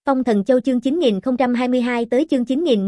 Phong Thần Châu chương 9022 tới chương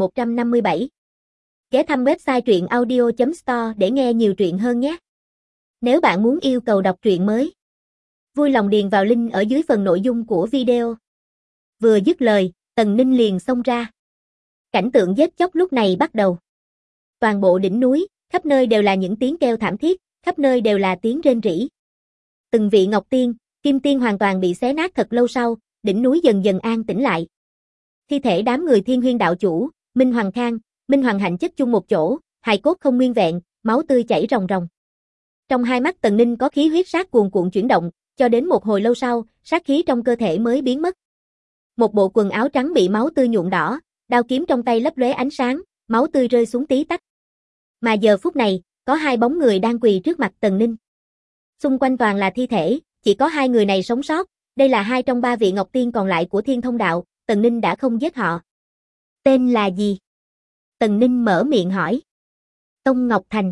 9157. Ghé thăm website truyện audio.store để nghe nhiều truyện hơn nhé. Nếu bạn muốn yêu cầu đọc truyện mới, vui lòng điền vào link ở dưới phần nội dung của video. Vừa dứt lời, Tần Ninh liền xông ra. Cảnh tượng giết chóc lúc này bắt đầu. Toàn bộ đỉnh núi, khắp nơi đều là những tiếng kêu thảm thiết, khắp nơi đều là tiếng rên rỉ. Từng vị Ngọc Tiên, Kim Tiên hoàn toàn bị xé nát thật lâu sau, đỉnh núi dần dần an tĩnh lại. Thi thể đám người Thiên Huyên đạo chủ, Minh Hoàng Khang, Minh Hoàng Hạnh chất chung một chỗ, hài cốt không nguyên vẹn, máu tươi chảy ròng ròng. Trong hai mắt Tần Ninh có khí huyết sát cuồn cuộn chuyển động, cho đến một hồi lâu sau, sát khí trong cơ thể mới biến mất. Một bộ quần áo trắng bị máu tươi nhuộm đỏ, đao kiếm trong tay lấp lóe ánh sáng, máu tươi rơi xuống tí tách. Mà giờ phút này, có hai bóng người đang quỳ trước mặt Tần Ninh. Xung quanh toàn là thi thể, chỉ có hai người này sống sót, đây là hai trong ba vị Ngọc Tiên còn lại của Thiên Thông Đạo, Tần Ninh đã không giết họ. Tên là gì? Tần Ninh mở miệng hỏi. Tông Ngọc Thành.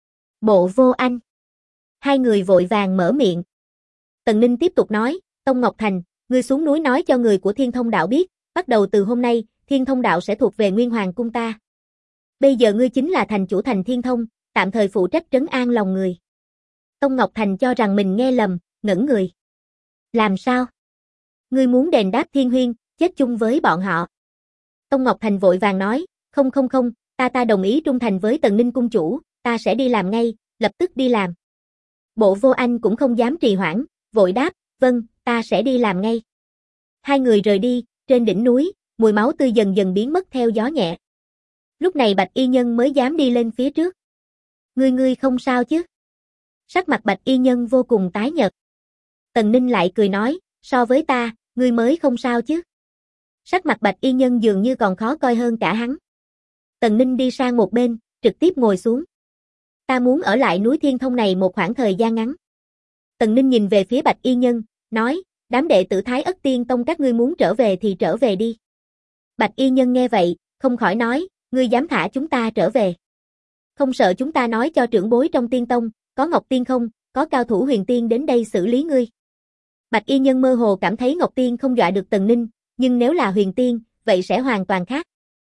Bộ Vô Anh. Hai người vội vàng mở miệng. Tần Ninh tiếp tục nói, Tông Ngọc Thành, ngươi xuống núi nói cho người của Thiên Thông Đạo biết, bắt đầu từ hôm nay, Thiên Thông Đạo sẽ thuộc về Nguyên Hoàng cung ta. Bây giờ ngươi chính là thành chủ thành Thiên Thông, tạm thời phụ trách trấn an lòng người. Tông Ngọc Thành cho rằng mình nghe lầm, ngẩn người. Làm sao? Ngươi muốn đền đáp Thiên Huyên, chết chung với bọn họ. Tông Ngọc Thành vội vàng nói, không, ta đồng ý trung thành với Tần Ninh cung chủ, ta sẽ đi làm ngay, lập tức đi làm. Bộ Vô Anh cũng không dám trì hoãn, vội đáp, vâng, ta sẽ đi làm ngay. Hai người rời đi, trên đỉnh núi, mùi máu tươi dần dần biến mất theo gió nhẹ. Lúc này Bạch Y Nhân mới dám đi lên phía trước. Ngươi không sao chứ? Sắc mặt Bạch Y Nhân vô cùng tái nhợt. Tần Ninh lại cười nói, so với ta, ngươi mới không sao chứ? Sắc mặt Bạch Y Nhân dường như còn khó coi hơn cả hắn. Tần Ninh đi sang một bên, trực tiếp ngồi xuống. Ta muốn ở lại núi Thiên Thông này một khoảng thời gian ngắn. Tần Ninh nhìn về phía Bạch Y Nhân, nói, đám đệ tử Thái Ất Tiên Tông các ngươi muốn trở về thì trở về đi. Bạch Y Nhân nghe vậy, không khỏi nói, ngươi dám thả chúng ta trở về. Không sợ chúng ta nói cho trưởng bối trong Tiên Tông, có Ngọc Tiên không, có cao thủ huyền tiên đến đây xử lý ngươi. Bạch Y Nhân mơ hồ cảm thấy Ngọc Tiên không dọa được Tần Ninh, nhưng nếu là huyền tiên, vậy sẽ hoàn toàn khác.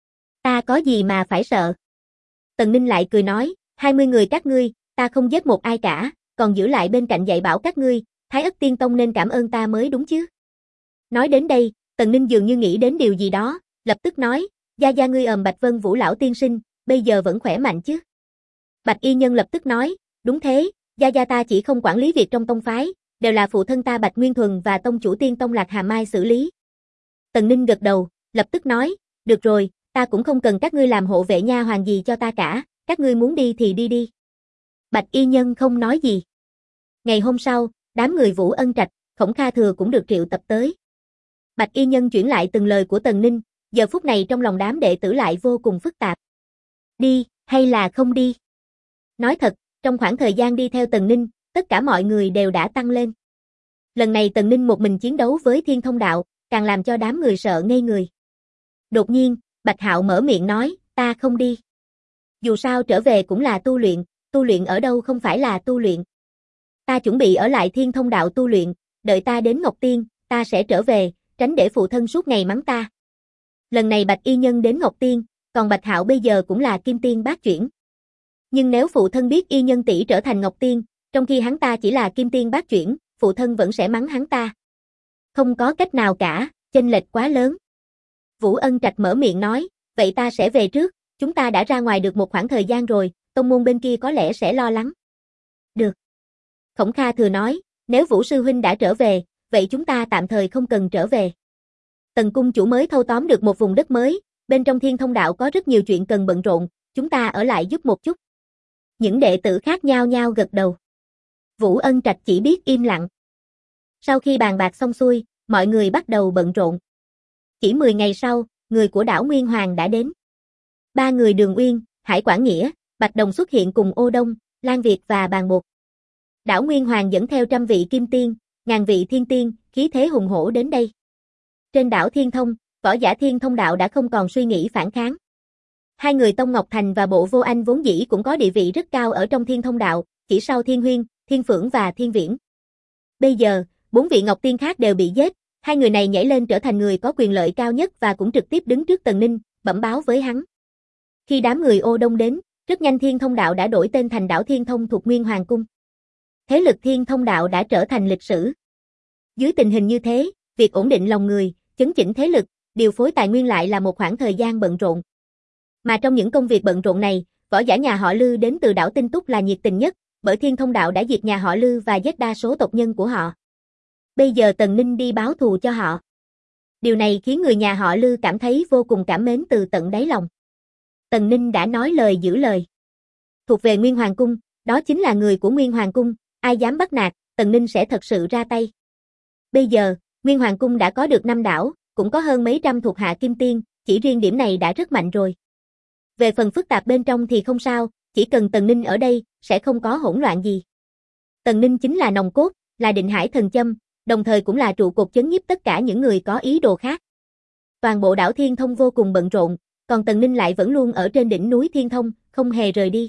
Ta có gì mà phải sợ? Tần Ninh lại cười nói, 20 người các ngươi, ta không giết một ai cả, còn giữ lại bên cạnh dạy bảo các ngươi, Thái Ất Tiên Tông nên cảm ơn ta mới đúng chứ. Nói đến đây, Tần Ninh dường như nghĩ đến điều gì đó, lập tức nói, gia ngươi Bạch Vân Vũ lão tiên sinh, bây giờ vẫn khỏe mạnh chứ? Bạch Y Nhân lập tức nói, đúng thế, gia ta chỉ không quản lý việc trong tông phái, đều là phụ thân ta Bạch Nguyên Thuần và tông chủ Tiên Tông Lạc Hà Mai xử lý. Tần Ninh gật đầu, lập tức nói, được rồi, ta cũng không cần các ngươi làm hộ vệ nha hoàn gì cho ta cả, các ngươi muốn đi thì đi đi. Bạch Y Nhân không nói gì. Ngày hôm sau, đám người Vũ Ân Trạch, Khổng Kha Thừa cũng được triệu tập tới. Bạch Y Nhân chuyển lại từng lời của Tần Ninh, giờ phút này trong lòng đám đệ tử lại vô cùng phức tạp. Đi, hay là không đi? Nói thật, trong khoảng thời gian đi theo Tần Ninh, tất cả mọi người đều đã tăng lên. Lần này Tần Ninh một mình chiến đấu với Thiên Thông Đạo, càng làm cho đám người sợ ngây người. Đột nhiên, Bạch Hạo mở miệng nói, ta không đi. Dù sao trở về cũng là tu luyện ở đâu không phải là tu luyện. Ta chuẩn bị ở lại Thiên Thông Đạo tu luyện, đợi ta đến Ngọc Tiên, ta sẽ trở về, tránh để phụ thân suốt ngày mắng ta. Lần này Bạch Y Nhân đến Ngọc Tiên, còn Bạch Hạo bây giờ cũng là Kim Tiên bát chuyển. Nhưng nếu phụ thân biết Y Nhân tỷ trở thành Ngọc Tiên, trong khi hắn ta chỉ là Kim Tiên bát chuyển, phụ thân vẫn sẽ mắng hắn ta. Không có cách nào cả, chênh lệch quá lớn. Vũ Ân Trạch mở miệng nói, vậy ta sẽ về trước, chúng ta đã ra ngoài được một khoảng thời gian rồi, tông môn bên kia có lẽ sẽ lo lắng. Được. Khổng Kha Thừa nói, nếu Vũ Sư Huynh đã trở về, vậy chúng ta tạm thời không cần trở về. Tần cung chủ mới thâu tóm được một vùng đất mới, bên trong Thiên Thông Đạo có rất nhiều chuyện cần bận rộn, chúng ta ở lại giúp một chút. Những đệ tử khác nhao nhao gật đầu. Vũ Ân Trạch chỉ biết im lặng. Sau khi bàn bạc xong xuôi, mọi người bắt đầu bận rộn. Chỉ 10 ngày sau, người của đảo Nguyên Hoàng đã đến. Ba người Đường Uyên, Hải Quảng Nghĩa, Bạch Đồng xuất hiện cùng Ô Đông, Lan Việt và Bàn Bột. Đảo Nguyên Hoàng dẫn theo trăm vị Kim Tiên, ngàn vị Thiên Tiên, khí thế hùng hổ đến đây. Trên đảo Thiên Thông, võ giả Thiên Thông Đạo đã không còn suy nghĩ phản kháng. Hai người Tông Ngọc Thành và Bộ Vô Anh vốn dĩ cũng có địa vị rất cao ở trong Thiên Thông Đạo, chỉ sau Thiên Huyên, Thiên Phượng và Thiên Viễn. Bây giờ, 4 vị Ngọc Tiên khác đều bị giết, Hai người này nhảy lên trở thành người có quyền lợi cao nhất và cũng trực tiếp đứng trước Tần Ninh, bẩm báo với hắn. Khi đám người Ô Đông đến, rất nhanh Thiên Thông Đạo đã đổi tên thành đảo Thiên Thông thuộc Nguyên Hoàng Cung. Thế lực Thiên Thông Đạo đã trở thành lịch sử. Dưới tình hình như thế, việc ổn định lòng người, chấn chỉnh thế lực, điều phối tài nguyên lại là một khoảng thời gian bận rộn. Mà trong những công việc bận rộn này, võ giả nhà họ Lư đến từ đảo Tinh Túc là nhiệt tình nhất, bởi Thiên Thông Đạo đã diệt nhà họ Lư và giết đa số tộc nhân của họ. Bây giờ Tần Ninh đi báo thù cho họ. Điều này khiến người nhà họ Lư cảm thấy vô cùng cảm mến từ tận đáy lòng. Tần Ninh đã nói lời giữ lời. Thuộc về Nguyên Hoàng Cung, đó chính là người của Nguyên Hoàng Cung, ai dám bắt nạt, Tần Ninh sẽ thật sự ra tay. Bây giờ, Nguyên Hoàng Cung đã có được 5 đảo, cũng có hơn mấy trăm thuộc hạ kim tiên, chỉ riêng điểm này đã rất mạnh rồi. Về phần phức tạp bên trong thì không sao, chỉ cần Tần Ninh ở đây, sẽ không có hỗn loạn gì. Tần Ninh chính là nòng cốt, là định hải thần châm, đồng thời cũng là trụ cột chấn nhiếp tất cả những người có ý đồ khác. Toàn bộ đảo Thiên Thông vô cùng bận rộn, còn Tần Ninh lại vẫn luôn ở trên đỉnh núi Thiên Thông, không hề rời đi.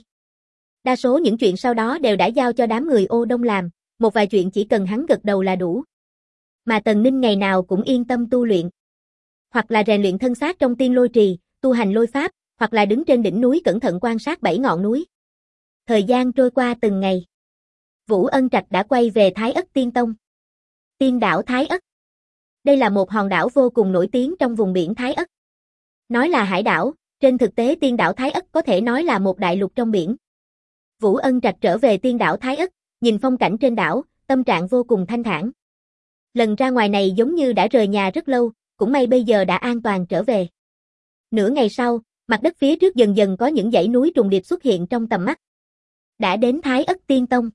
Đa số những chuyện sau đó đều đã giao cho đám người Ô Đông làm, một vài chuyện chỉ cần hắn gật đầu là đủ. Mà Tần Ninh ngày nào cũng yên tâm tu luyện. Hoặc là rèn luyện thân xác trong tiên lôi trì, tu hành lôi pháp, hoặc là đứng trên đỉnh núi cẩn thận quan sát 7 ngọn núi. Thời gian trôi qua từng ngày. Vũ Ân Trạch đã quay về Thái Ất Tiên Tông. Tiên đảo Thái Ất. Đây là một hòn đảo vô cùng nổi tiếng trong vùng biển Thái Ất. Nói là hải đảo, trên thực tế tiên đảo Thái Ất có thể nói là một đại lục trong biển. Vũ Ân Trạch trở về tiên đảo Thái Ất, nhìn phong cảnh trên đảo, tâm trạng vô cùng thanh thản. Lần ra ngoài này giống như đã rời nhà rất lâu, cũng may bây giờ đã an toàn trở về. Nửa ngày sau, mặt đất phía trước dần dần có những dãy núi trùng điệp xuất hiện trong tầm mắt. Đã đến Thái Ất Tiên Tông.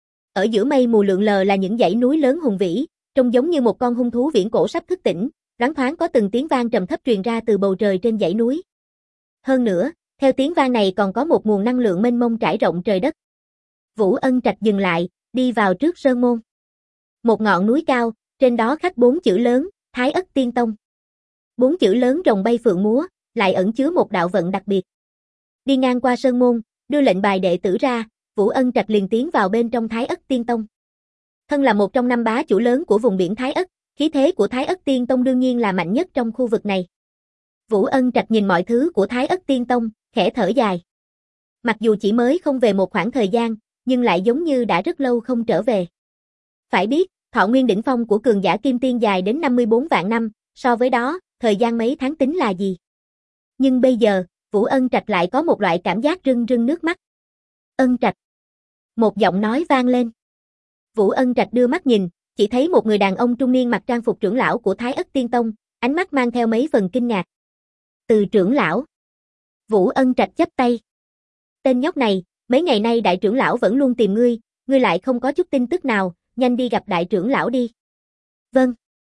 Ở giữa mây mù lượn lờ là những dãy núi lớn hùng vĩ, trông giống như một con hung thú viễn cổ sắp thức tỉnh, loáng thoáng có từng tiếng vang trầm thấp truyền ra từ bầu trời trên dãy núi. Hơn nữa, theo tiếng vang này còn có một nguồn năng lượng mênh mông trải rộng trời đất. Vũ Ân Trạch dừng lại, đi vào trước sơn môn. Một ngọn núi cao, trên đó khắc 4 chữ lớn, Thái Ất Tiên Tông. 4 chữ lớn rồng bay phượng múa, lại ẩn chứa một đạo vận đặc biệt. Đi ngang qua sơn môn, đưa lệnh bài đệ tử ra, Vũ Ân Trạch liền tiến vào bên trong Thái Ất Tiên Tông. Thân là một trong 5 bá chủ lớn của vùng biển Thái Ất, khí thế của Thái Ất Tiên Tông đương nhiên là mạnh nhất trong khu vực này. Vũ Ân Trạch nhìn mọi thứ của Thái Ất Tiên Tông, khẽ thở dài. Mặc dù chỉ mới không về một khoảng thời gian, nhưng lại giống như đã rất lâu không trở về. Phải biết, thọ nguyên đỉnh phong của cường giả kim tiên dài đến 54 vạn năm, so với đó, thời gian mấy tháng tính là gì? Nhưng bây giờ, Vũ Ân Trạch lại có một loại cảm giác rưng rưng nước mắt. Ân Trạch. Một giọng nói vang lên. Vũ Ân Trạch đưa mắt nhìn, chỉ thấy một người đàn ông trung niên mặc trang phục trưởng lão của Thái Ất Tiên Tông, ánh mắt mang theo mấy phần kinh ngạc. Từ trưởng lão. Vũ Ân Trạch chắp tay. Tên nhóc này, mấy ngày nay đại trưởng lão vẫn luôn tìm ngươi lại không có chút tin tức nào, nhanh đi gặp đại trưởng lão đi. Vâng.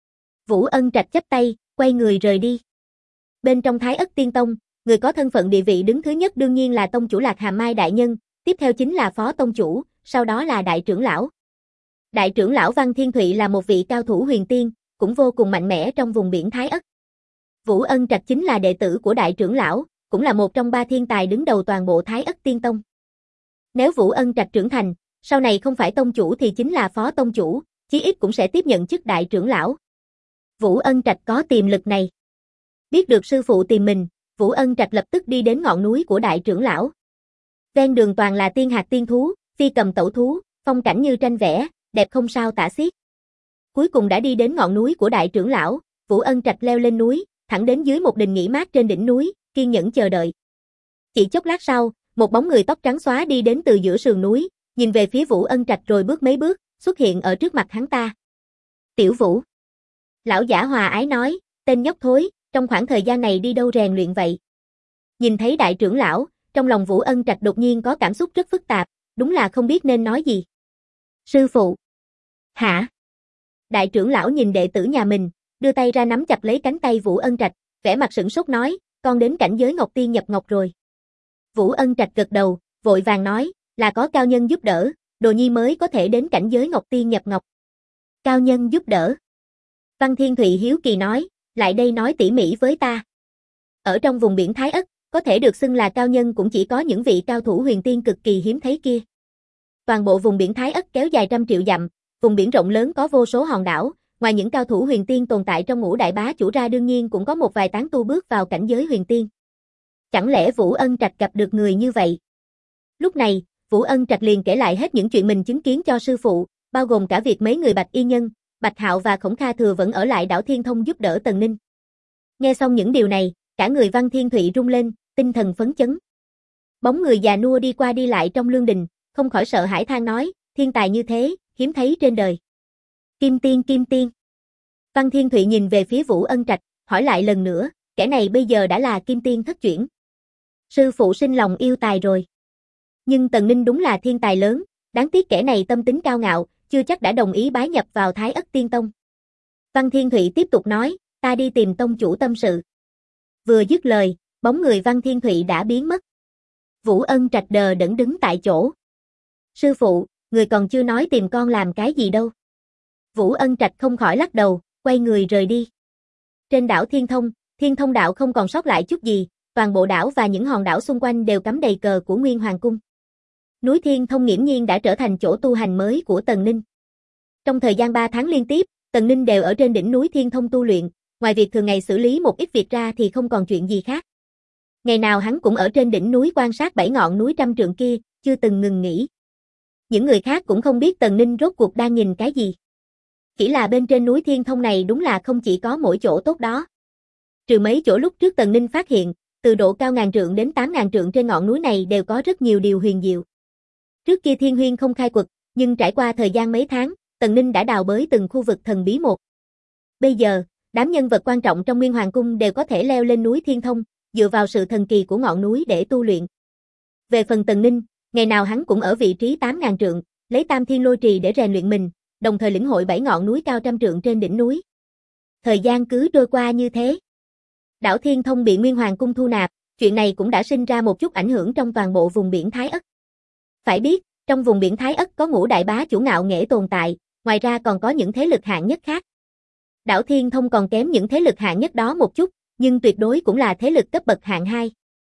Vũ Ân Trạch chắp tay, quay người rời đi. Bên trong Thái Ất Tiên Tông, người có thân phận địa vị đứng thứ nhất đương nhiên là tông chủ Lạc Hàm Mai đại nhân, tiếp theo chính là phó tông chủ, sau đó là đại trưởng lão. Đại trưởng lão Văn Thiên Thụy là một vị cao thủ huyền tiên, cũng vô cùng mạnh mẽ trong vùng biển Thái Ất. Vũ Ân Trạch chính là đệ tử của đại trưởng lão, cũng là một trong 3 thiên tài đứng đầu toàn bộ Thái Ất Tiên Tông. Nếu Vũ Ân Trạch trưởng thành, sau này không phải tông chủ thì chính là phó tông chủ, chí ít cũng sẽ tiếp nhận chức đại trưởng lão. Vũ Ân Trạch có tiềm lực này. Biết được sư phụ tìm mình, Vũ Ân Trạch lập tức đi đến ngọn núi của đại trưởng lão. Ven đường toàn là tiên hạc tiên thú, phi cầm tẩu thú, phong cảnh như tranh vẽ, đẹp không sao tả xiết. Cuối cùng đã đi đến ngọn núi của đại trưởng lão, Vũ Ân Trạch leo lên núi, thẳng đến dưới một đình nghỉ mát trên đỉnh núi, kiên nhẫn chờ đợi. Chỉ chốc lát sau, một bóng người tóc trắng xóa đi đến từ giữa sườn núi, nhìn về phía Vũ Ân Trạch rồi bước mấy bước, xuất hiện ở trước mặt hắn ta. Tiểu Vũ. Lão giả hòa ái nói, tên nhóc thối, trong khoảng thời gian này đi đâu rèn luyện vậy? Nhìn thấy đại trưởng lão, trong lòng Vũ Ân Trạch đột nhiên có cảm xúc rất phức tạp, đúng là không biết nên nói gì. Sư phụ. Hả? Đại trưởng lão nhìn đệ tử nhà mình, đưa tay ra nắm chặt lấy cánh tay Vũ Ân Trạch, vẻ mặt sửng sốt nói, con đến cảnh giới Ngọc Tiên nhập Ngọc rồi. Vũ Ân Trạch gật đầu, vội vàng nói, là có cao nhân giúp đỡ, đồ nhi mới có thể đến cảnh giới Ngọc Tiên nhập Ngọc. Cao nhân giúp đỡ. Văn Thiên Thụy hiếu kỳ nói, lại đây nói tỉ mỉ với ta. Ở trong vùng biển Thái Ất, có thể được xưng là cao nhân cũng chỉ có những vị cao thủ huyền tiên cực kỳ hiếm thấy kia. Toàn bộ vùng biển Thái Ất kéo dài trăm triệu dặm, vùng biển rộng lớn có vô số hòn đảo, ngoài những cao thủ huyền tiên tồn tại trong ngũ đại bá chủ ra đương nhiên cũng có một vài tán tu bước vào cảnh giới huyền tiên. Chẳng lẽ Vũ Ân Trạch gặp được người như vậy? Lúc này, Vũ Ân Trạch liền kể lại hết những chuyện mình chứng kiến cho sư phụ, bao gồm cả việc mấy người Bạch Y Nhân, Bạch Hạo và Khổng Kha Thừa vẫn ở lại đảo Thiên Thông giúp đỡ Tần Ninh. Nghe xong những điều này, cả người Văn Thiên Thụy rung lên, tinh thần phấn chấn. Bóng người già nua đi qua đi lại trong lương đình, không khỏi sợ hãi than nói, thiên tài như thế, hiếm thấy trên đời. Kim Tiên, Kim Tiên. Văn Thiên Thụy nhìn về phía Vũ Ân Trạch, hỏi lại lần nữa, kẻ này bây giờ đã là Kim Tiên thất chuyển. Sư phụ sinh lòng yêu tài rồi. Nhưng Tần Ninh đúng là thiên tài lớn, đáng tiếc kẻ này tâm tính cao ngạo, chưa chắc đã đồng ý bái nhập vào Thái Ất Tiên Tông. Văn Thiên Thụy tiếp tục nói, ta đi tìm tông chủ tâm sự. Vừa dứt lời, bóng người Văn Thiên Thụy đã biến mất. Vũ Ân Trạch đờ đẫn đứng tại chỗ. Sư phụ, người còn chưa nói tìm con làm cái gì đâu. Vũ Ân Trạch không khỏi lắc đầu, quay người rời đi. Trên đảo Thiên Thông đảo không còn sót lại chút gì, toàn bộ đảo và những hòn đảo xung quanh đều cắm đầy cờ của Nguyên Hoàng Cung. Núi Thiên Thông nghiễm nhiên đã trở thành chỗ tu hành mới của Tần Ninh. Trong thời gian 3 tháng liên tiếp, Tần Ninh đều ở trên đỉnh núi Thiên Thông tu luyện, ngoài việc thường ngày xử lý một ít việc ra thì không còn chuyện gì khác. Ngày nào hắn cũng ở trên đỉnh núi quan sát 7 ngọn núi trăm trượng kia, chưa từng ngừng nghỉ. Những người khác cũng không biết Tần Ninh rốt cuộc đang nhìn cái gì. Chỉ là bên trên núi Thiên Thông này đúng là không chỉ có mỗi chỗ tốt đó. Trừ mấy chỗ lúc trước Tần Ninh phát hiện, từ độ cao ngàn trượng đến 8.000 trượng trên ngọn núi này đều có rất nhiều điều huyền diệu. Trước kia Thiên Huyên không khai quật, nhưng trải qua thời gian mấy tháng, Tần Ninh đã đào bới từng khu vực thần bí một. Bây giờ, đám nhân vật quan trọng trong Nguyên Hoàng Cung đều có thể leo lên núi Thiên Thông, dựa vào sự thần kỳ của ngọn núi để tu luyện. Về phần Tần Ninh, ngày nào hắn cũng ở vị trí 8.000 trượng, lấy Tam Thiên Lôi Trì để rèn luyện mình, đồng thời lĩnh hội 7 ngọn núi cao trăm trượng trên đỉnh núi. Thời gian cứ trôi qua như thế. Đảo Thiên Thông bị Nguyên Hoàng Cung thu nạp, chuyện này cũng đã sinh ra một chút ảnh hưởng trong toàn bộ vùng biển Thái Ất. Phải biết, trong vùng biển Thái Ất có ngũ đại bá chủ ngạo nghễ tồn tại, ngoài ra còn có những thế lực hạng nhất khác. Đảo Thiên Thông còn kém những thế lực hạng nhất đó một chút, nhưng tuyệt đối cũng là thế lực cấp bậc hạng 2.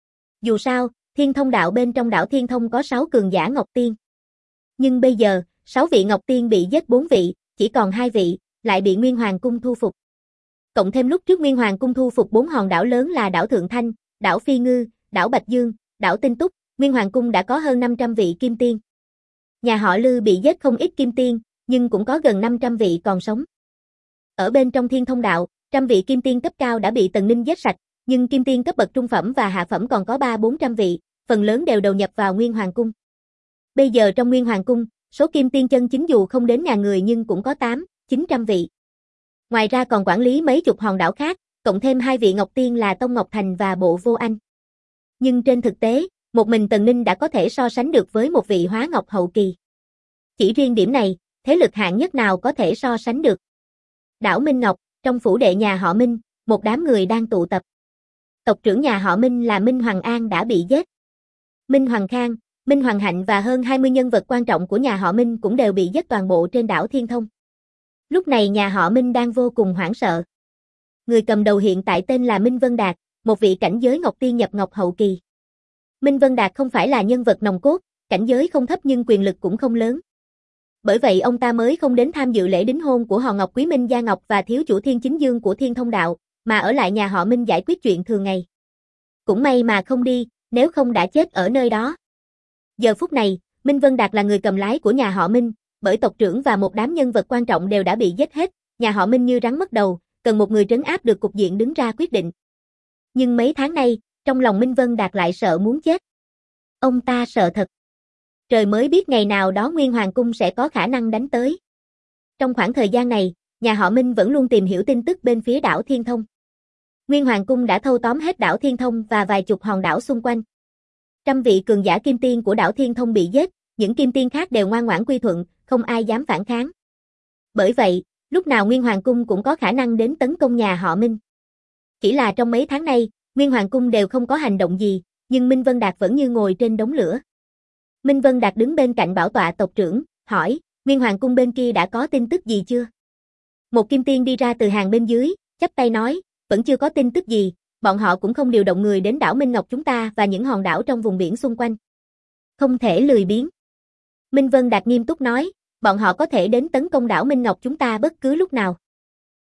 Dù sao, Thiên Thông đạo bên trong đảo Thiên Thông có 6 cường giả Ngọc Tiên. Nhưng bây giờ, 6 vị Ngọc Tiên bị giết 4 vị, chỉ còn 2 vị, lại bị Nguyên Hoàng Cung thu phục. Cộng thêm lúc trước Nguyên Hoàng Cung thu phục 4 hòn đảo lớn là đảo Thượng Thanh, đảo Phi Ngư, đảo Bạch Dương, đảo Tinh Túc, Nguyên Hoàng Cung đã có hơn 500 vị Kim Tiên. Nhà họ Lư bị giết không ít Kim Tiên, nhưng cũng có gần 500 vị còn sống. Ở bên trong Thiên Thông đạo, trăm vị Kim Tiên cấp cao đã bị Tần Ninh giết sạch, nhưng Kim Tiên cấp bậc trung phẩm và hạ phẩm còn có 300-400 vị, phần lớn đều đầu nhập vào Nguyên Hoàng Cung. Bây giờ trong Nguyên Hoàng Cung, số Kim Tiên chân chính dù không đến 1000 người nhưng cũng có 800-900 vị. Ngoài ra còn quản lý mấy chục hòn đảo khác, cộng thêm 2 vị Ngọc Tiên là Tông Ngọc Thành và Bộ Vô Anh. Nhưng trên thực tế, một mình Tần Ninh đã có thể so sánh được với một vị Hóa Ngọc hậu kỳ. Chỉ riêng điểm này, thế lực hạng nhất nào có thể so sánh được. Đảo Minh Ngọc, trong phủ đệ nhà họ Minh, một đám người đang tụ tập. Tộc trưởng nhà họ Minh là Minh Hoàng An đã bị giết. Minh Hoàng Khang, Minh Hoàng Hạnh và hơn 20 nhân vật quan trọng của nhà họ Minh cũng đều bị giết toàn bộ trên đảo Thiên Thông. Lúc này nhà họ Minh đang vô cùng hoảng sợ. Người cầm đầu hiện tại tên là Minh Vân Đạt, một vị cảnh giới Ngọc Tiên nhập Ngọc hậu kỳ. Minh Vân Đạt không phải là nhân vật nòng cốt, cảnh giới không thấp nhưng quyền lực cũng không lớn. Bởi vậy ông ta mới không đến tham dự lễ đính hôn của họ Ngọc Quý Minh Gia Ngọc và thiếu chủ Thiên Chính Dương của Thiên Thông đạo, mà ở lại nhà họ Minh giải quyết chuyện thường ngày. Cũng may mà không đi, nếu không đã chết ở nơi đó. Giờ phút này, Minh Vân Đạt là người cầm lái của nhà họ Minh, bởi tộc trưởng và một đám nhân vật quan trọng đều đã bị giết hết, nhà họ Minh như rắn mất đầu, cần một người trấn áp được cục diện đứng ra quyết định. Nhưng mấy tháng nay, trong lòng Minh Vân Đạt lại sợ muốn chết. Ông ta sợ thật. Trời mới biết ngày nào đó Nguyên Hoàng Cung sẽ có khả năng đánh tới. Trong khoảng thời gian này, nhà họ Minh vẫn luôn tìm hiểu tin tức bên phía đảo Thiên Thông. Nguyên Hoàng Cung đã thâu tóm hết đảo Thiên Thông và vài chục hòn đảo xung quanh. Trăm vị cường giả Kim Tiên của đảo Thiên Thông bị giết, những Kim Tiên khác đều ngoan ngoãn quy thuận, không ai dám phản kháng. Bởi vậy, lúc nào Nguyên Hoàng Cung cũng có khả năng đến tấn công nhà họ Minh. Chỉ là trong mấy tháng nay, Nguyên Hoàng Cung đều không có hành động gì, nhưng Minh Vân Đạt vẫn như ngồi trên đống lửa. Minh Vân Đạt đứng bên cạnh bảo tọa tộc trưởng, hỏi, Nguyên Hoàng Cung bên kia đã có tin tức gì chưa? Một Kim Tiên đi ra từ hàng bên dưới, chắp tay nói, vẫn chưa có tin tức gì, bọn họ cũng không điều động người đến đảo Minh Ngọc chúng ta và những hòn đảo trong vùng biển xung quanh. Không thể lười biếng. Minh Vân Đạt nghiêm túc nói, bọn họ có thể đến tấn công đảo Minh Ngọc chúng ta bất cứ lúc nào.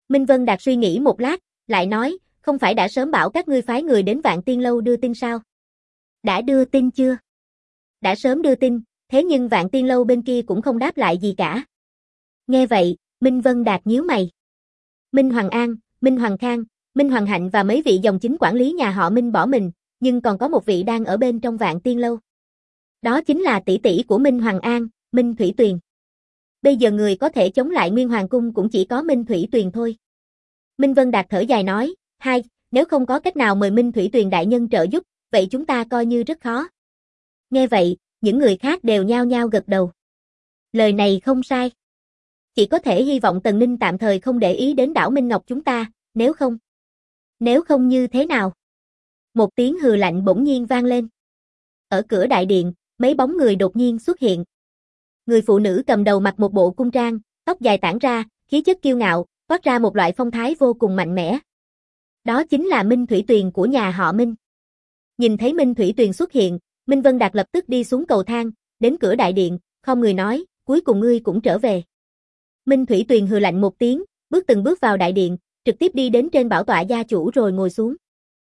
Minh Vân Đạt suy nghĩ một lát, lại nói, không phải đã sớm bảo các ngươi phái người đến Vạn Tiên Lâu đưa tin sao? Đã đưa tin chưa? Đã sớm đưa tin, thế nhưng Vạn Tiên Lâu bên kia cũng không đáp lại gì cả. Nghe vậy, Minh Vân Đạt nhíu mày. Minh Hoàng An, Minh Hoàng Khang, Minh Hoàng Hạnh và mấy vị dòng chính quản lý nhà họ Minh bỏ mình, nhưng còn có một vị đang ở bên trong Vạn Tiên Lâu. Đó chính là tỷ tỷ của Minh Hoàng An, Minh Thủy Tuyền. Bây giờ người có thể chống lại Nguyên Hoàng Cung cũng chỉ có Minh Thủy Tuyền thôi. Minh Vân Đạt thở dài nói, nếu không có cách nào mời Minh Thủy Tuyền đại nhân trợ giúp, vậy chúng ta coi như rất khó. Nghe vậy, những người khác đều nhao nhao gật đầu. Lời này không sai. Chỉ có thể hy vọng Tần Ninh tạm thời không để ý đến đảo Minh Ngọc chúng ta, nếu không như thế nào? Một tiếng hừ lạnh bỗng nhiên vang lên. Ở cửa đại điện, mấy bóng người đột nhiên xuất hiện. Người phụ nữ cầm đầu mặc một bộ cung trang, tóc dài tản ra, khí chất kiêu ngạo, toát ra một loại phong thái vô cùng mạnh mẽ. Đó chính là Minh Thủy Tuyền của nhà họ Minh. Nhìn thấy Minh Thủy Tuyền xuất hiện, Minh Vân Đạt lập tức đi xuống cầu thang, đến cửa đại điện, không người nói, cuối cùng ngươi cũng trở về. Minh Thủy Tuyền hừ lạnh một tiếng, từng bước vào đại điện, trực tiếp đi đến trên bảo tọa gia chủ rồi ngồi xuống.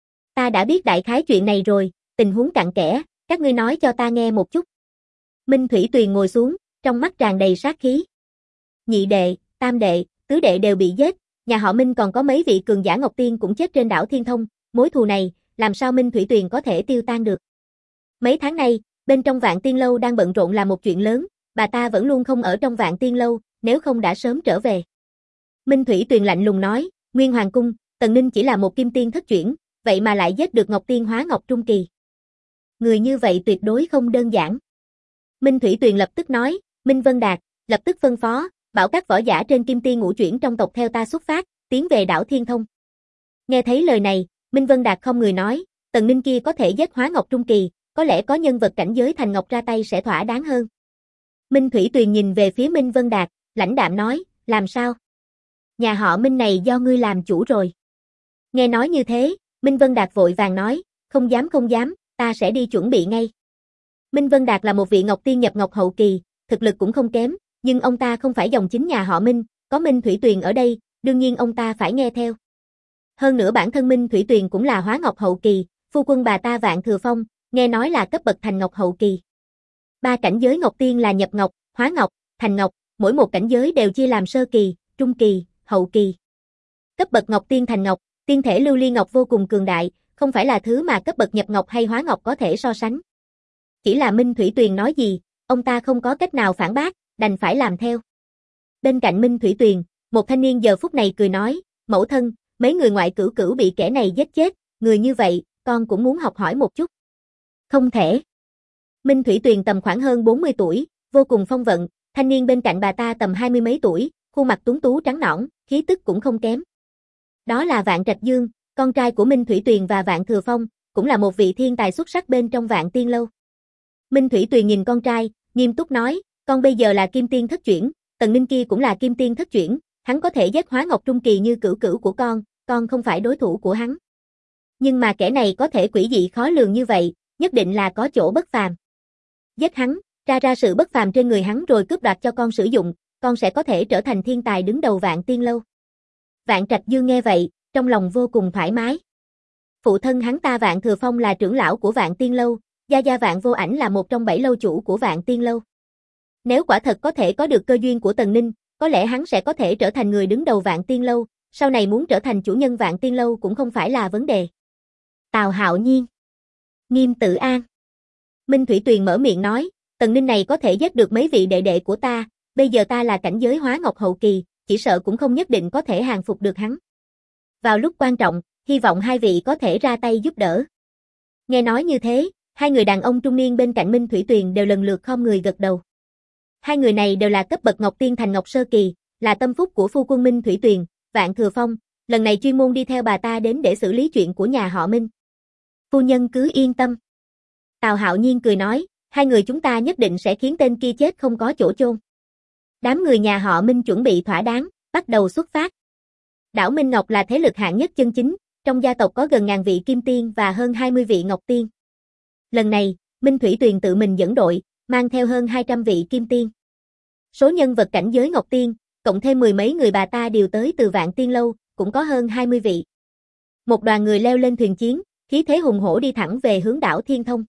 Ta đã biết đại khái chuyện này rồi, tình huống cặn kẽ, các ngươi nói cho ta nghe một chút. Minh Thủy Tuyền ngồi xuống, trong mắt tràn đầy sát khí. Nhị đệ, tam đệ, tứ đệ đều bị giết, nhà họ Minh còn có mấy vị cường giả Ngọc Tiên cũng chết trên đảo Thiên Thông, mối thù này, làm sao Minh Thủy Tuyền có thể tiêu tan được. Mấy tháng nay, bên trong Vạn Tiên Lâu đang bận rộn là một chuyện lớn, bà ta vẫn luôn không ở trong Vạn Tiên Lâu, nếu không đã sớm trở về. Minh Thủy Tuyền lạnh lùng nói, Nguyên Hoàng Cung, Tần Ninh chỉ là một kim tiên thất chuyển, vậy mà lại giết được Ngọc Tiên hóa Ngọc Trung Kỳ. Người như vậy tuyệt đối không đơn giản. Minh Thủy Tuyền lập tức nói, Minh Vân Đạt, lập tức phân phó, bảo các võ giả trên kim tiên ngũ chuyển trong tộc theo ta xuất phát, tiến về đảo Thiên Thông. Nghe thấy lời này, Minh Vân Đạt không người nói, Tần Ninh kia có thể giết hóa Ngọc Trung Kỳ, có lẽ có nhân vật cảnh giới thành Ngọc ra tay sẽ thỏa đáng hơn. Minh Thủy Tuyền nhìn về phía Minh Vân Đạt, lãnh đạm nói, làm sao? Nhà họ Minh này do ngươi làm chủ rồi. Nghe nói như thế, Minh Vân Đạt vội vàng nói, không dám, ta sẽ đi chuẩn bị ngay. Minh Vân Đạt là một vị Ngọc Tiên nhập Ngọc hậu kỳ, thực lực cũng không kém, nhưng ông ta không phải dòng chính nhà họ Minh, có Minh Thủy Tuyền ở đây, đương nhiên ông ta phải nghe theo. Hơn nữa bản thân Minh Thủy Tuyền cũng là hóa Ngọc hậu kỳ, phu quân bà ta Vạn Thừa Phong, nghe nói là cấp bậc thành Ngọc hậu kỳ. Ba cảnh giới Ngọc Tiên là nhập Ngọc, hóa Ngọc, thành Ngọc, mỗi một cảnh giới đều chia làm sơ kỳ, trung kỳ, hậu kỳ. Cấp bậc Ngọc Tiên thành Ngọc, tiên thể lưu ly ngọc vô cùng cường đại, không phải là thứ mà cấp bậc nhập Ngọc hay hóa Ngọc có thể so sánh. Chỉ là Minh Thủy Tuyền nói gì, ông ta không có cách nào phản bác, đành phải làm theo. Bên cạnh Minh Thủy Tuyền, một thanh niên giờ phút này cười nói, mẫu thân, mấy người ngoại cửu cửu bị kẻ này giết chết, người như vậy, con cũng muốn học hỏi một chút. Không thể. Minh Thủy Tuyền tầm khoảng hơn 40 tuổi, vô cùng phong vận, thanh niên bên cạnh bà ta tầm 20 mấy tuổi, khuôn mặt tuấn tú trắng nõn, khí tức cũng không kém. Đó là Vạn Trạch Dương, con trai của Minh Thủy Tuyền và Vạn Thừa Phong, cũng là một vị thiên tài xuất sắc bên trong Vạn Tiên Lâu. Minh Thủy Tuyền nhìn con trai, nghiêm túc nói, con bây giờ là kim tiên thất chuyển, Tần Ninh kia cũng là kim tiên thất chuyển, hắn có thể giết hóa Ngọc Trung Kỳ như cửu cửu của con không phải đối thủ của hắn. Nhưng mà kẻ này có thể quỷ dị khó lường như vậy, nhất định là có chỗ bất phàm. Giết hắn, ra sự bất phàm trên người hắn rồi cướp đoạt cho con sử dụng, con sẽ có thể trở thành thiên tài đứng đầu Vạn Tiên Lâu. Vạn Trạch Dương nghe vậy, trong lòng vô cùng thoải mái. Phụ thân hắn ta Vạn Thừa Phong là trưởng lão của Vạn Tiên Lâu, gia Vạn Vô Ảnh là một trong 7 lâu chủ của Vạn Tiên Lâu. Nếu quả thật có thể có được cơ duyên của Tần Ninh, có lẽ hắn sẽ có thể trở thành người đứng đầu Vạn Tiên Lâu, sau này muốn trở thành chủ nhân Vạn Tiên Lâu cũng không phải là vấn đề. Tào Hạo Nhiên, Nghiêm Tử An. Minh Thủy Tuyền mở miệng nói, Tần Ninh này có thể giết được mấy vị đệ đệ của ta, bây giờ ta là cảnh giới hóa Ngọc hậu kỳ, chỉ sợ cũng không nhất định có thể hàng phục được hắn. Vào lúc quan trọng, hy vọng hai vị có thể ra tay giúp đỡ. Nghe nói như thế, hai người đàn ông trung niên bên cạnh Minh Thủy Tuyền đều lần lượt khom người gật đầu. Hai người này đều là cấp bậc Ngọc Tiên thành Ngọc sơ kỳ, là tâm phúc của phu quân Minh Thủy Tuyền, Vạn Thừa Phong, lần này chuyên môn đi theo bà ta đến để xử lý chuyện của nhà họ Minh. Phu nhân cứ yên tâm. Tào Hạo Nhiên cười nói, hai người chúng ta nhất định sẽ khiến tên kia chết không có chỗ chôn. Đám người nhà họ Minh chuẩn bị thỏa đáng, bắt đầu xuất phát. Đảo Minh Ngọc là thế lực hạng nhất chân chính, trong gia tộc có gần ngàn vị kim tiên và hơn 20 vị ngọc tiên. Lần này, Minh Thủy Tuyền tự mình dẫn đội, mang theo hơn 200 vị kim tiên. Số nhân vật cảnh giới ngọc tiên, cộng thêm mười mấy người bà ta đều tới từ Vạn Tiên Lâu, cũng có hơn 20 vị. Một đoàn người leo lên thuyền chiến, khí thế hùng hổ đi thẳng về hướng đảo Thiên Thông.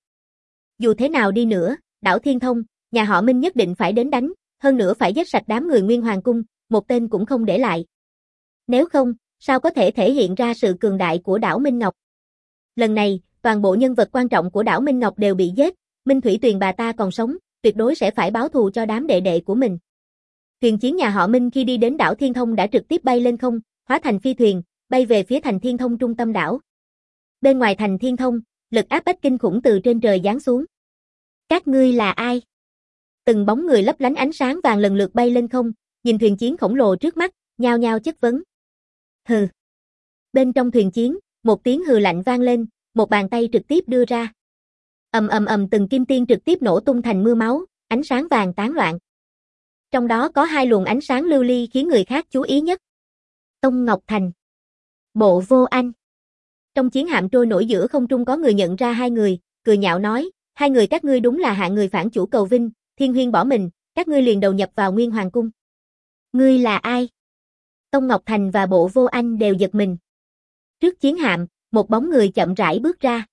Dù thế nào đi nữa, đảo Thiên Thông, nhà họ Minh nhất định phải đến đánh, hơn nữa phải giết sạch đám người Nguyên Hoàng Cung, một tên cũng không để lại. Nếu không, sao có thể thể hiện ra sự cường đại của đảo Minh Ngọc? Lần này, toàn bộ nhân vật quan trọng của đảo Minh Ngọc đều bị giết, Minh Thủy Tuyền bà ta còn sống, tuyệt đối sẽ phải báo thù cho đám đệ đệ của mình. Thuyền chiến nhà họ Minh khi đi đến đảo Thiên Thông đã trực tiếp bay lên không, hóa thành phi thuyền, bay về phía thành Thiên Thông trung tâm đảo. Bên ngoài thành Thiên Thông, lực áp bách kinh khủng từ trên trời giáng xuống. Các ngươi là ai? Từng bóng người lấp lánh ánh sáng vàng lần lượt bay lên không, nhìn thuyền chiến khổng lồ trước mắt, nhao nhao chất vấn. Hừ. Bên trong thuyền chiến, một tiếng hừ lạnh vang lên, một bàn tay trực tiếp đưa ra. Ầm ầm ầm, từng kim tiên trực tiếp nổ tung thành mưa máu, ánh sáng vàng tán loạn. Trong đó có hai luồng ánh sáng lưu ly khiến người khác chú ý nhất. Tông Ngọc Thành, Bộ Vô Anh. Trong chiến hạm trôi nổi giữa không trung có người nhận ra hai người, cười nhạo nói, hai người các ngươi đúng là hạng người phản chủ cầu vinh, Thiên Huyên bỏ mình, các ngươi liền đầu nhập vào Nguyên Hoàng Cung. Ngươi là ai? Tông Ngọc Thành và Bộ Vô Anh đều giật mình. Trước chiến hạm, một bóng người chậm rãi bước ra.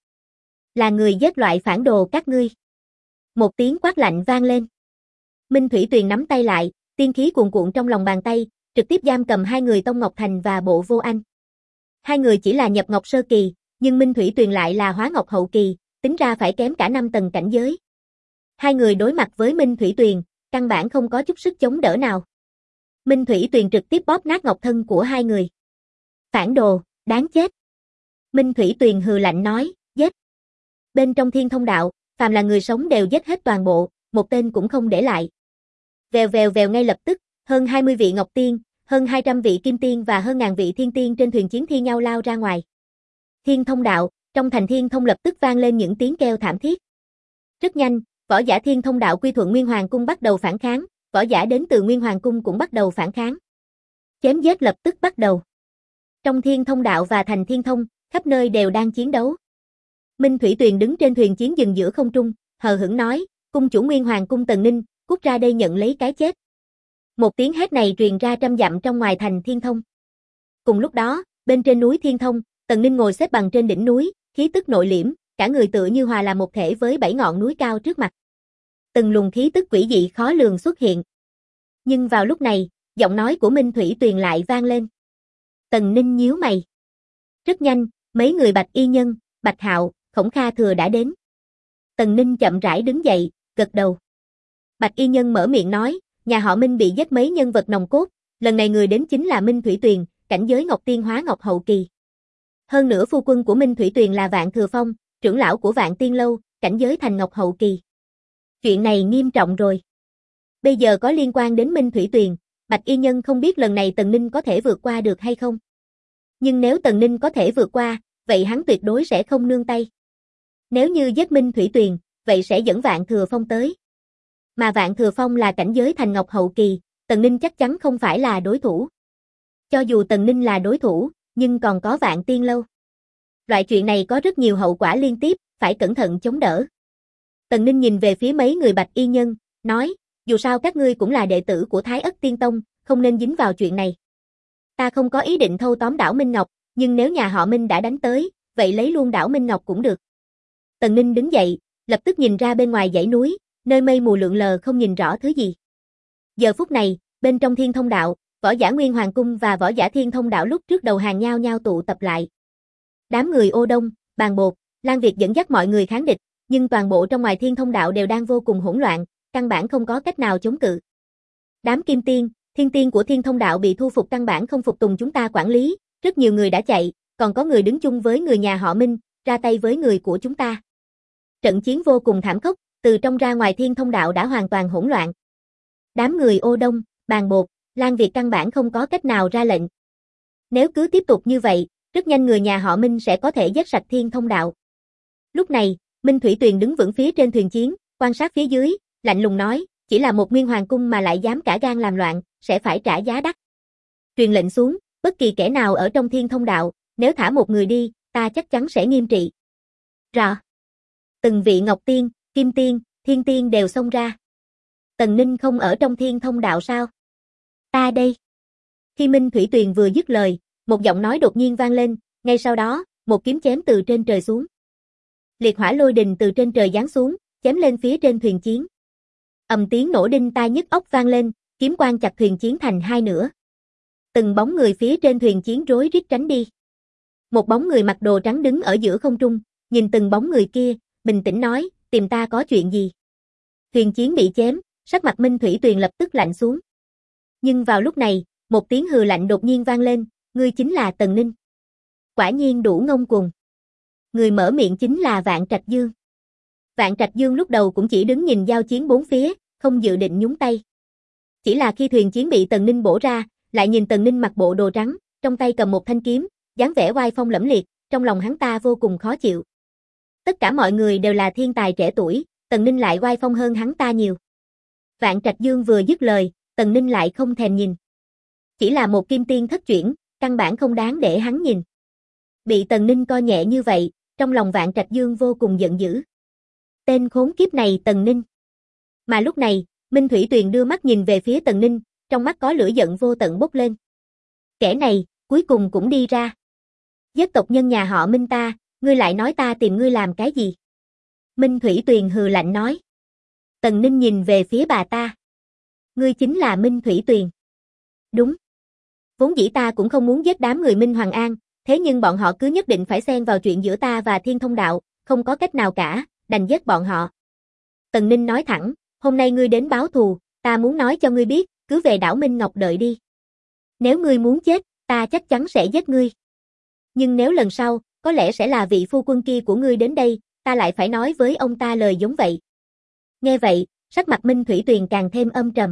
Là người giết loại phản đồ các ngươi. Một tiếng quát lạnh vang lên. Minh Thủy Tuyền nắm tay lại, tiên khí cuồn cuộn trong lòng bàn tay, trực tiếp giam cầm hai người Tông Ngọc Thành và Bộ Vô Anh. Hai người chỉ là nhập ngọc sơ kỳ, nhưng Minh Thủy Tuyền lại là hóa ngọc hậu kỳ, tính ra phải kém cả 5 tầng cảnh giới. Hai người đối mặt với Minh Thủy Tuyền, căn bản không có chút sức chống đỡ nào. Minh Thủy Tuyền trực tiếp bóp nát ngọc thân của hai người. Phản đồ, đáng chết. Minh Thủy Tuyền hừ lạnh nói, giết. Bên trong Thiên Thông đạo, phàm là người sống đều giết hết toàn bộ, một tên cũng không để lại. Vèo vèo vèo, ngay lập tức, hơn 20 vị ngọc tiên, hơn 200 vị kim tiên và hơn ngàn vị thiên tiên trên thuyền chiến thi nhau lao ra ngoài. Thiên Thông đạo, trong thành Thiên Thông lập tức vang lên những tiếng kêu thảm thiết. Rất nhanh, võ giả Thiên Thông đạo quy thuận Nguyên Hoàng Cung bắt đầu phản kháng, võ giả đến từ Nguyên Hoàng Cung cũng bắt đầu phản kháng. Chém giết lập tức bắt đầu. Trong Thiên Thông đạo và thành Thiên Thông, khắp nơi đều đang chiến đấu. Minh Thủy Tuyền đứng trên thuyền chiến dừng giữa không trung, hờ hững nói, cung chủ Nguyên Hoàng Cung Tần Ninh, cút ra đây nhận lấy cái chết. Một tiếng hét này truyền ra trăm dặm trong ngoài thành Thiên Thông. Cùng lúc đó, bên trên núi Thiên Thông, Tần Ninh ngồi xếp bằng trên đỉnh núi, khí tức nội liễm, cả người tựa như hòa làm một thể với 7 ngọn núi cao trước mặt. Từng luồng khí tức quỷ dị khó lường xuất hiện. Nhưng vào lúc này, giọng nói của Minh Thủy Tuyền lại vang lên. Tần Ninh nhíu mày. Rất nhanh, mấy người Bạch Y Nhân, Bạch Hạo, Khổng Kha Thừa đã đến. Tần Ninh chậm rãi đứng dậy, gật đầu. Bạch Y Nhân mở miệng nói, nhà họ Minh bị giết mấy nhân vật nòng cốt, lần này người đến chính là Minh Thủy Tuyền, cảnh giới Ngọc Tiên hóa Ngọc Hậu Kỳ. Hơn nữa phu quân của Minh Thủy Tuyền là Vạn Thừa Phong, trưởng lão của Vạn Tiên Lâu, cảnh giới thành Ngọc Hậu Kỳ. Chuyện này nghiêm trọng rồi. Bây giờ có liên quan đến Minh Thủy Tuyền, Bạch Y Nhân không biết lần này Tần Ninh có thể vượt qua được hay không. Nhưng nếu Tần Ninh có thể vượt qua, vậy hắn tuyệt đối sẽ không nương tay. Nếu như giết Minh Thủy Tuyền, vậy sẽ dẫn Vạn Thừa Phong tới. Mà Vạn Thừa Phong là cảnh giới thành Ngọc Hậu Kỳ, Tần Ninh chắc chắn không phải là đối thủ. Cho dù Tần Ninh là đối thủ, nhưng còn có Vạn Tiên Lâu. Loại chuyện này có rất nhiều hậu quả liên tiếp, phải cẩn thận chống đỡ. Tần Ninh nhìn về phía mấy người Bạch Y Nhân, nói, dù sao các ngươi cũng là đệ tử của Thái Ất Tiên Tông, không nên dính vào chuyện này. Ta không có ý định thâu tóm đảo Minh Ngọc, nhưng nếu nhà họ Minh đã đánh tới, vậy lấy luôn đảo Minh Ngọc cũng được. Tần Ninh đứng dậy, lập tức nhìn ra bên ngoài dãy núi, nơi mây mù lượn lờ không nhìn rõ thứ gì. Giờ phút này, bên trong Thiên Thông đạo, võ giả Nguyên Hoàng Cung và võ giả Thiên Thông đạo lúc trước đầu hàng nhau nhau tụ tập lại. Đám người Ô Đông, Bàn Bột, Lan Việt dẫn dắt mọi người kháng địch, nhưng toàn bộ trong ngoài Thiên Thông đạo đều đang vô cùng hỗn loạn, căn bản không có cách nào chống cự. Đám kim tiên, thiên tiên của Thiên Thông đạo bị thu phục căn bản không phục tùng chúng ta quản lý, rất nhiều người đã chạy, còn có người đứng chung với người nhà họ Minh, ra tay với người của chúng ta. Trận chiến vô cùng thảm khốc, từ trong ra ngoài Thiên Thông đạo đã hoàn toàn hỗn loạn. Đám người Ô Đông, Bàn Bột, Lan Việt căn bản không có cách nào ra lệnh. Nếu cứ tiếp tục như vậy, rất nhanh người nhà họ Minh sẽ có thể giết sạch Thiên Thông đạo. Lúc này, Minh Thủy Tuyền đứng vững phía trên thuyền chiến, quan sát phía dưới, lạnh lùng nói, chỉ là một Nguyên Hoàng Cung mà lại dám cả gan làm loạn, sẽ phải trả giá đắt. Truyền lệnh xuống, bất kỳ kẻ nào ở trong Thiên Thông đạo, nếu thả một người đi, ta chắc chắn sẽ nghiêm trị. Rõ. Từng vị Ngọc Tiên, Kim Tiên, Thiên Tiên đều xông ra. Tần Ninh không ở trong Thiên Thông đạo sao? Ta đây. Khi Minh Thủy Tuyền vừa dứt lời, một giọng nói đột nhiên vang lên, ngay sau đó, một kiếm chém từ trên trời xuống. Liệt hỏa lôi đình từ trên trời giáng xuống, chém lên phía trên thuyền chiến. Ầm tiếng nổ đinh tai nhức óc vang lên, kiếm quang chặt thuyền chiến thành hai nửa. Từng bóng người phía trên thuyền chiến rối rít tránh đi. Một bóng người mặc đồ trắng đứng ở giữa không trung, nhìn từng bóng người kia, bình tĩnh nói, tìm ta có chuyện gì? Thuyền chiến bị chém, sắc mặt Minh Thủy Tuyền lập tức lạnh xuống. Nhưng vào lúc này, một tiếng hừ lạnh đột nhiên vang lên, ngươi chính là Tần Ninh. Quả nhiên đủ ngông cuồng. Người mở miệng chính là Vạn Trạch Dương. Vạn Trạch Dương lúc đầu cũng chỉ đứng nhìn giao chiến bốn phía, không dự định nhúng tay. Chỉ là khi thuyền chiến bị Tần Ninh bổ ra, lại nhìn Tần Ninh mặc bộ đồ trắng, trong tay cầm một thanh kiếm, dáng vẻ oai phong lẫm liệt, trong lòng hắn ta vô cùng khó chịu. Tất cả mọi người đều là thiên tài trẻ tuổi, Tần Ninh lại oai phong hơn hắn ta nhiều. Vạn Trạch Dương vừa dứt lời, Tần Ninh lại không thèm nhìn. Chỉ là một kim tiên thất chuyển, căn bản không đáng để hắn nhìn. Bị Tần Ninh coi nhẹ như vậy, trong lòng Vạn Trạch Dương vô cùng giận dữ. Tên khốn kiếp này Tần Ninh. Mà lúc này, Minh Thủy Tuyền đưa mắt nhìn về phía Tần Ninh, trong mắt có lửa giận vô tận bốc lên. Kẻ này, cuối cùng cũng đi ra. Giết tộc nhân nhà họ Minh ta, ngươi lại nói ta tìm ngươi làm cái gì? Minh Thủy Tuyền hừ lạnh nói. Tần Ninh nhìn về phía bà ta. Ngươi chính là Minh Thủy Tuyền. Đúng. Vốn dĩ ta cũng không muốn giết đám người Minh Hoàng An, thế nhưng bọn họ cứ nhất định phải xen vào chuyện giữa ta và Thiên Thông Đạo, không có cách nào cả, đành giết bọn họ. Tần Ninh nói thẳng, hôm nay ngươi đến báo thù, ta muốn nói cho ngươi biết, cứ về đảo Minh Ngọc đợi đi. Nếu ngươi muốn chết, ta chắc chắn sẽ giết ngươi. Nhưng nếu lần sau, có lẽ sẽ là vị phu quân kia của ngươi đến đây, ta lại phải nói với ông ta lời giống vậy. Nghe vậy, sắc mặt Minh Thủy Tuyền càng thêm âm trầm.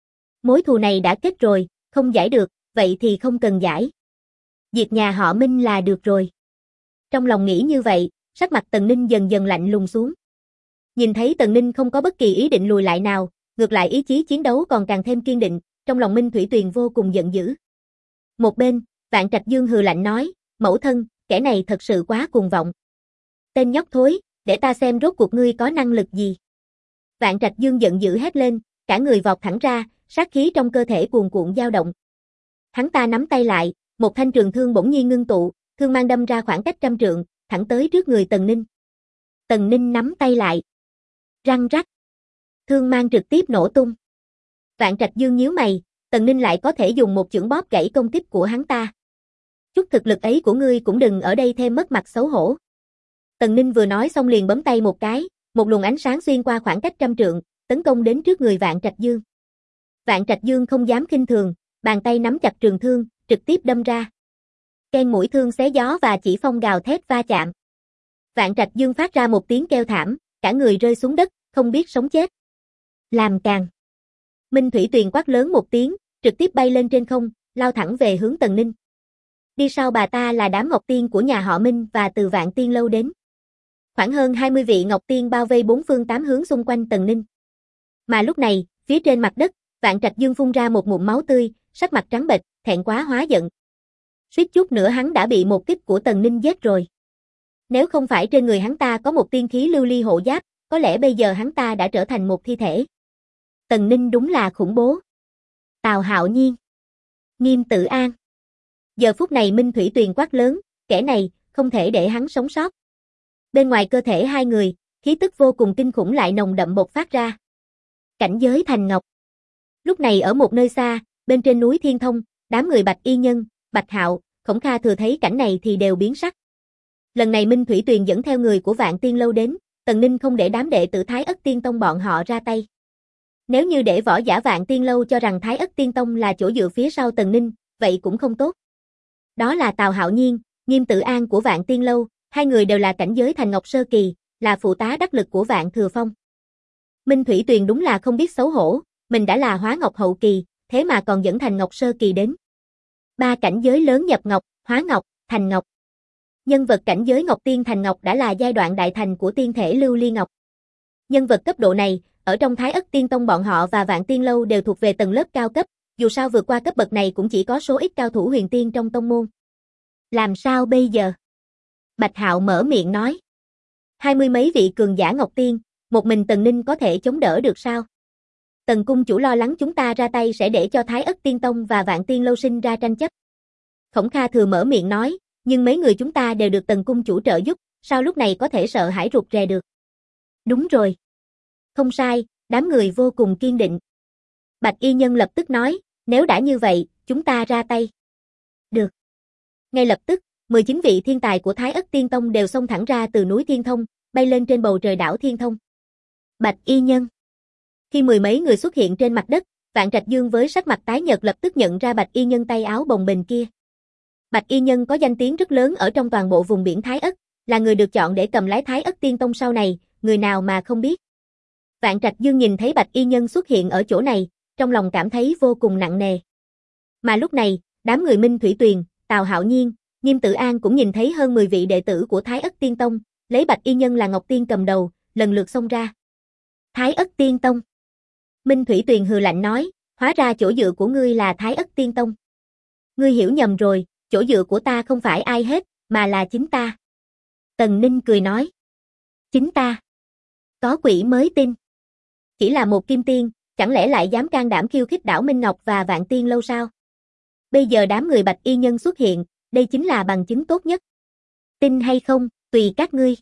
Mối thù này đã kết rồi, không giải được, vậy thì không cần giải. Diệt nhà họ Minh là được rồi. Trong lòng nghĩ như vậy, sắc mặt Tần Ninh dần dần lạnh lùng xuống. Nhìn thấy Tần Ninh không có bất kỳ ý định lùi lại nào, ngược lại ý chí chiến đấu còn càng thêm kiên định, trong lòng Minh Thủy Tuyền vô cùng giận dữ. Một bên, Vạn Trạch Dương hừ lạnh nói, mẫu thân, kẻ này thật sự quá cuồng vọng. Tên nhóc thối, để ta xem rốt cuộc ngươi có năng lực gì. Vạn Trạch Dương giận dữ hét lên, cả người vọt thẳng ra, sát khí trong cơ thể cuồn cuộn dao động. Hắn ta nắm tay lại, một thanh trường thương bỗng nhiên ngưng tụ, thương mang đâm ra khoảng cách 100 trượng, thẳng tới trước người Tần Ninh. Tần Ninh nắm tay lại. Răng rắc. Thương mang trực tiếp nổ tung. Vạn Trạch Dương nhíu mày, Tần Ninh lại có thể dùng một chưởng bóp gãy công kích của hắn ta. Chút thực lực ấy của ngươi cũng đừng ở đây thêm mất mặt xấu hổ. Tần Ninh vừa nói xong liền bấm tay một cái, một luồng ánh sáng xuyên qua khoảng cách 100 trượng, tấn công đến trước người Vạn Trạch Dương. Vạn Trạch Dương không dám khinh thường, bàn tay nắm chặt trường thương, trực tiếp đâm ra. Keng mũi thương xé gió và chỉ phong gào thét va chạm. Vạn Trạch Dương phát ra một tiếng kêu thảm, cả người rơi xuống đất, không biết sống chết. Làm càng. Minh Thủy Tuyền quát lớn một tiếng, trực tiếp bay lên trên không, lao thẳng về hướng Tần Ninh. Đi sau bà ta là đám Ngọc Tiên của nhà họ Minh và từ Vạn Tiên Lâu đến. Khoảng hơn 20 vị Ngọc Tiên bao vây bốn phương tám hướng xung quanh Tần Ninh. Mà lúc này, phía trên mặt đất, Vạn Trạch Dương phun ra một ngụm máu tươi, sắc mặt trắng bệch, thẹn quá hóa giận. Suýt chút nữa hắn đã bị một kích của Tần Ninh giết rồi. Nếu không phải trên người hắn ta có một tiên khí lưu ly hộ giáp, có lẽ bây giờ hắn ta đã trở thành một thi thể. Tần Ninh đúng là khủng bố. Tào Hạo Nhiên, Nghiêm Tự An. Giờ phút này Minh Thủy Tuyền quát lớn, kẻ này, không thể để hắn sống sót. Bên ngoài cơ thể hai người, khí tức vô cùng kinh khủng lại nồng đậm bộc phát ra. Cảnh giới thành ngọc. Lúc này ở một nơi xa, bên trên núi Thiên Thông, đám người Bạch Y Nhân, Bạch Hạo, Khổng Kha thừa thấy cảnh này thì đều biến sắc. Lần này Minh Thủy Tuyền dẫn theo người của Vạn Tiên Lâu đến, Tần Ninh không để đám đệ tử Thái Ất Tiên Tông bọn họ ra tay. Nếu như để võ giả Vạn Tiên Lâu cho rằng Thái Ất Tiên Tông là chỗ dựa phía sau Tần Ninh, vậy cũng không tốt. Đó là Tào Hạo Nhiên, Nghiêm Tự An của Vạn Tiên Lâu, hai người đều là cảnh giới thành ngọc sơ kỳ, là phụ tá đắc lực của Vạn Thừa Phong. Minh Thủy Tuyền đúng là không biết xấu hổ, mình đã là hóa ngọc hậu kỳ, thế mà còn dẫn thành ngọc sơ kỳ đến. Ba cảnh giới lớn nhập ngọc, hóa ngọc, thành ngọc. Nhân vật cảnh giới ngọc tiên thành ngọc đã là giai đoạn đại thành của tiên thể lưu ly ngọc. Nhân vật cấp độ này, ở trong Thái Ất Tiên Tông bọn họ và Vạn Tiên Lâu đều thuộc về tầng lớp cao cấp, dù sao vượt qua cấp bậc này cũng chỉ có số ít cao thủ huyền tiên trong tông môn. Làm sao bây giờ? Bạch Hạo mở miệng nói. 20 mấy vị cường giả ngọc tiên, một mình Tần Ninh có thể chống đỡ được sao? Tần cung chủ lo lắng chúng ta ra tay sẽ để cho Thái Ất Tiên Tông và Vạn Tiên Lâu sinh ra tranh chấp. Khổng Kha thừa mở miệng nói, nhưng mấy người chúng ta đều được Tần cung chủ trợ giúp, sao lúc này có thể sợ hãi rụt rè được. Đúng rồi. Không sai, đám người vô cùng kiên định. Bạch Y Nhân lập tức nói, nếu đã như vậy, chúng ta ra tay. Được. Ngay lập tức, 19 vị thiên tài của Thái Ất Tiên Tông đều xông thẳng ra từ núi Thiên Thông, bay lên trên bầu trời đảo Thiên Thông. Bạch Y Nhân. Khi mười mấy người xuất hiện trên mặt đất, Vạn Trạch Dương với sắc mặt tái nhợt lập tức nhận ra Bạch Y Nhân tay áo bồng bềnh kia. Bạch Y Nhân có danh tiếng rất lớn ở trong toàn bộ vùng biển Thái Ất, là người được chọn để cầm lái Thái Ất Tiên Tông sau này, người nào mà không biết. Vạn Trạch Dương nhìn thấy Bạch Y Nhân xuất hiện ở chỗ này, trong lòng cảm thấy vô cùng nặng nề. Mà lúc này, đám người Minh Thủy Tuyền, Tào Hạo Nhiên, Nghiêm Tự An cũng nhìn thấy hơn 10 vị đệ tử của Thái Ất Tiên Tông, lấy Bạch Y Nhân là Ngọc Tiên cầm đầu, lần lượt xông ra. Thái Ất Tiên Tông. Minh Thủy Tuyền hừ lạnh nói, hóa ra chỗ dựa của ngươi là Thái Ất Tiên Tông. Ngươi hiểu nhầm rồi, chỗ dựa của ta không phải ai hết, mà là chính ta. Tần Ninh cười nói. Chính ta. Có quỷ mới tin. Chỉ là một kim tiên, chẳng lẽ lại dám can đảm khiêu khích đảo Minh Ngọc và Vạn Tiên Lâu sao? Bây giờ đám người Bạch Y Nhân xuất hiện, đây chính là bằng chứng tốt nhất. Tin hay không, tùy các ngươi.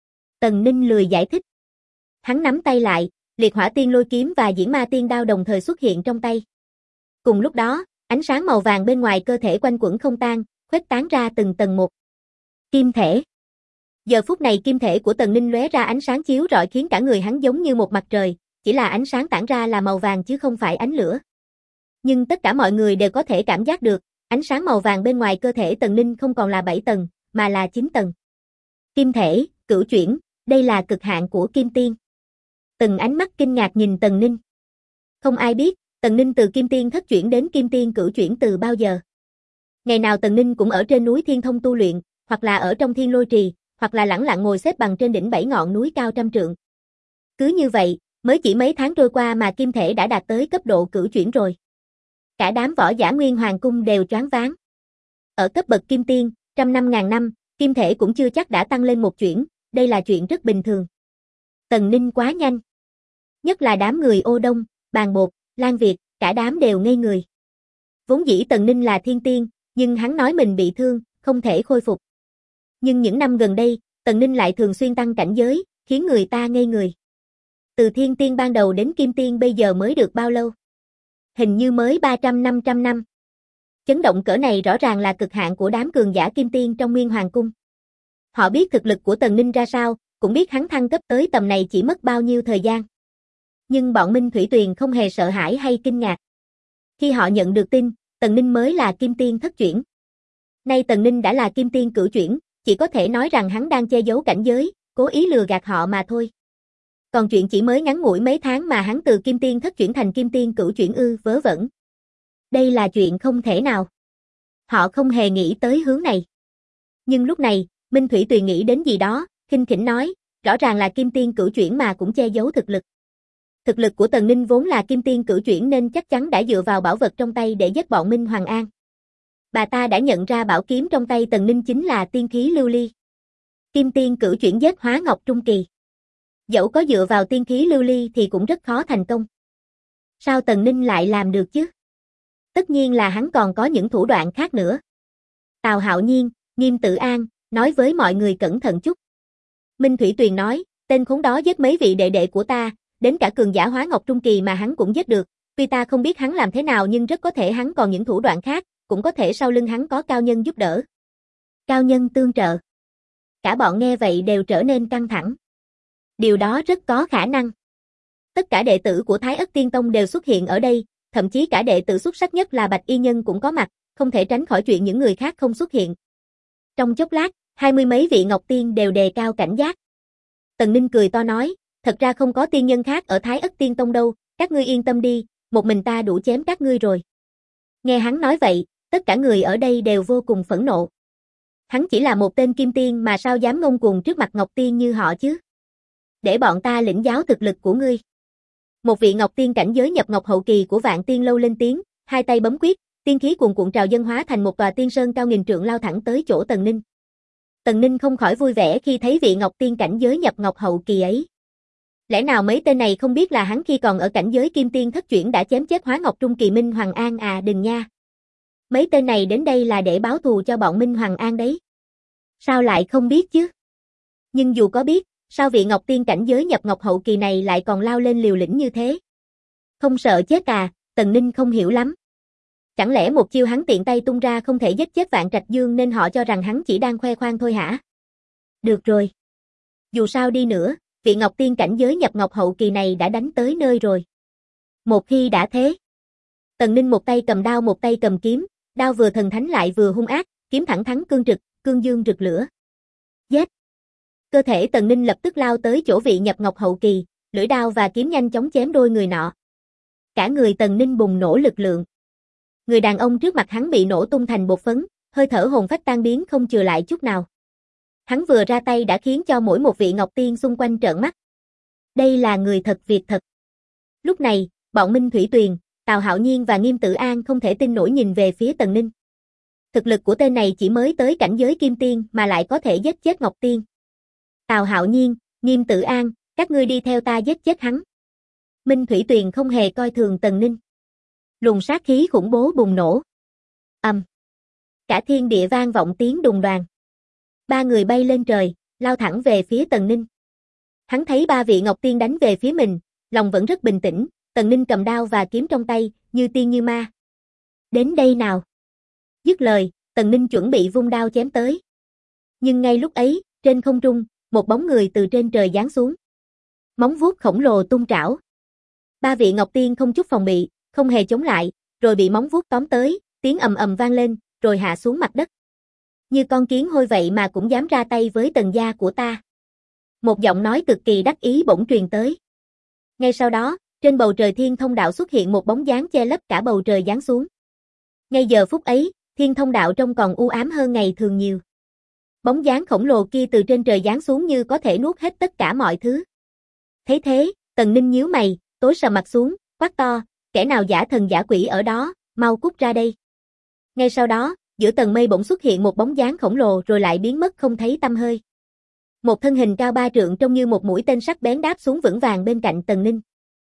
Tần Ninh lười giải thích. Hắn nắm tay lại, Liệt Hỏa Tiên Lôi Kiếm và Diễn Ma Tiên Đao đồng thời xuất hiện trong tay. Cùng lúc đó, ánh sáng màu vàng bên ngoài cơ thể quanh quẩn không tan, khuếch tán ra từng tầng một. Kim thể. Giờ phút này kim thể của Tần Ninh lóe ra ánh sáng chiếu rọi khiến cả người hắn giống như một mặt trời, chỉ là ánh sáng tản ra là màu vàng chứ không phải ánh lửa. Nhưng tất cả mọi người đều có thể cảm giác được, ánh sáng màu vàng bên ngoài cơ thể Tần Ninh không còn là 7 tầng, mà là 9 tầng. Kim thể, cửu chuyển, đây là cực hạn của kim tiên. Từng ánh mắt kinh ngạc nhìn Tần Ninh. Không ai biết, Tần Ninh từ kim tiên thất chuyển đến kim tiên cửu chuyển từ bao giờ. Ngày nào Tần Ninh cũng ở trên núi Thiên Thông tu luyện, hoặc là ở trong Thiên Lôi Trì, hoặc là lẳng lặng ngồi xếp bằng trên đỉnh 7 ngọn núi cao trăm trượng. Cứ như vậy, mới chỉ mấy tháng trôi qua mà kim thể đã đạt tới cấp độ cửu chuyển rồi. Cả đám võ giả Nguyên Hoàng Cung đều choáng váng. Ở cấp bậc kim tiên, trăm năm ngàn năm, kim thể cũng chưa chắc đã tăng lên một chuyển, đây là chuyện rất bình thường. Tần Ninh quá nhanh. Nhất là đám người Ô Đông, Bàn Bột, Lan Việt, cả đám đều ngây người. Vốn dĩ Tần Ninh là thiên tiên, nhưng hắn nói mình bị thương, không thể khôi phục. Nhưng những năm gần đây, Tần Ninh lại thường xuyên tăng cảnh giới, khiến người ta ngây người. Từ thiên tiên ban đầu đến kim tiên bây giờ mới được bao lâu? Hình như mới 300-500 năm. Chấn động cỡ này rõ ràng là cực hạn của đám cường giả kim tiên trong Nguyên Hoàng Cung. Họ biết thực lực của Tần Ninh ra sao, cũng biết hắn thăng cấp tới tầm này chỉ mất bao nhiêu thời gian. Nhưng bọn Minh Thủy Tuyền không hề sợ hãi hay kinh ngạc. Khi họ nhận được tin, Tần Ninh mới là kim tiên thất chuyển. Nay Tần Ninh đã là kim tiên cửu chuyển, chỉ có thể nói rằng hắn đang che giấu cảnh giới, cố ý lừa gạt họ mà thôi. Còn chuyện chỉ mới ngắn ngủi mấy tháng mà hắn từ kim tiên thất chuyển thành kim tiên cửu chuyển vớ vẩn. Đây là chuyện không thể nào. Họ không hề nghĩ tới hướng này. Nhưng lúc này, Minh Thủy Tuyền nghĩ đến gì đó, khinh khỉnh nói, rõ ràng là kim tiên cửu chuyển mà cũng che giấu thực lực. Thực lực của Tần Ninh vốn là kim tiên cửu chuyển nên chắc chắn đã dựa vào bảo vật trong tay để giết bọn Minh Hoàng An. Bà ta đã nhận ra bảo kiếm trong tay Tần Ninh chính là tiên khí lưu ly. Kim tiên cửu chuyển giết Hóa Ngọc Trung Kỳ. Dẫu có dựa vào tiên khí lưu ly thì cũng rất khó thành công. Sao Tần Ninh lại làm được chứ? Tất nhiên là hắn còn có những thủ đoạn khác nữa. Tào Hạo Nhiên, Nghiêm Tự An, nói với mọi người cẩn thận chút. Minh Thủy Tuyền nói, tên khốn đó giết mấy vị đệ đệ của ta, đến cả cường giả Hóa Ngọc Trung Kỳ mà hắn cũng giết được. Tuy ta không biết hắn làm thế nào nhưng rất có thể hắn còn những thủ đoạn khác, cũng có thể sau lưng hắn có cao nhân giúp đỡ. Cao nhân tương trợ. Cả bọn nghe vậy đều trở nên căng thẳng. Điều đó rất có khả năng. Tất cả đệ tử của Thái Ất Tiên Tông đều xuất hiện ở đây, thậm chí cả đệ tử xuất sắc nhất là Bạch Y Nhân cũng có mặt, không thể tránh khỏi chuyện những người khác không xuất hiện. Trong chốc lát, 20 mấy vị Ngọc Tiên đều đề cao cảnh giác. Tần Ninh cười to nói, thật ra không có tiên nhân khác ở Thái Ất Tiên Tông đâu, các ngươi yên tâm đi, một mình ta đủ chém các ngươi rồi. Nghe hắn nói vậy, tất cả người ở đây đều vô cùng phẫn nộ. Hắn chỉ là một tên kim tiên mà sao dám ngông cuồng trước mặt Ngọc Tiên như họ chứ? Để bọn ta lĩnh giáo thực lực của ngươi. Một vị Ngọc Tiên cảnh giới nhập Ngọc hậu kỳ của Vạn Tiên Lâu lên tiếng, hai tay bấm quyết, tiên khí cuồn cuộn trào dâng hóa thành một tòa tiên sơn cao nghìn trượng lao thẳng tới chỗ Tần Ninh. Tần Ninh không khỏi vui vẻ khi thấy vị Ngọc Tiên cảnh giới nhập Ngọc hậu kỳ ấy. Lẽ nào mấy tên này không biết là hắn khi còn ở cảnh giới kim tiên thất chuyển đã chém chết Hóa Ngọc Trung Kỳ Minh Hoàng An à? Đừng nha. Mấy tên này đến đây là để báo thù cho bọn Minh Hoàng An đấy. Sao lại không biết chứ? Nhưng dù có biết, sao vị Ngọc Tiên cảnh giới nhập Ngọc Hậu Kỳ này lại còn lao lên liều lĩnh như thế? Không sợ chết à? Tần Ninh không hiểu lắm. Chẳng lẽ một chiêu hắn tiện tay tung ra không thể giết chết Vạn Trạch Dương nên họ cho rằng hắn chỉ đang khoe khoang thôi hả? Được rồi. Dù sao đi nữa, vị Ngọc Tiên cảnh giới nhập Ngọc Hậu Kỳ này đã đánh tới nơi rồi. Một khi đã thế. Tần Ninh một tay cầm đao một tay cầm kiếm, đao vừa thần thánh lại vừa hung ác, kiếm thẳng thắn cương trực, cương dương rực lửa. Giết! Cơ thể Tần Ninh lập tức lao tới chỗ vị nhập Ngọc Hậu Kỳ, lưỡi đao và kiếm nhanh chóng chém đôi người nọ. Cả người Tần Ninh bùng nổ lực lượng. Người đàn ông trước mặt hắn bị nổ tung thành bột phấn, hơi thở hồn phách tan biến không chừa lại chút nào. Hắn vừa ra tay đã khiến cho mỗi một vị Ngọc Tiên xung quanh trợn mắt. Đây là người thật việc thật. Lúc này, bọn Minh Thủy Tuyền, Tào Hạo Nhiên và Nghiêm Tử An không thể tin nổi nhìn về phía Tần Ninh. Thực lực của tên này chỉ mới tới cảnh giới kim tiên mà lại có thể giết chết Ngọc Tiên. Tào Hạo Nhiên, Nghiêm Tử An, các ngươi đi theo ta giết chết hắn. Minh Thủy Tuyền không hề coi thường Tần Ninh. Luồng sát khí khủng bố bùng nổ. Cả thiên địa vang vọng tiếng đùng đoàng. Ba người bay lên trời, lao thẳng về phía Tần Ninh. Hắn thấy ba vị Ngọc Tiên đánh về phía mình, lòng vẫn rất bình tĩnh, Tần Ninh cầm đao và kiếm trong tay, như tiên như ma. Đến đây nào. Dứt lời, Tần Ninh chuẩn bị vung đao chém tới. Nhưng ngay lúc ấy, trên không trung, một bóng người từ trên trời giáng xuống. Móng vuốt khổng lồ tung trảo. Ba vị Ngọc Tiên không chút phòng bị, không hề chống lại, rồi bị móng vuốt tóm tới, tiếng ầm ầm vang lên, rồi hạ xuống mặt đất. Như con kiến hôi vậy mà cũng dám ra tay với Tần gia của ta. Một giọng nói cực kỳ đắc ý bỗng truyền tới. Ngay sau đó, trên bầu trời Thiên Thông Đạo xuất hiện một bóng dáng che lấp cả bầu trời giáng xuống. Ngay giờ phút ấy, Thiên Thông Đạo trông còn u ám hơn ngày thường nhiều. Bóng dáng khổng lồ kia từ trên trời giáng xuống như có thể nuốt hết tất cả mọi thứ. Thấy thế, Tần Ninh nhíu mày, tối sầm mặt xuống, quát to, kẻ nào giả thần giả quỷ ở đó, mau cút ra đây. Ngay sau đó, giữa tầng mây bỗng xuất hiện một bóng dáng khổng lồ rồi lại biến mất không thấy tăm hơi. Một thân hình cao 3 trượng trông như một mũi tên sắc bén đáp xuống vững vàng bên cạnh Tần Ninh.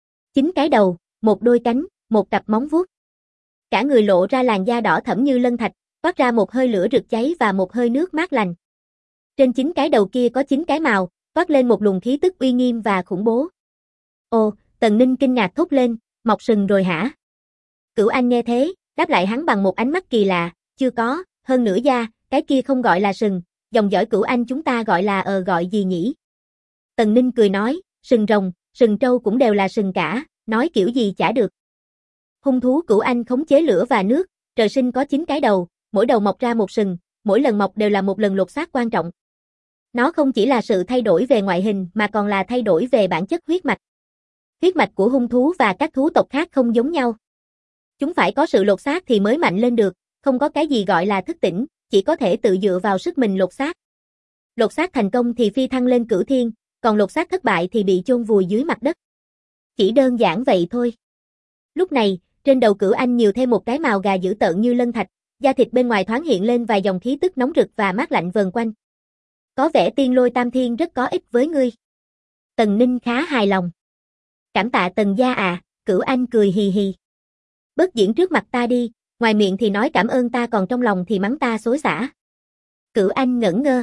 9 cái đầu, một đôi cánh, một cặp móng vuốt. Cả người lộ ra làn da đỏ thẫm như lân thạch, toát ra một hơi lửa rực cháy và một hơi nước mát lành. Trên 9 cái đầu kia có 9 cái mào, toát lên một luồng khí tức uy nghiêm và khủng bố. Ồ, Tần Ninh kinh ngạc thốt lên, mọc sừng rồi hả? Cửu Anh nghe thế, đáp lại hắn bằng một ánh mắt kỳ lạ, chưa có, hơn nữa da, cái kia không gọi là sừng, dòng dõi Cửu Anh chúng ta gọi là gọi gì nhỉ? Tần Ninh cười nói, sừng rồng, sừng trâu cũng đều là sừng cả, nói kiểu gì chả được. Hung thú Cửu Anh khống chế lửa và nước, trời sinh có 9 cái đầu, mỗi đầu mọc ra một sừng, mỗi lần mọc đều là một lần lột xác quan trọng. Nó không chỉ là sự thay đổi về ngoại hình mà còn là thay đổi về bản chất huyết mạch. Huyết mạch của hung thú và các thú tộc khác không giống nhau. Chúng phải có sự lột xác thì mới mạnh lên được, không có cái gì gọi là thức tỉnh, chỉ có thể tự dựa vào sức mình lột xác. Lột xác thành công thì phi thăng lên cửu thiên, còn lột xác thất bại thì bị chôn vùi dưới mặt đất. Chỉ đơn giản vậy thôi. Lúc này, trên đầu Cửu Anh nhiều thêm một cái mào gà dữ tợn như lân thạch, da thịt bên ngoài thoáng hiện lên vài dòng khí tức nóng rực và mát lạnh vờn quanh. Có vẻ Tiên Lôi Tam Thiên rất có ích với ngươi. Tần Ninh khá hài lòng. Cảm tạ Tần gia à, Cửu Anh cười hì hì. Bớt diễn trước mặt ta đi, ngoài miệng thì nói cảm ơn ta còn trong lòng thì mắng ta xối xả. Cửu Anh ngẩn ngơ.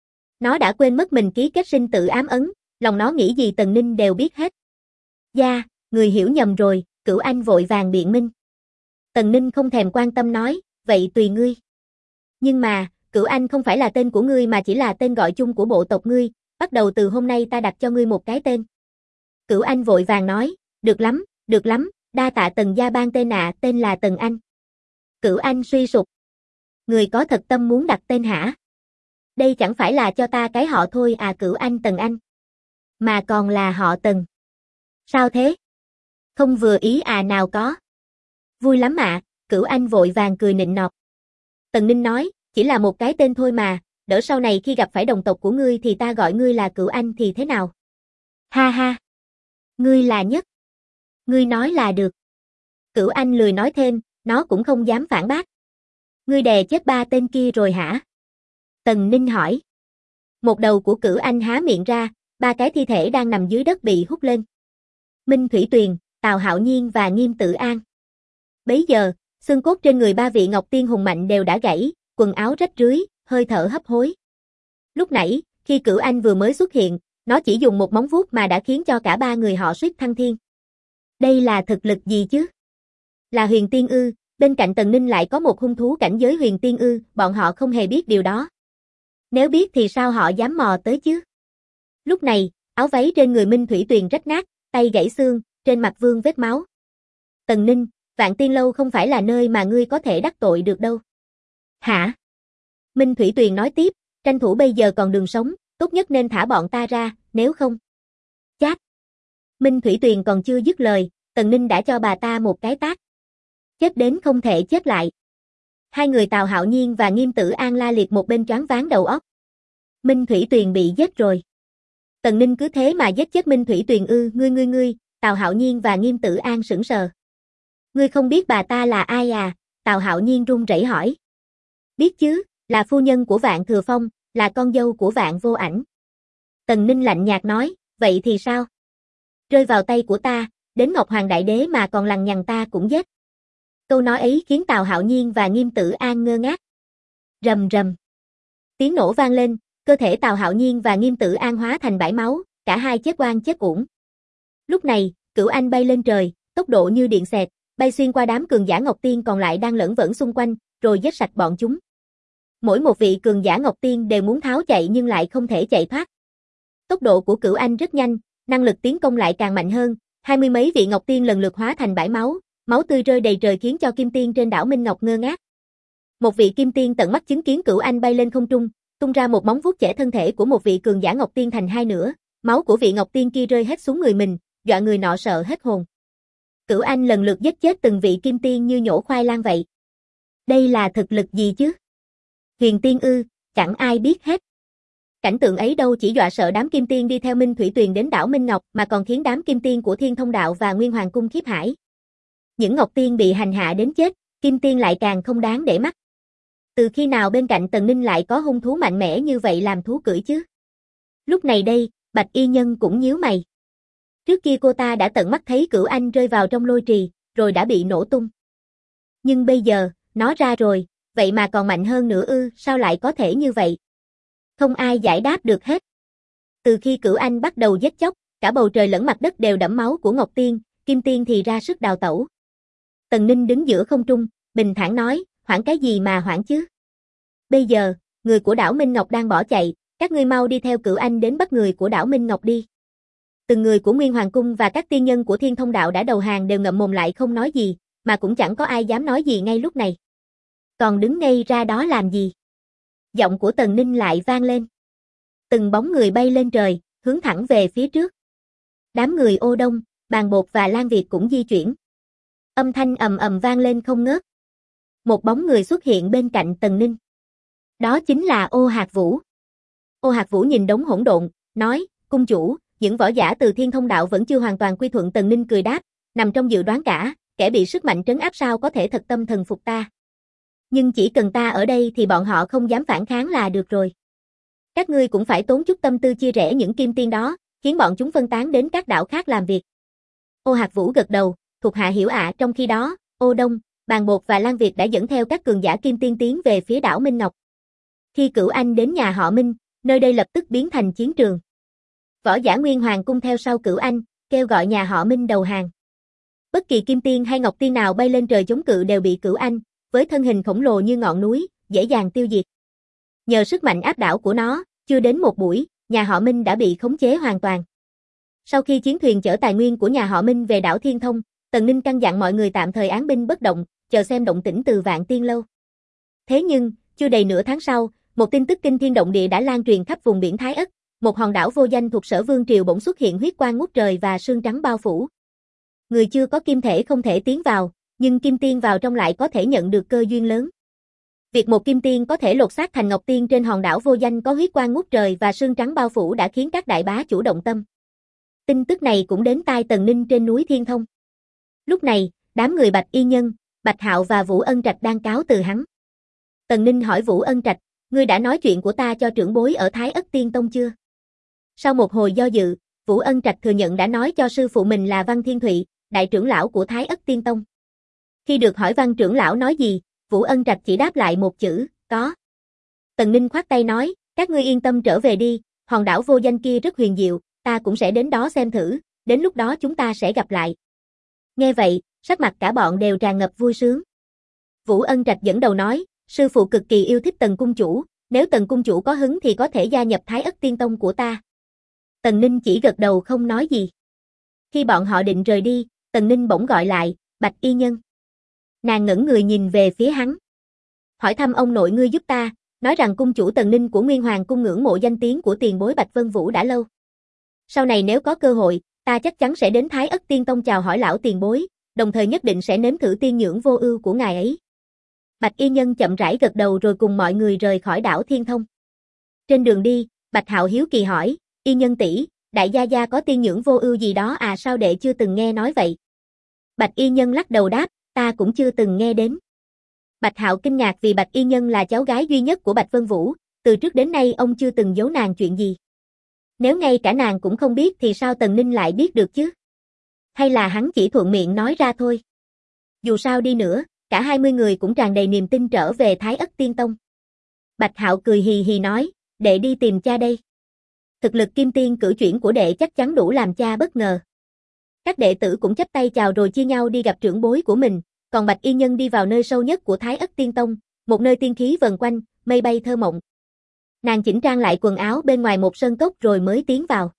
Nó đã quên mất mình ký kết sinh tử ám ấn, lòng nó nghĩ gì Tần Ninh đều biết hết. Gia, người hiểu nhầm rồi, Cửu Anh vội vàng biện minh. Tần Ninh không thèm quan tâm nói, vậy tùy ngươi. Nhưng mà, Cửu Anh không phải là tên của ngươi mà chỉ là tên gọi chung của bộ tộc ngươi, bắt đầu từ hôm nay ta đặt cho ngươi một cái tên. Cửu Anh vội vàng nói, được lắm, đa tạ Tần gia ban tên ạ, tên là Tần Anh. Cửu Anh suy sụp. Người có thật tâm muốn đặt tên hả? Đây chẳng phải là cho ta cái họ thôi à Cửu Anh Tần Anh. Mà còn là họ Tần. Sao thế? Không vừa ý à nào có. Vui lắm ạ, Cửu Anh vội vàng cười nịnh nọt. Tần Ninh nói, chỉ là một cái tên thôi mà, đỡ sau này khi gặp phải đồng tộc của ngươi thì ta gọi ngươi là Cửu Anh thì thế nào? Ha ha. Ngươi là nhất. Ngươi nói là được. Cửu Anh lười nói thêm, nó cũng không dám phản bác. Ngươi đè chết 3 tên kia rồi hả? Tần Ninh hỏi. Một đầu của Cửu Anh há miệng ra, Ba cái thi thể đang nằm dưới đất bị hút lên. Minh Thủy Tuyền, Tào Hạo Nhiên và Nghiêm Tử An. Bấy giờ, xương cốt trên người ba vị Ngọc Tiên hùng mạnh đều đã gãy, quần áo rách rưới, hơi thở hấp hối. Lúc nãy, khi Cửu Anh vừa mới xuất hiện, nó chỉ dùng một móng vuốt mà đã khiến cho cả ba người họ suýt thăng thiên. Đây là thực lực gì chứ? Là huyền tiên ư? Bên cạnh Tần Ninh lại có một hung thú cảnh giới huyền tiên ư, bọn họ không hề biết điều đó. Nếu biết thì sao họ dám mò tới chứ? Lúc này, áo váy trên người Minh Thủy Tuyền rách nát, tay gãy xương, trên mặt vương vết máu. Tần Ninh, Vạn Tiên Lâu không phải là nơi mà ngươi có thể đắc tội được đâu. Hả? Minh Thủy Tuyền nói tiếp, tranh thủ bây giờ còn đường sống, tốt nhất nên thả bọn ta ra, nếu không. Chát. Minh Thủy Tuyền còn chưa dứt lời, Tần Ninh đã cho bà ta một cái tát. Chết đến không thể chết lại. Hai người Tào Hạo Nhiên và Nghiêm Tử An la liệt một bên choáng váng đầu óc. Minh Thủy Tuyền bị giết rồi. Tần Ninh cứ thế mà giết chết Minh Thủy Tuyền ư? Ngươi, Tào Hạo Nhiên và Nghiêm Tử An sững sờ. Ngươi không biết bà ta là ai à? Tào Hạo Nhiên run rẩy hỏi. Biết chứ, là phu nhân của Vạn Thừa Phong, là con dâu của Vạn Vô Ảnh. Tần Ninh lạnh nhạt nói, vậy thì sao? Rơi vào tay của ta, đến Ngọc Hoàng Đại Đế mà còn lằng nhằng ta cũng giết. Câu nói ấy khiến Tào Hạo Nhiên và Nghiêm Tử An ngơ ngác. Rầm rầm. Tiếng nổ vang lên, cơ thể Tào Hạo Nhiên và Nghiêm Tử An hóa thành bãi máu, cả hai chết oan chết uổng. Lúc này, Cửu Anh bay lên trời, tốc độ như điện xẹt, bay xuyên qua đám cường giả Ngọc Tiên còn lại đang lởn vởn xung quanh, rồi giết sạch bọn chúng. Mỗi một vị cường giả Ngọc Tiên đều muốn tháo chạy nhưng lại không thể chạy thoát. Tốc độ của Cửu Anh rất nhanh, năng lực tiến công lại càng mạnh hơn, 20 mấy vị Ngọc Tiên lần lượt hóa thành bãi máu, máu tươi rơi đầy trời khiến cho Kim Tiên trên đảo Minh Ngọc ngơ ngác. Một vị Kim Tiên tận mắt chứng kiến Cửu Anh bay lên không trung, tung ra một móng vuốt chẻ thân thể của một vị cường giả Ngọc Tiên thành hai nửa, máu của vị Ngọc Tiên kia rơi hết xuống người mình, dọa người nọ sợ hết hồn. Cửu Anh lần lượt giết chết từng vị Kim Tiên như nhổ khoai lang vậy. Đây là thực lực gì chứ? Huyền Tiên ư? Chẳng ai biết hết. Cảnh tượng ấy đâu chỉ dọa sợ đám Kim Tiên đi theo Minh Thủy Tuyền đến đảo Minh Ngọc mà còn khiến đám Kim Tiên của Thiên Thông Đạo và Nguyên Hoàng Cung khiếp hãi. Những Ngọc Tiên bị hành hạ đến chết, Kim Tiên lại càng không đáng để mắt. Từ khi nào bên cạnh Tần Ninh lại có hung thú mạnh mẽ như vậy làm thú cưỡi chứ? Lúc này đây, Bạch Y Nhân cũng nhíu mày. Trước kia cô ta đã tận mắt thấy Cửu Anh rơi vào trong lôi trì, rồi đã bị nổ tung. Nhưng bây giờ, nó ra rồi, vậy mà còn mạnh hơn nữa ư? Sao lại có thể như vậy? Không ai giải đáp được hết. Từ khi Cửu Anh bắt đầu giết chóc, cả bầu trời lẫn mặt đất đều đẫm máu của Ngọc Tiên, Kim Tiên thì ra sức đào tẩu. Tần Ninh đứng giữa không trung, bình thản nói, hoảng cái gì mà hoảng chứ? Bây giờ, người của đảo Minh Ngọc đang bỏ chạy, các ngươi mau đi theo Cửu Anh đến bắt người của đảo Minh Ngọc đi. Từng người của Nguyên Hoàng Cung và các tiên nhân của Thiên Thông Đạo đã đầu hàng đều ngậm mồm lại không nói gì, mà cũng chẳng có ai dám nói gì ngay lúc này. Còn đứng ngây ra đó làm gì? Giọng của Tần Ninh lại vang lên. Từng bóng người bay lên trời, hướng thẳng về phía trước. Đám người Ô Đông, Bàn Bột và Lan Việt cũng di chuyển. Âm thanh ầm ầm vang lên không ngớt. Một bóng người xuất hiện bên cạnh Tần Ninh. Đó chính là Ô Hạc Vũ. Ô Hạc Vũ nhìn đống hỗn độn, nói, cung chủ, những võ giả từ Thiên Thông Đạo vẫn chưa hoàn toàn quy thuận. Tần Ninh cười đáp, nằm trong dự đoán cả, kẻ bị sức mạnh trấn áp sao có thể thật tâm thần phục ta. Nhưng chỉ cần ta ở đây thì bọn họ không dám phản kháng là được rồi. Các ngươi cũng phải tốn chút tâm tư chia rẽ những Kim Tiên đó, khiến bọn chúng phân tán đến các đảo khác làm việc. Ô Hạc Vũ gật đầu, thuộc hạ hiểu ạ. Trong khi đó, Ô Đông, Bàn Bột và Lan Việt đã dẫn theo các cường giả Kim Tiên tiến về phía đảo Minh Ngọc. Khi Cửu Anh đến nhà họ Minh, nơi đây lập tức biến thành chiến trường. Võ giả Nguyên Hoàng Cung theo sau Cửu Anh, kêu gọi nhà họ Minh đầu hàng. Bất kỳ Kim Tiên hay Ngọc Tiên nào bay lên trời chống cự đều bị Cửu Anh, với thân hình khổng lồ như ngọn núi, dễ dàng tiêu diệt. Nhờ sức mạnh áp đảo của nó, chưa đến một buổi, nhà họ Minh đã bị khống chế hoàn toàn. Sau khi chiến thuyền chở tài nguyên của nhà họ Minh về đảo Thiên Thông, Tần Ninh căn dặn mọi người tạm thời án binh bất động, chờ xem động tĩnh từ Vạn Tiên Lâu. Thế nhưng, chưa đầy nửa tháng sau, một tin tức kinh thiên động địa đã lan truyền khắp vùng biển Thái Ất, một hòn đảo vô danh thuộc Sở Vương Triều bỗng xuất hiện huyết quang ngút trời và sương trắng bao phủ. Người chưa có kim thể không thể tiến vào, nhưng Kim Tiên vào trong lại có thể nhận được cơ duyên lớn. Việc một Kim Tiên có thể lột xác thành Ngọc Tiên trên hòn đảo vô danh có huyết quang ngút trời và sương trắng bao phủ đã khiến các đại bá chủ động tâm. Tin tức này cũng đến tai Tần Ninh trên núi Thiên Thông. Lúc này, đám người Bạch Y Nhân, Bạch Hạo và Vũ Ân Trạch đang cáo từ hắn. Tần Ninh hỏi Vũ Ân Trạch, ngươi đã nói chuyện của ta cho trưởng bối ở Thái Ất Tiên Tông chưa? Sau một hồi do dự, Vũ Ân Trạch thừa nhận đã nói cho sư phụ mình là Văn Thiên Thụy, đại trưởng lão của Thái Ất Tiên Tông. Khi được hỏi Văn trưởng lão nói gì, Vũ Ân Trạch chỉ đáp lại một chữ, có. Tần Ninh khoát tay nói, các ngươi yên tâm trở về đi, hòn đảo vô danh kia rất huyền diệu, ta cũng sẽ đến đó xem thử, đến lúc đó chúng ta sẽ gặp lại. Nghe vậy, sắc mặt cả bọn đều tràn ngập vui sướng. Vũ Ân Trạch dẫn đầu nói, sư phụ cực kỳ yêu thích Tần cung chủ, nếu Tần cung chủ có hứng thì có thể gia nhập Thái Ất Tiên Tông của ta. Tần Ninh chỉ gật đầu không nói gì. Khi bọn họ định rời đi, Tần Ninh bỗng gọi lại, Bạch Y Nhân. Nàng ngẩng người nhìn về phía hắn. Hỏi thăm ông nội ngươi giúp ta, nói rằng cung chủ Tần Ninh của Nguyên Hoàng cung ngưỡng mộ danh tiếng của tiền bối Bạch Vân Vũ đã lâu. Sau này nếu có cơ hội, ta chắc chắn sẽ đến Thái Ất Tiên Tông chào hỏi lão tiền bối, đồng thời nhất định sẽ nếm thử tiên nhưỡng vô ưu của ngài ấy. Bạch Y Nhân chậm rãi gật đầu rồi cùng mọi người rời khỏi đảo Thiên Thông. Trên đường đi, Bạch Hạo hiếu kỳ hỏi, Y Nhân tỷ, đại gia gia có tiên nhưỡng vô ưu gì đó à, sao đệ chưa từng nghe nói vậy? Bạch Y Nhân lắc đầu đáp, ta cũng chưa từng nghe đến. Bạch Hạo kinh ngạc vì Bạch Y Nhân là cháu gái duy nhất của Bạch Vân Vũ, từ trước đến nay ông chưa từng giấu nàng chuyện gì. Nếu ngay cả nàng cũng không biết thì sao Tần Ninh lại biết được chứ? Hay là hắn chỉ thuận miệng nói ra thôi? Dù sao đi nữa, cả 20 người cũng tràn đầy niềm tin trở về Thái Ất Tiên Tông. Bạch Hạo cười hì hì nói, đệ đi tìm cha đây. Thực lực kim tiên cử chuyển của đệ chắc chắn đủ làm cha bất ngờ. Các đệ tử cũng chắp tay chào rồi chia nhau đi gặp trưởng bối của mình, còn Bạch Y Nhân đi vào nơi sâu nhất của Thái Ất Tiên Tông, một nơi tiên khí vần quanh, mây bay thơ mộng. Nàng chỉnh trang lại quần áo bên ngoài một sơn cốc rồi mới tiến vào.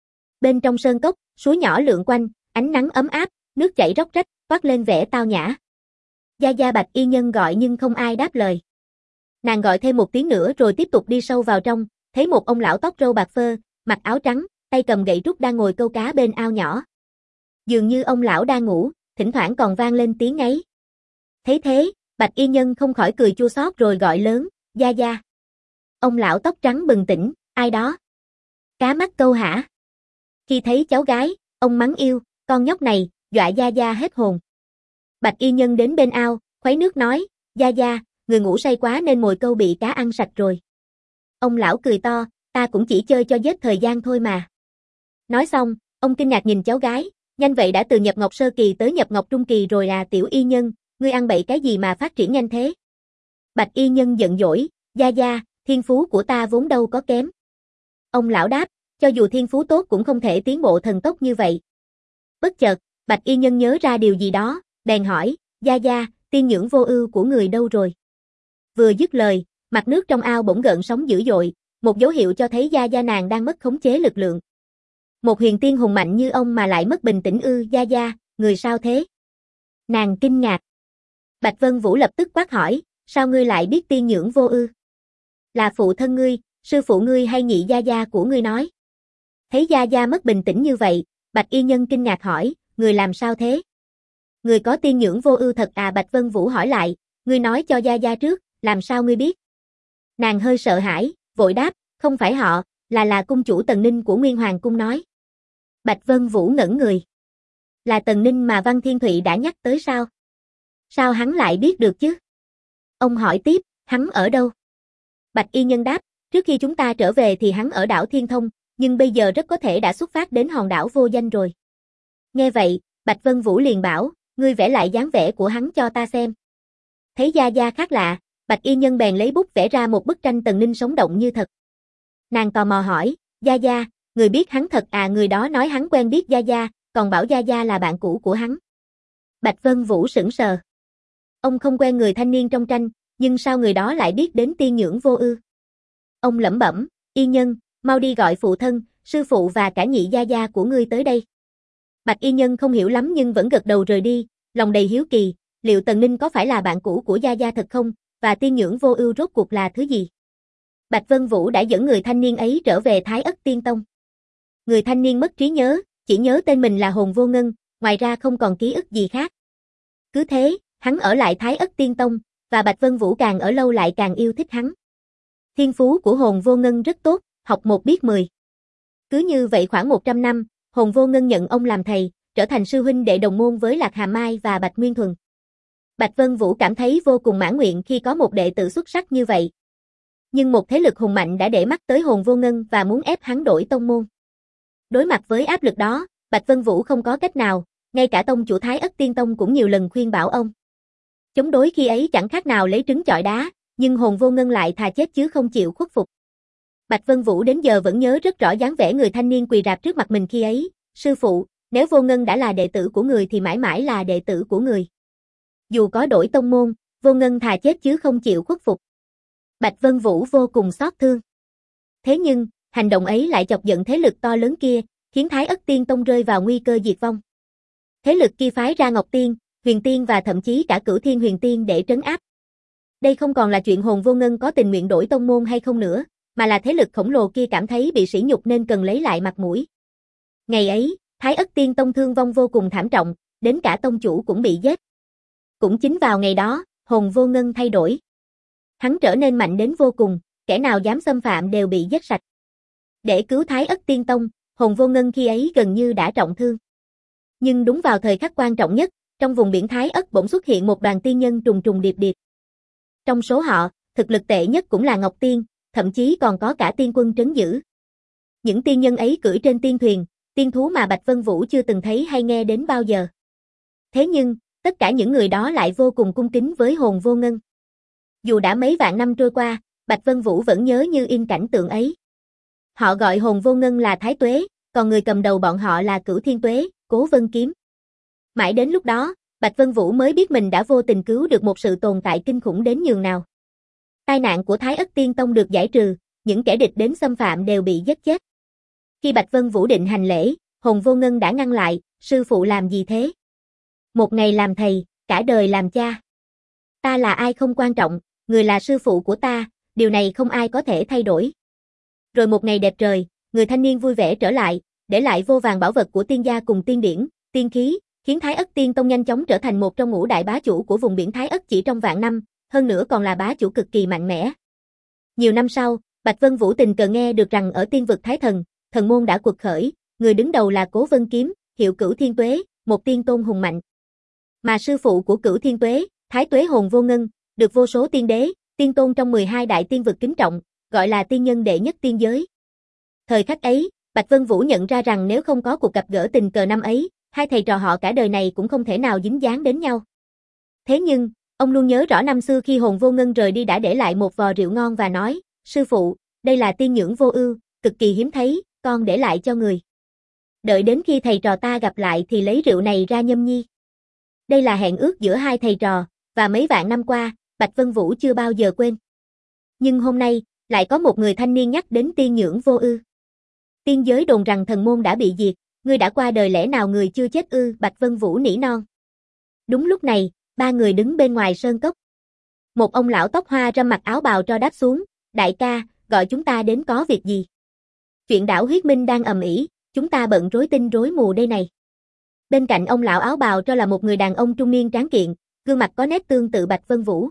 Bên trong sơn cốc, suối nhỏ lượn quanh, ánh nắng ấm áp, nước chảy róc rách, toát lên vẻ tao nhã. Gia Gia Bạch Y Nhân gọi nhưng không ai đáp lời. Nàng gọi thêm một tiếng nữa rồi tiếp tục đi sâu vào trong, thấy một ông lão tóc râu bạc phơ, mặc áo trắng, tay cầm gậy trúc đang ngồi câu cá bên ao nhỏ. Dường như ông lão đang ngủ, thỉnh thoảng còn vang lên tiếng ngáy. Thấy thế, Bạch Y Nhân không khỏi cười chua xót rồi gọi lớn, Gia Gia. Ông lão tóc trắng bừng tỉnh, ai đó? Cá mắc câu hả? Khi thấy cháu gái, ông mắng yêu, con nhóc này, dọa Gia Gia hết hồn. Bạch Y Nhân đến bên ao, khuấy nước nói, Gia Gia, người ngủ say quá nên mồi câu bị cá ăn sạch rồi. Ông lão cười to, ta cũng chỉ chơi cho giết thời gian thôi mà. Nói xong, ông kinh ngạc nhìn cháu gái, nhanh vậy đã từ nhập ngọc sơ kỳ tới nhập ngọc trung kỳ rồi à Tiểu Y Nhân, ngươi ăn bậy cái gì mà phát triển nhanh thế? Bạch Y Nhân giận dỗi, Gia Gia, thiên phú của ta vốn đâu có kém. Ông lão đáp, cho dù thiên phú tốt cũng không thể tiến bộ thần tốc như vậy. Bất chợt, Bạch Y Nhân nhớ ra điều gì đó, bèn hỏi, Gia Gia, tiên nhưỡng vô ưu của người đâu rồi? Vừa dứt lời, mặt nước trong ao bỗng gợn sóng dữ dội, một dấu hiệu cho thấy Gia Gia nàng đang mất khống chế lực lượng. Một huyền tiên hùng mạnh như ông mà lại mất bình tĩnh ư? Gia Gia, người sao thế? Nàng kinh ngạc. Bạch Vân Vũ lập tức quát hỏi, sao ngươi lại biết tiên nhưỡng vô ưu? Là phụ thân ngươi, sư phụ ngươi hay nhị Gia Gia của ngươi nói? Thấy Gia Gia mất bình tĩnh như vậy, Bạch Y Nhân kinh ngạc hỏi, người làm sao thế? Người có tiên nhưỡng vô ưu thật à? Bạch Vân Vũ hỏi lại, ngươi nói cho Gia Gia trước, làm sao ngươi biết? Nàng hơi sợ hãi, vội đáp, không phải họ, là cung chủ Tần Ninh của Nguyên Hoàng cung nói. Bạch Vân Vũ ngẩn người. Là Tần Ninh mà Văn Thiên Thụy đã nhắc tới sao? Sao hắn lại biết được chứ? Ông hỏi tiếp, hắn ở đâu? Bạch Y Nhân đáp, trước khi chúng ta trở về thì hắn ở đảo Thiên Thông, nhưng bây giờ rất có thể đã xuất phát đến hòn đảo vô danh rồi. Nghe vậy, Bạch Vân Vũ liền bảo, ngươi vẽ lại dáng vẻ của hắn cho ta xem. Thấy Gia Gia khác lạ, Bạch Y Nhân bèn lấy bút vẽ ra một bức tranh Tần Ninh sống động như thật. Nàng tò mò hỏi, Gia Gia, người biết hắn thật à? Người đó nói hắn quen biết Gia Gia, còn bảo Gia Gia là bạn cũ của hắn. Bạch Vân Vũ sững sờ. Ông không quen người thanh niên trong tranh, nhưng sao người đó lại biết đến tiên nhưỡng vô ưu? Ông lẩm bẩm, Y Nhân, mau đi gọi phụ thân, sư phụ và cả nhị Gia Gia của ngươi tới đây. Bạch Y Nhân không hiểu lắm nhưng vẫn gật đầu rời đi, lòng đầy hiếu kỳ, liệu Tần Ninh có phải là bạn cũ của Gia Gia thật không, và tiên nhưỡng vô ưu rốt cuộc là thứ gì? Bạch Vân Vũ đã dẫn người thanh niên ấy trở về Thái Ất Tiên Tông. Người thanh niên mất trí nhớ, chỉ nhớ tên mình là Hồn Vô Ngân, ngoài ra không còn ký ức gì khác. Cứ thế, hắn ở lại Thái Ất Tiên Tông, và Bạch Vân Vũ càng ở lâu lại càng yêu thích hắn. Thiên phú của Hồn Vô Ngân rất tốt, học một biết 10. Cứ như vậy khoảng 100 năm, Hồn Vô Ngân nhận ông làm thầy, trở thành sư huynh đệ đồng môn với Lạc Hà Mai và Bạch Nguyên Thuần. Bạch Vân Vũ cảm thấy vô cùng mãn nguyện khi có một đệ tử xuất sắc như vậy. Nhưng một thế lực hùng mạnh đã để mắt tới Hồn Vô Ngân và muốn ép hắn đổi tông môn. Đối mặt với áp lực đó, Bạch Vân Vũ không có cách nào, ngay cả tông chủ Thái Ất Tiên Tông cũng nhiều lần khuyên bảo ông. Chống đối khi ấy chẳng khác nào lấy trứng chọi đá, nhưng Hồn Vô Ngân lại thà chết chứ không chịu khuất phục. Bạch Vân Vũ đến giờ vẫn nhớ rất rõ dáng vẻ người thanh niên quỳ rạp trước mặt mình khi ấy, sư phụ, nếu Vô Ngân đã là đệ tử của người thì mãi mãi là đệ tử của người. Dù có đổi tông môn, Vô Ngân thà chết chứ không chịu khuất phục. Bạch Vân Vũ vô cùng xót thương. Thế nhưng, hành động ấy lại chọc giận thế lực to lớn kia, khiến Thái Ất Tiên Tông rơi vào nguy cơ diệt vong. Thế lực kia phái ra Ngọc Tiên, Huyền Tiên và thậm chí cả Cửu Thiên Huyền Tiên để trấn áp. Đây không còn là chuyện Hồn Vô Ngân có tình nguyện đổi tông môn hay không nữa, mà là thế lực khổng lồ kia cảm thấy bị sỉ nhục nên cần lấy lại mặt mũi. Ngày ấy, Thái Ất Tiên Tông thương vong vô cùng thảm trọng, đến cả tông chủ cũng bị giết. Cũng chính vào ngày đó, Hồn Vô Ngân thay đổi. Hắn trở nên mạnh đến vô cùng, kẻ nào dám xâm phạm đều bị giết sạch. Để cứu Thái Ất Tiên Tông, Hồn Vô Ngân khi ấy gần như đã trọng thương. Nhưng đúng vào thời khắc quan trọng nhất, trong vùng biển Thái Ất bỗng xuất hiện một đoàn tiên nhân trùng trùng điệp điệp. Trong số họ, thực lực tệ nhất cũng là Ngọc Tiên, thậm chí còn có cả tiên quân trấn giữ. Những tiên nhân ấy cưỡi trên tiên thuyền, tiên thú mà Bạch Vân Vũ chưa từng thấy hay nghe đến bao giờ. Thế nhưng, tất cả những người đó lại vô cùng cung kính với Hồn Vô Ngân. Dù đã mấy vạn năm trôi qua, Bạch Vân Vũ vẫn nhớ như in cảnh tượng ấy. Họ gọi Hồn Vô Ngân là Thái Tuế, còn người cầm đầu bọn họ là Cửu Thiên Tuế, Cố Vân Kiếm. Mãi đến lúc đó, Bạch Vân Vũ mới biết mình đã vô tình cứu được một sự tồn tại kinh khủng đến nhường nào. Tai nạn của Thái Ất Tiên Tông được giải trừ, những kẻ địch đến xâm phạm đều bị giết chết. Khi Bạch Vân Vũ định hành lễ, Hồn Vô Ngân đã ngăn lại, sư phụ làm gì thế? Một ngày làm thầy, cả đời làm cha. Ta là ai không quan trọng, người là sư phụ của ta, điều này không ai có thể thay đổi. Rồi một ngày đẹp trời, người thanh niên vui vẻ trở lại, để lại vô vàn bảo vật của tiên gia cùng tiên điển, tiên khí, khiến Thái Ất Tiên Tông nhanh chóng trở thành một trong ngũ đại bá chủ của vùng biển Thái Ất chỉ trong vạn năm, hơn nữa còn là bá chủ cực kỳ mạnh mẽ. Nhiều năm sau, Bạch Vân Vũ tình cờ nghe được rằng ở tiên vực Thái Thần, thần môn đã quật khởi, người đứng đầu là Cố Vân Kiếm, hiệu Cửu Thiên Tuế, một tiên tôn hùng mạnh. Mà sư phụ của Cửu Thiên Tuế, Thái Tuế Hồn Vô Ngân, được vô số tiên đế, tiên tôn trong 12 đại tiên vực kính trọng, gọi là tiên nhân đệ nhất tiên giới. Thời khắc ấy, Bạch Vân Vũ nhận ra rằng nếu không có cuộc gặp gỡ tình cờ năm ấy, hai thầy trò họ cả đời này cũng không thể nào dính dáng đến nhau. Thế nhưng, ông luôn nhớ rõ năm xưa khi Hồn Vô Ngân rời đi đã để lại một vò rượu ngon và nói, sư phụ, đây là tiên nhưỡng vô ưu, cực kỳ hiếm thấy, con để lại cho người. Đợi đến khi thầy trò ta gặp lại thì lấy rượu này ra nhâm nhi. Đây là hẹn ước giữa hai thầy trò, và mấy vạn năm qua, Bạch Vân Vũ chưa bao giờ quên. Nhưng hôm nay, lại có một người thanh niên nhắc đến tiên nhưỡng vô ưu. Tiên giới đồn rằng thần môn đã bị diệt, ngươi đã qua đời lẽ nào người chưa chết ư? Bạch Vân Vũ nỉ non. Đúng lúc này, ba người đứng bên ngoài sơn cốc. Một ông lão tóc hoa râm mặc áo bào tro đáp xuống, đại ca, gọi chúng ta đến có việc gì? Chuyện đảo Huyết Minh đang ầm ĩ, chúng ta bận rối tinh rối mù đây này. Bên cạnh ông lão áo bào tro là một người đàn ông trung niên tráng kiện, gương mặt có nét tương tự Bạch Vân Vũ.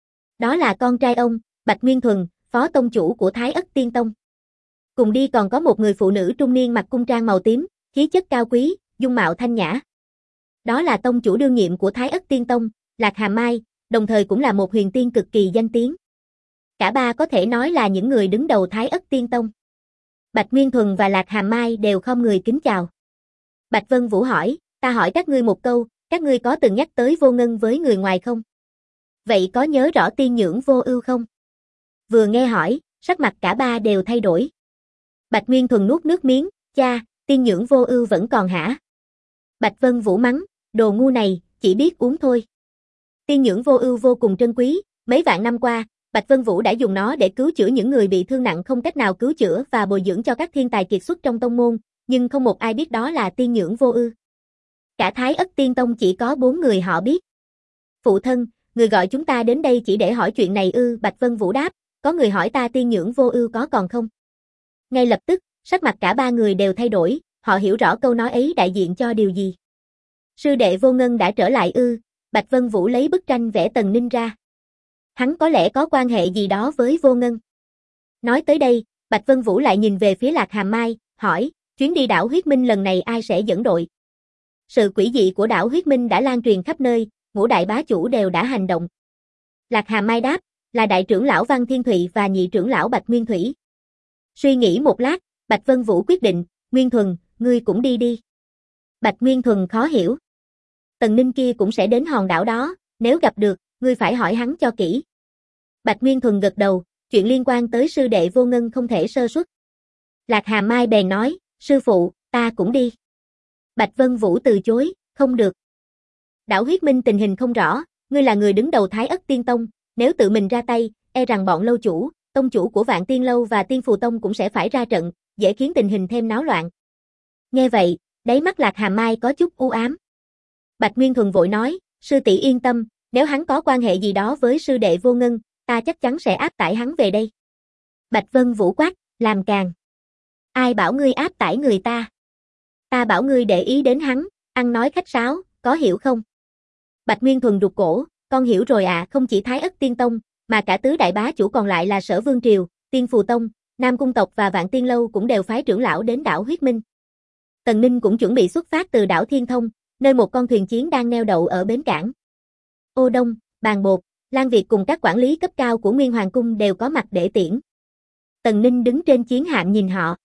Đó là con trai ông, Bạch Nguyên Thuần, phó tông chủ của Thái Ất Tiên Tông. Cùng đi còn có một người phụ nữ trung niên mặc cung trang màu tím, khí chất cao quý, dung mạo thanh nhã. Đó là tông chủ đương nhiệm của Thái Ất Tiên Tông, Lạc Hàm Mai, đồng thời cũng là một huyền tiên cực kỳ danh tiếng. Cả ba có thể nói là những người đứng đầu Thái Ất Tiên Tông. Bạch Nguyên Thuần và Lạc Hàm Mai đều khom người kính chào. Bạch Vân Vũ hỏi, ta hỏi các ngươi một câu, các ngươi có từng nhắc tới Vô Ngân với người ngoài không? Vậy có nhớ rõ tiên nhưỡng vô ưu không? Vừa nghe hỏi, sắc mặt cả ba đều thay đổi. Bạch Nguyên Thuần nuốt nước miếng, cha, tiên nhưỡng vô ưu vẫn còn hả? Bạch Vân Vũ mắng, đồ ngu này, chỉ biết uống thôi. Tiên nhưỡng vô ưu vô cùng trân quý, mấy vạn năm qua, Bạch Vân Vũ đã dùng nó để cứu chữa những người bị thương nặng không cách nào cứu chữa và bồi dưỡng cho các thiên tài kiệt xuất trong tông môn, nhưng không một ai biết đó là tiên nhưỡng vô ưu. Cả Thái Ất Tiên Tông chỉ có 4 người họ biết. Phụ thân, người gọi chúng ta đến đây chỉ để hỏi chuyện này ư? Bạch Vân Vũ đáp, có người hỏi ta tiên nhưỡng vô ưu có còn không? Ngay lập tức, sắc mặt cả ba người đều thay đổi, họ hiểu rõ câu nói ấy đại diện cho điều gì. Sư đệ Vô Ngân đã trở lại ư? Bạch Vân Vũ lấy bức tranh vẽ Tần Ninh ra. Hắn có lẽ có quan hệ gì đó với Vô Ngân. Nói tới đây, Bạch Vân Vũ lại nhìn về phía Lạc Hàm Mai, hỏi, chuyến đi đảo Huyết Minh lần này ai sẽ dẫn đội? Sự quỷ dị của đảo Huyết Minh đã lan truyền khắp nơi, ngũ đại bá chủ đều đã hành động. Lạc Hàm Mai đáp, Là đại trưởng lão Văn Thiên Thụy và nhị trưởng lão Bạch Nguyên Thủy. Suy nghĩ một lát, Bạch Vân Vũ quyết định, Nguyên Thuần, ngươi cũng đi đi. Bạch Nguyên Thuần khó hiểu. Tần Ninh kia cũng sẽ đến hòn đảo đó, nếu gặp được, ngươi phải hỏi hắn cho kỹ. Bạch Nguyên Thuần gật đầu, chuyện liên quan tới sư đệ Vô Ngân không thể sơ suất. Lạc Hà Mai bèn nói, sư phụ, ta cũng đi. Bạch Vân Vũ từ chối, không được. Đảo Huyết Minh tình hình không rõ, ngươi là người đứng đầu Thái Ất Tiên Tông, nếu tự mình ra tay, e rằng bọn lâu chủ, tông chủ của Vạn Tiên Lâu và Tiên Phù Tông cũng sẽ phải ra trận, dễ khiến tình hình thêm náo loạn. Nghe vậy, đáy mắt Lạc Hà Mai có chút u ám. Bạch Nguyên Thuần vội nói, sư tỷ yên tâm, nếu hắn có quan hệ gì đó với sư đệ Vô Ngân, ta chắc chắn sẽ áp tải hắn về đây. Bạch Vân Vũ quát, làm càn. Ai bảo ngươi áp tải người ta? Ta bảo ngươi để ý đến hắn, ăn nói khách sáo, có hiểu không? Bạch Nguyên Thuần rụt cổ, con hiểu rồi ạ, không chỉ Thái Ất Tiên Tông, mà cả tứ đại bá chủ còn lại là Sở Vương Triều, Tiên Phù Tông, Nam Cung tộc và Vạn Tiên Lâu cũng đều phái trưởng lão đến đảo Huyết Minh. Tần Ninh cũng chuẩn bị xuất phát từ đảo Thiên Thông, nơi một con thuyền chiến đang neo đậu ở bến cảng. Ô Đông, Bàn Bột, Lan Việt cùng các quản lý cấp cao của Nguyên Hoàng Cung đều có mặt để tiễn. Tần Ninh đứng trên chiến hạm nhìn họ.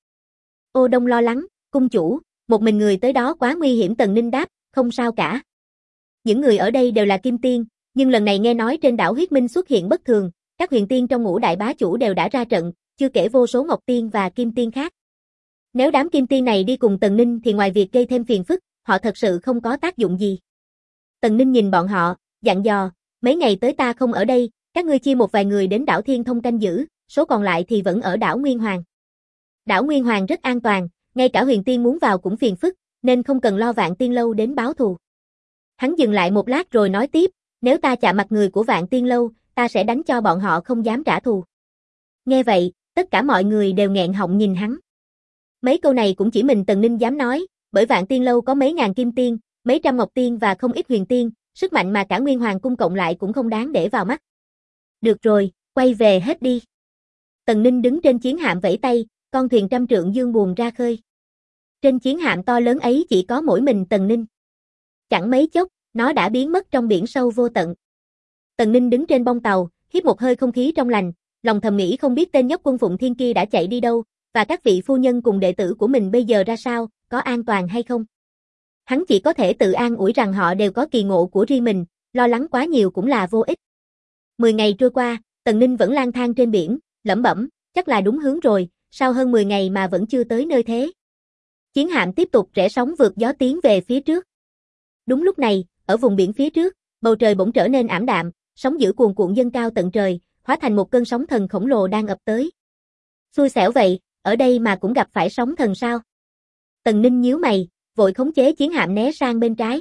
Ô Đông lo lắng, cung chủ, một mình người tới đó quá nguy hiểm. Tần Ninh đáp, không sao cả. Những người ở đây đều là kim tiên, nhưng lần này nghe nói trên đảo Huyết Minh xuất hiện bất thường, các huyền tiên trong ngũ đại bá chủ đều đã ra trận, chưa kể vô số ngọc tiên và kim tiên khác. Nếu đám kim tiên này đi cùng Tần Ninh thì ngoài việc gây thêm phiền phức, họ thật sự không có tác dụng gì. Tần Ninh nhìn bọn họ, dặn dò, mấy ngày tới ta không ở đây, các ngươi chia một vài người đến đảo Thiên Thông canh giữ, số còn lại thì vẫn ở đảo Nguyên Hoàng. Đảo Nguyên Hoàng rất an toàn, ngay cả huyền tiên muốn vào cũng phiền phức, nên không cần lo Vạn Tiên Lâu đến báo thù. Hắn dừng lại một lát rồi nói tiếp, nếu ta chạm mặt người của Vạn Tiên Lâu, ta sẽ đánh cho bọn họ không dám trả thù. Nghe vậy, tất cả mọi người đều nghẹn họng nhìn hắn. Mấy câu này cũng chỉ mình Tần Ninh dám nói, bởi Vạn Tiên Lâu có mấy ngàn kim tiên, mấy trăm ngọc tiên và không ít huyền tiên, sức mạnh mà cả Nguyên Hoàng cung cộng lại cũng không đáng để vào mắt. Được rồi, quay về hết đi. Tần Ninh đứng trên chiến hạm vẫy tay, con thuyền trăm trượng dương buồm ra khơi. Trên chiến hạm to lớn ấy chỉ có mỗi mình Tần Ninh. Chẳng mấy chốc, nó đã biến mất trong biển sâu vô tận. Tần Ninh đứng trên bông tàu, hít một hơi không khí trong lành, lòng thầm nghĩ không biết tên nhóc Quân Phụng Thiên kia đã chạy đi đâu, và các vị phu nhân cùng đệ tử của mình bây giờ ra sao, có an toàn hay không. Hắn chỉ có thể tự an ủi rằng họ đều có kỳ ngộ của riêng mình, lo lắng quá nhiều cũng là vô ích. 10 ngày trôi qua, Tần Ninh vẫn lang thang trên biển, lẩm bẩm, chắc là đúng hướng rồi, sao hơn 10 ngày mà vẫn chưa tới nơi thế. Chiến hạm tiếp tục rẽ sóng vượt gió tiến về phía trước. Đúng lúc này, ở vùng biển phía trước, bầu trời bỗng trở nên ảm đạm, sóng dữ cuồn cuộn dâng cao tận trời, hóa thành một cơn sóng thần khổng lồ đang ập tới. Xui xẻo vậy, ở đây mà cũng gặp phải sóng thần sao? Tần Ninh nhíu mày, vội khống chế chiến hạm né sang bên trái.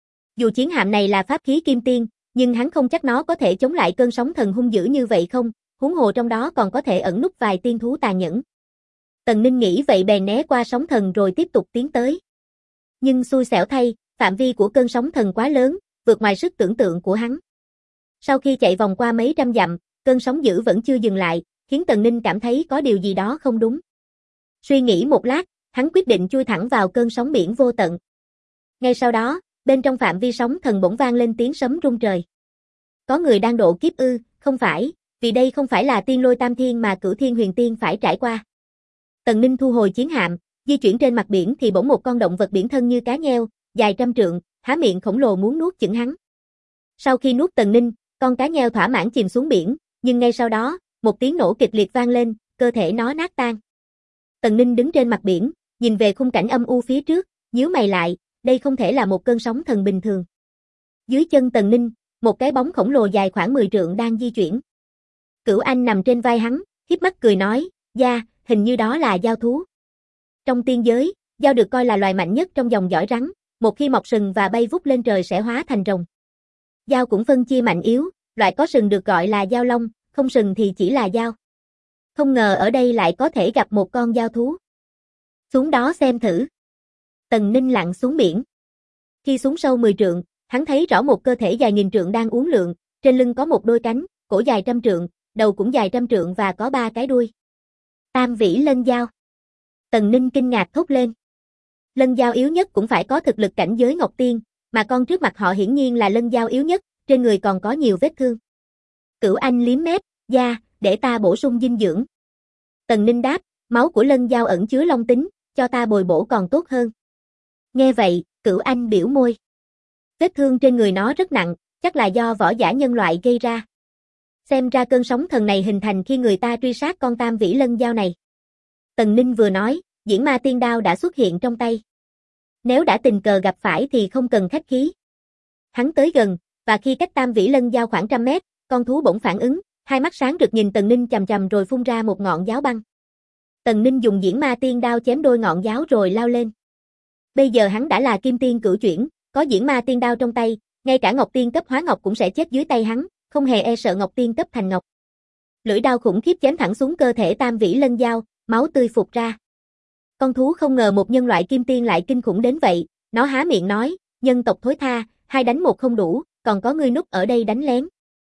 Dù chiến hạm này là pháp khí kim tiên, nhưng hắn không chắc nó có thể chống lại cơn sóng thần hung dữ như vậy không, huống hồ trong đó còn có thể ẩn núp vài tiên thú tàn nhẫn. Tần Ninh nghĩ vậy bèn né qua sóng thần rồi tiếp tục tiến tới. Nhưng xui xẻo thay, phạm vi của cơn sóng thần quá lớn, vượt ngoài sức tưởng tượng của hắn. Sau khi chạy vòng qua mấy trăm dặm, cơn sóng dữ vẫn chưa dừng lại, khiến Tần Ninh cảm thấy có điều gì đó không đúng. Suy nghĩ một lát, hắn quyết định chui thẳng vào cơn sóng biển vô tận. Ngay sau đó, bên trong phạm vi sóng thần bỗng vang lên tiếng sấm rung trời. Có người đang độ kiếp ư? Không phải, vì đây không phải là tiên lôi tam thiên mà Cửu Thiên Huyền Tiên phải trải qua. Tần Ninh thu hồi chiến hạm, di chuyển trên mặt biển thì bỗng một con động vật biển thân như cá nheo, dài trăm trượng, há miệng khổng lồ muốn nuốt chửng hắn. Sau khi nuốt Tần Ninh, con cá nheo thỏa mãn chìm xuống biển, nhưng ngay sau đó, một tiếng nổ kịch liệt vang lên, cơ thể nó nát tan. Tần Ninh đứng trên mặt biển, nhìn về khung cảnh âm u phía trước, nhíu mày lại, đây không thể là một cơn sóng thần bình thường. Dưới chân Tần Ninh, một cái bóng khổng lồ dài khoảng 10 trượng đang di chuyển. Cửu Anh nằm trên vai hắn, híp mắt cười nói, "Dạ, hình như đó là dao thú." Trong tiên giới, dao được coi là loài mạnh nhất trong dòng dõi rắn, một khi mọc sừng và bay vút lên trời sẽ hóa thành rồng. Dao cũng phân chia mạnh yếu, loại có sừng được gọi là dao long, không sừng thì chỉ là dao. Không ngờ ở đây lại có thể gặp một con dao thú. Xuống đó xem thử. Tần Ninh lặn xuống biển. Khi xuống sâu 10 trượng, hắn thấy rõ một cơ thể dài nghìn trượng đang uốn lượn, trên lưng có một đôi cánh, cổ dài trăm trượng, đầu cũng dài trăm trượng và có 3 cái đuôi. Tam vĩ lân dao. Tần Ninh kinh ngạc thốt lên. Lân dao yếu nhất cũng phải có thực lực cảnh giới ngọc tiên, mà con trước mặt họ hiển nhiên là lân dao yếu nhất, trên người còn có nhiều vết thương. Cửu Anh liếm mép, Dạ, để ta bổ sung dinh dưỡng. Tần Ninh đáp, máu của Lân Giao ẩn chứa long tính, cho ta bồi bổ còn tốt hơn. Nghe vậy, Cửu Anh biểu môi. Vết thương trên người nó rất nặng, chắc là do võ giả nhân loại gây ra. Xem ra cơn sóng thần này hình thành khi người ta truy sát con Tam Vĩ Lân Giao này. Tần Ninh vừa nói, Diễn Ma Tiên Đao đã xuất hiện trong tay. Nếu đã tình cờ gặp phải thì không cần khách khí. Hắn tới gần, và khi cách Tam Vĩ Lân Giao khoảng 100 mét, con thú bỗng phản ứng, hai mắt sáng rực nhìn Tần Ninh chằm chằm rồi phun ra một ngọn giáo băng. Tần Ninh dùng Diễn Ma Tiên Đao chém đôi ngọn giáo rồi lao lên. Bây giờ hắn đã là Kim Tiên cửu chuyển, có Diễn Ma Tiên Đao trong tay, ngay cả Ngọc Tiên cấp hóa ngọc cũng sẽ chết dưới tay hắn, không hề e sợ Ngọc Tiên cấp thành ngọc. Lưỡi đao khủng khiếp chém thẳng xuống cơ thể Tam Vĩ Lân Giao, máu tươi phụt ra. Con thú không ngờ một nhân loại kim tiên lại kinh khủng đến vậy, nó há miệng nói, nhân tộc thối tha, 2 đánh 1 không đủ, còn có ngươi núp ở đây đánh lén.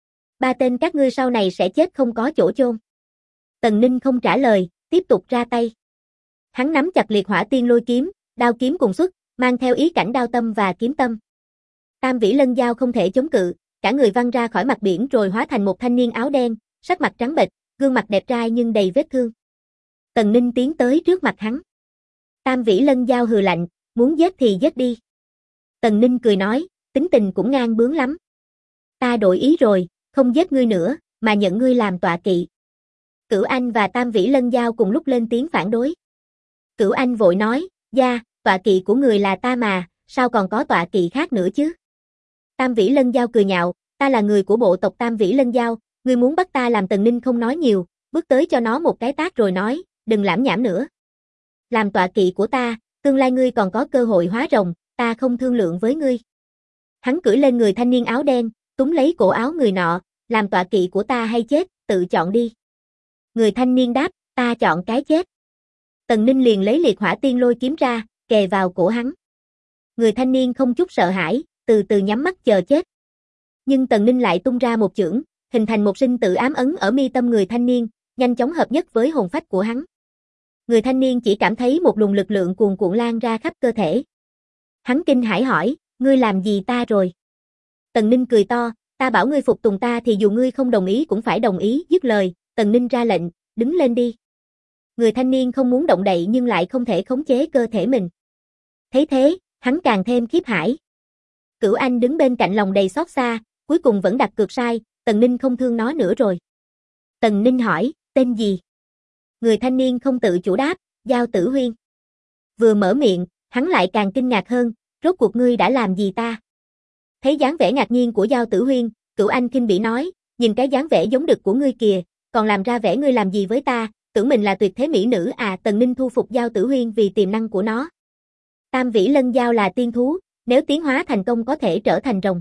3 tên các ngươi sau này sẽ chết không có chỗ chôn. Tần Ninh không trả lời, tiếp tục ra tay. Hắn nắm chặt liệt hỏa tiên lôi kiếm, đao kiếm cùng xuất, mang theo ý cảnh đao tâm và kiếm tâm. Tam Vĩ Lân Giao không thể chống cự, cả người văng ra khỏi mặt biển rồi hóa thành một thanh niên áo đen, sắc mặt trắng bệch, gương mặt đẹp trai nhưng đầy vết thương. Tần Ninh tiến tới trước mặt hắn. Tam Vĩ Lân Giao hừ lạnh, muốn giết thì giết đi. Tần Ninh cười nói, tính tình cũng ngang bướng lắm. Ta đổi ý rồi, không giết ngươi nữa, mà nhận ngươi làm tọa kỵ. Cửu Anh và Tam Vĩ Lân Giao cùng lúc lên tiếng phản đối. Cửu Anh vội nói, dạ, tọa kỵ của người là ta mà, sao còn có tọa kỵ khác nữa chứ? Tam Vĩ Lân Giao cười nhạo, ta là người của bộ tộc Tam Vĩ Lân Giao, ngươi muốn bắt ta làm? Tần Ninh không nói nhiều, bước tới cho nó một cái tát rồi nói, đừng lảm nhảm nữa. Làm tọa kỵ của ta, tương lai ngươi còn có cơ hội hóa rồng, ta không thương lượng với ngươi. Hắn cưỡi lên người thanh niên áo đen, túm lấy cổ áo người nọ, làm tọa kỵ của ta hay chết, tự chọn đi. Người thanh niên đáp, ta chọn cái chết. Tần Ninh liền lấy liệt hỏa tiên lôi kiếm ra, kề vào cổ hắn. Người thanh niên không chút sợ hãi, từ từ nhắm mắt chờ chết. Nhưng Tần Ninh lại tung ra một chưởng, hình thành một sinh tử ám ấn ở mi tâm người thanh niên, nhanh chóng hợp nhất với hồn phách của hắn. Người thanh niên chỉ cảm thấy một luồng lực lượng cuồn cuộn lan ra khắp cơ thể. Hắn kinh hãi hỏi, ngươi làm gì ta rồi? Tần Ninh cười to, ta bảo ngươi phục tùng ta thì dù ngươi không đồng ý cũng phải đồng ý. Dứt lời, Tần Ninh ra lệnh, đứng lên đi. Người thanh niên không muốn động đậy nhưng lại không thể khống chế cơ thể mình. Thấy thế, hắn càng thêm khiếp hãi. Cửu Anh đứng bên cạnh lòng đầy xót xa, cuối cùng vẫn đặt cược sai, Tần Ninh không thương nó nữa rồi. Tần Ninh hỏi, tên gì? Người thanh niên không tự chủ đáp, Giao Tử Huyên. Vừa mở miệng, hắn lại càng kinh ngạc hơn, rốt cuộc ngươi đã làm gì ta? Thấy dáng vẻ ngạc nhiên của Giao Tử Huyên, Cửu Anh khinh bỉ nói, nhìn cái dáng vẻ giống đực của ngươi kìa, còn làm ra vẻ ngươi làm gì với ta, tưởng mình là tuyệt thế mỹ nữ à? Tần Ninh thu phục Giao Tử Huyên vì tiềm năng của nó. Tam Vĩ Lân Giao là tiên thú, nếu tiến hóa thành công có thể trở thành rồng.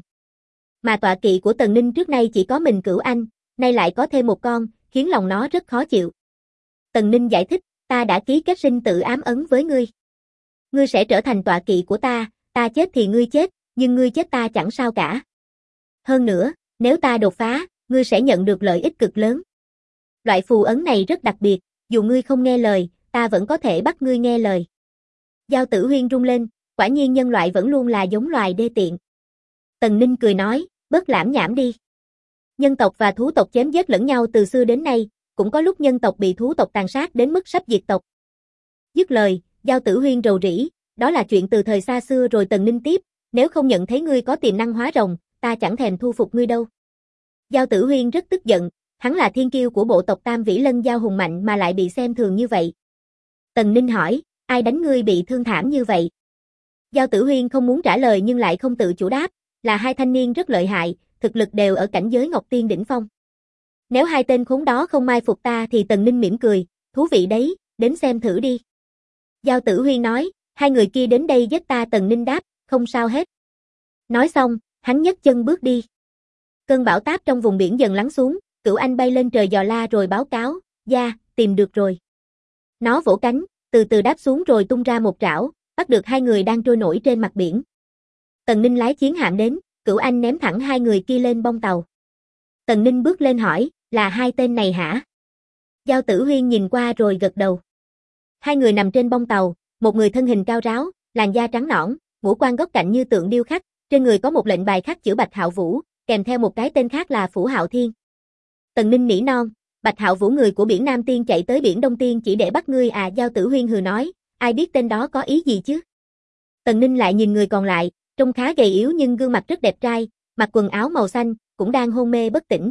Mà tọa kỵ của Tần Ninh trước nay chỉ có mình Cửu Anh, nay lại có thêm một con, khiến lòng nó rất khó chịu. Tần Ninh giải thích, ta đã ký kết sinh tử ám ấn với ngươi. Ngươi sẽ trở thành tọa kỵ của ta chết thì ngươi chết, nhưng ngươi chết ta chẳng sao cả. Hơn nữa, nếu ta đột phá, ngươi sẽ nhận được lợi ích cực lớn. Loại phù ấn này rất đặc biệt, dù ngươi không nghe lời, ta vẫn có thể bắt ngươi nghe lời. Giao Tử Huyên rung lên, quả nhiên nhân loại vẫn luôn là giống loài đê tiện. Tần Ninh cười nói, bớt lảm nhảm đi. Nhân tộc và thú tộc chém giết lẫn nhau từ xưa đến nay, cũng có lúc nhân tộc bị thú tộc tàn sát đến mức sắp diệt tộc. Dứt lời, Giao Tử Huyên rầu rĩ, đó là chuyện từ thời xa xưa rồi. Tần Ninh tiếp, nếu không nhận thấy ngươi có tiềm năng hóa rồng, ta chẳng thèm thu phục ngươi đâu. Giao Tử Huyên rất tức giận, hắn là thiên kiêu của bộ tộc Tam Vĩ Lân Giao hùng mạnh mà lại bị xem thường như vậy. Tần Ninh hỏi, ai đánh ngươi bị thương thảm như vậy? Giao Tử Huyên không muốn trả lời nhưng lại không tự chủ đáp, là 2 thanh niên rất lợi hại, thực lực đều ở cảnh giới Ngọc Tiên đỉnh phong. Nếu 2 tên khốn đó không mai phục ta thì Tần Ninh mỉm cười, thú vị đấy, đến xem thử đi. Giao Tử Huyên nói, 2 người kia đến đây giết ta. Tần Ninh đáp, không sao hết. Nói xong, hắn nhấc chân bước đi. Cơn bão táp trong vùng biển dần lắng xuống, Cửu Anh bay lên trời dò la rồi báo cáo, dạ, tìm được rồi. Nó vỗ cánh, từ từ đáp xuống rồi tung ra một trảo, bắt được 2 người đang trôi nổi trên mặt biển. Tần Ninh lái chiến hạm đến, Cửu Anh ném thẳng 2 người kia lên bông tàu. Tần Ninh bước lên hỏi, là 2 tên này hả? Giao Tử Huyên nhìn qua rồi gật đầu. 2 người nằm trên bông tàu, một người thân hình cao ráo, làn da trắng nõn, ngũ quan góc cạnh như tượng điêu khắc, trên người có một lệnh bài khắc chữ Bạch Hạo Vũ, kèm theo một cái tên khác là Phủ Hạo Thiên. Tần Ninh nỉ non, Bạch Hạo Vũ người của biển Nam Tiên chạy tới biển Đông Tiên chỉ để bắt ngươi à? Giao Tử Huyên hừ nói, ai biết tên đó có ý gì chứ? Tần Ninh lại nhìn người còn lại, trông khá gầy yếu nhưng gương mặt rất đẹp trai, mặc quần áo màu xanh, cũng đang hôn mê bất tỉnh.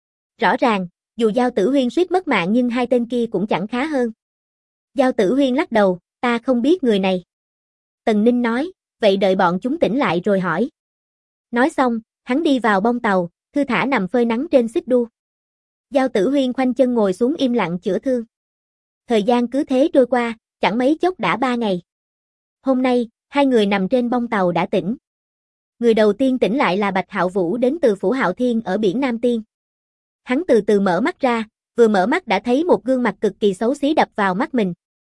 Rõ ràng, dù Giao Tử Huyên suýt mất mạng nhưng hai tên kia cũng chẳng khá hơn. Giao Tử Huyên lắc đầu, ta không biết người này. Tần Ninh nói, vậy đợi bọn chúng tỉnh lại rồi hỏi. Nói xong, hắn đi vào bông tàu, thư thả nằm phơi nắng trên xích đu. Giao Tử Huyên khoanh chân ngồi xuống im lặng chữa thương. Thời gian cứ thế trôi qua, chẳng mấy chốc đã 3 ngày. Hôm nay, hai người nằm trên bông tàu đã tỉnh. Người đầu tiên tỉnh lại là Bạch Hạo Vũ đến từ Phủ Hạo Thiên ở biển Nam Tiên. Hắn từ từ mở mắt ra, vừa mở mắt đã thấy một gương mặt cực kỳ xấu xí đập vào mắt mình.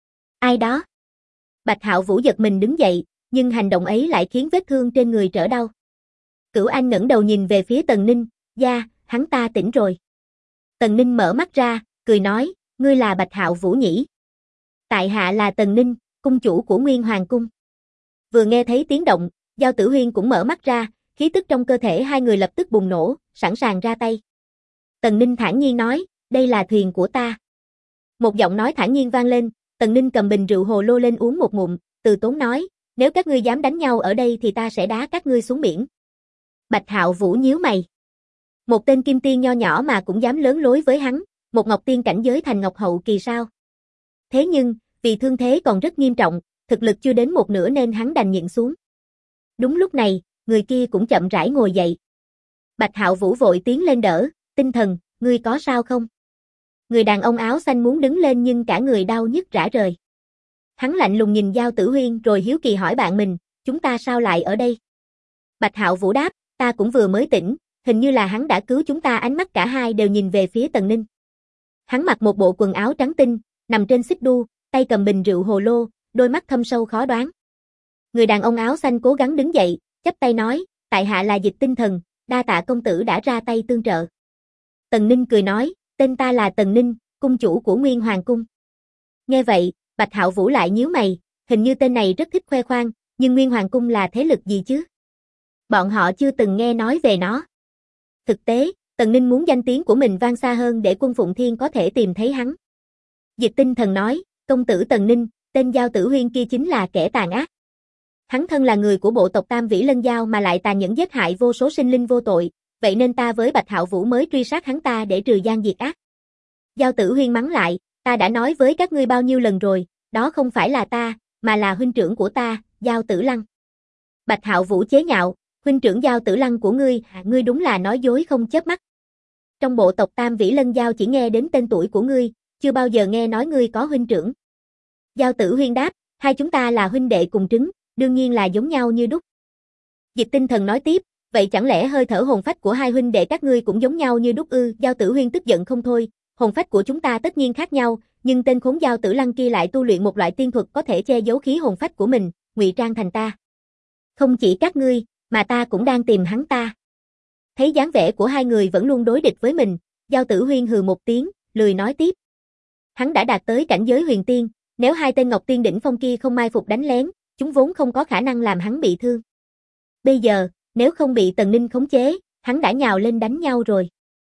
Ai đó? Bạch Hạo Vũ giật mình đứng dậy, nhưng hành động ấy lại khiến vết thương trên người trở đau. Cửu Anh ngẩng đầu nhìn về phía Tần Ninh, "Gia, hắn ta tỉnh rồi." Tần Ninh mở mắt ra, cười nói, "Ngươi là Bạch Hạo Vũ nhỉ?" "Tại hạ là Tần Ninh, cung chủ của Nguyên Hoàng cung." Vừa nghe thấy tiếng động, Giao Tử Huyên cũng mở mắt ra, khí tức trong cơ thể hai người lập tức bùng nổ, sẵn sàng ra tay. Tần Ninh thản nhiên nói, "Đây là thuyền của ta." Một giọng nói thản nhiên vang lên, Tần Ninh cầm bình rượu hồ lô lên uống một ngụm, từ tốn nói, "Nếu các ngươi dám đánh nhau ở đây thì ta sẽ đá các ngươi xuống biển." Bạch Hạo Vũ nhíu mày. Một tên kim tiên nho nhỏ mà cũng dám lớn lối với hắn, một ngọc tiên cảnh giới thành ngọc hậu kỳ sao? Thế nhưng, vì thương thế còn rất nghiêm trọng, thực lực chưa đến một nửa nên hắn đành nhịn xuống. Đúng lúc này, người kia cũng chậm rãi ngồi dậy. Bạch Hạo Vũ vội tiến lên đỡ, "Tinh thần, ngươi có sao không?" Người đàn ông áo xanh muốn đứng lên nhưng cả người đau nhức rã rời. Hắn lạnh lùng nhìn Giao Tử Huyên rồi hiếu kỳ hỏi bạn mình, "Chúng ta sao lại ở đây?" Bạch Hạo Vũ đáp, "Ta cũng vừa mới tỉnh, hình như là hắn đã cứu chúng ta." Ánh mắt cả hai đều nhìn về phía Tần Ninh. Hắn mặc một bộ quần áo trắng tinh, nằm trên xích đu, tay cầm bình rượu hồ lô, đôi mắt thâm sâu khó đoán. Người đàn ông áo xanh cố gắng đứng dậy, chắp tay nói, "Tại hạ là Dịch Tinh Thần, đa tạ công tử đã ra tay tương trợ." Tần Ninh cười nói, "Tên ta là Tần Ninh, cung chủ của Nguyên Hoàng cung." Nghe vậy, Bạch Hạo Vũ lại nhíu mày, hình như tên này rất thích khoe khoang, nhưng Nguyên Hoàng cung là thế lực gì chứ? Bọn họ chưa từng nghe nói về nó. Thực tế, Tần Ninh muốn danh tiếng của mình vang xa hơn để quân Phụng Thiên có thể tìm thấy hắn. Dịch Tinh Thần nói, "Công tử Tần Ninh, tên Giao Tử Huyên kia chính là kẻ tàn ác. Hắn thân là người của bộ tộc Tam Vĩ Lân Giao mà lại tàn nhẫn giết hại vô số sinh linh vô tội, vậy nên ta với Bạch Hạo Vũ mới truy sát hắn ta để trừ gian diệt ác." Giao Tử Huyên mắng lại, "Ta đã nói với các ngươi bao nhiêu lần rồi, đó không phải là ta, mà là huynh trưởng của ta, Giao Tử Lăng." Bạch Hạo Vũ chế nhạo, "Huynh trưởng Giao Tử Lăng của ngươi, ngươi đúng là nói dối không chớp mắt. Trong bộ tộc Tam Vĩ Lân Giao chỉ nghe đến tên tuổi của ngươi, chưa bao giờ nghe nói ngươi có huynh trưởng." Giao Tử Huyên đáp, "Hai chúng ta là huynh đệ cùng trứng, đương nhiên là giống nhau như đúc." Dịch Tinh Thần nói tiếp, "Vậy chẳng lẽ hơi thở hồn phách của hai huynh đệ các ngươi cũng giống nhau như đúc ư?" Giao Tử Huyên tức giận không thôi, "Hồn phách của chúng ta tất nhiên khác nhau, nhưng tên khốn Giao Tử Lăng kia lại tu luyện một loại tiên thuật có thể che giấu khí hồn phách của mình, ngụy trang thành ta. Không chỉ các ngươi, mà ta cũng đang tìm hắn ta." Thấy dáng vẻ của hai người vẫn luôn đối địch với mình, Giao Tử Huyên hừ một tiếng, lười nói tiếp. Hắn đã đạt tới cảnh giới huyền tiên, nếu hai tên Ngọc Tiên đỉnh phong kia không mai phục đánh lén, chúng vốn không có khả năng làm hắn bị thương. Bây giờ, nếu không bị Tần Ninh khống chế, hắn đã nhào lên đánh nhau rồi.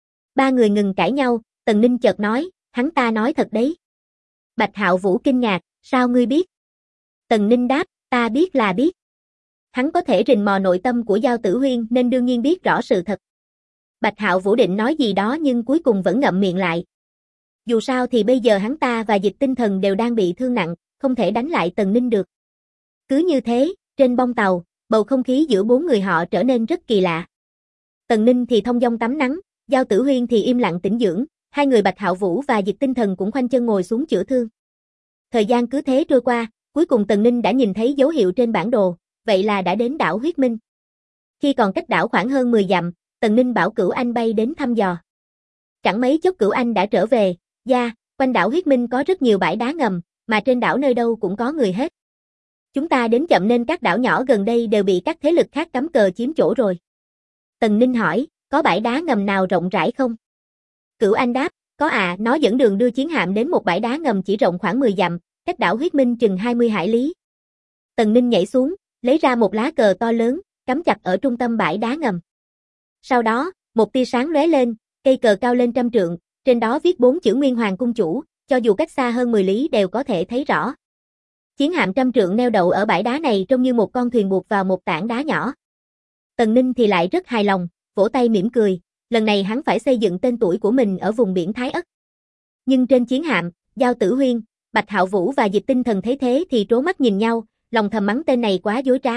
Ba người ngừng cãi nhau, Tần Ninh chợt nói, "Hắn ta nói thật đấy." Bạch Hạo Vũ kinh ngạc, "Sao ngươi biết?" Tần Ninh đáp, "Ta biết là biết." Hắn có thể rình mò nội tâm của Giao Tử Huyên nên đương nhiên biết rõ sự thật. Bạch Hạo Vũ định nói gì đó nhưng cuối cùng vẫn ngậm miệng lại. Dù sao thì bây giờ hắn ta và Dịch Tinh Thần đều đang bị thương nặng, không thể đánh lại Tần Ninh được. Cứ như thế, trên bông tàu, bầu không khí giữa bốn người họ trở nên rất kỳ lạ. Tần Ninh thì thông dong tắm nắng, Giao Tử Huyên thì im lặng tĩnh dưỡng, hai người Bạch Hạo Vũ và Dịch Tinh Thần cũng khoanh chân ngồi xuống chữa thương. Thời gian cứ thế trôi qua, cuối cùng Tần Ninh đã nhìn thấy dấu hiệu trên bản đồ, vậy là đã đến đảo Huyết Minh. Khi còn cách đảo khoảng hơn 10 dặm, Tần Ninh bảo Cửu Anh bay đến thăm dò. Chẳng mấy chốc Cửu Anh đã trở về, "Gia, quanh đảo Huyết Minh có rất nhiều bãi đá ngầm, mà trên đảo nơi đâu cũng có người hết. Chúng ta đến chậm nên các đảo nhỏ gần đây đều bị các thế lực khác cắm cờ chiếm chỗ rồi." Tần Ninh hỏi, "Có bãi đá ngầm nào rộng rãi không?" Cửu Anh đáp, "Có à, nó dẫn đường đưa chiến hạm đến một bãi đá ngầm chỉ rộng khoảng 10 dặm, cách đảo Huyết Minh chừng 20 hải lý." Tần Ninh nhảy xuống, lấy ra một lá cờ to lớn, cắm chặt ở trung tâm bãi đá ngầm. Sau đó, một tia sáng lóe lên, cây cờ cao lên 100 trượng, trên đó viết 4 chữ Nguyên Hoàng Cung Chủ, cho dù cách xa hơn 10 lý đều có thể thấy rõ. Chiến hạm 100 trượng neo đậu ở bãi đá này trông như một con thuyền buộc vào một tảng đá nhỏ. Tần Ninh thì lại rất hài lòng, vỗ tay mỉm cười, lần này hắn phải xây dựng tên tuổi của mình ở vùng biển Thái Ất. Nhưng trên chiến hạm, Giao Tử Huyên, Bạch Hạo Vũ và Dịch Tinh Thần thấy thế thì trố mắt nhìn nhau, lòng thầm mắng tên này quá dối trá.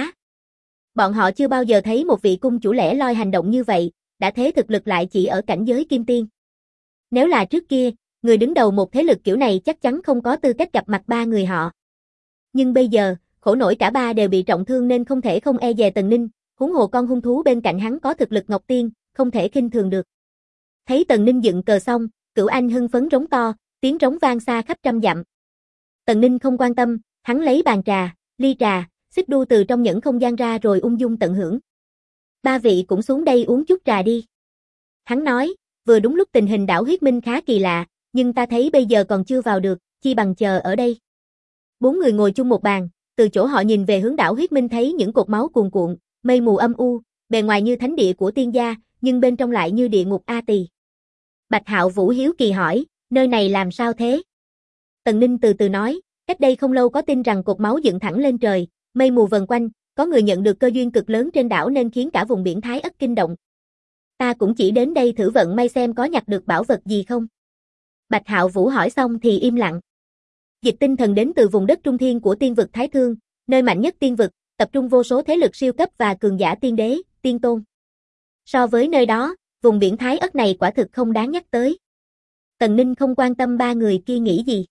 Bọn họ chưa bao giờ thấy một vị cung chủ lẻ loi hành động như vậy, đã thế thực lực lại chỉ ở cảnh giới kim tiên. Nếu là trước kia, người đứng đầu một thế lực kiểu này chắc chắn không có tư cách gặp mặt ba người họ. Nhưng bây giờ, khổ nổi cả ba đều bị trọng thương nên không thể không e dè Tần Ninh, huống hồ con hung thú bên cạnh hắn có thực lực ngọc tiên, không thể khinh thường được. Thấy Tần Ninh dựng cờ xong, Cửu Anh hưng phấn rống to, tiếng trống vang xa khắp trăm dặm. Tần Ninh không quan tâm, hắn lấy bàn trà, ly trà, xích đu từ trong những không gian ra rồi ung dung tận hưởng. Ba vị cũng xuống đây uống chút trà đi. Hắn nói, vừa đúng lúc tình hình đảo Huyết Minh khá kỳ lạ, nhưng ta thấy bây giờ còn chưa vào được, chi bằng chờ ở đây. 4 người ngồi chung một bàn, từ chỗ họ nhìn về hướng đảo Huyết Minh thấy những cột máu cuồn cuộn, mây mù âm u, bề ngoài như thánh địa của tiên gia, nhưng bên trong lại như địa ngục A Tỳ. Bạch Hạo Vũ hiếu kỳ hỏi, nơi này làm sao thế? Tần Ninh từ từ nói, cách đây không lâu có tin rằng cột máu dựng thẳng lên trời, mây mù vần quanh, có người nhận được cơ duyên cực lớn trên đảo nên khiến cả vùng biển Thái Ất kinh động. Ta cũng chỉ đến đây thử vận may xem có nhặt được bảo vật gì không. Bạch Hạo Vũ hỏi xong thì im lặng. Dịch Tinh Thần đến từ vùng đất trung thiên của tiên vực Thái Thương, nơi mạnh nhất tiên vực, tập trung vô số thế lực siêu cấp và cường giả tiên đế, tiên tôn. So với nơi đó, vùng biển Thái Ất này quả thực không đáng nhắc tới. Tần Ninh không quan tâm ba người kia nghĩ gì.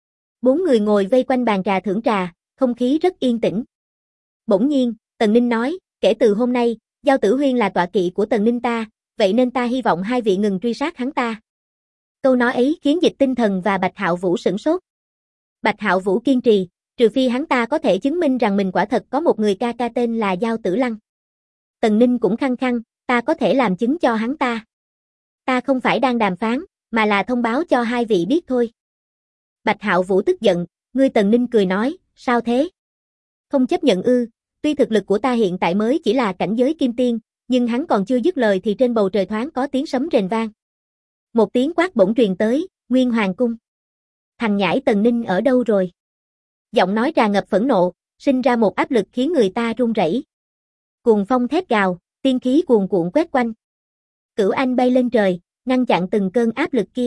4 người ngồi vây quanh bàn trà thưởng trà, không khí rất yên tĩnh. Bỗng nhiên, Tần Ninh nói, kể từ hôm nay, Giao Tử Huyên là tọa kỵ của Tần Ninh ta, vậy nên ta hy vọng hai vị ngừng truy sát hắn ta. Câu nói ấy khiến Dịch Tinh Thần và Bạch Hạo Vũ sửng sốt. Bạch Hạo Vũ kiên trì, trừ phi hắn ta có thể chứng minh rằng mình quả thật có một người ca ca tên là Giao Tử Lăng. Tần Ninh cũng khăng khăng, ta có thể làm chứng cho hắn ta. Ta không phải đang đàm phán, mà là thông báo cho hai vị biết thôi. Bạch Hạo Vũ tức giận, ngươi. Tần Ninh cười nói, sao thế? Không chấp nhận ư? Tuy thực lực của ta hiện tại mới chỉ là cảnh giới kim tiên, nhưng hắn còn chưa dứt lời thì trên bầu trời thoáng có tiếng sấm rền vang. Một tiếng quát bỗng truyền tới, Nguyên Hoàng Cung. Thằng nhãi Tần Ninh ở đâu rồi? Giọng nói tràn ngập phẫn nộ, sinh ra một áp lực khiến người ta run rẩy. Cuồng phong thét gào, tiên khí cuồn cuộn quét quanh. Cửu Anh bay lên trời, ngăn chặn từng cơn áp lực kia.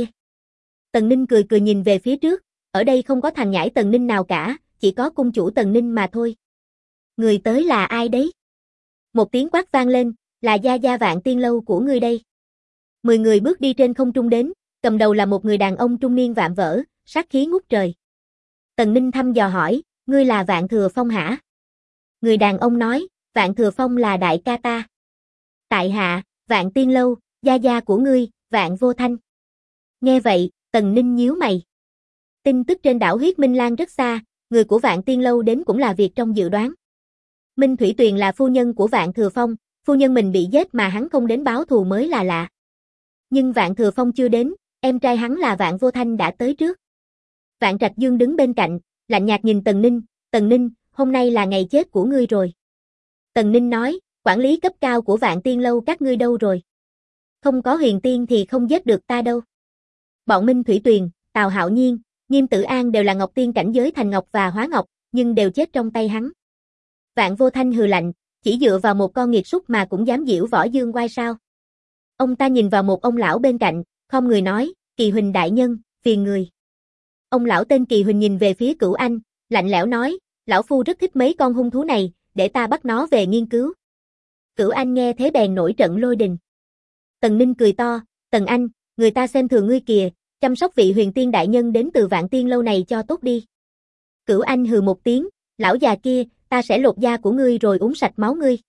Tần Ninh cười cười nhìn về phía trước, ở đây không có thằng nhãi Tần Ninh nào cả, chỉ có cung chủ Tần Ninh mà thôi. Người tới là ai đấy? Một tiếng quát vang lên, là Gia Gia Vạn Tiên Lâu của ngươi đây. 10 người bước đi trên không trung đến, cầm đầu là một người đàn ông trung niên vạm vỡ, sát khí ngút trời. Tần Ninh thăm dò hỏi, ngươi là Vạn Thừa Phong hả? Người đàn ông nói, Vạn Thừa Phong là đại ca ta. Tại hạ, Vạn Tiên Lâu, Gia Gia của ngươi, Vạn Vô Thanh. Nghe vậy, Tần Ninh nhíu mày. Tin tức trên đảo Huyết Minh lan rất xa, người của Vạn Tiên Lâu đến cũng là việc trong dự đoán. Minh Thủy Tuyền là phu nhân của Vạn Thừa Phong, phu nhân mình bị giết mà hắn không đến báo thù mới là lạ. Nhưng Vạn Thừa Phong chưa đến, em trai hắn là Vạn Vô Thanh đã tới trước. Vạn Trạch Dương đứng bên cạnh, lạnh nhạt nhìn Tần Ninh, hôm nay là ngày chết của ngươi rồi. Tần Ninh nói, quản lý cấp cao của Vạn Tiên Lâu các ngươi đâu rồi? Không có Huyền Tiên thì không giết được ta đâu. Bọn Minh Thủy Tuyền, Tào Hạo Nhiên, Nghiêm Tử An đều là Ngọc Tiên cảnh giới thành Ngọc và Hóa Ngọc, nhưng đều chết trong tay hắn. Vạn Vô Thanh hừ lạnh, chỉ dựa vào một con nghiệt súc mà cũng dám giễu võ dương oai sao? Ông ta nhìn vào một ông lão bên cạnh, khom người nói, Kỳ Huỳnh đại nhân, phiền người. Ông lão tên Kỳ Huỳnh nhìn về phía Cửu Anh, lạnh lẽo nói, lão phu rất thích mấy con hung thú này, để ta bắt nó về nghiên cứu. Cửu Anh nghe thế bèn nổi trận lôi đình. Tần Ninh cười to, Tần Anh, người ta xem thường ngươi kìa, chăm sóc vị Huyền Tiên đại nhân đến từ Vạn Tiên Lâu này cho tốt đi. Cửu Anh hừ một tiếng, lão già kia, ta sẽ lột da của ngươi rồi uống sạch máu ngươi.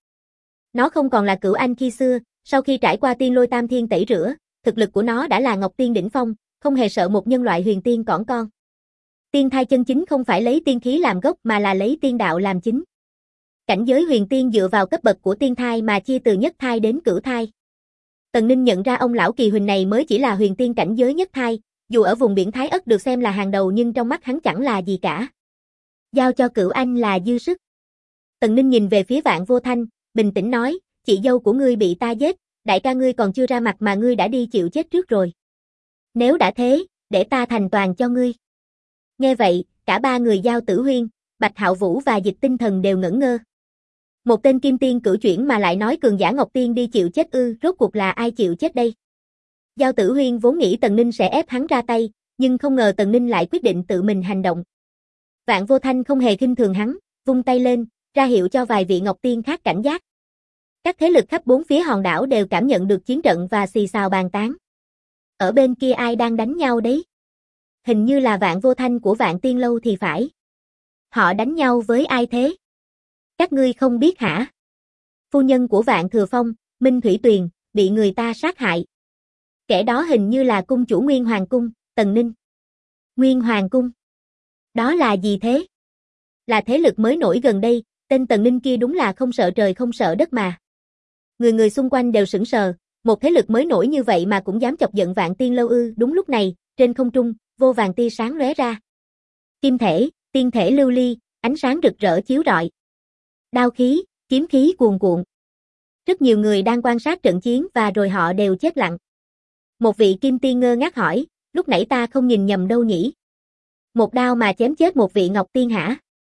Nó không còn là Cửu Anh khi xưa, sau khi trải qua Tiên Lôi Tam Thiên tẩy rửa, thực lực của nó đã là Ngọc Tiên đỉnh phong, không hề sợ một nhân loại huyền tiên cỏn con. Tiên thai chân chính không phải lấy tiên khí làm gốc mà là lấy tiên đạo làm chính. Cảnh giới huyền tiên dựa vào cấp bậc của tiên thai mà chia từ nhất thai đến cửu thai. Tần Ninh nhận ra ông lão Kỳ Huỳnh này mới chỉ là huyền tiên cảnh giới nhất thai, dù ở vùng biển Thái Ất được xem là hàng đầu nhưng trong mắt hắn chẳng là gì cả. Giao cho Cửu Anh là dư sức. Tần Ninh nhìn về phía Vạn Vô Thanh, bình tĩnh nói, chị dâu của ngươi bị ta giết, đại ca ngươi còn chưa ra mặt mà ngươi đã đi chịu chết trước rồi. Nếu đã thế, để ta thành toàn cho ngươi. Nghe vậy, cả ba người Giao Tử Huyên, Bạch Hạo Vũ và Dịch Tinh Thần đều ngẩn ngơ. Một tên kim tiên cửu chuyển mà lại nói cường giả Ngọc Tiên đi chịu chết ư, rốt cuộc là ai chịu chết đây? Giao Tử Huyên vốn nghĩ Tần Ninh sẽ ép hắn ra tay, nhưng không ngờ Tần Ninh lại quyết định tự mình hành động. Vạn Vô Thanh không hề khinh thường hắn, vung tay lên, ra hiệu cho vài vị Ngọc Tiên khác cảnh giác. Các thế lực khắp bốn phía hòn đảo đều cảm nhận được chiến trận và xì xào bàn tán. Ở bên kia ai đang đánh nhau đấy? Hình như là Vạn Vô Thanh của Vạn Tiên Lâu thì phải. Họ đánh nhau với ai thế? Các ngươi không biết hả? Phu nhân của Vạn Thừa Phong, Minh Thủy Tuyền, bị người ta sát hại. Kẻ đó hình như là cung chủ Nguyên Hoàng Cung, Tần Ninh. Nguyên Hoàng Cung? Đó là gì thế? Là thế lực mới nổi gần đây, tên Tần Ninh kia đúng là không sợ trời không sợ đất mà. Người người xung quanh đều sững sờ, một thế lực mới nổi như vậy mà cũng dám chọc giận Vạn Tiên Lâu ư? Đúng lúc này, trên không trung, vô vàng tia sáng lóe ra. Kim thể, tiên thể lưu ly, ánh sáng rực rỡ chiếu rọi. Đao khí, kiếm khí cuồn cuộn. Rất nhiều người đang quan sát trận chiến và rồi họ đều chết lặng. Một vị kim tiên ngơ ngác hỏi, lúc nãy ta không nhìn nhầm đâu nhỉ? Một đao mà chém chết một vị Ngọc Tiên hả?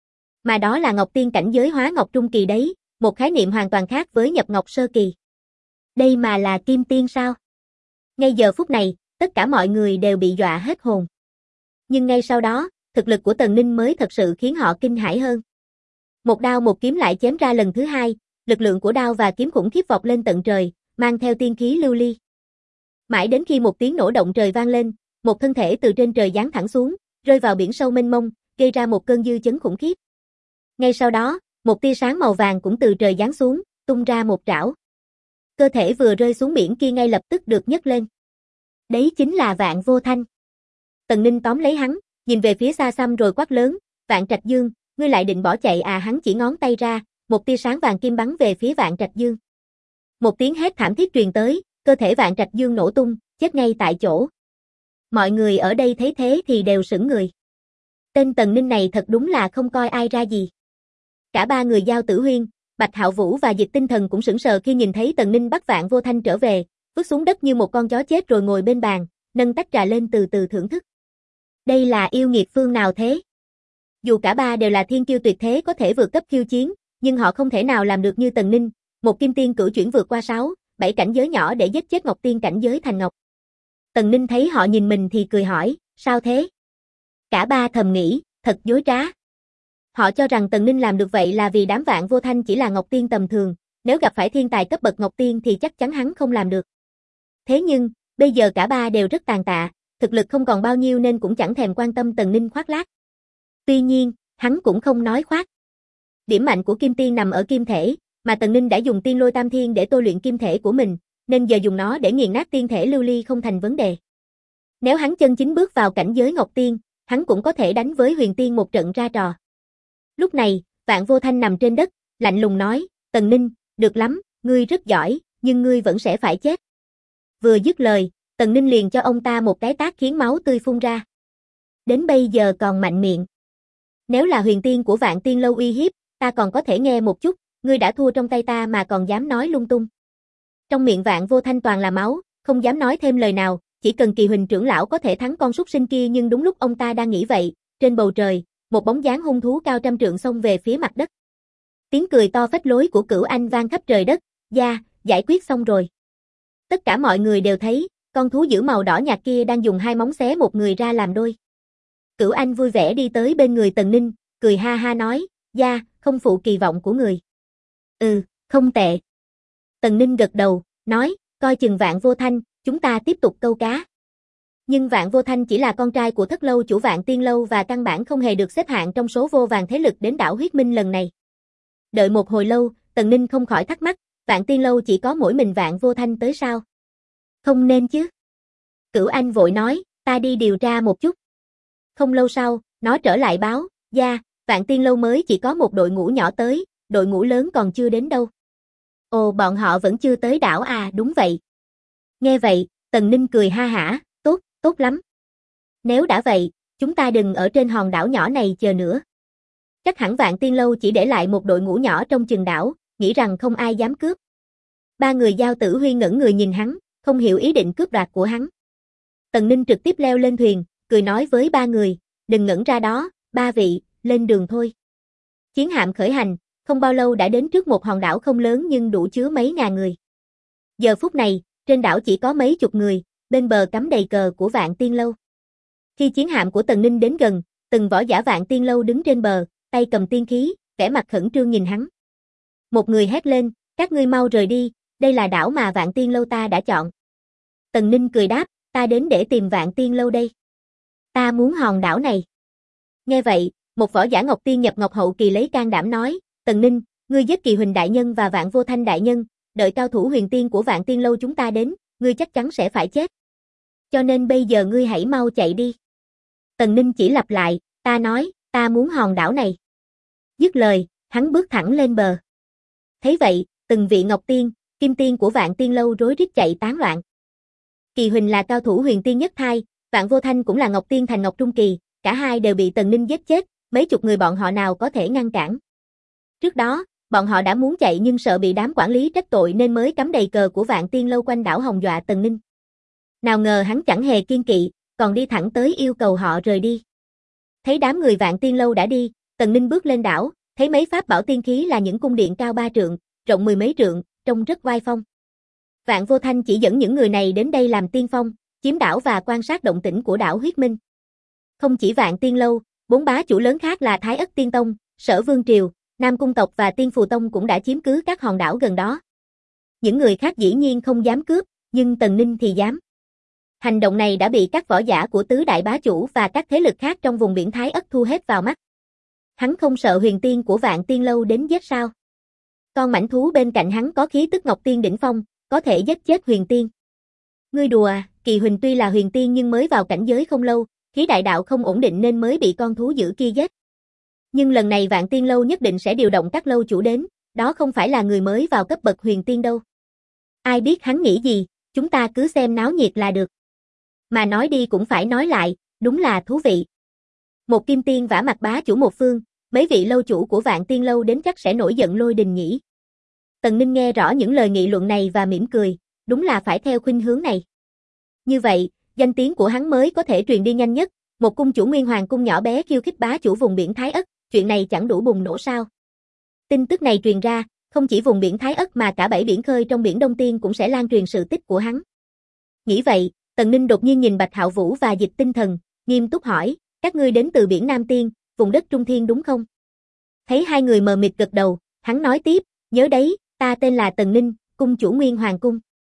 Mà đó là Ngọc Tiên cảnh giới Hóa Ngọc Trung Kỳ đấy, một khái niệm hoàn toàn khác với nhập Ngọc Sơ Kỳ. Đây mà là Kim Tiên sao? Ngay giờ phút này, tất cả mọi người đều bị dọa hết hồn. Nhưng ngay sau đó, thực lực của Tần Ninh mới thật sự khiến họ kinh hãi hơn. Một đao một kiếm lại chém ra lần thứ hai, lực lượng của đao và kiếm khủng khiếp vọt lên tận trời, mang theo tiên khí lưu ly. Mãi đến khi một tiếng nổ động trời vang lên, một thân thể từ trên trời giáng thẳng xuống, rơi vào biển sâu mênh mông, gây ra một cơn dư chấn khủng khiếp. Ngay sau đó, một tia sáng màu vàng cũng từ trời giáng xuống, tung ra một trảo. Cơ thể vừa rơi xuống biển kia ngay lập tức được nhấc lên. Đấy chính là Vạn Vô Thanh. Tần Ninh tóm lấy hắn, nhìn về phía xa xăm rồi quát lớn, Vạn Trạch Dương, ngươi lại định bỏ chạy à? Hắn chỉ ngón tay ra, một tia sáng vàng kim bắn về phía Vạn Trạch Dương. Một tiếng hét thảm thiết truyền tới, cơ thể Vạn Trạch Dương nổ tung, chết ngay tại chỗ. Mọi người ở đây thấy thế thì đều sững người. Tên Tần Ninh này thật đúng là không coi ai ra gì. Cả ba người Giao Tử Huyên, Bạch Hạo Vũ và Dịch Tinh Thần cũng sững sờ khi nhìn thấy Tần Ninh bắt Vạn Vô Thanh trở về, vứt xuống đất như một con chó chết rồi ngồi bên bàn, nâng tách trà lên từ từ thưởng thức. Đây là yêu nghiệt phương nào thế? Dù cả ba đều là thiên kiêu tuyệt thế có thể vượt cấp khiêu chiến, nhưng họ không thể nào làm được như Tần Ninh, một kim tiên cửu chuyển vượt qua 6, 7 cảnh giới nhỏ để giết chết Ngọc Tiên cảnh giới thành Ngọc. Tần Ninh thấy họ nhìn mình thì cười hỏi, sao thế? Cả ba thầm nghĩ, thật dối trá. Họ cho rằng Tần Ninh làm được vậy là vì đám Vạn Vô Thanh chỉ là Ngọc Tiên tầm thường, nếu gặp phải thiên tài cấp bậc Ngọc Tiên thì chắc chắn hắn không làm được. Thế nhưng, bây giờ cả ba đều rất tàn tạ, thực lực không còn bao nhiêu nên cũng chẳng thèm quan tâm Tần Ninh khoác lác. Tuy nhiên, hắn cũng không nói khoác. Điểm mạnh của Kim Tiên nằm ở kim thể, mà Tần Ninh đã dùng Tiên Lôi Tam Thiên để tôi luyện kim thể của mình, nên giờ dùng nó để nghiền nát tiên thể lưu ly không thành vấn đề. Nếu hắn chân chính bước vào cảnh giới Ngọc Tiên, hắn cũng có thể đánh với Huyền Tiên một trận ra trò. Lúc này, Vạn Vô Thanh nằm trên đất, lạnh lùng nói, Tần Ninh, được lắm, ngươi rất giỏi, nhưng ngươi vẫn sẽ phải chết. Vừa dứt lời, Tần Ninh liền cho ông ta một cái tát khiến máu tươi phun ra. Đến bây giờ còn mạnh miệng. Nếu là Huyền Tiên của Vạn Tiên Lâu uy hiếp, ta còn có thể nghe một chút, ngươi đã thua trong tay ta mà còn dám nói lung tung. Trong miệng Vạn Vô Thanh toàn là máu, không dám nói thêm lời nào, chỉ cần Kỳ Huỳnh trưởng lão có thể thắng con súc sinh kia, nhưng đúng lúc ông ta đang nghĩ vậy, trên bầu trời, một bóng dáng hung thú cao trăm trượng xông về phía mặt đất. Tiếng cười to phách lối của Cửu Anh vang khắp trời đất, "Gia, giải quyết xong rồi." Tất cả mọi người đều thấy, con thú dữ màu đỏ nhạt kia đang dùng hai móng xé một người ra làm đôi. Cửu Anh vui vẻ đi tới bên người Tần Ninh, cười ha ha nói, "Gia, không phụ kỳ vọng của người." "Ừ, không tệ." Tần Ninh gật đầu, nói, "Coi chừng Vạn Vô Thanh, chúng ta tiếp tục câu cá." Nhưng Vạn Vô Thanh chỉ là con trai của Thất Lâu chủ Vạn Tiên Lâu và căn bản không hề được xếp hạng trong số vô vàn thế lực đến đảo Huyết Minh lần này. Đợi một hồi lâu, Tần Ninh không khỏi thắc mắc, Vạn Tiên Lâu chỉ có mỗi mình Vạn Vô Thanh tới sao? Không nên chứ. Cửu Anh vội nói, ta đi điều tra một chút. Không lâu sau, nó trở lại báo, "Gia, Vạn Tiên Lâu mới chỉ có một đội ngũ nhỏ tới, đội ngũ lớn còn chưa đến đâu." "Ồ, bọn họ vẫn chưa tới đảo à?" "Đúng vậy." Nghe vậy, Tần Ninh cười ha hả, "Tốt, tốt lắm. Nếu đã vậy, chúng ta đừng ở trên hòn đảo nhỏ này chờ nữa. Chắc hẳn Vạn Tiên Lâu chỉ để lại một đội ngũ nhỏ trong chừng đảo, nghĩ rằng không ai dám cướp." Ba người Giao Tử Huy ngẩn người nhìn hắn, không hiểu ý định cướp đoạt của hắn. Tần Ninh trực tiếp leo lên thuyền, cười nói với ba người, đừng ngẩn ra đó, ba vị, lên đường thôi. Chiến hạm khởi hành, không bao lâu đã đến trước một hòn đảo không lớn nhưng đủ chứa mấy ngàn người. Giờ phút này, trên đảo chỉ có mấy chục người, bên bờ cắm đầy cờ của Vạn Tiên Lâu. Khi chiến hạm của Tần Ninh đến gần, từng võ giả Vạn Tiên Lâu đứng trên bờ, tay cầm tiên khí, vẻ mặt khẩn trương nhìn hắn. Một người hét lên, các ngươi mau rời đi, đây là đảo mà Vạn Tiên Lâu ta đã chọn. Tần Ninh cười đáp, ta đến để tìm Vạn Tiên Lâu đây. Ta muốn hòn đảo này. Nghe vậy, một võ giả Ngọc Tiên nhập Ngọc Hậu Kỳ lấy can đảm nói, Tần Ninh, ngươi giết Kỳ Huỳnh đại nhân và Vạn Vô Thanh đại nhân, đợi cao thủ huyền tiên của Vạn Tiên Lâu chúng ta đến, ngươi chắc chắn sẽ phải chết. Cho nên bây giờ ngươi hãy mau chạy đi. Tần Ninh chỉ lặp lại, ta nói, ta muốn hòn đảo này. Dứt lời, hắn bước thẳng lên bờ. Thấy vậy, từng vị Ngọc Tiên, Kim Tiên của Vạn Tiên Lâu rối rít chạy tán loạn. Kỳ Huỳnh là cao thủ huyền tiên nhất thai, Vạn Vô Thanh cũng là Ngọc Tiên thành Ngọc Trung Kỳ, cả hai đều bị Tần Ninh giết chết, mấy chục người bọn họ nào có thể ngăn cản. Trước đó, bọn họ đã muốn chạy nhưng sợ bị đám quản lý trách tội nên mới cắm đầy cờ của Vạn Tiên Lâu quanh đảo hòng dọa Tần Ninh. Nào ngờ hắn chẳng hề kiêng kỵ, còn đi thẳng tới yêu cầu họ rời đi. Thấy đám người Vạn Tiên Lâu đã đi, Tần Ninh bước lên đảo, thấy mấy pháp bảo tiên khí là những cung điện cao 3 trượng, rộng 10 mấy trượng, trông rất oai phong. Vạn Vô Thanh chỉ dẫn những người này đến đây làm tiên phong, chiếm đảo và quan sát động tĩnh của đảo Huyết Minh. Không chỉ Vạn Tiên Lâu, 4 bá chủ lớn khác là Thái Ất Tiên Tông, Sở Vương Triều, Nam Cung Tộc và Tiên Phù Tông cũng đã chiếm cứ các hòn đảo gần đó. Những người khác dĩ nhiên không dám cướp, nhưng Tần Ninh thì dám. Hành động này đã bị các võ giả của tứ đại bá chủ và các thế lực khác trong vùng biển Thái Ất thu hết vào mắt. Hắn không sợ huyền tiên của Vạn Tiên Lâu đến giết sao? Con mãnh thú bên cạnh hắn có khí tức Ngọc Tiên đỉnh phong, có thể giết chết huyền tiên. Ngươi đùa à, Kỳ Huỳnh tuy là huyền tiên nhưng mới vào cảnh giới không lâu, khí đại đạo không ổn định nên mới bị con thú dữ kia giết. Nhưng lần này Vạn Tiên Lâu nhất định sẽ điều động các lâu chủ đến, đó không phải là người mới vào cấp bậc huyền tiên đâu. Ai biết hắn nghĩ gì, chúng ta cứ xem náo nhiệt là được. Mà nói đi cũng phải nói lại, đúng là thú vị. Một kim tiên vả mặt bá chủ một phương, mấy vị lâu chủ của Vạn Tiên Lâu đến chắc sẽ nổi giận lôi đình nhỉ. Tần Ninh nghe rõ những lời nghị luận này và mỉm cười, đúng là phải theo khuynh hướng này. Như vậy, danh tiếng của hắn mới có thể truyền đi nhanh nhất, một cung chủ Nguyên Hoàng cung nhỏ bé khiêu khích bá chủ vùng biển Thái Ất, chuyện này chẳng đủ bùng nổ sao? Tin tức này truyền ra, không chỉ vùng biển Thái Ất mà cả 7 biển khơi trong biển Đông Tiên cũng sẽ lan truyền sự tích của hắn. Nghĩ vậy, Tần Ninh đột nhiên nhìn Bạch Hạo Vũ và Dịch Tinh Thần, nghiêm túc hỏi, các ngươi đến từ biển Nam Tiên, vùng đất Trung Thiên đúng không? Thấy hai người mờ mịt gật đầu, hắn nói tiếp, nhớ đấy, ta tên là Tần Ninh, cung chủ Nguyên Hoàng cung.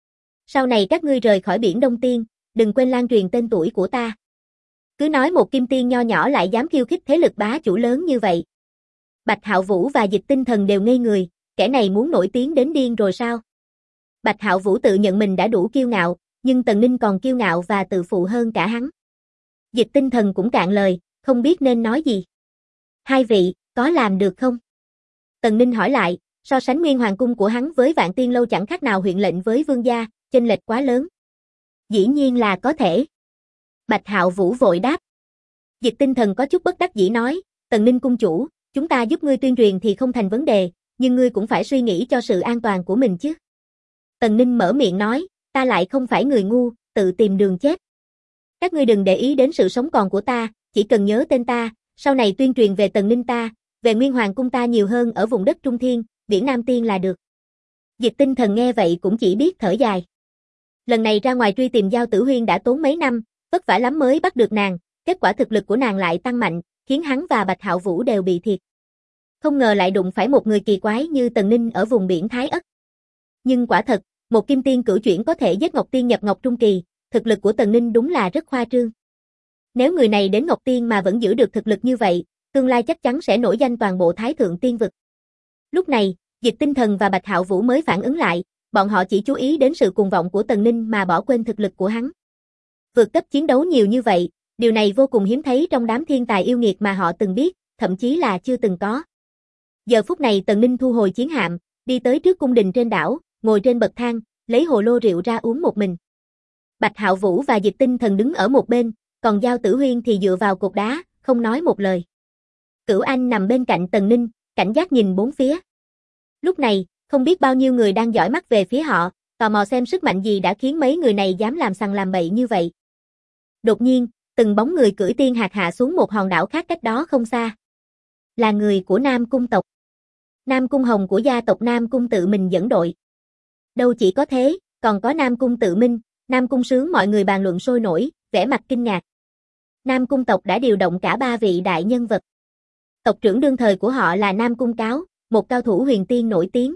Sau này các ngươi rời khỏi biển Đông Tiên, đừng quên lan truyền tên tuổi của ta. Cứ nói một kim tiên nho nhỏ lại dám khiêu khích thế lực bá chủ lớn như vậy. Bạch Hạo Vũ và Dịch Tinh Thần đều ngây người, kẻ này muốn nổi tiếng đến điên rồi sao? Bạch Hạo Vũ tự nhận mình đã đủ kiêu ngạo, nhưng Tần Ninh còn kiêu ngạo và tự phụ hơn cả hắn. Dịch Tinh Thần cũng cạn lời, không biết nên nói gì. Hai vị, có làm được không? Tần Ninh hỏi lại, so sánh Nguyên Hoàng cung của hắn với Vạn Tiên Lâu chẳng khác nào huyện lệnh với vương gia, chênh lệch quá lớn. Dĩ nhiên là có thể. Bạch Hạo Vũ vội đáp. Dịch Tinh Thần có chút bất đắc dĩ nói, Tần Ninh cung chủ, chúng ta giúp ngươi tuyên truyền thì không thành vấn đề, nhưng ngươi cũng phải suy nghĩ cho sự an toàn của mình chứ. Tần Ninh mở miệng nói, ta lại không phải người ngu, tự tìm đường chết. Các ngươi đừng để ý đến sự sống còn của ta, chỉ cần nhớ tên ta, sau này tuyên truyền về Tần Ninh ta, về Nguyên Hoàng cung ta nhiều hơn ở vùng đất Trung Thiên, biển Nam Tiên là được. Dịch Tinh Thần nghe vậy cũng chỉ biết thở dài. Lần này ra ngoài truy tìm Giao Tử Huyên đã tốn mấy năm, vất vả lắm mới bắt được nàng, kết quả thực lực của nàng lại tăng mạnh, khiến hắn và Bạch Hạo Vũ đều bị thiệt. Không ngờ lại đụng phải một người kỳ quái như Tần Ninh ở vùng biển Thái Ất. Nhưng quả thật, một kim tiên cửu chuyển có thể giết Ngọc Tiên nhập Ngọc Trung Kỳ, thực lực của Tần Ninh đúng là rất khoa trương. Nếu người này đến Ngọc Tiên mà vẫn giữ được thực lực như vậy, tương lai chắc chắn sẽ nổi danh toàn bộ Thái Thượng Tiên vực. Lúc này, Dịch Tinh Thần và Bạch Hạo Vũ mới phản ứng lại, bọn họ chỉ chú ý đến sự cuồng vọng của Tần Ninh mà bỏ quên thực lực của hắn. Vượt cấp chiến đấu nhiều như vậy, điều này vô cùng hiếm thấy trong đám thiên tài yêu nghiệt mà họ từng biết, thậm chí là chưa từng có. Giờ phút này Tần Ninh thu hồi chiến hạm, đi tới trước cung đình trên đảo, ngồi trên bậc thang, lấy hồ lô rượu ra uống một mình. Bạch Hạo Vũ và Dịch Tinh Thần đứng ở một bên, còn Giao Tử Huyên thì dựa vào cột đá, không nói một lời. Cửu Anh nằm bên cạnh Tần Ninh, cảnh giác nhìn bốn phía. Lúc này, Không biết bao nhiêu người đang dõi mắt về phía họ, tò mò xem sức mạnh gì đã khiến mấy người này dám làm sằng làm bậy như vậy. Đột nhiên, từng bóng người cưỡi tiên hạc hạ xuống một hòn đảo khác cách đó không xa. Là người của Nam Cung tộc. Nam Cung Hồng của gia tộc Nam Cung tự mình dẫn đội. Đâu chỉ có thế, còn có Nam Cung Tự Minh, Nam Cung Sướng, mọi người bàn luận sôi nổi, vẻ mặt kinh ngạc. Nam Cung tộc đã điều động cả 3 vị đại nhân vật. Tộc trưởng đương thời của họ là Nam Cung Cáo, một cao thủ huyền tiên nổi tiếng.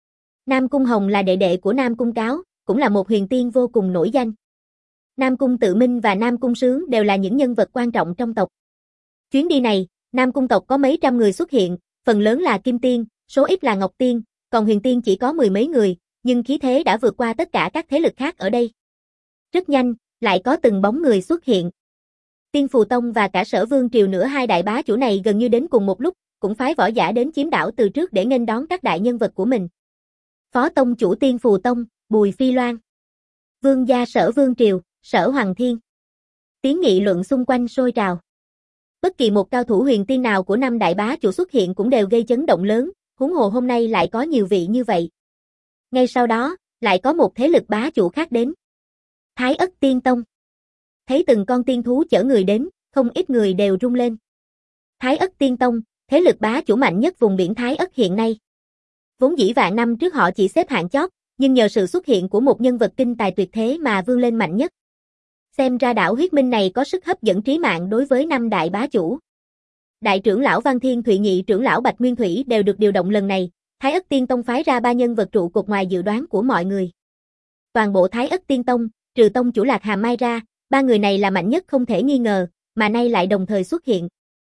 Nam Cung Hồng là đệ đệ của Nam Cung Cáo, cũng là một huyền tiên vô cùng nổi danh. Nam Cung Tự Minh và Nam Cung Sướng đều là những nhân vật quan trọng trong tộc. Chuyến đi này, Nam Cung tộc có mấy trăm người xuất hiện, phần lớn là kim tiên, số ít là ngọc tiên, còn huyền tiên chỉ có 10 mấy người, nhưng khí thế đã vượt qua tất cả các thế lực khác ở đây. Rất nhanh, lại có từng bóng người xuất hiện. Tiên Phù Tông và cả Sở Vương Triều nữa, hai đại bá chủ này gần như đến cùng một lúc, cũng phái võ giả đến chiếm đảo từ trước để nghênh đón các đại nhân vật của mình. Phó tông chủ Tiên Phù Tông, Bùi Phi Loan. Vương gia Sở Vương Triều, Sở Hoàng Thiên. Tiếng nghị luận xung quanh sôi trào. Bất kỳ một cao thủ huyền tiên nào của 5 đại bá chủ xuất hiện cũng đều gây chấn động lớn, huống hồ hôm nay lại có nhiều vị như vậy. Ngay sau đó, lại có một thế lực bá chủ khác đến. Thái Ất Tiên Tông. Thấy từng con tiên thú chở người đến, không ít người đều rung lên. Thái Ất Tiên Tông, thế lực bá chủ mạnh nhất vùng biển Thái Ất hiện nay. Vốn dĩ vạn năm trước họ chỉ xếp hạng chót, nhưng nhờ sự xuất hiện của một nhân vật kinh tài tuyệt thế mà vươn lên mạnh nhất. Xem ra đảo huyết minh này có sức hấp dẫn trí mạng đối với 5 đại bá chủ. Đại trưởng lão Văn Thiên Thụy, nhị trưởng lão Bạch Nguyên Thủy đều được điều động lần này. Thái Ất Tiên Tông phái ra 3 nhân vật trụ cột ngoài dự đoán của mọi người. Toàn bộ Thái Ất Tiên Tông, trừ tông chủ Lạc Hàm Mai ra, 3 người này là mạnh nhất không thể nghi ngờ, mà nay lại đồng thời xuất hiện.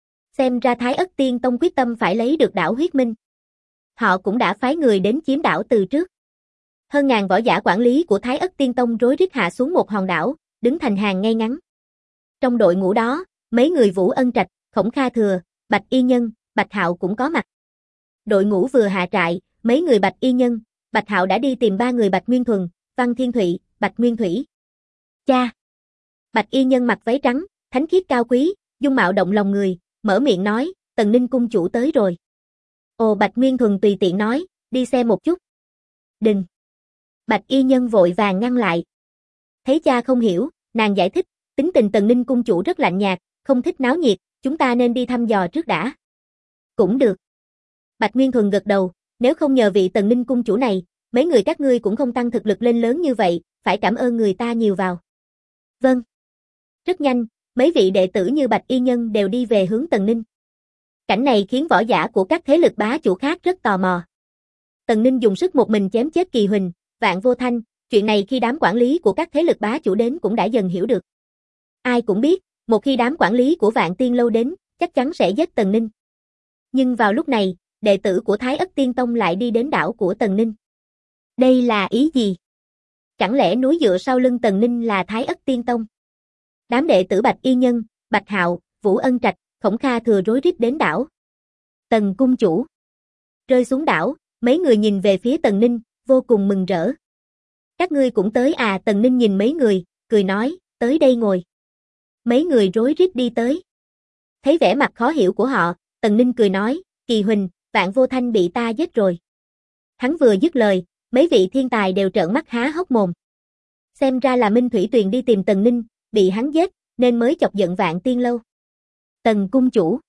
Xem ra Thái Ất Tiên Tông quyết tâm phải lấy được đảo huyết minh. Họ cũng đã phái người đến chiếm đảo từ trước. Hơn ngàn võ giả quản lý của Thái Ất Tiên Tông rối rít hạ xuống một hòn đảo, đứng thành hàng ngay ngắn. Trong đội ngũ đó, mấy người Vũ Ân Trạch, Khổng Kha Thừa, Bạch Y Nhân, Bạch Hạo cũng có mặt. Đội ngũ vừa hạ trại, mấy người Bạch Y Nhân, Bạch Hạo đã đi tìm 3 người Bạch Nguyên Thuần, Văn Thiên Thụy, Bạch Nguyên Thủy. Cha! Bạch Y Nhân mặc váy trắng, thánh khiết cao quý, dung mạo động lòng người, mở miệng nói, Tần Ninh cung chủ tới rồi. Ồ, Bạch Nguyên Thuần tùy tiện nói, đi xem một chút. Đừng! Bạch Y Nhân vội vàng ngăn lại. Thấy cha không hiểu, nàng giải thích, tính tình Tần Ninh cung chủ rất lạnh nhạt, không thích náo nhiệt, chúng ta nên đi thăm dò trước đã. Cũng được. Bạch Nguyên Thuần gật đầu, nếu không nhờ vị Tần Ninh cung chủ này, mấy người các ngươi cũng không tăng thực lực lên lớn như vậy, phải cảm ơn người ta nhiều vào. Vâng. Rất nhanh, mấy vị đệ tử như Bạch Y Nhân đều đi về hướng Tần Ninh. Cảnh này khiến võ giả của các thế lực bá chủ khác rất tò mò. Tần Ninh dùng sức một mình chém chết Kỳ Huỳnh, Vạn Vô Thanh, chuyện này khi đám quản lý của các thế lực bá chủ đến cũng đã dần hiểu được. Ai cũng biết, một khi đám quản lý của Vạn Tiên Lâu đến, chắc chắn sẽ giết Tần Ninh. Nhưng vào lúc này, đệ tử của Thái Ất Tiên Tông lại đi đến đảo của Tần Ninh. Đây là ý gì? Chẳng lẽ núi dựa sau lưng Tần Ninh là Thái Ất Tiên Tông? Đám đệ tử Bạch Y Nhân, Bạch Hạo, Vũ Ân Trạch, Khổng Kha Thừa rối rít đến đảo. Tần cung chủ. Rơi xuống đảo, mấy người nhìn về phía Tần Ninh, vô cùng mừng rỡ. Các ngươi cũng tới à? Tần Ninh nhìn mấy người, cười nói, tới đây ngồi. Mấy người rối rít đi tới. Thấy vẻ mặt khó hiểu của họ, Tần Ninh cười nói, Kỳ Huỳnh, Vạn Vô Thanh bị ta giết rồi. Hắn vừa dứt lời, mấy vị thiên tài đều trợn mắt há hốc mồm. Xem ra là Minh Thủy Tuyền đi tìm Tần Ninh, bị hắn giết, nên mới chọc giận Vạn Tiên Lâu. Tần cung chủ.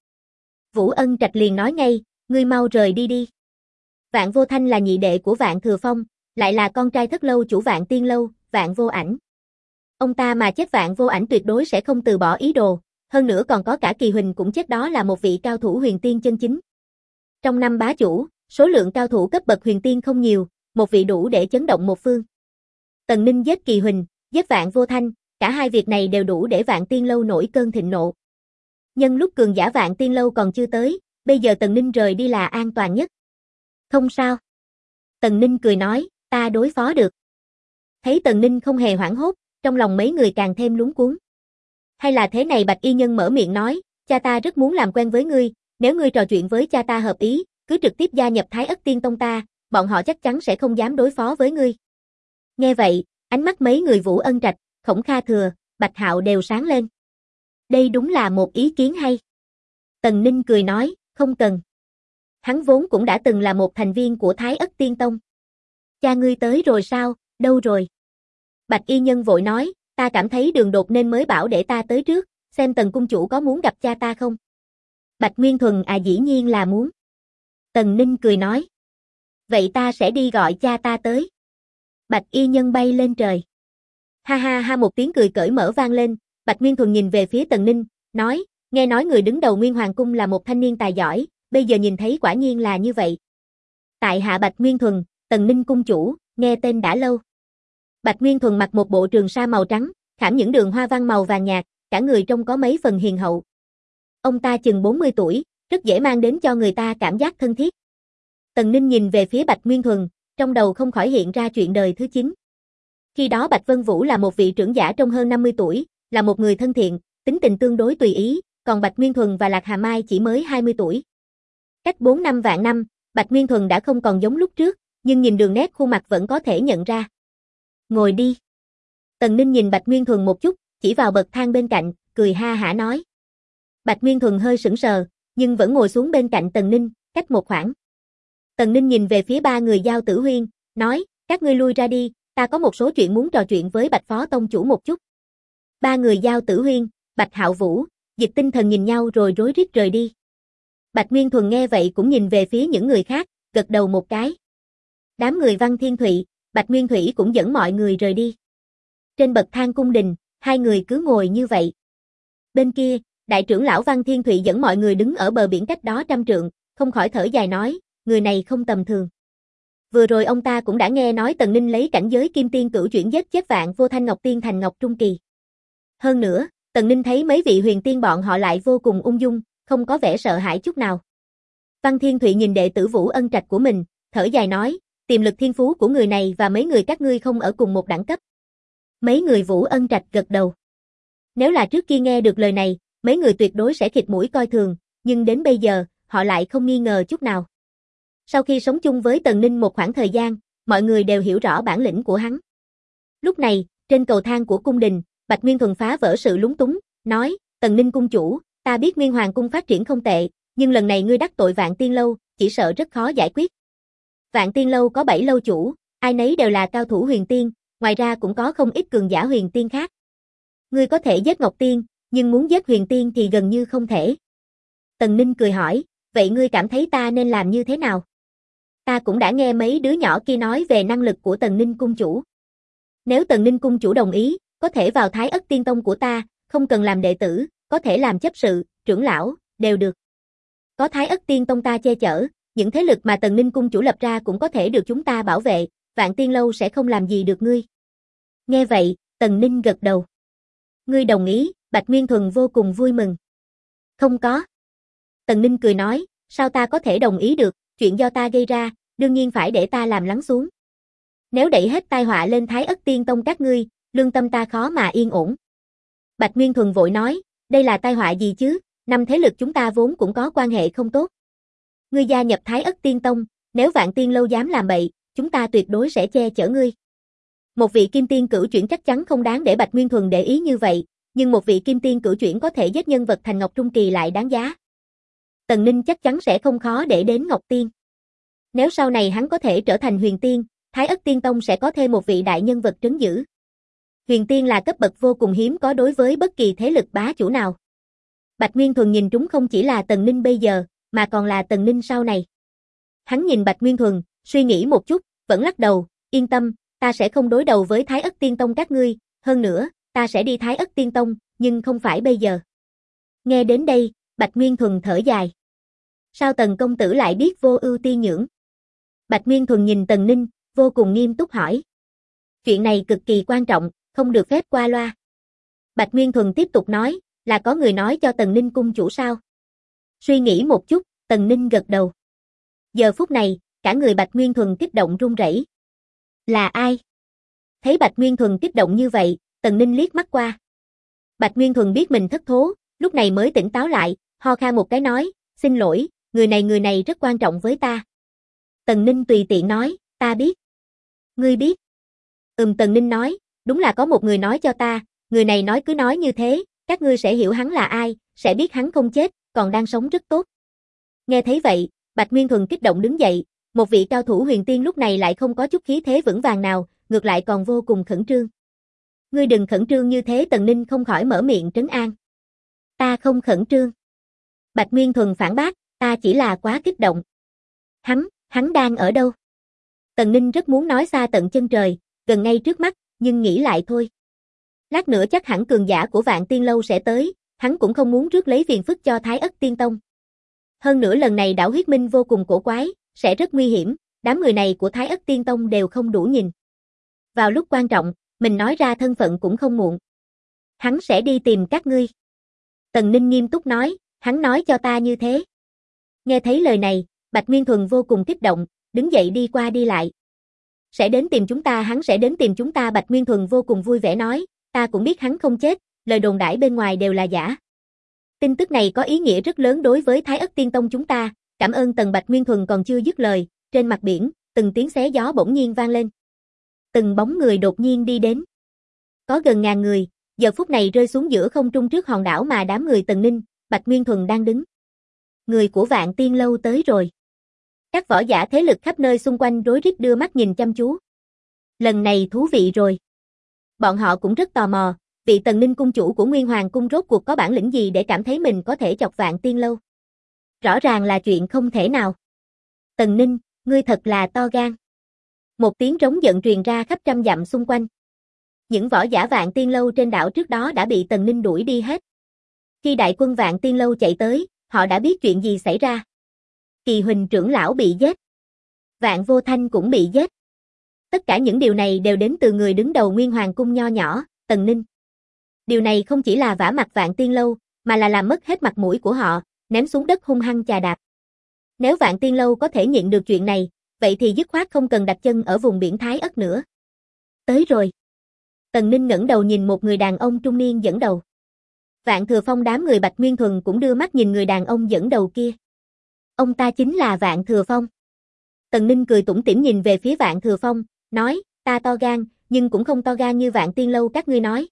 Vũ Ân Trạch liền nói ngay, ngươi mau rời đi đi. Vạn Vô Thanh là nhị đệ của Vạn Thừa Phong, lại là con trai thất lâu chủ Vạn Tiên Lâu, Vạn Vô Ảnh. Ông ta mà chết Vạn Vô Ảnh tuyệt đối sẽ không từ bỏ ý đồ, hơn nữa còn có cả Kỳ Huỳnh cũng chết, đó là một vị cao thủ huyền tiên chân chính. Trong 5 bá chủ, số lượng cao thủ cấp bậc huyền tiên không nhiều, một vị đủ để chấn động một phương. Tần Ninh giết Kỳ Huỳnh, giết Vạn Vô Thanh, cả hai việc này đều đủ để Vạn Tiên Lâu nổi cơn thịnh nộ. Nhân lúc cường giả Vạn Tiên Lâu còn chưa tới, bây giờ Tần Ninh rời đi là an toàn nhất. Không sao. Tần Ninh cười nói, ta đối phó được. Thấy Tần Ninh không hề hoảng hốt, trong lòng mấy người càng thêm luống cuống. Hay là thế này, Bạch Y Nhân mở miệng nói, cha ta rất muốn làm quen với ngươi, nếu ngươi trò chuyện với cha ta hợp ý, cứ trực tiếp gia nhập Thái Ất Tiên Tông ta, bọn họ chắc chắn sẽ không dám đối phó với ngươi. Nghe vậy, ánh mắt mấy người Vũ Ân Trạch, Khổng Kha Thừa, Bạch Hạo đều sáng lên. Đây đúng là một ý kiến hay. Tần Ninh cười nói, không cần. Hắn vốn cũng đã từng là một thành viên của Thái Ất Tiên Tông. Cha ngươi tới rồi sao, đâu rồi? Bạch y nhân vội nói, ta cảm thấy đường đột nên mới bảo để ta tới trước, xem Tần cung chủ có muốn gặp cha ta không? Bạch Nguyên Thuần dĩ nhiên là muốn. Tần Ninh cười nói. Vậy ta sẽ đi gọi cha ta tới. Bạch y nhân bay lên trời. Ha ha ha, một tiếng cười cởi mở vang lên, Bạch Nguyên Thuần nhìn về phía Tần Ninh, nói, nghe nói người đứng đầu Nguyên Hoàng Cung là một thanh niên tài giỏi, bây giờ nhìn thấy quả nhiên là như vậy. Tại hạ Bạch Nguyên Thuần, Tần Ninh cung chủ, nghe tên đã lâu. Bạch Nguyên Thuần mặc một bộ trường sa màu trắng, khảm những đường hoa văn màu vàng nhạt, cả người trông có mấy phần hiền hậu. Ông ta chừng 40 tuổi, rất dễ mang đến cho người ta cảm giác thân thiết. Tần Ninh nhìn về phía Bạch Nguyên Thuần, trong đầu không khỏi hiện ra chuyện đời thứ 9. Khi đó Bạch Vân Vũ là một vị trưởng giả trong hơn 50 tuổi, là một người thân thiện, tính tình tương đối tùy ý, còn Bạch Nguyên Thuần và Lạc Hà Mai chỉ mới 20 tuổi. Cách 4 năm vạn năm, Bạch Nguyên Thuần đã không còn giống lúc trước, nhưng nhìn đường nét khuôn mặt vẫn có thể nhận ra. Ngồi đi. Tần Ninh nhìn Bạch Nguyên Thuần một chút, chỉ vào bậc thang bên cạnh, cười ha hả nói. Bạch Nguyên Thuần hơi sững sờ, nhưng vẫn ngồi xuống bên cạnh Tần Ninh, cách một khoảng. Tần Ninh nhìn về phía ba người Giao Tử Huyên, nói, các ngươi lui ra đi, ta có một số chuyện muốn trò chuyện với Bạch Phó Tông Chủ một chút. Ba người Giao Tử Huyên, Bạch Hạo Vũ, Dịch Tinh Thần nhìn nhau rồi rối rít rời đi. Bạch Nguyên Thuần nghe vậy cũng nhìn về phía những người khác, gật đầu một cái. Đám người Văn Thiên Thụy, Bạch Nguyên Thủy cũng dẫn mọi người rời đi. Trên bậc thang cung đình, hai người cứ ngồi như vậy. Bên kia, đại trưởng lão Văn Thiên Thụy dẫn mọi người đứng ở bờ biển cách đó 100 trượng, không khỏi thở dài nói, người này không tầm thường. Vừa rồi ông ta cũng đã nghe nói Tần Ninh lấy cảnh giới Kim Tiên Cửu chuyển giết chết Vạn Vô Thanh Ngọc Tiên thành Ngọc Trung Kỳ. Hơn nữa, Tần Ninh thấy mấy vị huyền tiên bọn họ lại vô cùng ung dung, không có vẻ sợ hãi chút nào. Văn Thiên Thụy nhìn đệ tử Vũ Ân Trạch của mình, thở dài nói, tiềm lực thiên phú của người này và mấy người các ngươi không ở cùng một đẳng cấp. Mấy người Vũ Ân Trạch gật đầu. Nếu là trước kia nghe được lời này, mấy người tuyệt đối sẽ khịt mũi coi thường, nhưng đến bây giờ, họ lại không nghi ngờ chút nào. Sau khi sống chung với Tần Ninh một khoảng thời gian, mọi người đều hiểu rõ bản lĩnh của hắn. Lúc này, trên cầu thang của cung đình, Bạch Nguyên Thuần phá vỡ sự lúng túng, nói, Tần Ninh cung chủ, ta biết Nguyên Hoàng cung phát triển không tệ, nhưng lần này ngươi đắc tội Vạn Tiên Lâu, chỉ sợ rất khó giải quyết. Vạn Tiên Lâu có 7 lâu chủ, ai nấy đều là cao thủ huyền tiên, ngoài ra cũng có không ít cường giả huyền tiên khác. Ngươi có thể giết Ngọc Tiên, nhưng muốn giết huyền tiên thì gần như không thể. Tần Ninh cười hỏi, vậy ngươi cảm thấy ta nên làm như thế nào? Ta cũng đã nghe mấy đứa nhỏ kia nói về năng lực của Tần Ninh cung chủ. Nếu Tần Ninh cung chủ đồng ý, có thể vào Thái Ất Tiên Tông của ta, không cần làm đệ tử, có thể làm chấp sự, trưởng lão, đều được. Có Thái Ất Tiên Tông ta che chở, những thế lực mà Tần Ninh cung chủ lập ra cũng có thể được chúng ta bảo vệ, Vạn Tiên Lâu sẽ không làm gì được ngươi. Nghe vậy, Tần Ninh gật đầu. Ngươi đồng ý, Bạch Nguyên Thuần vô cùng vui mừng. Không có. Tần Ninh cười nói, sao ta có thể đồng ý được, chuyện do ta gây ra, đương nhiên phải để ta làm lắng xuống. Nếu đẩy hết tai họa lên Thái Ất Tiên Tông các ngươi, lương tâm ta khó mà yên ổn. Bạch Nguyên Thuần vội nói, đây là tai họa gì chứ, năm thế lực chúng ta vốn cũng có quan hệ không tốt. Ngươi gia nhập Thái Ất Tiên Tông, nếu Vạn Tiên Lâu dám làm bậy, chúng ta tuyệt đối sẽ che chở ngươi. Một vị Kim Tiên Cửu chuyển chắc chắn không đáng để Bạch Nguyên Thuần để ý như vậy, nhưng một vị Kim Tiên Cửu chuyển có thể giết nhân vật thành Ngọc Trung Kỳ lại đáng giá. Tần Ninh chắc chắn sẽ không khó để đến Ngọc Tiên. Nếu sau này hắn có thể trở thành huyền tiên, Thái Ất Tiên Tông sẽ có thêm một vị đại nhân vật trấn giữ. Huyền tiên là cấp bậc vô cùng hiếm có đối với bất kỳ thế lực bá chủ nào. Bạch Nguyên Thuần nhìn trúng không chỉ là Tần Ninh bây giờ, mà còn là Tần Ninh sau này. Hắn nhìn Bạch Nguyên Thuần, suy nghĩ một chút, vẫn lắc đầu, yên tâm, ta sẽ không đối đầu với Thái Ất Tiên Tông các ngươi, hơn nữa, ta sẽ đi Thái Ất Tiên Tông, nhưng không phải bây giờ. Nghe đến đây, Bạch Nguyên Thuần thở dài. Sao Tần công tử lại biết vô ưu tiên nhưỡng? Bạch Nguyên Thuần nhìn Tần Ninh, vô cùng nghiêm túc hỏi. Chuyện này cực kỳ quan trọng, không được phép qua loa. Bạch Nguyên Thuần tiếp tục nói, là có người nói cho Tần Ninh cung chủ sao? Suy nghĩ một chút, Tần Ninh gật đầu. Giờ phút này, cả người Bạch Nguyên Thuần kích động run rẩy. Là ai? Thấy Bạch Nguyên Thuần kích động như vậy, Tần Ninh liếc mắt qua. Bạch Nguyên Thuần biết mình thất thố, lúc này mới tỉnh táo lại, ho khan một cái nói, xin lỗi, người này rất quan trọng với ta. Tần Ninh tùy tiện nói, ta biết. Ngươi biết? Tần Ninh nói, đúng là có một người nói cho ta, người này nói cứ nói như thế, các ngươi sẽ hiểu hắn là ai, sẽ biết hắn không chết, còn đang sống rất tốt. Nghe thấy vậy, Bạch Nguyên Thuần kích động đứng dậy, một vị cao thủ huyền tiên lúc này lại không có chút khí thế vững vàng nào, ngược lại còn vô cùng khẩn trương. Ngươi đừng khẩn trương như thế, Tần Ninh không khỏi mở miệng trấn an. Ta không khẩn trương. Bạch Nguyên Thuần phản bác, ta chỉ là quá kích động. Hắn đang ở đâu? Tần Ninh rất muốn nói xa tận chân trời, gần ngay trước mắt, nhưng nghĩ lại thôi. Lát nữa chắc hẳn cường giả của Vạn Tiên Lâu sẽ tới, hắn cũng không muốn rước lấy phiền phức cho Thái Ất Tiên Tông. Hơn nữa lần này đảo huyết minh vô cùng cổ quái, sẽ rất nguy hiểm, đám người này của Thái Ất Tiên Tông đều không đủ nhìn. Vào lúc quan trọng, mình nói ra thân phận cũng không muộn. Hắn sẽ đi tìm các ngươi. Tần Ninh nghiêm túc nói, hắn nói cho ta như thế. Nghe thấy lời này, Bạch Nguyên Thuần vô cùng kích động, đứng dậy đi qua đi lại. Sẽ đến tìm chúng ta, hắn sẽ đến tìm chúng ta. Bạch Nguyên Thuần vô cùng vui vẻ nói, ta cũng biết hắn không chết, lời đồn đãi bên ngoài đều là giả. Tin tức này có ý nghĩa rất lớn đối với Thái Ất Tiên Tông chúng ta, cảm ơn. Tần Bạch Nguyên Thuần còn chưa dứt lời, trên mặt biển, từng tiếng xé gió bỗng nhiên vang lên. Từng bóng người đột nhiên đi đến. Có gần ngàn người, giờ phút này rơi xuống giữa không trung trước hòn đảo mà đám người Tần Ninh, Bạch Nguyên Thuần đang đứng. Người của Vạn Tiên Lâu tới rồi. Các võ giả thế lực khắp nơi xung quanh rối rít đưa mắt nhìn chăm chú. Lần này thú vị rồi. Bọn họ cũng rất tò mò, vị Tần Ninh cung chủ của Nguyên Hoàng cung rốt cuộc có bản lĩnh gì để cảm thấy mình có thể chọc Vạn Tiên Lâu. Rõ ràng là chuyện không thể nào. Tần Ninh, ngươi thật là to gan. Một tiếng rống giận truyền ra khắp trăm dặm xung quanh. Những võ giả Vạn Tiên Lâu trên đảo trước đó đã bị Tần Ninh đuổi đi hết. Khi đại quân Vạn Tiên Lâu chạy tới, họ đã biết chuyện gì xảy ra. Kỳ Huỳnh trưởng lão bị giết. Vạn Vô Thanh cũng bị giết. Tất cả những điều này đều đến từ người đứng đầu Nguyên Hoàng cung nho nhỏ, Tần Ninh. Điều này không chỉ là vả mặt Vạn Tiên Lâu, mà là làm mất hết mặt mũi của họ, ném xuống đất hung hăng chà đạp. Nếu Vạn Tiên Lâu có thể nhịn được chuyện này, vậy thì dứt khoát không cần đặt chân ở vùng biển Thái Ất nữa. Tới rồi. Tần Ninh ngẩng đầu nhìn một người đàn ông trung niên dẫn đầu. Vạn Thừa Phong đám người Bạch Nguyên Thuần cũng đưa mắt nhìn người đàn ông dẫn đầu kia. Ông ta chính là Vạn Thừa Phong. Tần Ninh cười tủm tỉm nhìn về phía Vạn Thừa Phong, nói, ta to gan, nhưng cũng không to gan như Vạn Tiên Lâu các ngươi nói.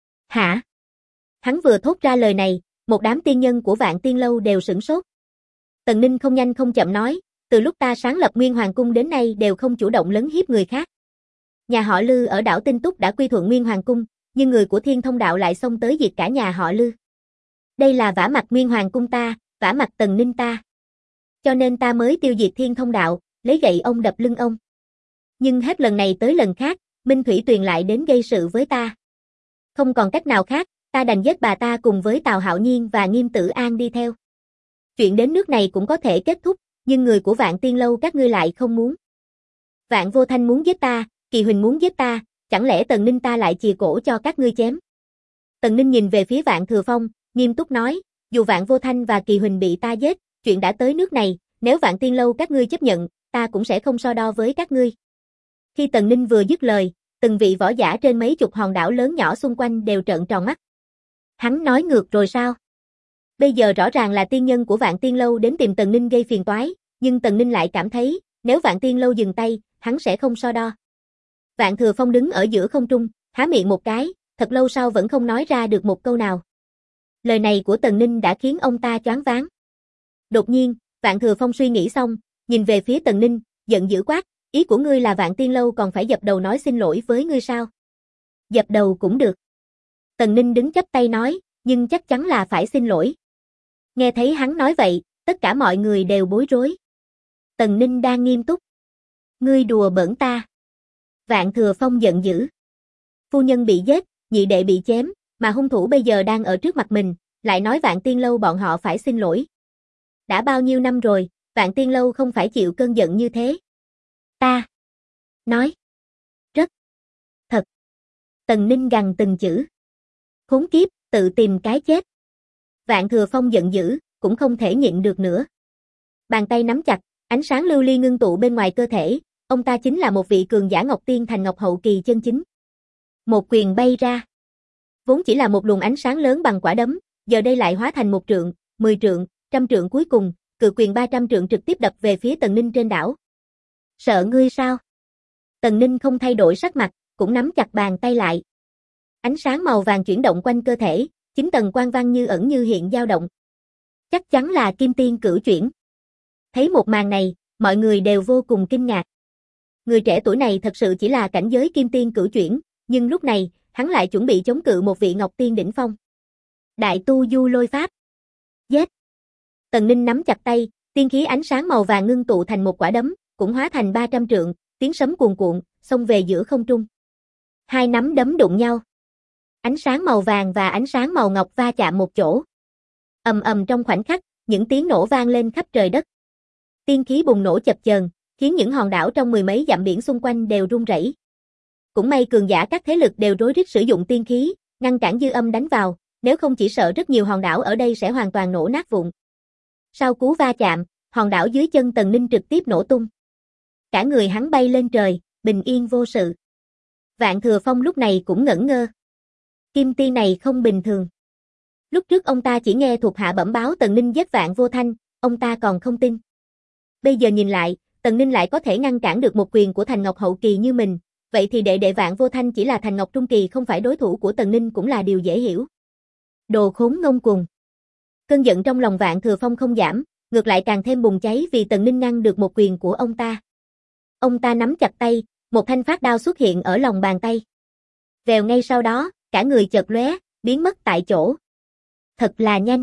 Hả? Hắn vừa thốt ra lời này, một đám tiên nhân của Vạn Tiên Lâu đều sửng sốt. Tần Ninh không nhanh không chậm nói, từ lúc ta sáng lập Nguyên Hoàng cung đến nay đều không chủ động lấn hiếp người khác. Nhà họ Lư ở đảo Tinh Túc đã quy thuận Nguyên Hoàng cung, nhưng người của Thiên Thông đạo lại xông tới diệt cả nhà họ Lư. Đây là vả mặt Nguyên Hoàng cung ta, vả mặt Tần Ninh ta. Cho nên ta mới tiêu diệt Thiên Thông đạo, lấy gậy ông đập lưng ông. Nhưng hết lần này tới lần khác, Minh Thủy Tuyền lại đến gây sự với ta. Không còn cách nào khác, ta đành giết bà ta cùng với Tào Hạo Nhiên và Nghiêm Tử An đi theo. Chuyện đến nước này cũng có thể kết thúc, nhưng người của Vạn Tiên Lâu các ngươi lại không muốn. Vạn Vô Thanh muốn giết ta, Kỳ Huỳnh muốn giết ta, chẳng lẽ Tần Ninh ta lại chìa cổ cho các ngươi chém? Tần Ninh nhìn về phía Vạn Thừa Phong, nghiêm túc nói, dù Vạn Vô Thanh và Kỳ Huỳnh bị ta giết, chuyện đã tới nước này, nếu Vạn Tiên Lâu các ngươi chấp nhận, ta cũng sẽ không so đo với các ngươi. Khi Tần Ninh vừa dứt lời, từng vị võ giả trên mấy chục hòn đảo lớn nhỏ xung quanh đều trợn tròn mắt. Hắn nói ngược rồi sao? Bây giờ rõ ràng là tiên nhân của Vạn Tiên Lâu đến tìm Tần Ninh gây phiền toái, nhưng Tần Ninh lại cảm thấy, nếu Vạn Tiên Lâu dừng tay, hắn sẽ không so đo. Vạn Thừa Phong đứng ở giữa không trung, há miệng một cái, thật lâu sau vẫn không nói ra được một câu nào. Lời này của Tần Ninh đã khiến ông ta choáng váng. Đột nhiên, Vạn Thừa Phong suy nghĩ xong, nhìn về phía Tần Ninh, giận dữ quát, ý của ngươi là Vạn Tiên Lâu còn phải dập đầu nói xin lỗi với ngươi sao? Dập đầu cũng được. Tần Ninh đứng chắp tay nói, nhưng chắc chắn là phải xin lỗi. Nghe thấy hắn nói vậy, tất cả mọi người đều bối rối. Tần Ninh đang nghiêm túc. Ngươi đùa bỡn ta. Vạn Thừa Phong giận dữ. Phu nhân bị giết, nhị đệ bị chém, mà hung thủ bây giờ đang ở trước mặt mình, lại nói Vạn Tiên Lâu bọn họ phải xin lỗi. Đã bao nhiêu năm rồi, Vạn Tiên Lâu không phải chịu cơn giận như thế. Ta nói rất thật. Tần Ninh gằn từng chữ. Khốn kiếp, tự tìm cái chết. Vạn Thừa Phong giận dữ, cũng không thể nhịn được nữa. Bàn tay nắm chặt, ánh sáng lưu ly ngưng tụ bên ngoài cơ thể, ông ta chính là một vị cường giả Ngọc Tiên Thành Ngọc hậu kỳ chân chính. Một quyền bay ra. Vốn chỉ là một luồng ánh sáng lớn bằng quả đấm, giờ đây lại hóa thành 1 trượng, 10 trượng, 100 trượng cuối cùng, cự quyền 300 trượng trực tiếp đập về phía Tần Ninh trên đảo. Sợ ngươi sao? Tần Ninh không thay đổi sắc mặt, cũng nắm chặt bàn tay lại. Ánh sáng màu vàng chuyển động quanh cơ thể, 9 tầng quang văn như ẩn như hiện dao động. Chắc chắn là Kim Tiên cửu chuyển. Thấy một màn này, mọi người đều vô cùng kinh ngạc. Người trẻ tuổi này thật sự chỉ là cảnh giới kim tiên cửu chuyển, nhưng lúc này, hắn lại chuẩn bị chống cự một vị Ngọc Tiên đỉnh phong. Đại tu du lôi pháp. Giết. Tần Ninh nắm chặt tay, tiên khí ánh sáng màu vàng ngưng tụ thành một quả đấm, cũng hóa thành 300 trượng, tiếng sấm cuồn cuộn, xông về giữa không trung. Hai nắm đấm đụng nhau. Ánh sáng màu vàng và ánh sáng màu ngọc va chạm một chỗ. Ầm ầm trong khoảnh khắc, những tiếng nổ vang lên khắp trời đất. Tiên khí bùng nổ chập chờn, khiến những hòn đảo trong mười mấy dặm biển xung quanh đều rung rẩy. Cũng may cường giả các thế lực đều rối rít sử dụng tiên khí, ngăn cản dư âm đánh vào, nếu không chỉ sợ rất nhiều hòn đảo ở đây sẽ hoàn toàn nổ nát vụn. Sau cú va chạm, hòn đảo dưới chân Tần Ninh trực tiếp nổ tung. Cả người hắn bay lên trời, bình yên vô sự. Vạn Thừa Phong lúc này cũng ngẩn ngơ. Kim tiên này không bình thường. Lúc trước ông ta chỉ nghe thuộc hạ bẩm báo Tần Ninh giết Vạn Vô Thanh, ông ta còn không tin. Bây giờ nhìn lại, Tần Ninh lại có thể ngăn cản được một quyền của Thành Ngọc hậu kỳ như mình, vậy thì đệ đệ Vạn Vô Thanh chỉ là Thành Ngọc trung kỳ không phải đối thủ của Tần Ninh cũng là điều dễ hiểu. Đồ khốn ngông cuồng. Cơn giận trong lòng Vạn Thừa Phong không giảm, ngược lại càng thêm bùng cháy vì Tần Ninh ngăn được một quyền của ông ta. Ông ta nắm chặt tay, một thanh phát đao xuất hiện ở lòng bàn tay. Vèo ngay sau đó, cả người chợt lóe, biến mất tại chỗ. Thật là nhanh.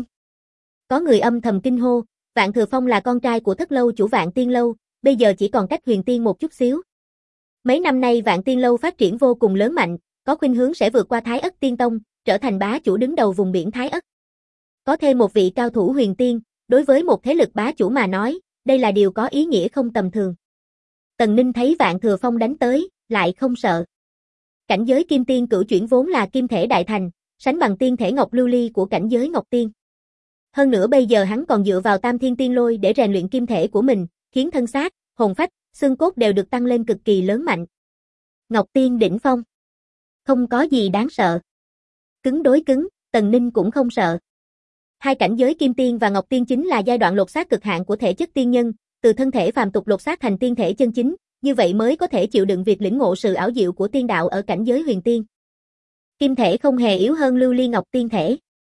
Có người âm thầm kinh hô, Vạn Thừa Phong là con trai của Thất Lâu chủ Vạn Tiên Lâu, bây giờ chỉ còn cách Huyền Tiên một chút xíu. Mấy năm nay Vạn Tiên Lâu phát triển vô cùng lớn mạnh, có khuynh hướng sẽ vượt qua Thái Ất Tiên Tông, trở thành bá chủ đứng đầu vùng biển Thái Ất. Có thêm một vị cao thủ Huyền Tiên, đối với một thế lực bá chủ mà nói, đây là điều có ý nghĩa không tầm thường. Tần Ninh thấy Vạn Thừa Phong đánh tới, lại không sợ. Cảnh giới kim tiên cửu chuyển vốn là kim thể đại thành, sánh bằng tiên thể ngọc lưu ly của cảnh giới ngọc tiên. Hơn nữa bây giờ hắn còn dựa vào Tam Thiên Tiên Lôi để rèn luyện kim thể của mình, khiến thân xác, hồn phách, xương cốt đều được tăng lên cực kỳ lớn mạnh. Ngọc Tiên đỉnh phong. Không có gì đáng sợ. Cứng đối cứng, Tần Ninh cũng không sợ. Hai cảnh giới kim tiên và ngọc tiên chính là giai đoạn lột xác cực hạn của thể chất tiên nhân, từ thân thể phàm tục lột xác thành tiên thể chân chính, như vậy mới có thể chịu đựng việc lĩnh ngộ sự ảo diệu của tiên đạo ở cảnh giới huyền tiên. Kim thể không hề yếu hơn lưu ly ngọc tiên thể.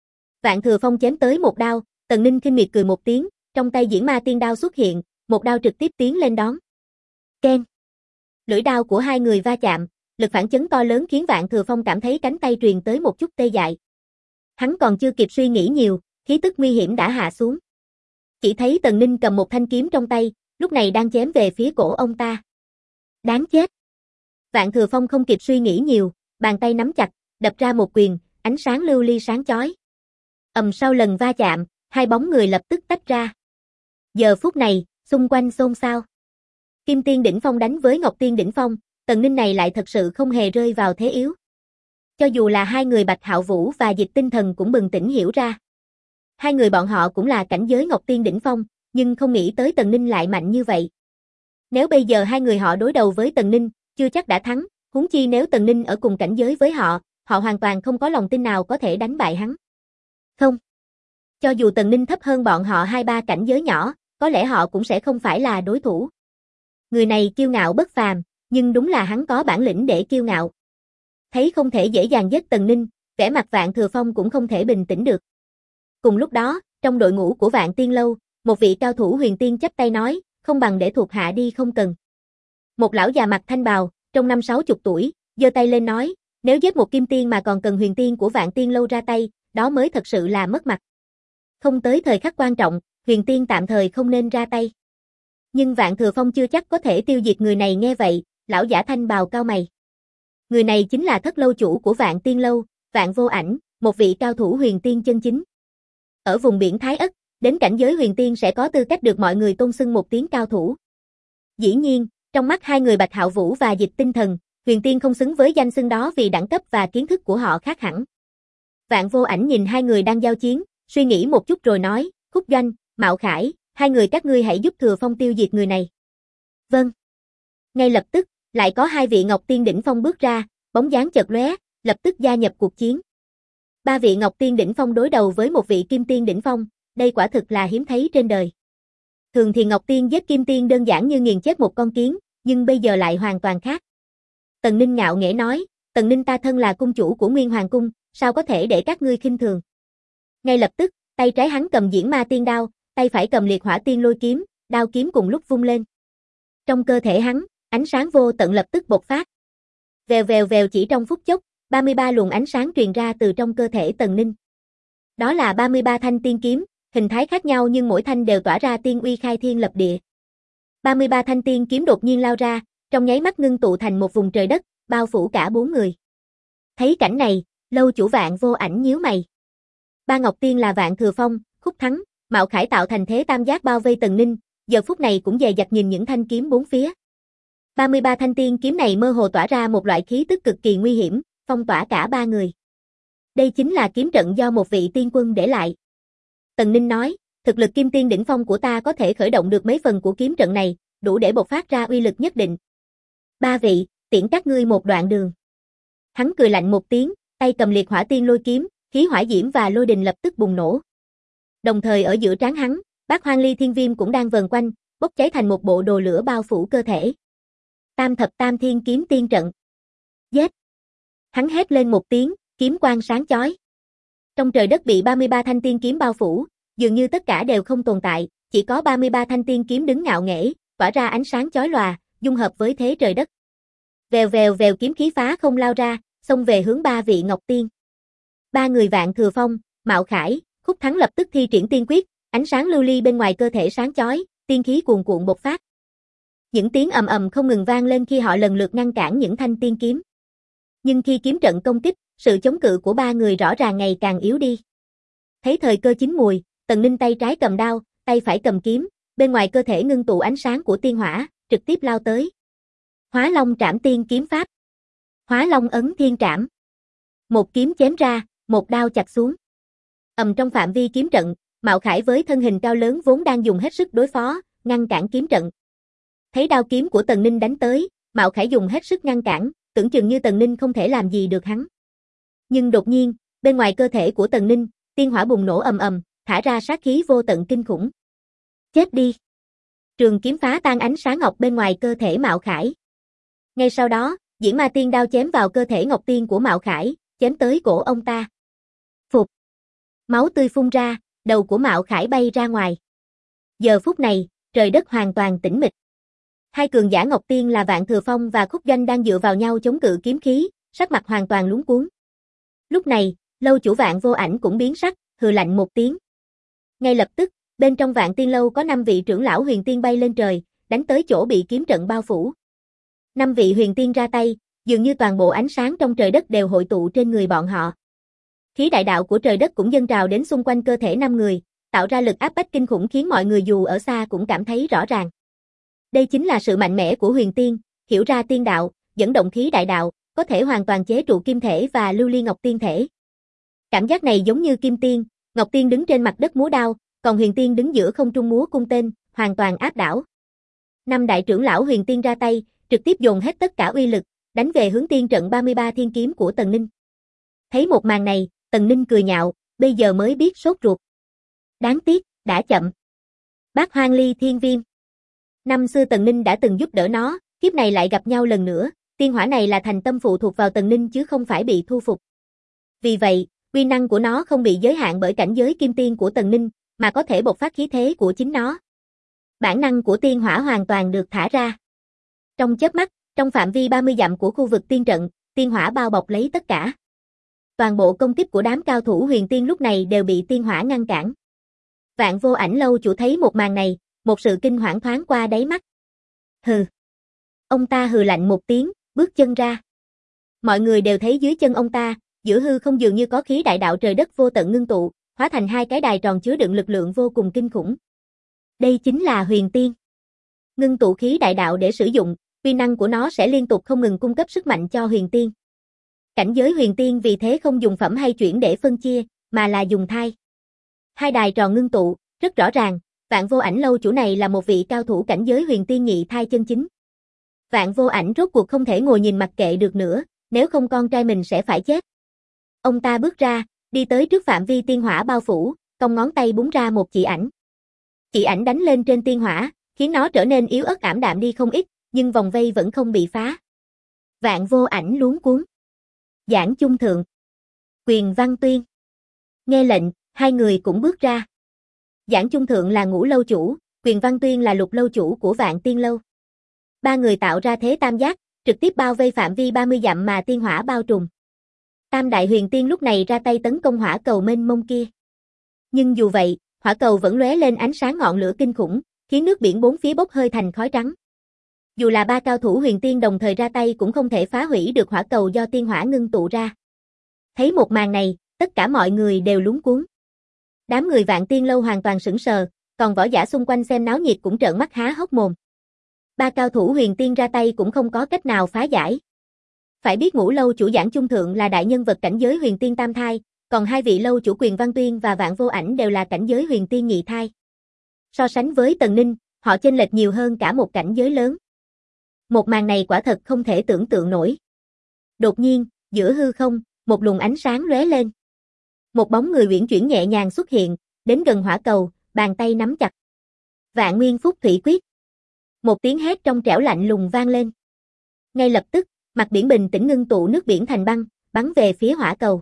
Vạn Thừa Phong chém tới một đao, Tần Ninh khinh miệt cười một tiếng, trong tay Diễn Ma Tiên Đao xuất hiện, một đao trực tiếp tiến lên đón. Keng. Lưỡi đao của hai người va chạm, lực phản chấn to lớn khiến Vạn Thừa Phong cảm thấy cánh tay truyền tới một chút tê dại. Hắn còn chưa kịp suy nghĩ nhiều, khí tức nguy hiểm đã hạ xuống. Chỉ thấy Tần Ninh cầm một thanh kiếm trong tay, lúc này đang chém về phía cổ ông ta. Đáng chết. Vạn Thừa Phong không kịp suy nghĩ nhiều, bàn tay nắm chặt, đập ra một quyền, ánh sáng lưu ly sáng chói. Sau lần va chạm, hai bóng người lập tức tách ra. Giờ phút này, xung quanh xôn xao. Kim Tiên đỉnh phong đánh với Ngọc Tiên đỉnh phong, Tần Ninh này lại thật sự không hề rơi vào thế yếu. Cho dù là hai người Bạch Hạo Vũ và Dịch Tinh Thần cũng bừng tỉnh hiểu ra. Hai người bọn họ cũng là cảnh giới Ngọc Tiên đỉnh phong, nhưng không nghĩ tới Tần Ninh lại mạnh như vậy. Nếu bây giờ hai người họ đối đầu với Tần Ninh, chưa chắc đã thắng, huống chi nếu Tần Ninh ở cùng cảnh giới với họ, họ hoàn toàn không có lòng tin nào có thể đánh bại hắn. Không. Cho dù Tần Ninh thấp hơn bọn họ 2-3 cảnh giới nhỏ, có lẽ họ cũng sẽ không phải là đối thủ. Người này kiêu ngạo bất phàm, nhưng đúng là hắn có bản lĩnh để kiêu ngạo. Thấy không thể dễ dàng giết Tần Ninh, vẻ mặt Vạn Thừa Phong cũng không thể bình tĩnh được. Cùng lúc đó, trong đội ngũ của Vạn Tiên Lâu, một vị cao thủ huyền tiên chắp tay nói, không bằng để thuộc hạ đi không cần. Một lão già mặc thanh bào, trong 50-60 tuổi, giơ tay lên nói, nếu giết một kim tiên mà còn cần huyền tiên của Vạn Tiên Lâu ra tay, đó mới thật sự là mất mặt. Không tới thời khắc quan trọng, huyền tiên tạm thời không nên ra tay. Nhưng Vạn Thừa Phong chưa chắc có thể tiêu diệt người này nghe vậy, lão giả thanh bào cau mày. Người này chính là Thất Lâu chủ của Vạn Tiên Lâu, Vạn Vô Ảnh, một vị cao thủ huyền tiên chân chính. Ở vùng biển Thái Ất, đến cảnh giới huyền tiên sẽ có tư cách được mọi người tôn xưng một tiếng cao thủ. Dĩ nhiên, trong mắt hai người Bạch Hạo Vũ và Dịch Tinh Thần, huyền tiên không xứng với danh xưng đó vì đẳng cấp và kiến thức của họ khác hẳn. Vạn Vô Ảnh nhìn hai người đang giao chiến, suy nghĩ một chút rồi nói, Khúc Doanh, Mạo Khải, hai người các ngươi hãy giúp Thừa Phong tiêu diệt người này. Vâng. Ngay lập tức, lại có hai vị Ngọc Tiên đỉnh phong bước ra, bóng dáng chợt lóe, lập tức gia nhập cuộc chiến. Ba vị Ngọc Tiên đỉnh phong đối đầu với một vị Kim Tiên đỉnh phong, đây quả thực là hiếm thấy trên đời. Thường thì Ngọc Tiên giết Kim Tiên đơn giản như nghiền chết một con kiến, nhưng bây giờ lại hoàn toàn khác. Tần Ninh ngạo nghễ nói, Tần Ninh ta thân là cung chủ của Nguyên Hoàng cung, sao có thể để các ngươi khinh thường. Ngay lập tức, tay trái hắn cầm Diễn Ma Tiên Đao, tay phải cầm Liệt Hỏa Tiên Lôi kiếm, đao kiếm cùng lúc vung lên. Trong cơ thể hắn, ánh sáng vô tận lập tức bộc phát. Vèo vèo vèo, chỉ trong phút chốc, 33 luồng ánh sáng truyền ra từ trong cơ thể Tần Ninh. Đó là 33 thanh tiên kiếm, hình thái khác nhau nhưng mỗi thanh đều tỏa ra tiên uy khai thiên lập địa. 33 thanh tiên kiếm đột nhiên lao ra, trong nháy mắt ngưng tụ thành một vùng trời đất, bao phủ cả 4 người. Thấy cảnh này, Lâu chủ Vạn Vô Ảnh nhíu mày. Ba Ngọc Tiên là Vạn Thừa Phong, Khúc Thắng, Mạo Khải tạo thành thế tam giác bao vây Tần Ninh, giờ phút này cũng dè dặt nhìn những thanh kiếm bốn phía. 33 thanh tiên kiếm này mơ hồ tỏa ra một loại khí tức cực kỳ nguy hiểm, phong tỏa cả ba người. Đây chính là kiếm trận do một vị tiên quân để lại. Tần Ninh nói, thực lực kim tiên đỉnh phong của ta có thể khởi động được mấy phần của kiếm trận này, đủ để bộc phát ra uy lực nhất định. Ba vị, tiễn các ngươi một đoạn đường. Hắn cười lạnh một tiếng, tay cầm liệt hỏa tiên lôi kiếm, khí hỏa diễm và lôi đình lập tức bùng nổ. Đồng thời ở giữa trán hắn, Bát Hoang Ly Thiên Viêm cũng đang vần quanh, bốc cháy thành một bộ đồ lửa bao phủ cơ thể. Tam thập tam thiên kiếm tiên trận. Giết! Hắn hét lên một tiếng, kiếm quang sáng chói. Trong trời đất bị 33 thanh tiên kiếm bao phủ, dường như tất cả đều không tồn tại, chỉ có 33 thanh tiên kiếm đứng ngạo nghễ, tỏa ra ánh sáng chói lòa, dung hợp với thế trời đất. Vèo vèo vèo, kiếm khí phá không lao ra, xông về hướng ba vị Ngọc Tiên. Ba người Vạn Thừa Phong, Mạo Khải, Khúc Thắng lập tức thi triển tiên quyết, ánh sáng lưu ly bên ngoài cơ thể sáng chói, tiên khí cuồn cuộn bộc phát. Những tiếng ầm ầm không ngừng vang lên khi họ lần lượt ngăn cản những thanh tiên kiếm. Nhưng khi kiếm trận công kích, sự chống cự của ba người rõ ràng ngày càng yếu đi. Thấy thời cơ chín mùi, Tần Ninh tay trái cầm đao, tay phải cầm kiếm, bên ngoài cơ thể ngưng tụ ánh sáng của tiên hỏa, trực tiếp lao tới. Hóa Long Trảm Tiên kiếm pháp. Hóa Long ấn thiên trảm. Một kiếm chém ra, một đao chặt xuống. Trong phạm vi kiếm trận, Mạo Khải với thân hình cao lớn vốn đang dùng hết sức đối phó, ngăn cản kiếm trận. Thấy đao kiếm của Tần Ninh đánh tới, Mạo Khải dùng hết sức ngăn cản, tưởng chừng như Tần Ninh không thể làm gì được hắn. Nhưng đột nhiên, bên ngoài cơ thể của Tần Ninh, tiên hỏa bùng nổ ầm ầm, thả ra sát khí vô tận kinh khủng. Chết đi! Trường kiếm phá tan ánh sáng ngọc bên ngoài cơ thể Mạo Khải. Ngay sau đó, Diễn Ma Tiên đao chém vào cơ thể Ngọc Tiên của Mạo Khải, chém tới cổ ông ta. Phụt! Máu tươi phun ra, đầu của Mạo Khải bay ra ngoài. Giờ phút này, trời đất hoàn toàn tĩnh mịch. Hai cường giả Ngọc Tiên là Vạn Thừa Phong và Khúc Doanh đang dựa vào nhau chống cự kiếm khí, sắc mặt hoàn toàn luống cuống. Lúc này, Lâu chủ Vạn Vô Ảnh cũng biến sắc, hừ lạnh một tiếng. Ngay lập tức, bên trong Vạn Tiên Lâu có 5 vị trưởng lão huyền tiên bay lên trời, đánh tới chỗ bị kiếm trận bao phủ. 5 vị huyền tiên ra tay, dường như toàn bộ ánh sáng trong trời đất đều hội tụ trên người bọn họ. Khí đại đạo của trời đất cũng dâng trào đến xung quanh cơ thể 5 người, tạo ra lực áp bách kinh khủng khiến mọi người dù ở xa cũng cảm thấy rõ ràng. Đây chính là sự mạnh mẽ của huyền tiên, hiểu ra tiên đạo, dẫn động khí đại đạo, có thể hoàn toàn chế trụ kim thể và lưu ly ngọc tiên thể. Cảm giác này giống như kim tiên, Ngọc Tiên đứng trên mặt đất múa đao, còn huyền tiên đứng giữa không trung múa cung tên, hoàn toàn áp đảo. 5 đại trưởng lão huyền tiên ra tay, trực tiếp dồn hết tất cả uy lực, đánh về hướng tiên trận 33 thiên kiếm của Tần Ninh. Thấy một màn này, Tần Ninh cười nhạo, bây giờ mới biết sốt ruột. Đáng tiếc, đã chậm. Bát Hoang Ly Thiên Viêm. Năm xưa Tần Ninh đã từng giúp đỡ nó, kiếp này lại gặp nhau lần nữa, tiên hỏa này là thành tâm phụ thuộc vào Tần Ninh chứ không phải bị thu phục. Vì vậy, uy năng của nó không bị giới hạn bởi cảnh giới kim tiên của Tần Ninh, mà có thể bộc phát khí thế của chính nó. Bản năng của tiên hỏa hoàn toàn được thả ra. Trong chớp mắt, trong phạm vi 30 dặm của khu vực tiên trận, tiên hỏa bao bọc lấy tất cả. Toàn bộ công kích của đám cao thủ huyền tiên lúc này đều bị tiên hỏa ngăn cản. Vạn Vô Ảnh Lâu chủ thấy một màn này, một sự kinh hoảng thoáng qua đáy mắt. Hừ. Ông ta hừ lạnh một tiếng, bước chân ra. Mọi người đều thấy dưới chân ông ta, giữa hư không dường như có khí đại đạo trời đất vô tận ngưng tụ, hóa thành 2 cái đài tròn chứa đựng lực lượng vô cùng kinh khủng. Đây chính là huyền tiên. Ngưng tụ khí đại đạo để sử dụng, uy năng của nó sẽ liên tục không ngừng cung cấp sức mạnh cho huyền tiên. Cảnh giới huyền tiên vì thế không dùng phẩm hay chuyển để phân chia, mà là dùng thai. 2 đài tròn ngưng tụ, rất rõ ràng, Vạn Vô Ảnh Lâu chủ này là một vị cao thủ cảnh giới huyền tiên nhị thai chân chính. Vạn Vô Ảnh rốt cuộc không thể ngồi nhìn mặc kệ được nữa, nếu không con trai mình sẽ phải chết. Ông ta bước ra, đi tới trước phạm vi tiên hỏa bao phủ, cong ngón tay búng ra một chỉ ảnh. Chỉ ảnh đánh lên trên tiên hỏa, khiến nó trở nên yếu ớt ảm đạm đi không ít, nhưng vòng vây vẫn không bị phá. Vạn Vô Ảnh luống cuống. Giảng Chung Thượng. Quyền Văn Tuyên. Nghe lệnh, 2 người cũng bước ra. Giảng Chung Thượng là Ngũ lâu chủ, Quyền Văn Tuyên là Lục lâu chủ của Vạn Tiên lâu. Ba người tạo ra thế tam giác, trực tiếp bao vây phạm vi 30 dặm mà tiên hỏa bao trùm. Tam đại huyền tiên lúc này ra tay tấn công hỏa cầu mênh mông kia. Nhưng dù vậy, hỏa cầu vẫn lóe lên ánh sáng ngọn lửa kinh khủng, khiến nước biển bốn phía bốc hơi thành khói trắng. Dù là ba cao thủ huyền tiên đồng thời ra tay cũng không thể phá hủy được hỏa cầu do tiên hỏa ngưng tụ ra. Thấy một màn này, tất cả mọi người đều luống cuống. Đám người Vạn Tiên lâu hoàn toàn sững sờ, còn võ giả xung quanh xem náo nhiệt cũng trợn mắt há hốc mồm. Ba cao thủ huyền tiên ra tay cũng không có cách nào phá giải. Phải biết Ngũ lâu chủ Giảng Chung Thượng là đại nhân vật cảnh giới huyền tiên tam thai, còn hai vị lâu chủ Quyền Văn Tuyên và Vạn Vô Ảnh đều là cảnh giới huyền tiên nhị thai. So sánh với Tần Ninh, họ chênh lệch nhiều hơn cả một cảnh giới lớn. Một màn này quả thật không thể tưởng tượng nổi. Đột nhiên, giữa hư không, một luồng ánh sáng lóe lên. Một bóng người uyển chuyển nhẹ nhàng xuất hiện, đến gần hỏa cầu, bàn tay nắm chặt. Vạn Nguyên Phúc Thủy Quyết. Một tiếng hét trong trẻo lạnh lùng vang lên. Ngay lập tức, mặt biển bình tĩnh ngưng tụ nước biển thành băng, bắn về phía hỏa cầu.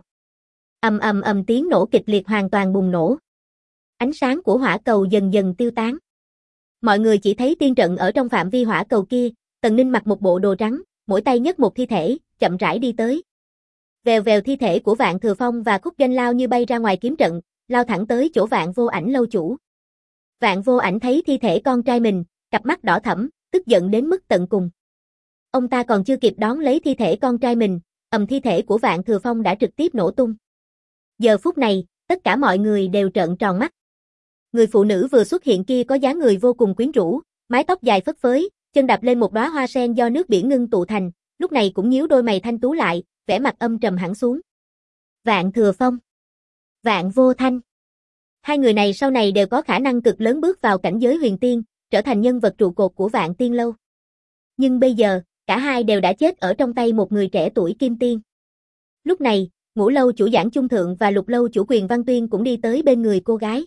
Ầm ầm ầm tiếng nổ kịch liệt hoàn toàn bùng nổ. Ánh sáng của hỏa cầu dần dần tiêu tán. Mọi người chỉ thấy tiên trận ở trong phạm vi hỏa cầu kia, Tần Ninh mặc một bộ đồ trắng, mỗi tay nhấc một thi thể, chậm rãi đi tới. Vèo vèo thi thể của Vạn Thừa Phong và Khúc Doanh lao như bay ra ngoài kiếm trận, lao thẳng tới chỗ Vạn Vô Ảnh lâu chủ. Vạn Vô Ảnh thấy thi thể con trai mình, cặp mắt đỏ thẫm, tức giận đến mức tận cùng. Ông ta còn chưa kịp đón lấy thi thể con trai mình, thi thể của Vạn Thừa Phong đã trực tiếp nổ tung. Giờ phút này, tất cả mọi người đều trợn tròn mắt. Người phụ nữ vừa xuất hiện kia có dáng người vô cùng quyến rũ, mái tóc dài phất phới, chân đạp lên một đóa hoa sen do nước biển ngưng tụ thành, lúc này cũng nhíu đôi mày thanh tú lại, vẻ mặt âm trầm hẳn xuống. Vạn Thừa Phong, Vạn Vô Thanh. Hai người này sau này đều có khả năng cực lớn bước vào cảnh giới huyền tiên, trở thành nhân vật trụ cột của Vạn Tiên lâu. Nhưng bây giờ, cả hai đều đã chết ở trong tay một người trẻ tuổi kim tiên. Lúc này, Ngũ lâu chủ Giảng Chung Thượng và Lục lâu chủ Quyền Văn Tuyên cũng đi tới bên người cô gái.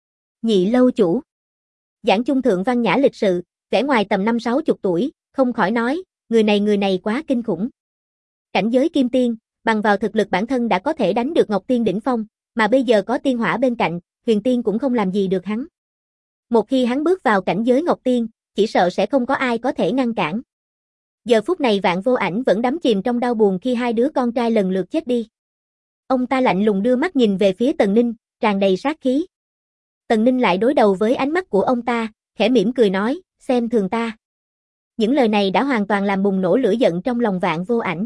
Nhị lâu chủ. Giảng Chung Thượng văn nhã lịch sự, vẻ ngoài tầm 50-60 tuổi, không khỏi nói, người này quá kinh khủng. Cảnh giới kim tiên, bằng vào thực lực bản thân đã có thể đánh được Ngọc Tiên đỉnh phong, mà bây giờ có tiên hỏa bên cạnh, huyền tiên cũng không làm gì được hắn. Một khi hắn bước vào cảnh giới Ngọc Tiên, chỉ sợ sẽ không có ai có thể ngăn cản. Giờ phút này Vạn Vô Ảnh vẫn đắm chìm trong đau buồn khi hai đứa con trai lần lượt chết đi. Ông ta lạnh lùng đưa mắt nhìn về phía Tần Ninh, tràn đầy sát khí. Tần Ninh lại đối đầu với ánh mắt của ông ta, khẽ mỉm cười nói, xem thường ta. Những lời này đã hoàn toàn làm bùng nổ lửa giận trong lòng Vạn Vô Ảnh.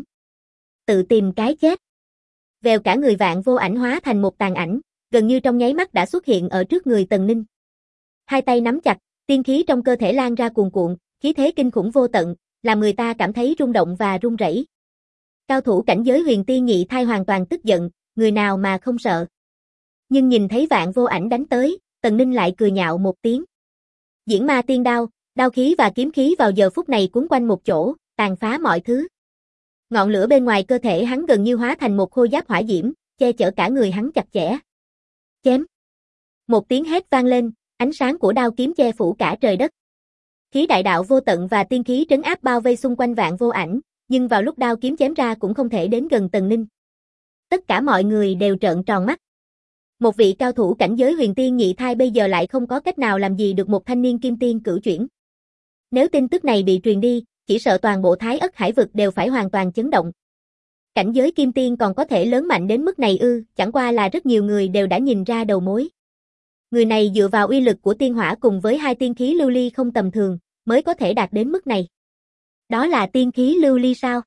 Tự tìm cái chết. Vèo cả người Vạn Vô Ảnh hóa thành một tàn ảnh, gần như trong nháy mắt đã xuất hiện ở trước người Tần Ninh. Hai tay nắm chặt, tiên khí trong cơ thể lan ra cuồn cuộn, khí thế kinh khủng vô tận, làm người ta cảm thấy rung động và run rẩy. Cao thủ cảnh giới huyền tiên nhị thai hoàn toàn tức giận, người nào mà không sợ. Nhưng nhìn thấy Vạn Vô Ảnh đánh tới, Tần Ninh lại cười nhạo một tiếng. Diễn Ma Tiên Đao, đao khí và kiếm khí vào giờ phút này cuốn quanh một chỗ, tàn phá mọi thứ. Ngọn lửa bên ngoài cơ thể hắn gần như hóa thành một khôi giáp hỏa diễm, che chở cả người hắn chặt chẽ. Chém. Một tiếng hét vang lên, ánh sáng của đao kiếm che phủ cả trời đất. Khí đại đạo vô tận và tiên khí trấn áp bao vây xung quanh Vạn Vô Ảnh, nhưng vào lúc đao kiếm chém ra cũng không thể đến gần Tần Ninh. Tất cả mọi người đều trợn tròn mắt. Một vị cao thủ cảnh giới huyền tiên nhị thai bây giờ lại không có cách nào làm gì được một thanh niên kim tiên cửu chuyển. Nếu tin tức này bị truyền đi, chỉ sợ toàn bộ Thái Ất Hải vực đều phải hoàn toàn chấn động. Cảnh giới kim tiên còn có thể lớn mạnh đến mức này ư? Chẳng qua là rất nhiều người đều đã nhìn ra đầu mối. Người này dựa vào uy lực của tiên hỏa cùng với hai tiên khí lưu ly không tầm thường, mới có thể đạt đến mức này. Đó là tiên khí lưu ly sao?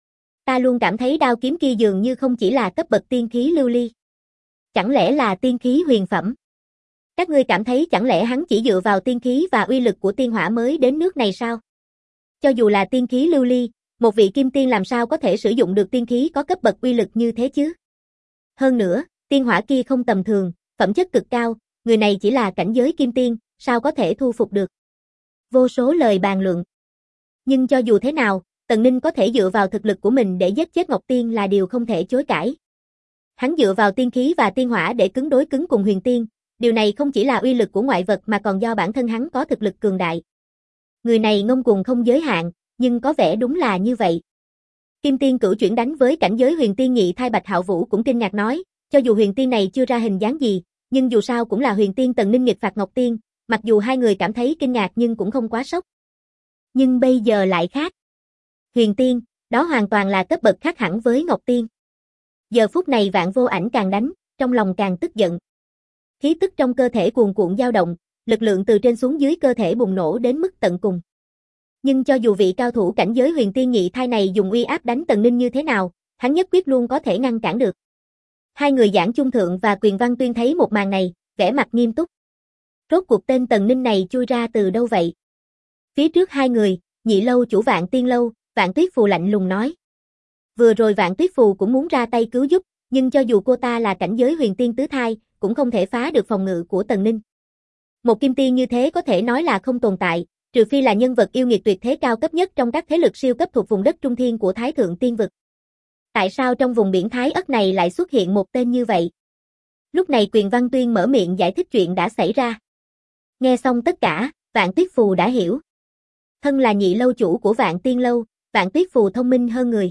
Ta luôn cảm thấy đao kiếm kia dường như không chỉ là cấp bậc tiên khí lưu ly. Chẳng lẽ là tiên khí huyền phẩm? Các ngươi cảm thấy chẳng lẽ hắn chỉ dựa vào tiên khí và uy lực của tiên hỏa mới đến nước này sao? Cho dù là tiên khí lưu ly, một vị kim tiên làm sao có thể sử dụng được tiên khí có cấp bậc uy lực như thế chứ? Hơn nữa, tiên hỏa kia không tầm thường, phẩm chất cực cao, người này chỉ là cảnh giới kim tiên, sao có thể thu phục được? Vô số lời bàn luận. Nhưng cho dù thế nào, Tần Ninh có thể dựa vào thực lực của mình để giết chết Ngọc Tiên là điều không thể chối cãi. Hắn dựa vào tiên khí và tiên hỏa để cứng đối cứng cùng huyền tiên, điều này không chỉ là uy lực của ngoại vật mà còn do bản thân hắn có thực lực cường đại. Người này ngông cuồng không giới hạn, nhưng có vẻ đúng là như vậy. Kim tiên cửu chuyển đánh với cảnh giới huyền tiên nhị thai Bạch Hạo Vũ cũng kinh ngạc nói, cho dù huyền tiên này chưa ra hình dáng gì, nhưng dù sao cũng là huyền tiên. Tần Ninh nghịch phạt Ngọc Tiên, Mặc dù hai người cảm thấy kinh ngạc nhưng cũng không quá sốc. Nhưng bây giờ lại khác. Huyền tiên, đó hoàn toàn là cấp bậc khác hẳn với Ngọc Tiên. Giờ phút này Vạn Vô Ảnh càng đánh, trong lòng càng tức giận. Khí tức trong cơ thể cuồn cuộn dao động, lực lượng từ trên xuống dưới cơ thể bùng nổ đến mức tận cùng. Nhưng cho dù vị cao thủ cảnh giới huyền tiên nhị thai này dùng uy áp đánh Tần Ninh như thế nào, hắn nhất quyết luôn có thể ngăn cản được. Hai người Giảng Chung Thượng và Quyền Văn Tuyên thấy một màn này, vẻ mặt nghiêm túc. Rốt cuộc tên Tần Ninh này chui ra từ đâu vậy? Phía trước hai người, Nhị lâu chủ Vạn Tiên lâu, Vạn Tuyết Phù lạnh lùng nói. Vừa rồi Vạn Tuyết Phù cũng muốn ra tay cứu giúp, nhưng cho dù cô ta là cảnh giới huyền tiên tứ thai, cũng không thể phá được phòng ngự của Tần Ninh. Một kim tiên như thế có thể nói là không tồn tại, trừ phi là nhân vật yêu nghiệt tuyệt thế cao cấp nhất trong các thế lực siêu cấp thuộc vùng đất Trung Thiên của Thái Thượng Tiên Vực. Tại sao trong vùng biển Thái Ất này lại xuất hiện một tên như vậy? Lúc này Quyền Văn Tuyên mở miệng giải thích chuyện đã xảy ra. Nghe xong tất cả, Vạn Tuyết Phù đã hiểu. Thân là nhị lâu chủ của Vạn Tiên lâu, Vạn Tuyết Phù thông minh hơn người.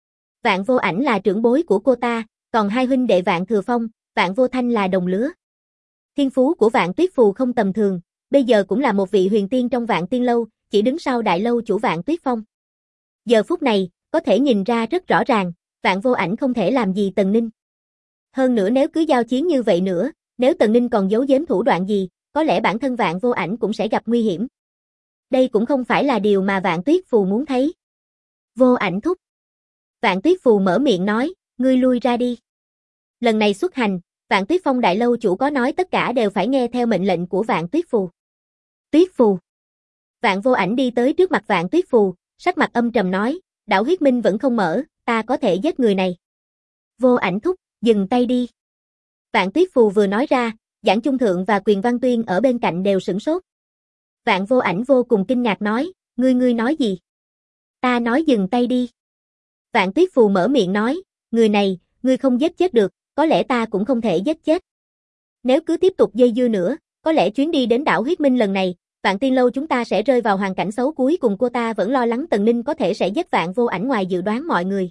Vạn Vô Ảnh là trưởng bối của cô ta, còn hai huynh đệ Vạn Thừa Phong, Vạn Vô Thanh là đồng lứa. Thiên phú của Vạn Tuyết Phù không tầm thường, bây giờ cũng là một vị huyền tiên trong Vạn Tiên lâu, chỉ đứng sau đại lâu chủ Vạn Tuyết Phong. Giờ phút này, có thể nhìn ra rất rõ ràng, Vạn Vô Ảnh không thể làm gì Tần Ninh. Hơn nữa nếu cứ giao chiến như vậy nữa, nếu Tần Ninh còn giấu giếm thủ đoạn gì, có lẽ bản thân Vạn Vô Ảnh cũng sẽ gặp nguy hiểm. Đây cũng không phải là điều mà Vạn Tuyết Phù muốn thấy. Vô Ảnh thúc. Vạn Tuyết Phù mở miệng nói, ngươi lui ra đi. Lần này xuất hành, Vạn Tuyết Phong đại lâu chủ có nói tất cả đều phải nghe theo mệnh lệnh của Vạn Tuyết Phù. Tuyết Phù. Vạn Vô Ảnh đi tới trước mặt Vạn Tuyết Phù, sắc mặt âm trầm nói, đảo huyết minh vẫn không mở, ta có thể giết người này. Vô Ảnh thúc, dừng tay đi. Vạn Tuyết Phù vừa nói ra, Giảng Chung Thượng và Quyền Văn Tuyên ở bên cạnh đều sửng sốt. Vạn Vô Ảnh vô cùng kinh ngạc nói, ngươi nói gì? Ta nói dừng tay đi. Vạn Tuyết Phù mở miệng nói, người này, ngươi không giết chết được, có lẽ ta cũng không thể giết chết. Nếu cứ tiếp tục dây dưa nữa, có lẽ chuyến đi đến đảo huyết minh lần này, Vạn Tiên lâu chúng ta sẽ rơi vào hoàn cảnh xấu cuối cùng. Cô ta vẫn lo lắng Tần Ninh có thể sẽ giết Vạn Vô Ảnh ngoài dự đoán mọi người.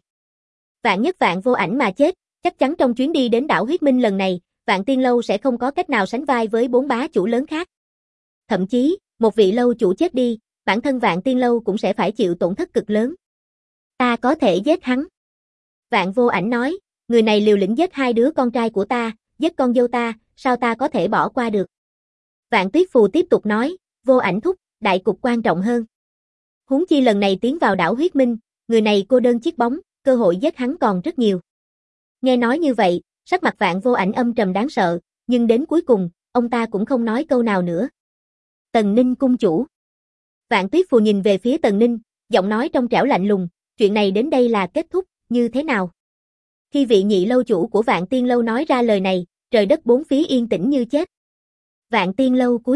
Vạn nhất Vạn Vô Ảnh mà chết, chắc chắn trong chuyến đi đến đảo huyết minh lần này, Vạn Tiên lâu sẽ không có cách nào sánh vai với bốn bá chủ lớn khác. Thậm chí, một vị lâu chủ chết đi, bản thân Vạn Tiên lâu cũng sẽ phải chịu tổn thất cực lớn. Ta có thể giết hắn. Vạn Vô Ảnh nói, người này liều lĩnh giết hai đứa con trai của ta, giết con dâu ta, sao ta có thể bỏ qua được. Vạn Tuyết Phù tiếp tục nói, Vô Ảnh thúc, đại cục quan trọng hơn. Huống chi lần này tiến vào đảo huyết minh, người này cô đơn chiếc bóng, cơ hội giết hắn còn rất nhiều. Nghe nói như vậy, sắc mặt Vạn Vô Ảnh âm trầm đáng sợ, nhưng đến cuối cùng, ông ta cũng không nói câu nào nữa. Tần Ninh cung chủ. Vạn Tuyết Phù nhìn về phía Tần Ninh, giọng nói trong trẻo lạnh lùng, chuyện này đến đây là kết thúc, như thế nào? Khi vị nhị lâu chủ của Vạn Tiên lâu nói ra lời này, trời đất bốn phía yên tĩnh như chết. Vạn Tiên lâu cúi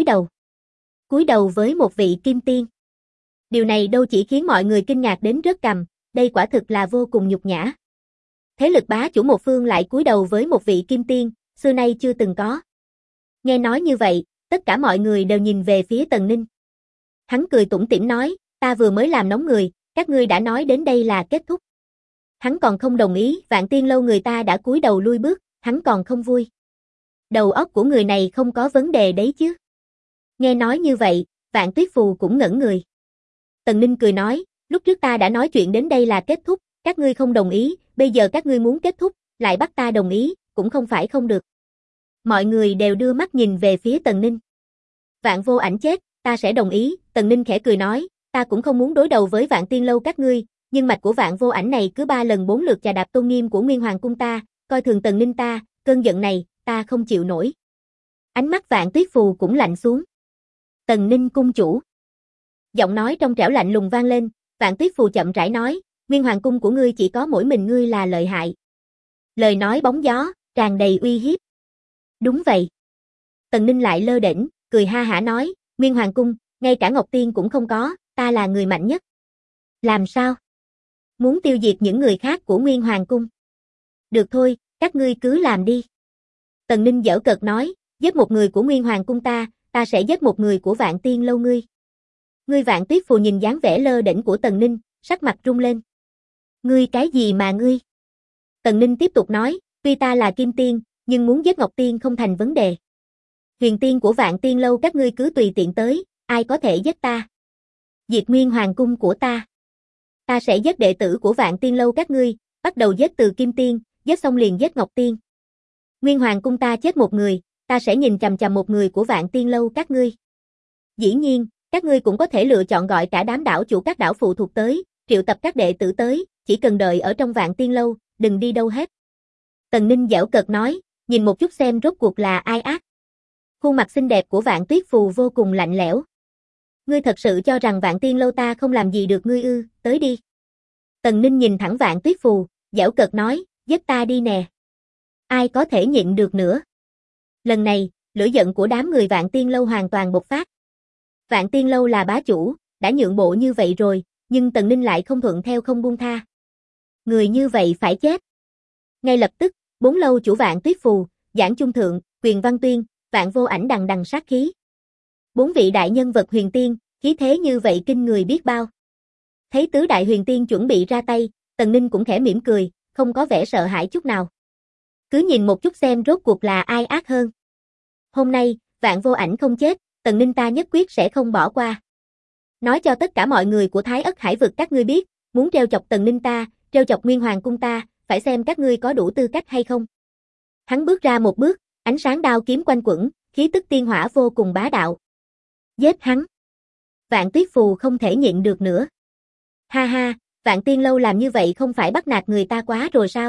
đầu với một vị kim tiên. Điều này đâu chỉ khiến mọi người kinh ngạc đến rớt cằm, đây quả thực là vô cùng nhục nhã. Thế lực bá chủ một phương lại cúi đầu với một vị kim tiên, xưa nay chưa từng có. Nghe nói như vậy, tất cả mọi người đều nhìn về phía Tần Ninh. Hắn cười tủm tỉm nói, ta vừa mới làm nóng người, các ngươi đã nói đến đây là kết thúc. Hắn còn không đồng ý, Vạn Tiên lâu người ta đã cúi đầu lui bước, hắn còn không vui. Đầu óc của người này không có vấn đề đấy chứ. Nghe nói như vậy, Vạn Tuyết Phù cũng ngẩn người. Tần Ninh cười nói, lúc trước ta đã nói chuyện đến đây là kết thúc, các ngươi không đồng ý, bây giờ các ngươi muốn kết thúc, lại bắt ta đồng ý, cũng không phải không được. Mọi người đều đưa mắt nhìn về phía Tần Ninh. Vạn Vô Ảnh chết, ta sẽ đồng ý, Tần Ninh khẽ cười nói, ta cũng không muốn đối đầu với Vạn Tiên lâu các ngươi, nhưng mạch của Vạn Vô Ảnh này cứ 3 lần 4 lượt chà đạp tôn nghiêm của Nguyên Hoàng cung ta, coi thường Tần Ninh ta, cơn giận này, ta không chịu nổi. Ánh mắt Vạn Tuyết Phù cũng lạnh xuống. Tần Ninh cung chủ. Giọng nói trong trẻo lạnh lùng vang lên, Vạn Tuyết Phù chậm rãi nói, Nguyên Hoàng cung của ngươi chỉ có mỗi mình ngươi là lợi hại. Lời nói bóng gió, tràn đầy uy hiếp. Đúng vậy. Tần Ninh lại lơ đễnh, cười ha hả nói, Nguyên Hoàng cung, ngay cả Ngọc Tiên cũng không có, ta là người mạnh nhất. Làm sao? Muốn tiêu diệt những người khác của Nguyên Hoàng cung? Được thôi, các ngươi cứ làm đi. Tần Ninh giễu cợt nói, giết một người của Nguyên Hoàng cung ta sẽ giết một người của Vạn Tiên lâu ngươi. Ngươi Vạn Tuyết Phù nhìn dáng vẻ lơ đễnh của Tần Ninh, sắc mặt rung lên. Ngươi cái gì mà ngươi? Tần Ninh tiếp tục nói, tuy ta là Kim Tiên, nhưng muốn giết Ngọc Tiên không thành vấn đề. Huyền tiên của Vạn Tiên Lâu các ngươi cứ tùy tiện tới, ai có thể giết ta? Diệt nguyên hoàng cung của ta. Ta sẽ giết đệ tử của Vạn Tiên Lâu các ngươi, bắt đầu giết từ Kim Tiên, giết xong liền giết Ngọc Tiên. Nguyên hoàng cung ta chết một người, ta sẽ nhìn chằm chằm một người của Vạn Tiên Lâu các ngươi. Dĩ nhiên, các ngươi cũng có thể lựa chọn gọi cả đám đảo chủ các đảo phụ thuộc tới, triệu tập các đệ tử tới, chỉ cần đợi ở trong Vạn Tiên Lâu, đừng đi đâu hết. Tần Ninh giễu cợt nói, nhìn một chút xem rốt cuộc là ai ác. Khuôn mặt xinh đẹp của Vạn Tuyết Phù vô cùng lạnh lẽo. Ngươi thật sự cho rằng Vạn Tiên Lâu ta không làm gì được ngươi ư, tới đi. Tần Ninh nhìn thẳng Vạn Tuyết Phù, giễu cợt nói, giết ta đi nè. Ai có thể nhịn được nữa. Lần này, lửa giận của đám người Vạn Tiên Lâu hoàn toàn bộc phát. Vạn Tiên Lâu là bá chủ, đã nhượng bộ như vậy rồi, nhưng Tần Ninh lại không thuận theo không buông tha. Người như vậy phải chết. Ngay lập tức, 4 lâu chủ Vạn Tuyết Phù, Giảng Trung Thượng, Quyền Văn Tuyên, Vạn Vô Ảnh đằng đằng sát khí. 4 vị đại nhân vật huyền tiên, khí thế như vậy kinh người biết bao. Thấy tứ đại huyền tiên chuẩn bị ra tay, Tần Ninh cũng khẽ mỉm cười, không có vẻ sợ hãi chút nào. Cứ nhìn một chút xem rốt cuộc là ai ác hơn. Hôm nay, Vạn Vô Ảnh không chết, Tần Ninh ta nhất quyết sẽ không bỏ qua. Nói cho tất cả mọi người của Thái Ất Hải vực các ngươi biết, muốn trêu chọc Tần Ninh ta, trêu chọc Nguyên Hoàng cung ta, phải xem các ngươi có đủ tư cách hay không. Hắn bước ra một bước, ánh sáng đao kiếm quanh quẩn, khí tức tiên hỏa vô cùng bá đạo. Giết hắn. Vạn Tuyết Phù không thể nhịn được nữa. Ha ha, Vạn Tiên Lâu làm như vậy không phải bắt nạt người ta quá rồi sao?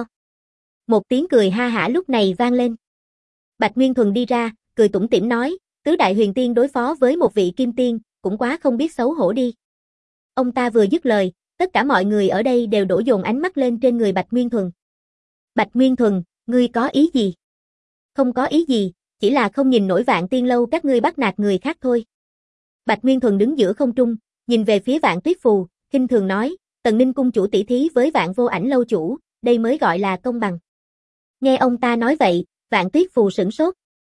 Một tiếng cười ha hả lúc này vang lên. Bạch Nguyên Thuần đi ra, cười tủm tỉm nói, tứ đại huyền tiên đối phó với một vị kim tiên, cũng quá không biết xấu hổ đi. Ông ta vừa dứt lời, tất cả mọi người ở đây đều đổ dồn ánh mắt lên trên người Bạch Nguyên Thuần. Bạch Nguyên Thuần, ngươi có ý gì? Không có ý gì, chỉ là không nhìn nổi Vạn Tiên Lâu các ngươi bắt nạt người khác thôi. Bạch Nguyên Thuần đứng giữa không trung, nhìn về phía Vạn Tuyết Phù, khinh thường nói, Tần Ninh cung chủ tỷ thí với Vạn Vô Ảnh lâu chủ, đây mới gọi là công bằng. Nghe ông ta nói vậy, Vạn Tuyết Phù sửng sốt.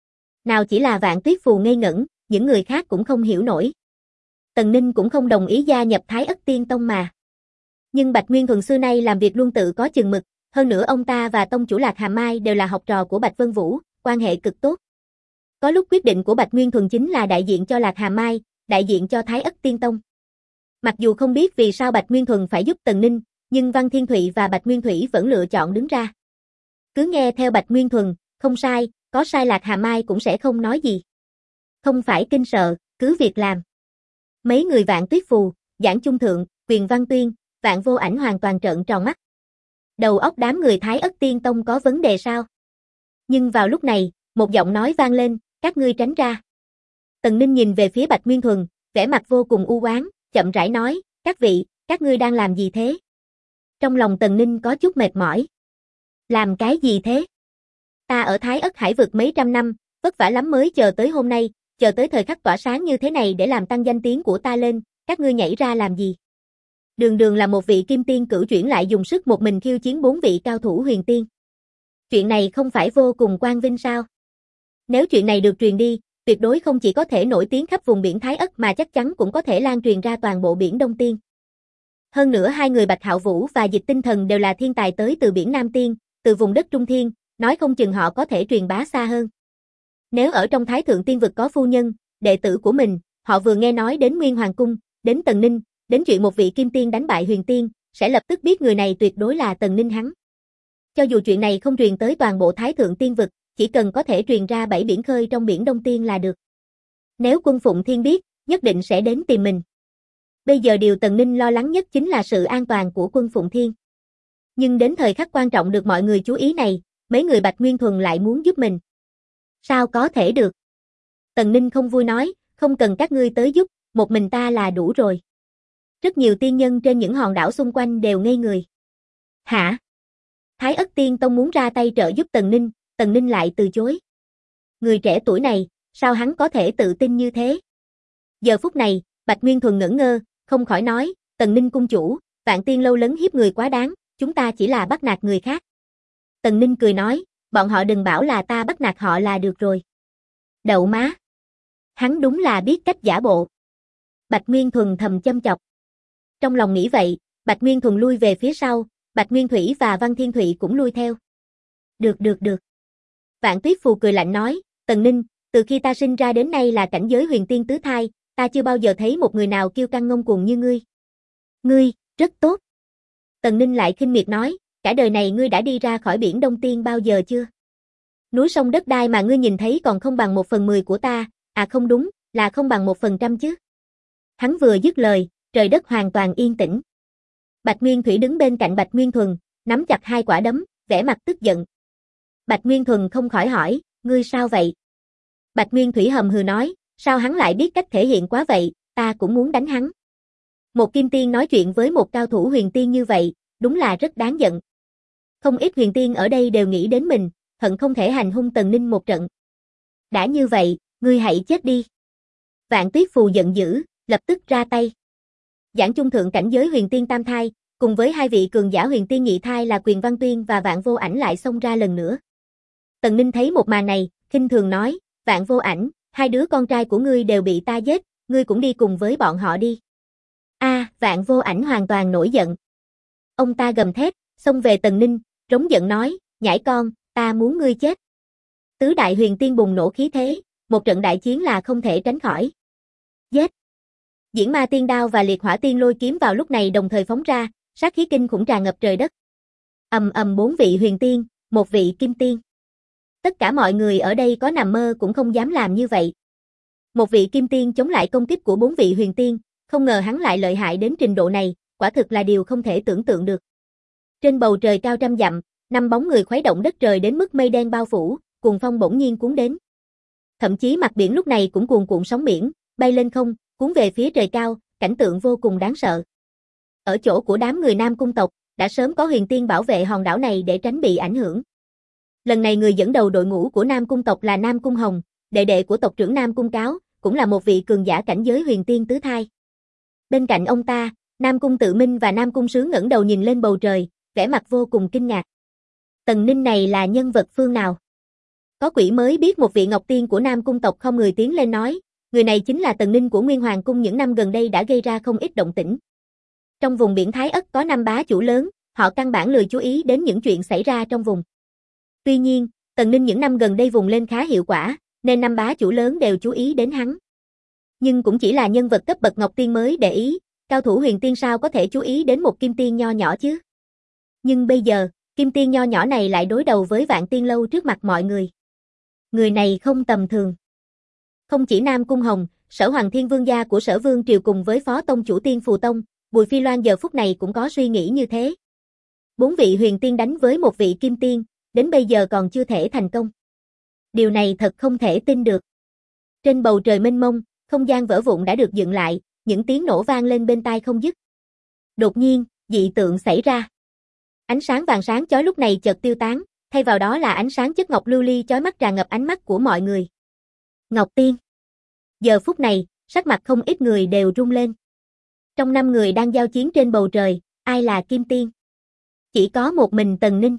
Nào chỉ là Vạn Tuyết Phù ngây ngẩn, những người khác cũng không hiểu nổi. Tần Ninh cũng không đồng ý gia nhập Thái Ất Tiên Tông mà. Nhưng Bạch Nguyên Thuần xưa nay làm việc luôn tự có chừng mực, hơn nữa ông ta và tông chủ Lạc Hà Mai đều là học trò của Bạch Vân Vũ, quan hệ cực tốt. Có lúc quyết định của Bạch Nguyên Thuần chính là đại diện cho Lạc Hà Mai, đại diện cho Thái Ất Tiên Tông. Mặc dù không biết vì sao Bạch Nguyên Thuần phải giúp Tần Ninh, nhưng Văn Thiên Thụy và Bạch Nguyên Thủy vẫn lựa chọn đứng ra. Cứ nghe theo Bạch Nguyên Thuần, không sai, có sai Lạc Hà Mai cũng sẽ không nói gì. Không phải kinh sợ, cứ việc làm. Mấy người Vạn Tuyết Phù, Giảng Trung Thượng, Quyền Văn Tuyên, Vạn Vô Ảnh hoàn toàn trợn tròn mắt. Đầu óc đám người Thái Ất Tiên Tông có vấn đề sao? Nhưng vào lúc này, một giọng nói vang lên, các ngươi tránh ra. Tần Ninh nhìn về phía Bạch Nguyên Thuần, vẻ mặt vô cùng u oán, chậm rãi nói, các vị, các ngươi đang làm gì thế? Trong lòng Tần Ninh có chút mệt mỏi. Làm cái gì thế? Ta ở Thái Ất Hải vực mấy trăm năm, vất vả lắm mới chờ tới hôm nay, chờ tới thời khắc tỏa sáng như thế này để làm tăng danh tiếng của ta lên, các ngươi nhảy ra làm gì? Đường đường là một vị kim tiên cửu chuyển lại dùng sức một mình khiêu chiến 4 vị cao thủ huyền tiên. Chuyện này không phải vô cùng quang vinh sao? Nếu chuyện này được truyền đi, tuyệt đối không chỉ có thể nổi tiếng khắp vùng biển Thái Ất mà chắc chắn cũng có thể lan truyền ra toàn bộ biển Đông Tiên. Hơn nữa hai người Bạch Hạo Vũ và Dịch Tinh Thần đều là thiên tài tới từ biển Nam Tiên, từ vùng đất Trung Thiên, nói không chừng họ có thể truyền bá xa hơn. Nếu ở trong Thái Thượng Tiên vực có phu nhân, đệ tử của mình, họ vừa nghe nói đến Nguyên Hoàng Cung, đến Tần Ninh, đến chuyện một vị kim tiên đánh bại huyền tiên, sẽ lập tức biết người này tuyệt đối là Tần Ninh hắn. Cho dù chuyện này không truyền tới toàn bộ Thái Thượng Tiên vực, chỉ cần có thể truyền ra 7 biển khơi trong biển Đông Tiên là được. Nếu Quân Phụng Thiên biết, nhất định sẽ đến tìm mình. Bây giờ điều Tần Ninh lo lắng nhất chính là sự an toàn của Quân Phụng Thiên. Nhưng đến thời khắc quan trọng được mọi người chú ý này, mấy người Bạch Nguyên Thuần lại muốn giúp mình. Sao có thể được? Tần Ninh không vui nói, không cần các ngươi tới giúp, một mình ta là đủ rồi. Rất nhiều tiên nhân trên những hòn đảo xung quanh đều ngây người. Hả? Thái Ất Tiên Tông muốn ra tay trợ giúp Tần Ninh lại từ chối. Người trẻ tuổi này, sao hắn có thể tự tin như thế? Giờ phút này, Bạch Nguyên Thuần ngẩn ngơ, không khỏi nói, Tần Ninh cung chủ, Vạn Tiên Lâu lấn hiếp người quá đáng, chúng ta chỉ là bắt nạt người khác. Tần Ninh cười nói, bọn họ đừng bảo là ta bắt nạt họ là được rồi. Đậu má. Hắn đúng là biết cách giả bộ. Bạch Nguyên Thuần thầm châm chọc. Trong lòng nghĩ vậy, Bạch Nguyên Thuần lui về phía sau, Bạch Nguyên Thủy và Văn Thiên Thụy cũng lui theo. Được. Vạn Tuyết Phù cười lạnh nói, Tần Ninh, Từ khi ta sinh ra đến nay là cảnh giới huyền tiên tứ thai, ta chưa bao giờ thấy một người nào kiêu căng ngông cuồng như ngươi. Ngươi, rất tốt. Tần Ninh lại khinh miệt nói, cả đời này ngươi đã đi ra khỏi biển Đông Tiên bao giờ chưa? Núi sông đất đai mà ngươi nhìn thấy còn không bằng 1/10 của ta, à không đúng, là không bằng 1% chứ. Hắn vừa dứt lời, trời đất hoàn toàn yên tĩnh. Bạch Nguyên Thủy đứng bên cạnh Bạch Nguyên Thuần, nắm chặt hai quả đấm, vẻ mặt tức giận. Bạch Nguyên Thuần không khỏi hỏi, ngươi sao vậy? Bạch Nguyên Thủy hầm hừ nói, sao hắn lại biết cách thể hiện quá vậy, ta cũng muốn đánh hắn. Một kim tiên nói chuyện với một cao thủ huyền tiên như vậy, đúng là rất đáng giận. Không ít huyền tiên ở đây đều nghĩ đến mình, hận không thể hành hung Tần Ninh một trận. Đã như vậy, ngươi hãy chết đi. Vạn Tuyết Phù giận dữ, lập tức ra tay. Giảng chung thượng cảnh giới huyền tiên tam thai, cùng với hai vị cường giả huyền tiên nhị thai là Quyền Văn Tuyên và Vạn Vô Ảnh lại xông ra lần nữa. Tần Ninh thấy một màn này, khinh thường nói, Vạn Vô Ảnh, hai đứa con trai của ngươi đều bị ta giết, ngươi cũng đi cùng với bọn họ đi. Vạn Vô Ảnh hoàn toàn nổi giận. Ông ta gầm thét, xông về Tần Ninh, rống giận nói, nhãi con, ta muốn ngươi chết. Tứ đại huyền tiên bùng nổ khí thế, một trận đại chiến là không thể tránh khỏi. Giết! Diễn Ma Tiên Đao và Liệt Hỏa Tiên Lôi kiếm vào lúc này đồng thời phóng ra, sát khí kinh khủng tràn ngập trời đất. Ầm ầm 4 vị huyền tiên, một vị kim tiên. Tất cả mọi người ở đây có nằm mơ cũng không dám làm như vậy. Một vị kim tiên chống lại công kích của 4 vị huyền tiên, không ngờ hắn lại lợi hại đến trình độ này, quả thực là điều không thể tưởng tượng được. Trên bầu trời cao trăm dặm, 5 bóng người khuấy động đất trời đến mức mây đen bao phủ, cuồng phong bỗng nhiên cuốn đến. Thậm chí mặt biển lúc này cũng cuồn cuộn sóng biển, bay lên không, cuốn về phía trời cao, cảnh tượng vô cùng đáng sợ. Ở chỗ của đám người Nam Cung tộc, đã sớm có huyền tiên bảo vệ hòn đảo này để tránh bị ảnh hưởng. Lần này người dẫn đầu đội ngũ của Nam Cung tộc là Nam Cung Hồng, đệ đệ của tộc trưởng Nam Cung Cáo, cũng là một vị cường giả cảnh giới huyền tiên tứ thai. Bên cạnh ông ta, Nam Cung Tự Minh và Nam Cung Sướng ngẩng đầu nhìn lên bầu trời, vẻ mặt vô cùng kinh ngạc. Tần Ninh này là nhân vật phương nào? Có quỷ mới biết một vị ngọc tiên của Nam Cung tộc không người tiến lên nói, người này chính là Tần Ninh của Nguyên Hoàng Cung những năm gần đây đã gây ra không ít động tĩnh. Trong vùng biển Thái Ất có 5 bá chủ lớn, họ căn bản lười chú ý đến những chuyện xảy ra trong vùng. Tuy nhiên, Tần Ninh những năm gần đây vùng lên khá hiệu quả, nên 5 bá chủ lớn đều chú ý đến hắn. Nhưng cũng chỉ là nhân vật cấp bậc ngọc tiên mới để ý, cao thủ huyền tiên sao có thể chú ý đến một kim tiên nho nhỏ chứ? Nhưng bây giờ, kim tiên nho nhỏ này lại đối đầu với Vạn Tiên Lâu trước mặt mọi người. Người này không tầm thường. Không chỉ Nam Cung Hồng, Sở Hoàng Thiên Vương gia của Sở Vương Triều cùng với Phó Tông chủ Tiên Phù Tông, Bùi Phi Loan giờ phút này cũng có suy nghĩ như thế. 4 vị huyền tiên đánh với một vị kim tiên, đến bây giờ còn chưa thể thành công. Điều này thật không thể tin được. Trên bầu trời mênh mông, không gian vỡ vụn đã được dựng lại, những tiếng nổ vang lên bên tai không dứt. Đột nhiên, dị tượng xảy ra. Ánh sáng vàng sáng chói lúc này chợt tiêu tán, thay vào đó là ánh sáng chất ngọc lưu ly chói mắt tràn ngập ánh mắt của mọi người. Ngọc Tiên. Giờ phút này, sắc mặt không ít người đều rung lên. Trong 5 người đang giao chiến trên bầu trời, ai là kim tiên? Chỉ có một mình Tần Ninh.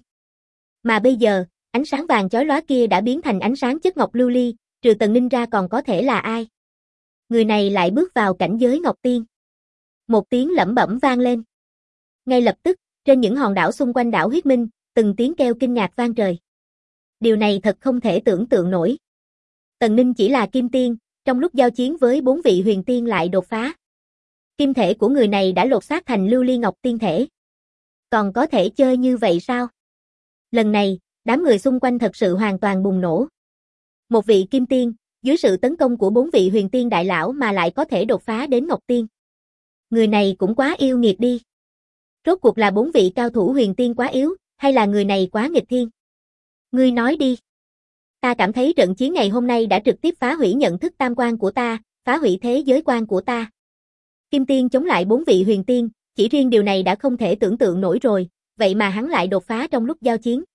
Mà bây giờ, ánh sáng vàng chói lóa kia đã biến thành ánh sáng chất ngọc lưu ly, trừ Tần Ninh ra còn có thể là ai? Người này lại bước vào cảnh giới Ngọc Tiên. Một tiếng lẩm bẩm vang lên. Ngay lập tức, trên những hòn đảo xung quanh đảo Huyết Minh, từng tiếng kêu kinh ngạc vang trời. Điều này thật không thể tưởng tượng nổi. Tần Ninh chỉ là kim tiên, trong lúc giao chiến với 4 vị huyền tiên lại đột phá. Kim thể của người này đã lột xác thành lưu ly ngọc tiên thể. Còn có thể chơi như vậy sao? Lần này, đám người xung quanh thật sự hoàn toàn bùng nổ. Một vị kim tiên, dưới sự tấn công của 4 vị huyền tiên đại lão mà lại có thể đột phá đến ngọc tiên. Người này cũng quá yêu nghiệt đi. Rốt cuộc là 4 vị cao thủ huyền tiên quá yếu, hay là người này quá nghịch thiên? Ngươi nói đi. Ta cảm thấy trận chiến ngày hôm nay đã trực tiếp phá hủy nhận thức tam quan của ta, phá hủy thế giới quan của ta. Kim tiên chống lại 4 vị huyền tiên, chỉ riêng điều này đã không thể tưởng tượng nổi rồi, vậy mà hắn lại đột phá trong lúc giao chiến.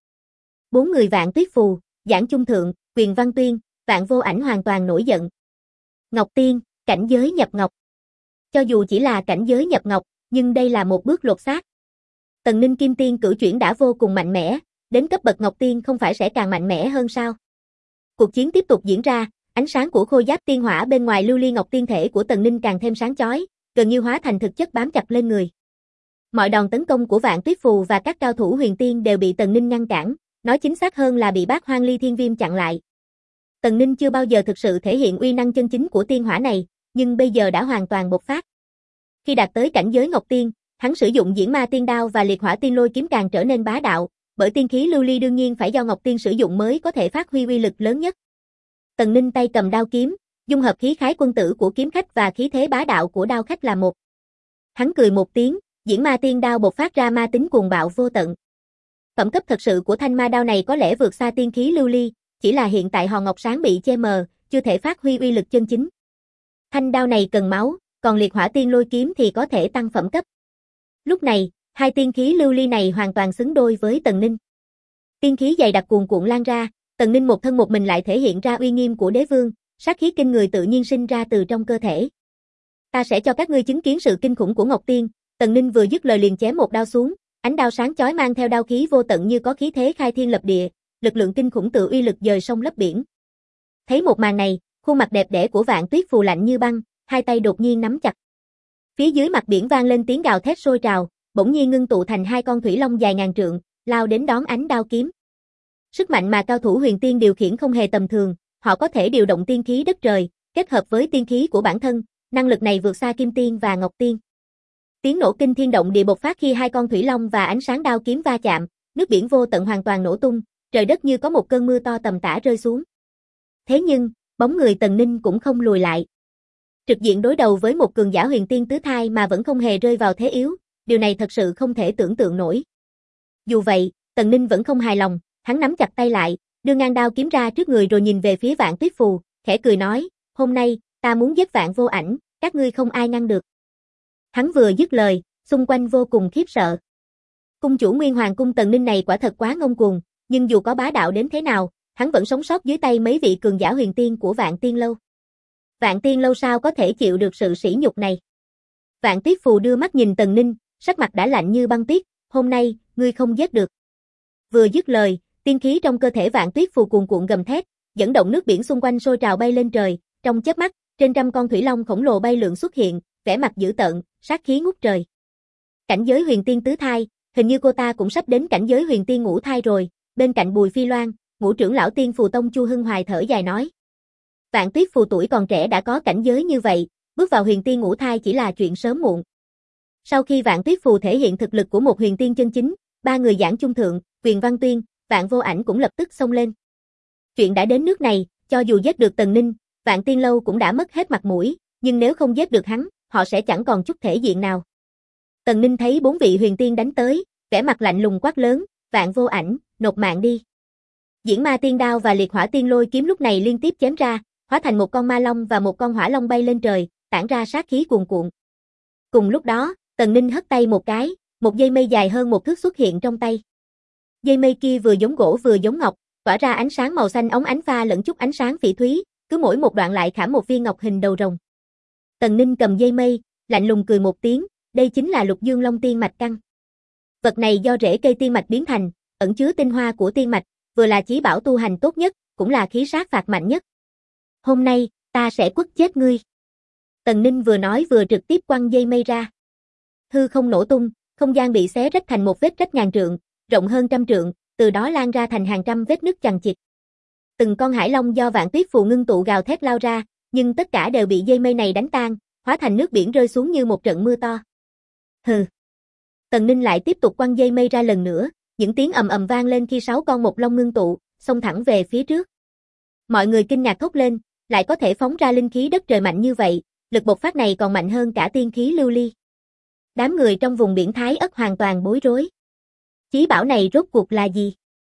4 người Vạn Tuyết Phù, Giảng Chung Thượng, Quyền Văn Tuyên, Vạn Vô Ảnh hoàn toàn nổi giận. Ngọc Tiên, cảnh giới nhập ngọc. Cho dù chỉ là cảnh giới nhập ngọc, nhưng đây là một bước lột xác. Tần Ninh Kim Tiên cửu chuyển đã vô cùng mạnh mẽ, đến cấp bậc Ngọc Tiên không phải sẽ càng mạnh mẽ hơn sao? Cuộc chiến tiếp tục diễn ra, ánh sáng của khôi giáp tiên hỏa bên ngoài lưu ly ngọc tiên thể của Tần Ninh càng thêm sáng chói, gần như hóa thành thực chất bám chặt lên người. Mọi đòn tấn công của Vạn Tuyết Phù và các cao thủ huyền tiên đều bị Tần Ninh ngăn cản, nói chính xác hơn là bị Bát Hoang Ly Thiên Viêm chặn lại. Tần Ninh chưa bao giờ thực sự thể hiện uy năng chân chính của tiên hỏa này, nhưng bây giờ đã hoàn toàn bộc phát. Khi đạt tới cảnh giới Ngọc Tiên, hắn sử dụng Diễn Ma Tiên Đao và Liệt Hỏa Tiên Lôi Kiếm càng trở nên bá đạo, bởi tiên khí lưu ly đương nhiên phải do Ngọc Tiên sử dụng mới có thể phát huy uy lực lớn nhất. Tần Ninh tay cầm đao kiếm, dung hợp khí khái quân tử của kiếm khách và khí thế bá đạo của đao khách là một. Hắn cười một tiếng, Diễn Ma Tiên Đao bộc phát ra ma tính cuồng bạo vô tận. Phẩm cấp thật sự của thanh ma đao này có lẽ vượt xa tiên khí lưu ly, chỉ là hiện tại hòn ngọc sáng bị che mờ, chưa thể phát huy uy lực chân chính. Thanh đao này cần máu, còn Liệt Hỏa Tiên Lôi Kiếm thì có thể tăng phẩm cấp. Lúc này, hai tiên khí lưu ly này hoàn toàn xứng đôi với Tần Ninh. Tiên khí dày đặc cuồn cuộn lan ra, Tần Ninh một thân một mình lại thể hiện ra uy nghiêm của đế vương, sát khí kinh người tự nhiên sinh ra từ trong cơ thể. Ta sẽ cho các ngươi chứng kiến sự kinh khủng của Ngọc Tiên. Tần Ninh vừa dứt lời liền chém một đao xuống, ánh đao sáng chói mang theo đao khí vô tận như có khí thế khai thiên lập địa, lực lượng kinh khủng tự uy lực dời sông lấp biển. Thấy một màn này, khuôn mặt đẹp đẽ của Vạn Tuyết Phù lạnh như băng, hai tay đột nhiên nắm chặt. Phía dưới mặt biển vang lên tiếng gào thét sôi trào, bỗng nhiên ngưng tụ thành hai con thủy long dài ngàn trượng, lao đến đón ánh đao kiếm. Sức mạnh mà cao thủ huyền tiên điều khiển không hề tầm thường, họ có thể điều động tiên khí đất trời, kết hợp với tiên khí của bản thân, năng lực này vượt xa Kim Tiên và Ngọc Tiên. Tiếng nổ kinh thiên động địa bộc phát khi hai con thủy long và ánh sáng đao kiếm va chạm, nước biển vô tận hoàn toàn nổ tung, trời đất như có một cơn mưa to tầm tã rơi xuống. Thế nhưng, bóng người Tần Ninh cũng không lùi lại. Trực diện đối đầu với một cường giả huyền tiên tứ thai mà vẫn không hề rơi vào thế yếu, điều này thật sự không thể tưởng tượng nổi. Dù vậy, Tần Ninh vẫn không hài lòng, hắn nắm chặt tay lại, đưa ngang đao kiếm ra trước người rồi nhìn về phía Vạn Tuyết Phù, khẽ cười nói, hôm nay, ta muốn giết Vạn Vô Ảnh, các ngươi không ai ngăn được. Hắn vừa dứt lời, xung quanh vô cùng khiếp sợ. Cung chủ Nguyên Hoàng cung Tần Ninh này quả thật quá ngông cuồng, nhưng dù có bá đạo đến thế nào, hắn vẫn sống sót dưới tay mấy vị cường giả huyền tiên của Vạn Tiên Lâu. Vạn Tiên Lâu sao có thể chịu được sự sỉ nhục này? Vạn Tuyết Phù đưa mắt nhìn Tần Ninh, sắc mặt đã lạnh như băng tuyết, hôm nay, ngươi không giết được. Vừa dứt lời, tiên khí trong cơ thể Vạn Tuyết Phù cuồn cuộn gầm thét, dẫn động nước biển xung quanh sôi trào bay lên trời, trong chớp mắt, trên trăm con thủy long khổng lồ bay lượn xuất hiện, vẻ mặt dữ tợn, sát khí ngút trời. Cảnh giới huyền tiên tứ thai, hình như cô ta cũng sắp đến cảnh giới huyền tiên ngũ thai rồi, bên cạnh Bùi Phi Loan, Ngũ trưởng lão Tiên Phù Tông Chu Hưng Hoài thở dài nói. Vạn Tuyết Phù tuổi còn trẻ đã có cảnh giới như vậy, bước vào huyền tiên ngũ thai chỉ là chuyện sớm muộn. Sau khi Vạn Tuyết Phù thể hiện thực lực của một huyền tiên chân chính, ba người Giảng Trung Thượng, Quyền Văn Tuyên, Vạn Vô Ảnh cũng lập tức xông lên. Chuyện đã đến nước này, cho dù giết được Tần Ninh, Vạn Tiên Lâu cũng đã mất hết mặt mũi, nhưng nếu không giết được hắn, họ sẽ chẳng còn chút thể diện nào. Tần Ninh thấy bốn vị huyền tiên đánh tới, vẻ mặt lạnh lùng quát lớn, Vạn Vô Ảnh, nộp mạng đi. Diễn Ma Tiên Đao và Liệt Hỏa Tiên Lôi Kiếm lúc này liên tiếp chém ra, hóa thành một con ma long và một con hỏa long bay lên trời, tản ra sát khí cuồn cuộn. Cùng lúc đó, Tần Ninh hất tay một cái, một dây mây dài hơn một thước xuất hiện trong tay. Dây mây kia vừa giống gỗ vừa giống ngọc, tỏa ra ánh sáng màu xanh óng ánh pha lẫn chút ánh sáng phỉ thúy, cứ mỗi một đoạn lại khảm một viên ngọc hình đầu rồng. Tần Ninh cầm dây mây, lạnh lùng cười một tiếng, đây chính là Lục Dương Long Tiên Mạch Căn. Vật này do rễ cây tiên mạch biến thành, ẩn chứa tinh hoa của tiên mạch, vừa là chí bảo tu hành tốt nhất, cũng là khí sát phạt mạnh nhất. Hôm nay, ta sẽ quất chết ngươi. Tần Ninh vừa nói vừa trực tiếp quăng dây mây ra. Hư không nổ tung, không gian bị xé rách thành một vết rách ngàn trượng, rộng hơn trăm trượng, từ đó lan ra thành hàng trăm vết nứt chằng chịt. Từng con hải long do Vạn Tuyết Phù ngưng tụ gào thét lao ra, nhưng tất cả đều bị dây mây này đánh tan, hóa thành nước biển rơi xuống như một trận mưa to. Hừ. Tần Ninh lại tiếp tục quăng dây mây ra lần nữa, những tiếng ầm ầm vang lên khi 6 con mộc long ngưng tụ, xông thẳng về phía trước. Mọi người kinh ngạc thốt lên, lại có thể phóng ra linh khí đất trời mạnh như vậy, lực bộc phát này còn mạnh hơn cả tiên khí lưu ly. Đám người trong vùng biển Thái Ất hoàn toàn bối rối. Chí bảo này rốt cuộc là gì?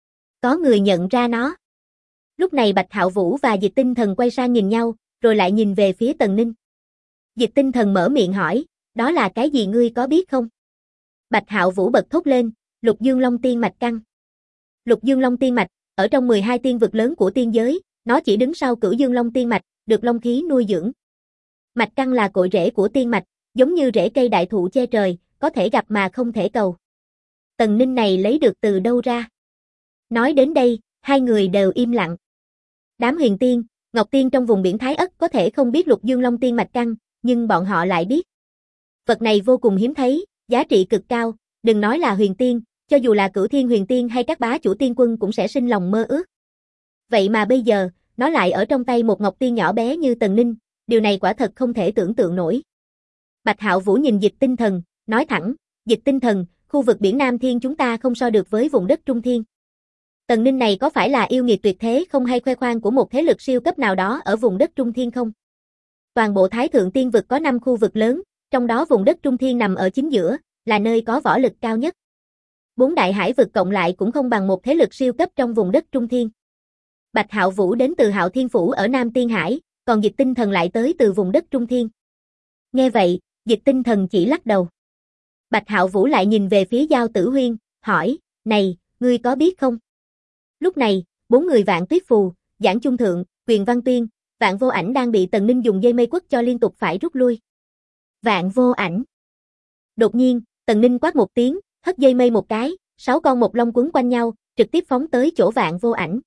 Có người nhận ra nó. Lúc này Bạch Hạo Vũ và Dịch Tinh Thần quay sang nhìn nhau, rồi lại nhìn về phía Tần Ninh. Dịch Tinh Thần mở miệng hỏi, đó là cái gì ngươi có biết không? Bạch Hạo Vũ bật thốt lên, Lục Dương Long Tiên Mạch Căn. Lục Dương Long Tiên Mạch, ở trong 12 tiên vực lớn của tiên giới, nó chỉ đứng sau Cửu Dương Long Tiên Mạch, được long khí nuôi dưỡng. Mạch Căn là cội rễ của tiên mạch, giống như rễ cây đại thụ che trời, có thể gặp mà không thể cầu. Tần Ninh này lấy được từ đâu ra? Nói đến đây, hai người đều im lặng. Đám huyền tiên, Ngọc Tiên trong vùng biển Thái Ất có thể không biết Lục Dương Long Tiên Mạch Căn, nhưng bọn họ lại biết. Vật này vô cùng hiếm thấy, giá trị cực cao, đừng nói là huyền tiên, cho dù là Cửu Thiên huyền tiên hay các bá chủ tiên quân cũng sẽ sinh lòng mơ ước. Vậy mà bây giờ, nó lại ở trong tay một ngọc tiên nhỏ bé như Tần Ninh, điều này quả thật không thể tưởng tượng nổi. Bạch Hạo Vũ nhìn Dịch Tinh Thần, nói thẳng, Dịch Tinh Thần, khu vực biển Nam Thiên chúng ta không so được với vùng đất Trung Thiên. Tần Ninh này có phải là yêu nghiệt tuyệt thế không hay khoe khoang của một thế lực siêu cấp nào đó ở vùng đất Trung Thiên không? Toàn bộ Thái Thượng Tiên vực có 5 khu vực lớn, trong đó vùng đất Trung Thiên nằm ở chính giữa, là nơi có võ lực cao nhất. 4 đại hải vực cộng lại cũng không bằng một thế lực siêu cấp trong vùng đất Trung Thiên. Bạch Hạo Vũ đến từ Hạo Thiên Phủ ở Nam Tiên Hải, còn Dịch Tinh Thần lại tới từ vùng đất Trung Thiên. Nghe vậy, Dịch Tinh Thần chỉ lắc đầu. Bạch Hạo Vũ lại nhìn về phía Giao Tử Huyên, hỏi, này, ngươi có biết không? Lúc này, 4 người Vạn Tuyết Phù, Giảng Chung Thượng, Quyền Văn Tuyên, Vạn Vô Ảnh đang bị Tần Ninh dùng dây mây quất cho liên tục phải rút lui. Vạn Vô Ảnh. Đột nhiên, Tần Ninh quát một tiếng, hất dây mây một cái, 6 con mộc long quấn quanh nhau, trực tiếp phóng tới chỗ Vạn Vô Ảnh.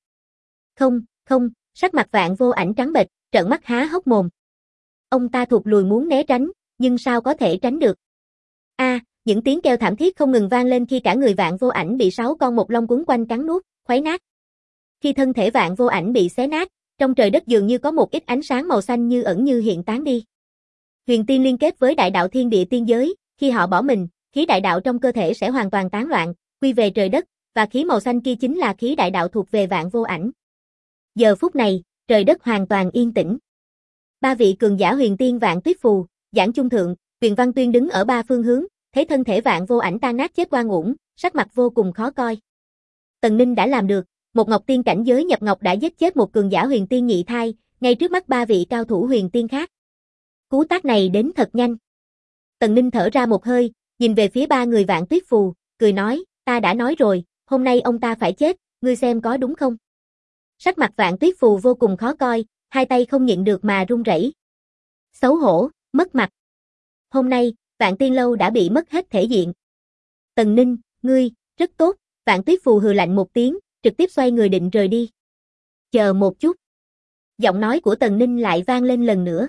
Không, sắc mặt Vạn Vô Ảnh trắng bệch, trợn mắt há hốc mồm. Ông ta thụt lùi muốn né tránh, nhưng sao có thể tránh được? Những tiếng kêu thảm thiết không ngừng vang lên khi cả người Vạn Vô Ảnh bị 6 con mộc long quấn quanh cắn nuốt, khuấy nát. Khi thân thể Vạn Vô Ảnh bị xé nát, trong trời đất dường như có một ít ánh sáng màu xanh như ẩn như hiện tán đi. Huyền tiên liên kết với đại đạo thiên địa tiên giới, khi họ bỏ mình, khí đại đạo trong cơ thể sẽ hoàn toàn tán loạn, quy về trời đất, và khí màu xanh kia chính là khí đại đạo thuộc về Vạn Vô Ảnh. Giờ phút này, trời đất hoàn toàn yên tĩnh. 3 vị cường giả huyền tiên Vạn Tuyết Phù, Giảng Chung Thượng, Quyền Văn Tuyên đứng ở 3 phương hướng, thấy thân thể Vạn Vô Ảnh tan nát chết oan uổng, sắc mặt vô cùng khó coi. Tần Ninh đã làm được, một ngọc tiên cảnh giới nhập ngọc đã giết chết một cường giả huyền tiên nhị thai, ngay trước mắt 3 vị cao thủ huyền tiên khác. Cú tác này đến thật nhanh. Tần Ninh thở ra một hơi, nhìn về phía 3 người Vạn Tuyết Phù, cười nói, ta đã nói rồi, hôm nay ông ta phải chết, ngươi xem có đúng không? Sắc mặt Vạn Tuyết Phù vô cùng khó coi, hai tay không nhịn được mà run rẩy. Xấu hổ, mất mặt. Hôm nay, Vạn Tiên Lâu đã bị mất hết thể diện. Tần Ninh, ngươi, rất tốt, Vạn Tuyết Phù hừ lạnh một tiếng, trực tiếp xoay người định rời đi. Chờ một chút. Giọng nói của Tần Ninh lại vang lên lần nữa.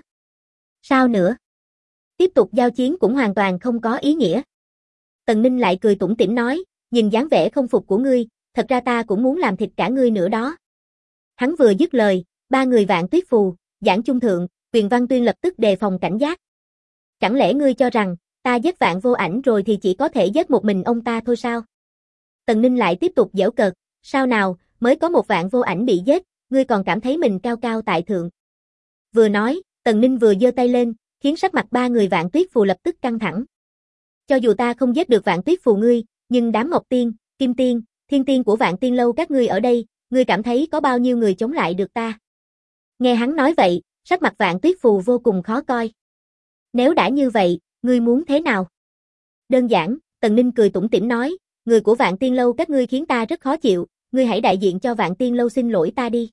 Sao nữa? Tiếp tục giao chiến cũng hoàn toàn không có ý nghĩa. Tần Ninh lại cười tủm tỉm nói, nhìn dáng vẻ không phục của ngươi, thật ra ta cũng muốn làm thịt cả ngươi nữa đó. Hắn vừa dứt lời, 3 người Vạn Tuyết Phù, Giảng Chung Thượng, Quyền Văn Tuyên lập tức đề phòng cảnh giác. Chẳng lẽ ngươi cho rằng, ta giết Vạn Vô Ảnh rồi thì chỉ có thể giết một mình ông ta thôi sao? Tần Ninh lại tiếp tục giễu cợt, sao nào, mới có một Vạn Vô Ảnh bị giết, ngươi còn cảm thấy mình cao cao tại thượng. Vừa nói, Tần Ninh vừa giơ tay lên, khiến sắc mặt 3 người Vạn Tuyết Phù lập tức căng thẳng. Cho dù ta không giết được Vạn Tuyết Phù ngươi, nhưng đám Ngọc Tiên, Kim Tiên, Thiên Tiên của Vạn Tiên Lâu các ngươi ở đây, ngươi cảm thấy có bao nhiêu người chống lại được ta? Nghe hắn nói vậy, sắc mặt Vạn Tuyết Phù vô cùng khó coi. Nếu đã như vậy, ngươi muốn thế nào? Đơn giản, Tần Ninh cười tủm tỉm nói, người của Vạn Tiên Lâu các ngươi khiến ta rất khó chịu, ngươi hãy đại diện cho Vạn Tiên Lâu xin lỗi ta đi.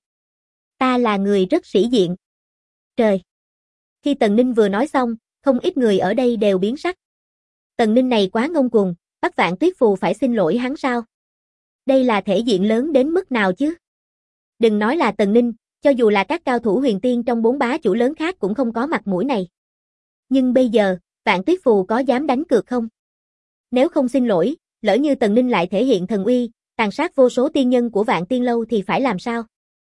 Ta là người rất sĩ diện. Trời! Khi Tần Ninh vừa nói xong, không ít người ở đây đều biến sắc. Tần Ninh này quá ngông cuồng, bắt Vạn Tuyết Phù phải xin lỗi hắn sao? Đây là thể diện lớn đến mức nào chứ? Đừng nói là Tần Ninh, cho dù là các cao thủ huyền tiên trong 4 bá chủ lớn khác cũng không có mặt mũi này. Nhưng bây giờ, Vạn Tuyết Phù có dám đánh cược không? Nếu không xin lỗi, lỡ như Tần Ninh lại thể hiện thần uy, tàn sát vô số tiên nhân của Vạn Tiên Lâu thì phải làm sao?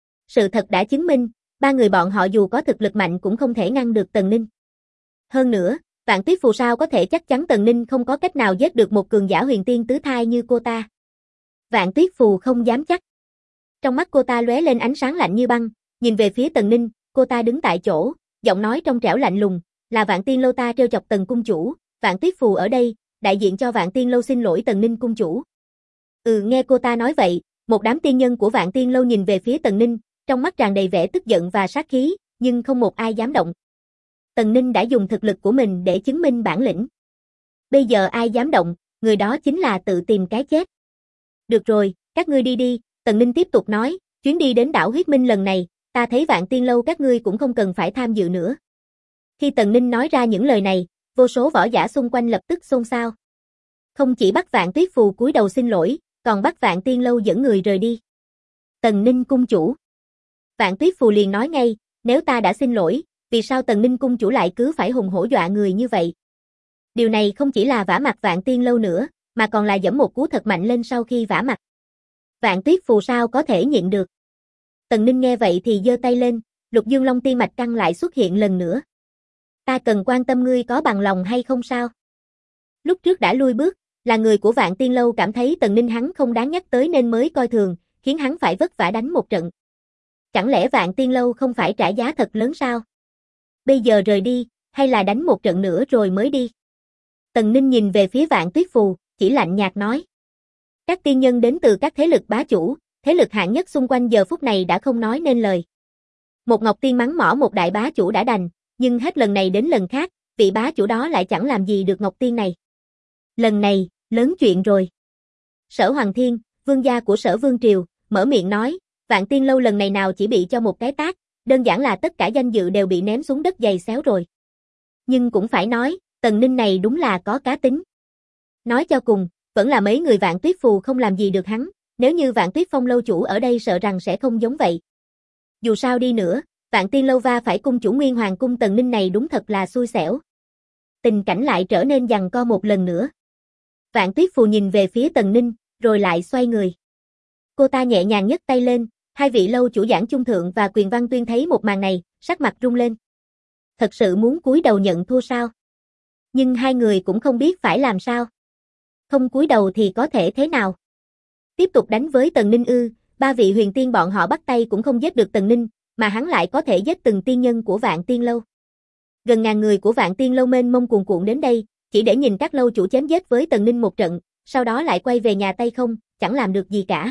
Sự thật đã chứng minh, 3 người bọn họ dù có thực lực mạnh cũng không thể ngăn được Tần Ninh. Hơn nữa, Vạn Tuyết Phù sao có thể chắc chắn Tần Ninh không có cách nào giết được một cường giả huyền tiên tứ thai như cô ta? Vạn Tuyết Phù không dám chắc. Trong mắt cô ta lóe lên ánh sáng lạnh như băng, nhìn về phía Tần Ninh, cô ta đứng tại chỗ, giọng nói trong trẻo lạnh lùng, là Vạn Tiên Lâu ta trêu chọc Tần cung chủ, Vạn Tuyết Phù ở đây, đại diện cho Vạn Tiên Lâu xin lỗi Tần Ninh cung chủ. Nghe cô ta nói vậy, một đám tiên nhân của Vạn Tiên Lâu nhìn về phía Tần Ninh, trong mắt tràn đầy vẻ tức giận và sát khí, nhưng không một ai dám động. Tần Ninh đã dùng thực lực của mình để chứng minh bản lĩnh. Bây giờ ai dám động, người đó chính là tự tìm cái chết. Được rồi, các ngươi đi đi, Tần Ninh tiếp tục nói, chuyến đi đến đảo Huyết Minh lần này, ta thấy Vạn Tiên Lâu các ngươi cũng không cần phải tham dự nữa. Khi Tần Ninh nói ra những lời này, vô số võ giả xung quanh lập tức xôn xao. Không chỉ bắt Vạn Tuyết Phù cúi đầu xin lỗi, còn bắt Vạn Tiên Lâu dẫn người rời đi. Tần Ninh cung chủ. Vạn Tuyết Phù liền nói ngay, nếu ta đã xin lỗi, vì sao Tần Ninh cung chủ lại cứ phải hùng hổ dọa người như vậy? Điều này không chỉ là vả mặt Vạn Tiên Lâu nữa, mà còn là giẫm một cú thật mạnh lên sau khi vả mặt. Vạn Tuyết Phù sao có thể nhịn được? Tần Ninh nghe vậy thì giơ tay lên, Lục Dương Long Tiên mạch căn lại xuất hiện lần nữa. Ta cần quan tâm ngươi có bằng lòng hay không sao? Lúc trước đã lui bước, là người của Vạn Tiên Lâu cảm thấy Tần Ninh hắn không đáng nhắc tới nên mới coi thường, khiến hắn phải vất vả đánh một trận. Chẳng lẽ Vạn Tiên Lâu không phải trả giá thật lớn sao? Bây giờ rời đi, hay là đánh một trận nữa rồi mới đi? Tần Ninh nhìn về phía Vạn Tuyết Phù, chỉ lạnh nhạt nói. Các tiên nhân đến từ các thế lực bá chủ, thế lực hạng nhất xung quanh giờ phút này đã không nói nên lời. Một Ngọc Tiên mắng mỏ một đại bá chủ đã đành, nhưng hết lần này đến lần khác, vị bá chủ đó lại chẳng làm gì được Ngọc Tiên này. Lần này, lớn chuyện rồi. Sở Hoàng Thiên, vương gia của Sở Vương Triều, mở miệng nói, Vạn Tiên Lâu lần này nào chỉ bị cho một cái tát, đơn giản là tất cả danh dự đều bị ném xuống đất giày xéo rồi. Nhưng cũng phải nói, Tần Ninh này đúng là có cá tính. Nói cho cùng, vẫn là mấy người Vạn Tuyết Phù không làm gì được hắn, nếu như Vạn Tuyết Phong lâu chủ ở đây sợ rằng sẽ không giống vậy. Dù sao đi nữa, Vạn Tiên Lâu va phải cung chủ Nguyên Hoàng cung Tần Ninh này đúng thật là xui xẻo. Tình cảnh lại trở nên giằng co một lần nữa. Vạn Tuyết Phù nhìn về phía Tần Ninh, rồi lại xoay người. Cô ta nhẹ nhàng nhấc tay lên, hai vị lâu chủ Giảng Chung Thượng và Quyền Văn Tuyên thấy một màn này, sắc mặt rung lên. Thật sự muốn cúi đầu nhận thua sao? Nhưng hai người cũng không biết phải làm sao. Không cúi đầu thì có thể thế nào? Tiếp tục đánh với Tần Ninh ư? Ba vị huyền tiên bọn họ bắt tay cũng không giết được Tần Ninh, mà hắn lại có thể giết từng tiên nhân của Vạn Tiên Lâu. Gần ngàn người của Vạn Tiên Lâu mênh mông cuồn cuộn đến đây, chỉ để nhìn các lâu chủ chém giết với Tần Ninh một trận, sau đó lại quay về nhà tay không, chẳng làm được gì cả.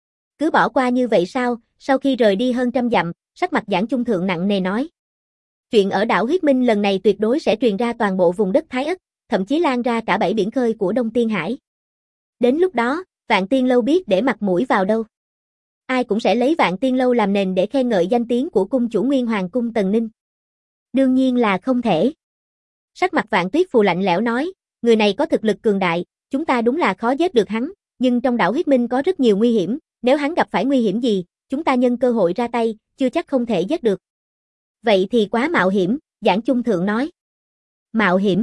Cứ bỏ qua như vậy sao? Sau khi rời đi hơn trăm dặm, sắc mặt Giảng Chung Thượng nặng nề nói. Chuyện ở đảo Huyết Minh lần này tuyệt đối sẽ truyền ra toàn bộ vùng đất Thái Ất, thậm chí lan ra cả 7 biển khơi của Đông Tiên Hải. Đến lúc đó, Vạn Tiên Lâu biết để mặt mũi vào đâu. Ai cũng sẽ lấy Vạn Tiên Lâu làm nền để khen ngợi danh tiếng của cung chủ Nguyên Hoàng cung Tần Ninh. Đương nhiên là không thể. Sắc mặt Vạn Tuyết Phù lạnh lẽo nói, người này có thực lực cường đại, chúng ta đúng là khó giết được hắn, nhưng trong đảo Huyết Minh có rất nhiều nguy hiểm, nếu hắn gặp phải nguy hiểm gì, chúng ta nhân cơ hội ra tay, chưa chắc không thể giết được. Vậy thì quá mạo hiểm, Giảng Chung Thượng nói. Mạo hiểm?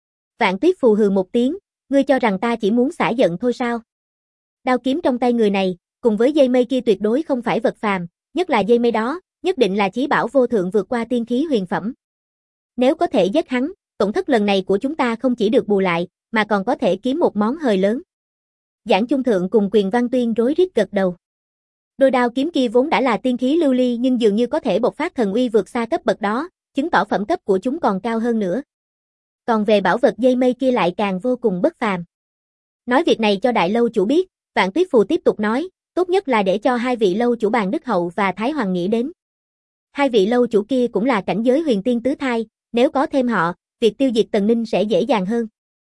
Vạn Tuyết Phù hừ một tiếng, ngươi cho rằng ta chỉ muốn xả giận thôi sao? Đao kiếm trong tay người này, cùng với dây mây kia tuyệt đối không phải vật phàm, nhất là dây mây đó, nhất định là chí bảo vô thượng vượt qua tiên khí huyền phẩm. Nếu có thể giết hắn, tổn thất lần này của chúng ta không chỉ được bù lại, mà còn có thể kiếm một món hời lớn. Giảng Chung Thượng cùng Quyền Văn Tuyên rối rít gật đầu. Đôi đao kiếm kia vốn đã là tiên khí lưu ly nhưng dường như có thể bộc phát thần uy vượt xa cấp bậc đó, chứng tỏ phẩm cấp của chúng còn cao hơn nữa. Còn về bảo vật dây mây kia lại càng vô cùng bất phàm. Nói việc này cho đại lâu chủ biết, Vạn Tuyết Phù tiếp tục nói, tốt nhất là để cho hai vị lâu chủ Bàn Đức Hậu và Thái Hoàng Nghĩa đến. Hai vị lâu chủ kia cũng là cảnh giới huyền tiên tứ thai, nếu có thêm họ, việc tiêu diệt Tần Ninh sẽ dễ dàng hơn.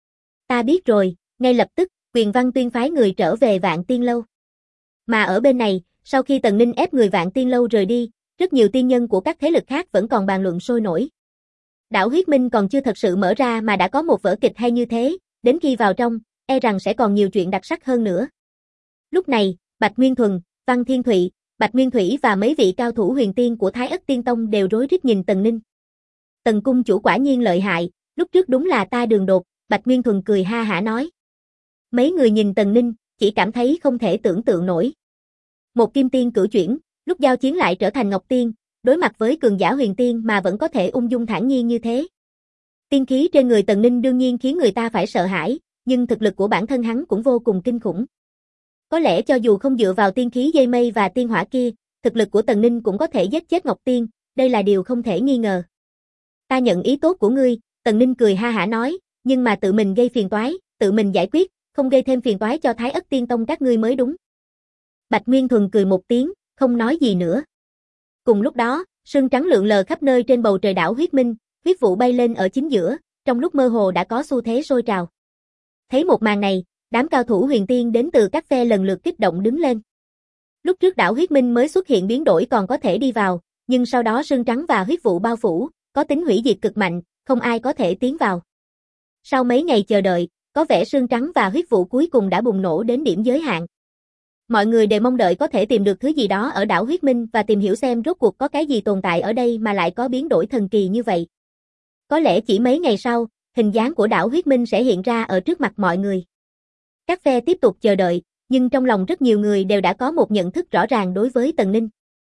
Ta biết rồi, ngay lập tức, Quyền Văn Tuyên phái người trở về Vạn Tiên Lâu. Mà ở bên này, sau khi Tần Ninh ép người Vạn Tiên Lâu rời đi, rất nhiều tiên nhân của các thế lực khác vẫn còn bàn luận sôi nổi. Đảo Huyết Minh còn chưa thật sự mở ra mà đã có một vở kịch hay như thế, đến khi vào trong, e rằng sẽ còn nhiều chuyện đặc sắc hơn nữa. Lúc này, Bạch Nguyên Thuần, Văn Thiên Thụy, Bạch Nguyên Thủy và mấy vị cao thủ huyền tiên của Thái Ất Tiên Tông đều rối rít nhìn Tần Ninh. Tần cung chủ quả nhiên lợi hại, lúc trước đúng là ta đường đột, Bạch Nguyên Thuần cười ha hả nói. Mấy người nhìn Tần Ninh, chỉ cảm thấy không thể tưởng tượng nổi. Một kim tiên cửu chuyển, lúc giao chiến lại trở thành ngọc tiên, đối mặt với cường giả huyền tiên mà vẫn có thể ung dung thản nhiên như thế. Tiên khí trên người Tần Ninh đương nhiên khiến người ta phải sợ hãi, nhưng thực lực của bản thân hắn cũng vô cùng kinh khủng. Có lẽ cho dù không dựa vào tiên khí dây mây và tiên hỏa kia, thực lực của Tần Ninh cũng có thể giết chết Ngọc Tiên, đây là điều không thể nghi ngờ. Ta nhận ý tốt của ngươi, Tần Ninh cười ha hả nói, nhưng mà tự mình gây phiền toái, tự mình giải quyết, không gây thêm phiền toái cho Thái Ất Tiên Tông các ngươi mới đúng. Bạch Nguyên Thuần cười một tiếng, không nói gì nữa. Cùng lúc đó, sương trắng lượn lờ khắp nơi trên bầu trời đảo Huyết Minh, huyết vụ bay lên ở chính giữa, trong lúc mơ hồ đã có xu thế sôi trào. Thấy một màn này, đám cao thủ huyền tiên đến từ các phe lần lượt kích động đứng lên. Lúc trước đảo Huyết Minh mới xuất hiện biến đổi còn có thể đi vào, nhưng sau đó sương trắng và huyết vụ bao phủ, có tính hủy diệt cực mạnh, không ai có thể tiến vào. Sau mấy ngày chờ đợi, có vẻ sương trắng và huyết vụ cuối cùng đã bùng nổ đến điểm giới hạn. Mọi người đều mong đợi có thể tìm được thứ gì đó ở đảo Huyết Minh và tìm hiểu xem rốt cuộc có cái gì tồn tại ở đây mà lại có biến đổi thần kỳ như vậy. Có lẽ chỉ mấy ngày sau, hình dáng của đảo Huyết Minh sẽ hiện ra ở trước mặt mọi người. Các phe tiếp tục chờ đợi, nhưng trong lòng rất nhiều người đều đã có một nhận thức rõ ràng đối với Tần Ninh.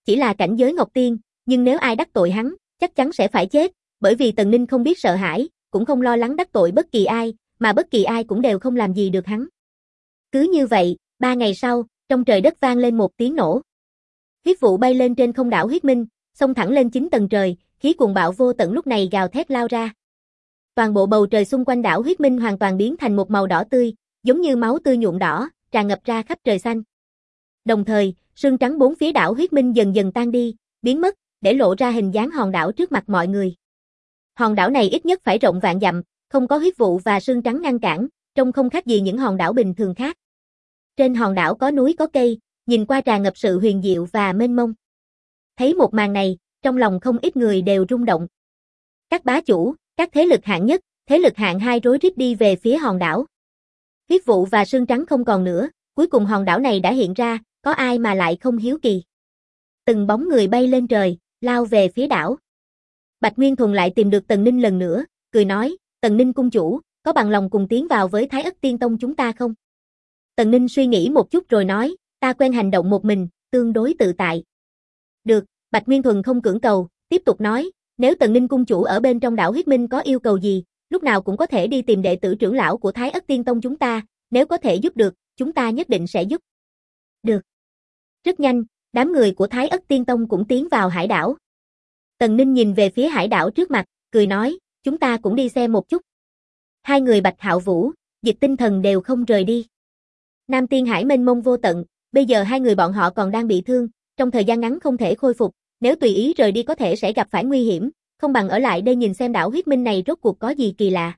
chỉ là cảnh giới Ngọc Tiên, nhưng nếu ai đắc tội hắn, chắc chắn sẽ phải chết, bởi vì Tần Ninh không biết sợ hãi, cũng không lo lắng đắc tội bất kỳ ai, mà bất kỳ ai cũng đều không làm gì được hắn. Cứ như vậy, 3 ngày sau, trong trời đất vang lên một tiếng nổ. Huyết vụ bay lên trên không đảo Huyết Minh, xông thẳng lên 9 tầng trời, khí cuồng bạo vô tận lúc này gào thét lao ra. Toàn bộ bầu trời xung quanh đảo Huyết Minh hoàn toàn biến thành một màu đỏ tươi, giống như máu tươi nhuộm đỏ, tràn ngập ra khắp trời xanh. Đồng thời, sương trắng bốn phía đảo Huyết Minh dần dần tan đi, biến mất, để lộ ra hình dáng hòn đảo trước mặt mọi người. Hòn đảo này ít nhất phải rộng vạn dặm, không có huyết vụ và sương trắng ngăn cản, trông không khác gì những hòn đảo bình thường khác. Trên hòn đảo có núi có cây, nhìn qua tràn ngập sự huyền diệu và mênh mông. Thấy một màn này, trong lòng không ít người đều rung động. Các bá chủ, các thế lực hạng nhất, thế lực hạng 2 rối rít đi về phía hòn đảo. Huyết vụ và sương trắng không còn nữa, cuối cùng hòn đảo này đã hiện ra, có ai mà lại không hiếu kỳ. Từng bóng người bay lên trời, lao về phía đảo. Bạch Nguyên Thuần lại tìm được Tần Ninh lần nữa, cười nói, Tần Ninh cung chủ, có bằng lòng cùng tiến vào với Thái Ất Tiên Tông chúng ta không? Tần Ninh suy nghĩ một chút rồi nói, ta quen hành động một mình, tương đối tự tại. Được, Bạch Nguyên Thuần không cưỡng cầu, tiếp tục nói, nếu Tần Ninh cung chủ ở bên trong đảo Huyết Minh có yêu cầu gì, lúc nào cũng có thể đi tìm đệ tử trưởng lão của Thái Ất Tiên Tông chúng ta, nếu có thể giúp được, chúng ta nhất định sẽ giúp. Được. Rất nhanh, đám người của Thái Ất Tiên Tông cũng tiến vào hải đảo. Tần Ninh nhìn về phía hải đảo trước mặt, cười nói, chúng ta cũng đi xem một chút. Hai người Bạch Hạo Vũ, Dịch Tinh Thần đều không rời đi. Nam Tiên Hải mênh mông vô tận, bây giờ hai người bọn họ còn đang bị thương, trong thời gian ngắn không thể khôi phục, nếu tùy ý rời đi có thể sẽ gặp phải nguy hiểm, không bằng ở lại đây nhìn xem đảo Huyết Minh này rốt cuộc có gì kỳ lạ.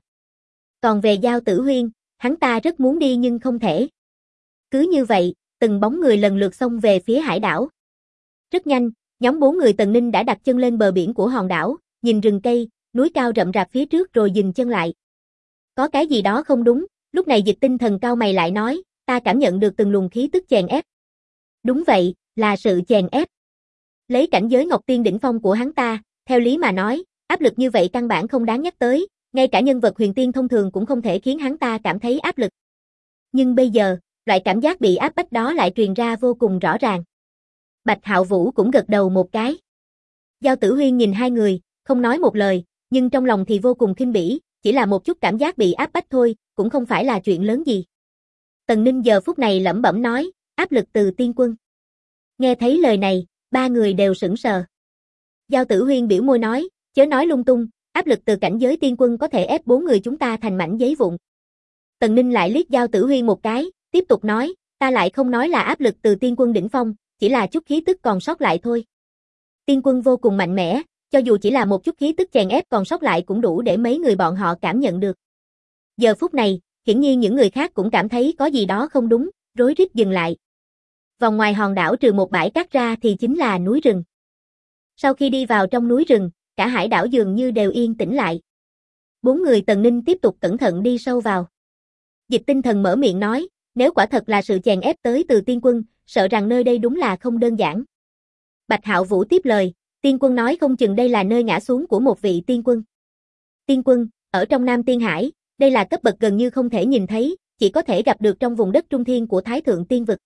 Còn về Giao Tử Huyên, hắn ta rất muốn đi nhưng không thể. Cứ như vậy, từng bóng người lần lượt xông về phía hải đảo. Rất nhanh, nhóm 4 người Tần Ninh đã đặt chân lên bờ biển của hòn đảo, nhìn rừng cây, núi cao rậm rạp phía trước rồi dừng chân lại. Có cái gì đó không đúng, lúc này Dịch Tinh Thần cau mày lại nói, ta cảm nhận được từng luồng khí tức chèn ép. Đúng vậy, là sự chèn ép. Lấy cảnh giới Ngọc Tiên đỉnh phong của hắn ta, theo lý mà nói, áp lực như vậy căn bản không đáng nhắc tới, ngay cả nhân vật huyền tiên thông thường cũng không thể khiến hắn ta cảm thấy áp lực. Nhưng bây giờ, loại cảm giác bị áp bách đó lại truyền ra vô cùng rõ ràng. Bạch Hạo Vũ cũng gật đầu một cái. Giao Tử Huyên nhìn hai người, không nói một lời, nhưng trong lòng thì vô cùng khinh bỉ, chỉ là một chút cảm giác bị áp bách thôi, cũng không phải là chuyện lớn gì. Tần Ninh giờ phút này lẩm bẩm nói, áp lực từ tiên quân. Nghe thấy lời này, ba người đều sững sờ. Giao Tử Huyên biểu môi nói, chớ nói lung tung, áp lực từ cảnh giới tiên quân có thể ép 4 người chúng ta thành mảnh giấy vụn. Tần Ninh lại liếc Giao Tử Huyên một cái, tiếp tục nói, ta lại không nói là áp lực từ tiên quân đỉnh phong, chỉ là chút khí tức còn sót lại thôi. Tiên quân vô cùng mạnh mẽ, cho dù chỉ là một chút khí tức chèn ép còn sót lại cũng đủ để mấy người bọn họ cảm nhận được. Giờ phút này, hiển nhiên những người khác cũng cảm thấy có gì đó không đúng, rối rít dừng lại. Vòng ngoài hòn đảo trừ một bãi cát ra thì chính là núi rừng. Sau khi đi vào trong núi rừng, cả hải đảo dường như đều yên tĩnh lại. 4 người Tần Ninh tiếp tục cẩn thận đi sâu vào. Dịch Tinh Thần mở miệng nói, nếu quả thật là sự chèn ép tới từ tiên quân, sợ rằng nơi đây đúng là không đơn giản. Bạch Hạo Vũ tiếp lời, tiên quân nói không chừng đây là nơi ngã xuống của một vị tiên quân. Tiên quân, ở trong Nam Tiên Hải, đây là cấp bậc gần như không thể nhìn thấy, chỉ có thể gặp được trong vùng đất trung thiên của Thái Thượng Tiên Vực.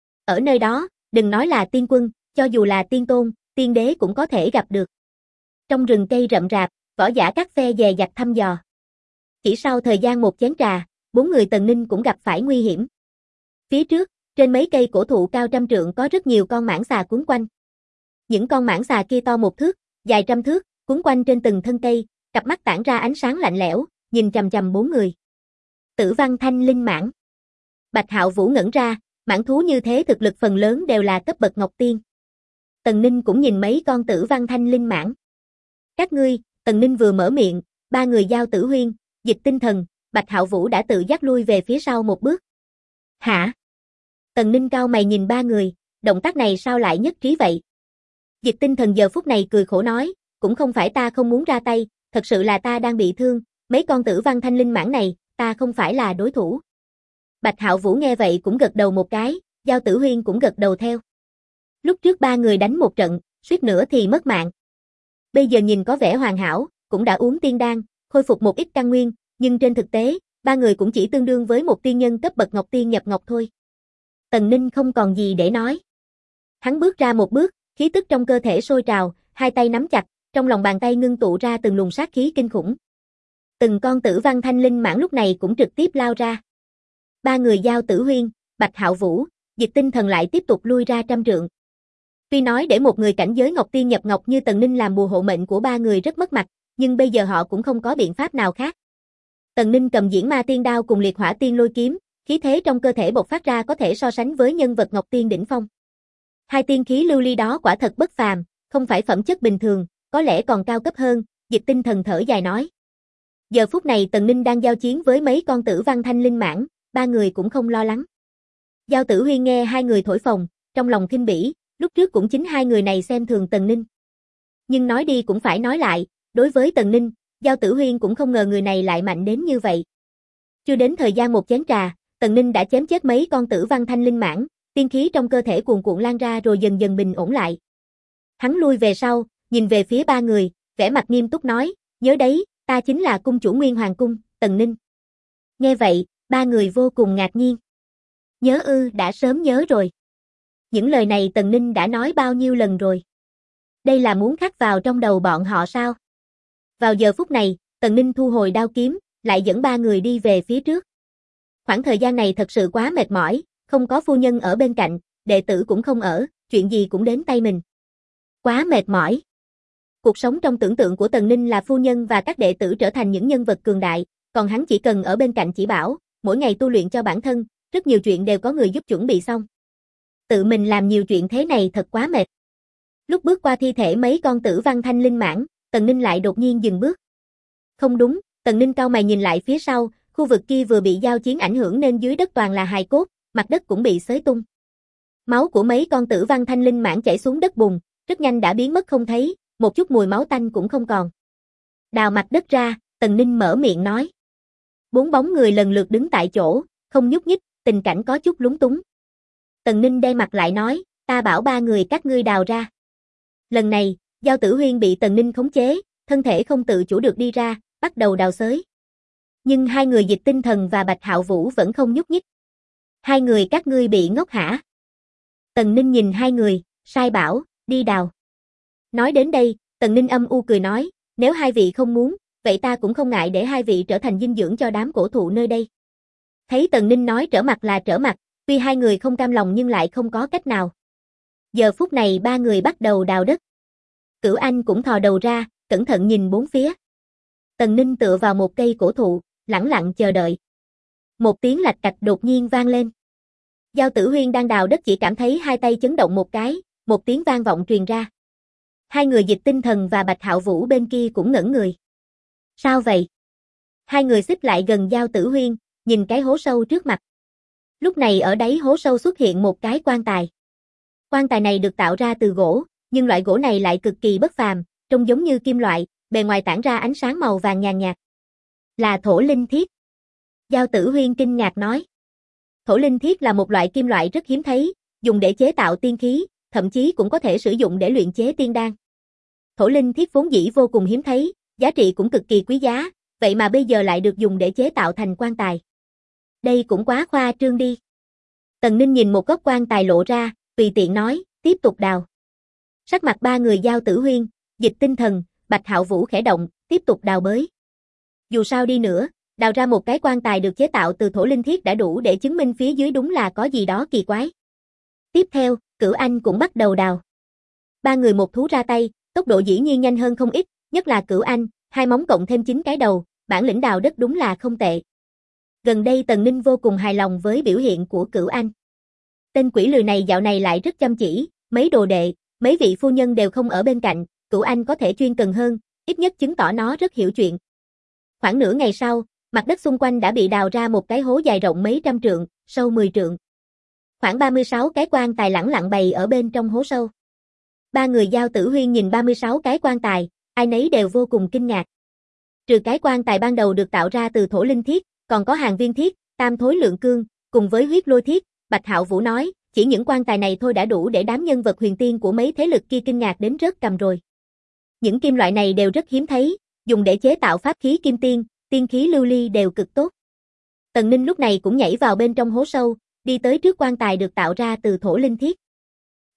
Ở nơi đó, đừng nói là tiên quân, cho dù là tiên tôn, tiên đế cũng có thể gặp được. Trong rừng cây rậm rạp, võ giả các phe dè dặt thăm dò. Chỉ sau thời gian một chén trà, 4 người Tần Ninh cũng gặp phải nguy hiểm. Phía trước, trên mấy cây cổ thụ cao trăm trượng có rất nhiều con mãng xà quấn quanh. Những con mãng xà kia to 1 thước, dài trăm thước, quấn quanh trên từng thân cây, cặp mắt tản ra ánh sáng lạnh lẽo, nhìn chằm chằm 4 người. Tử Văn Thanh Linh Mãng. Bạch Hạo Vũ ngẩn ra, mãng thú như thế thực lực phần lớn đều là cấp bậc Ngọc Tiên. Tần Ninh cũng nhìn mấy con Tử Văn Thanh Linh Mãng. Các ngươi, Tần Ninh vừa mở miệng, 3 người Giao Tử Huyên, Dịch Tinh Thần, Bạch Hạo Vũ đã tự giác lui về phía sau một bước. Hả? Tần Ninh cau mày nhìn 3 người, động tác này sao lại nhất trí vậy? Dịch Tinh Thần giờ phút này cười khổ nói, cũng không phải ta không muốn ra tay, thật sự là ta đang bị thương, mấy con Tử Văn Thanh Linh Mãng này, ta không phải là đối thủ. Bạch Hạo Vũ nghe vậy cũng gật đầu một cái, Giao Tử Huyên cũng gật đầu theo. Lúc trước 3 người đánh một trận, suýt nữa thì mất mạng. Bây giờ nhìn có vẻ hoàn hảo, cũng đã uống tiên đan, khôi phục một ít căn nguyên, nhưng trên thực tế, 3 người cũng chỉ tương đương với một tiên nhân cấp bậc Ngọc Tiên nhập Ngọc thôi. Tần Ninh không còn gì để nói. Hắn bước ra một bước, khí tức trong cơ thể sôi trào, hai tay nắm chặt, trong lòng bàn tay ngưng tụ ra từng luồng sát khí kinh khủng. Từng con tử văn thanh linh mãng lúc này cũng trực tiếp lao ra. Ba người Giao Tử Huyên, Bạch Hạo Vũ, Dịch Tinh Thần lại tiếp tục lui ra 100 trượng. Tuy nói để một người cảnh giới Ngọc Tiên nhập Ngọc như Tần Ninh làm bùa hộ mệnh của ba người rất mất mặt, nhưng bây giờ họ cũng không có biện pháp nào khác. Tần Ninh cầm Diễn Ma Tiên Đao cùng Liệt Hỏa Tiên Lôi Kiếm, khí thế trong cơ thể bộc phát ra có thể so sánh với nhân vật Ngọc Tiên đỉnh phong. Hai tiên khí lưu ly đó quả thật bất phàm, không phải phẩm chất bình thường, có lẽ còn cao cấp hơn, Dịch Tinh Thần thở dài nói. Giờ phút này Tần Ninh đang giao chiến với mấy con tử văn thanh linh mãng, ba người cũng không lo lắng. Giao Tử Huyên nghe hai người thổi phồng, trong lòng khinh bỉ, lúc trước cũng chính hai người này xem thường Tần Ninh. Nhưng nói đi cũng phải nói lại, đối với Tần Ninh, Giao Tử Huyên cũng không ngờ người này lại mạnh đến như vậy. Chưa đến thời gian một chén trà, Tần Ninh đã chém chết mấy con tử văn thanh linh mãng, tiên khí trong cơ thể cuồn cuộn lan ra rồi dần dần bình ổn lại. Hắn lui về sau, nhìn về phía ba người, vẻ mặt nghiêm túc nói, nhớ đấy, ta chính là cung chủ Nguyên Hoàng Cung, Tần Ninh. Nghe vậy, ba người vô cùng ngạc nhiên. Nhớ ư, đã sớm nhớ rồi. Những lời này Tần Ninh đã nói bao nhiêu lần rồi. Đây là muốn khắc vào trong đầu bọn họ sao? Vào giờ phút này, Tần Ninh thu hồi đao kiếm, lại dẫn ba người đi về phía trước. Khoảng thời gian này thật sự quá mệt mỏi, không có phu nhân ở bên cạnh, đệ tử cũng không ở, chuyện gì cũng đến tay mình. Quá mệt mỏi. Cuộc sống trong tưởng tượng của Tần Ninh là phu nhân và các đệ tử trở thành những nhân vật cường đại, còn hắn chỉ cần ở bên cạnh chỉ bảo, mỗi ngày tu luyện cho bản thân, rất nhiều chuyện đều có người giúp chuẩn bị xong. Tự mình làm nhiều chuyện thế này thật quá mệt. Lúc bước qua thi thể mấy con tử văn thanh linh mãng, Tần Ninh lại đột nhiên dừng bước. Không đúng, Tần Ninh cau mày nhìn lại phía sau, khu vực kia vừa bị giao chiến ảnh hưởng nên dưới đất toàn là hài cốt, mặt đất cũng bị xới tung. Máu của mấy con tử văn thanh linh mãng chảy xuống đất bùn, rất nhanh đã biến mất không thấy, một chút mùi máu tanh cũng không còn. Đào mặt đất ra, Tần Ninh mở miệng nói. Bốn bóng người lần lượt đứng tại chỗ, không nhúc nhích, tình cảnh có chút lúng túng. Tần Ninh đe mặt lại nói, ta bảo ba người các ngươi đào ra. Lần này, Giao Tử Huyên bị Tần Ninh khống chế, thân thể không tự chủ được đi ra, bắt đầu đào xới. Nhưng hai người Dịch Tinh Thần và Bạch Hạo Vũ vẫn không nhúc nhích. Hai người các ngươi bị ngốc hả? Tần Ninh nhìn hai người, sai bảo, đi đào. Nói đến đây, Tần Ninh âm u cười nói, nếu hai vị không muốn, vậy ta cũng không ngại để hai vị trở thành dinh dưỡng cho đám cổ thụ nơi đây. Thấy Tần Ninh nói trở mặt là trở mặt, tuy hai người không cam lòng nhưng lại không có cách nào. Giờ phút này ba người bắt đầu đào đất. Cửu Anh cũng thò đầu ra, cẩn thận nhìn bốn phía. Tần Ninh tựa vào một cây cổ thụ, lẳng lặng chờ đợi. Một tiếng lạch cạch đột nhiên vang lên. Giao Tử Huyên đang đào đất chỉ cảm thấy hai tay chấn động một cái, một tiếng vang vọng truyền ra. Hai người Dịch Tinh Thần và Bạch Hạo Vũ bên kia cũng ngẩn người. Sao vậy? Hai người xích lại gần Giao Tử Huyên, nhìn cái hố sâu trước mặt. Lúc này ở đáy hố sâu xuất hiện một cái quan tài. Quan tài này được tạo ra từ gỗ, nhưng loại gỗ này lại cực kỳ bất phàm, trông giống như kim loại, bề ngoài tản ra ánh sáng màu vàng nhàn nhạt. Là thổ linh thiết. Giao Tử Huyên kinh ngạc nói. Thổ linh thiết là một loại kim loại rất hiếm thấy, dùng để chế tạo tiên khí, thậm chí cũng có thể sử dụng để luyện chế tiên đan. Thổ linh thiết vốn dĩ vô cùng hiếm thấy, giá trị cũng cực kỳ quý giá, vậy mà bây giờ lại được dùng để chế tạo thành quan tài. Đây cũng quá khoa trương đi. Tần Ninh nhìn một góc quan tài lộ ra, tùy tiện nói, tiếp tục đào. Sắc mặt ba người Giao Tử Huyên, Dịch Tinh Thần, Bạch Hạo Vũ khẽ động, tiếp tục đào bới. Dù sao đi nữa, đào ra một cái quan tài được chế tạo từ thổ linh thiết đã đủ để chứng minh phía dưới đúng là có gì đó kỳ quái. Tiếp theo, Cửu Anh cũng bắt đầu đào. Ba người một thú ra tay, tốc độ dĩ nhiên nhanh hơn không ít, nhất là Cửu Anh, hai móng cộng thêm 9 cái đầu, bản lĩnh đào đất đúng là không tệ. Gần đây Tần Ninh vô cùng hài lòng với biểu hiện của Cửu Anh. Tên quỷ lười này dạo này lại rất chăm chỉ, mấy đồ đệ, mấy vị phu nhân đều không ở bên cạnh, Cửu Anh có thể chuyên cần hơn, ít nhất chứng tỏ nó rất hiểu chuyện. Khoảng nửa ngày sau, mặt đất xung quanh đã bị đào ra một cái hố dài rộng mấy trăm trượng, sâu 10 trượng. Khoảng 36 cái quan tài lẳng lặng bày ở bên trong hố sâu. Ba người Giao Tử Huyên nhìn 36 cái quan tài, ai nấy đều vô cùng kinh ngạc. Trừ cái quan tài ban đầu được tạo ra từ thổ linh thiết, còn có hàng viên thiết, tam thối lượng cương, cùng với huyết lôi thiết, Bạch Hạo Vũ nói, chỉ những quan tài này thôi đã đủ để đám nhân vật huyền tiên của mấy thế lực kia kinh ngạc đến rớt cằm rồi. Những kim loại này đều rất hiếm thấy, dùng để chế tạo pháp khí kim tiên, tiên khí lưu ly đều cực tốt. Tần Ninh lúc này cũng nhảy vào bên trong hố sâu, đi tới trước quan tài được tạo ra từ thổ linh thiết.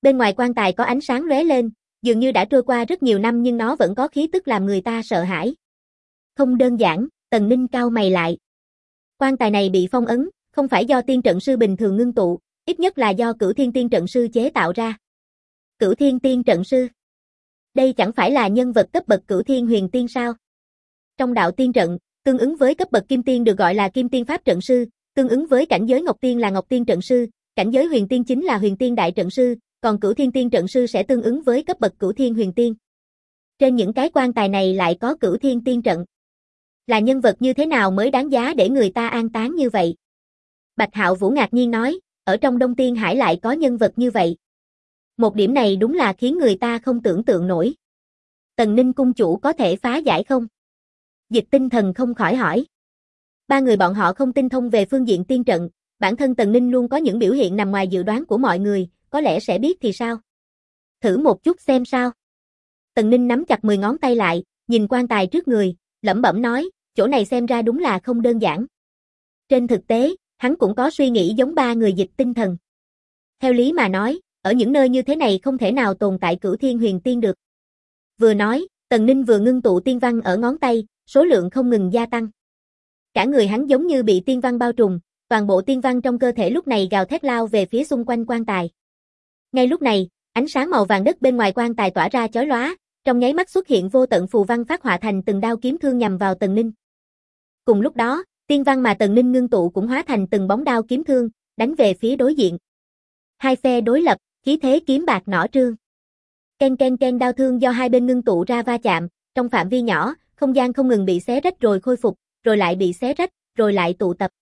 Bên ngoài quan tài có ánh sáng lóe lên, dường như đã trôi qua rất nhiều năm nhưng nó vẫn có khí tức làm người ta sợ hãi. Không đơn giản, Tần Ninh cau mày lại. Quan tài này bị phong ấn, không phải do tiên trận sư bình thường ngưng tụ, ít nhất là do Cửu Thiên tiên trận sư chế tạo ra. Cửu Thiên tiên trận sư? Đây chẳng phải là nhân vật cấp bậc Cửu Thiên huyền tiên sao? Trong đạo tiên trận, tương ứng với cấp bậc kim tiên được gọi là kim tiên pháp trận sư, tương ứng với cảnh giới ngọc tiên là ngọc tiên trận sư, cảnh giới huyền tiên chính là huyền tiên đại trận sư, còn Cửu Thiên tiên trận sư sẽ tương ứng với cấp bậc Cửu Thiên huyền tiên. Trên những cái quan tài này lại có Cửu Thiên tiên trận. Là nhân vật như thế nào mới đáng giá để người ta an táng như vậy? Bạch Hạo Vũ ngạc nhiên nói, ở trong Đông Tiên Hải lại có nhân vật như vậy. Một điểm này đúng là khiến người ta không tưởng tượng nổi. Tần Ninh cung chủ có thể phá giải không? Dịch Tinh Thần không khỏi hỏi. Ba người bọn họ không tinh thông về phương diện tiên trận, bản thân Tần Ninh luôn có những biểu hiện nằm ngoài dự đoán của mọi người, có lẽ sẽ biết thì sao? Thử một chút xem sao. Tần Ninh nắm chặt 10 ngón tay lại, nhìn quan tài trước người, lẩm bẩm nói, chỗ này xem ra đúng là không đơn giản. Trên thực tế, hắn cũng có suy nghĩ giống ba người Dịch Tinh Thần. Theo lý mà nói, ở những nơi như thế này không thể nào tồn tại Cửu Thiên huyền tiên được. Vừa nói, Tần Ninh vừa ngưng tụ tiên văn ở ngón tay, số lượng không ngừng gia tăng. Cả người hắn giống như bị tiên văn bao trùm, toàn bộ tiên văn trong cơ thể lúc này gào thét lao về phía xung quanh quan tài. Ngay lúc này, ánh sáng màu vàng đất bên ngoài quan tài tỏa ra chói lóa, trong nháy mắt xuất hiện vô tận phù văn phát họa thành từng đao kiếm thương nhằm vào Tần Ninh. Cùng lúc đó, tiên văn mà Tần Ninh ngưng tụ cũng hóa thành từng bóng đao kiếm thương, đánh về phía đối diện. Hai phe đối lập, khí thế kiếm bạc nỏ trương. Ken ken ken, đao thương do hai bên ngưng tụ ra va chạm, trong phạm vi nhỏ, không gian không ngừng bị xé rách rồi khôi phục, rồi lại bị xé rách, rồi lại tụ tập.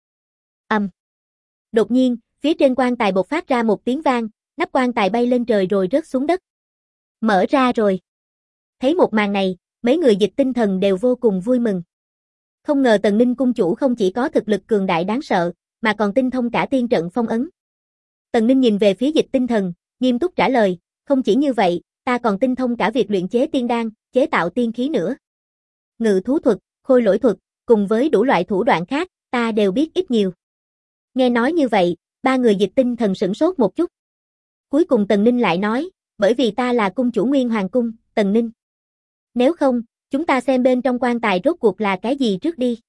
Đột nhiên, phía trên quan tài bộc phát ra một tiếng vang, nắp quan tài bay lên trời rồi rớt xuống đất. Mở ra rồi. Thấy một màn này, mấy người Dịch Tinh Thần đều vô cùng vui mừng. Không ngờ Tần Ninh cung chủ không chỉ có thực lực cường đại đáng sợ, mà còn tinh thông cả tiên trận phong ấn. Tần Ninh nhìn về phía Dịch Tinh Thần, nghiêm túc trả lời, không chỉ như vậy, ta còn tinh thông cả việc luyện chế tiên đan, chế tạo tiên khí nữa. Ngự thú thuật, khôi lỗi thuật, cùng với đủ loại thủ đoạn khác, ta đều biết ít nhiều. Nghe nói như vậy, ba người Dịch Tinh Thần sửng sốt một chút. Cuối cùng Tần Ninh lại nói, bởi vì ta là cung chủ Nguyên Hoàng cung, Tần Ninh. Nếu không, chúng ta xem bên trong quan tài rốt cuộc là cái gì trước đi.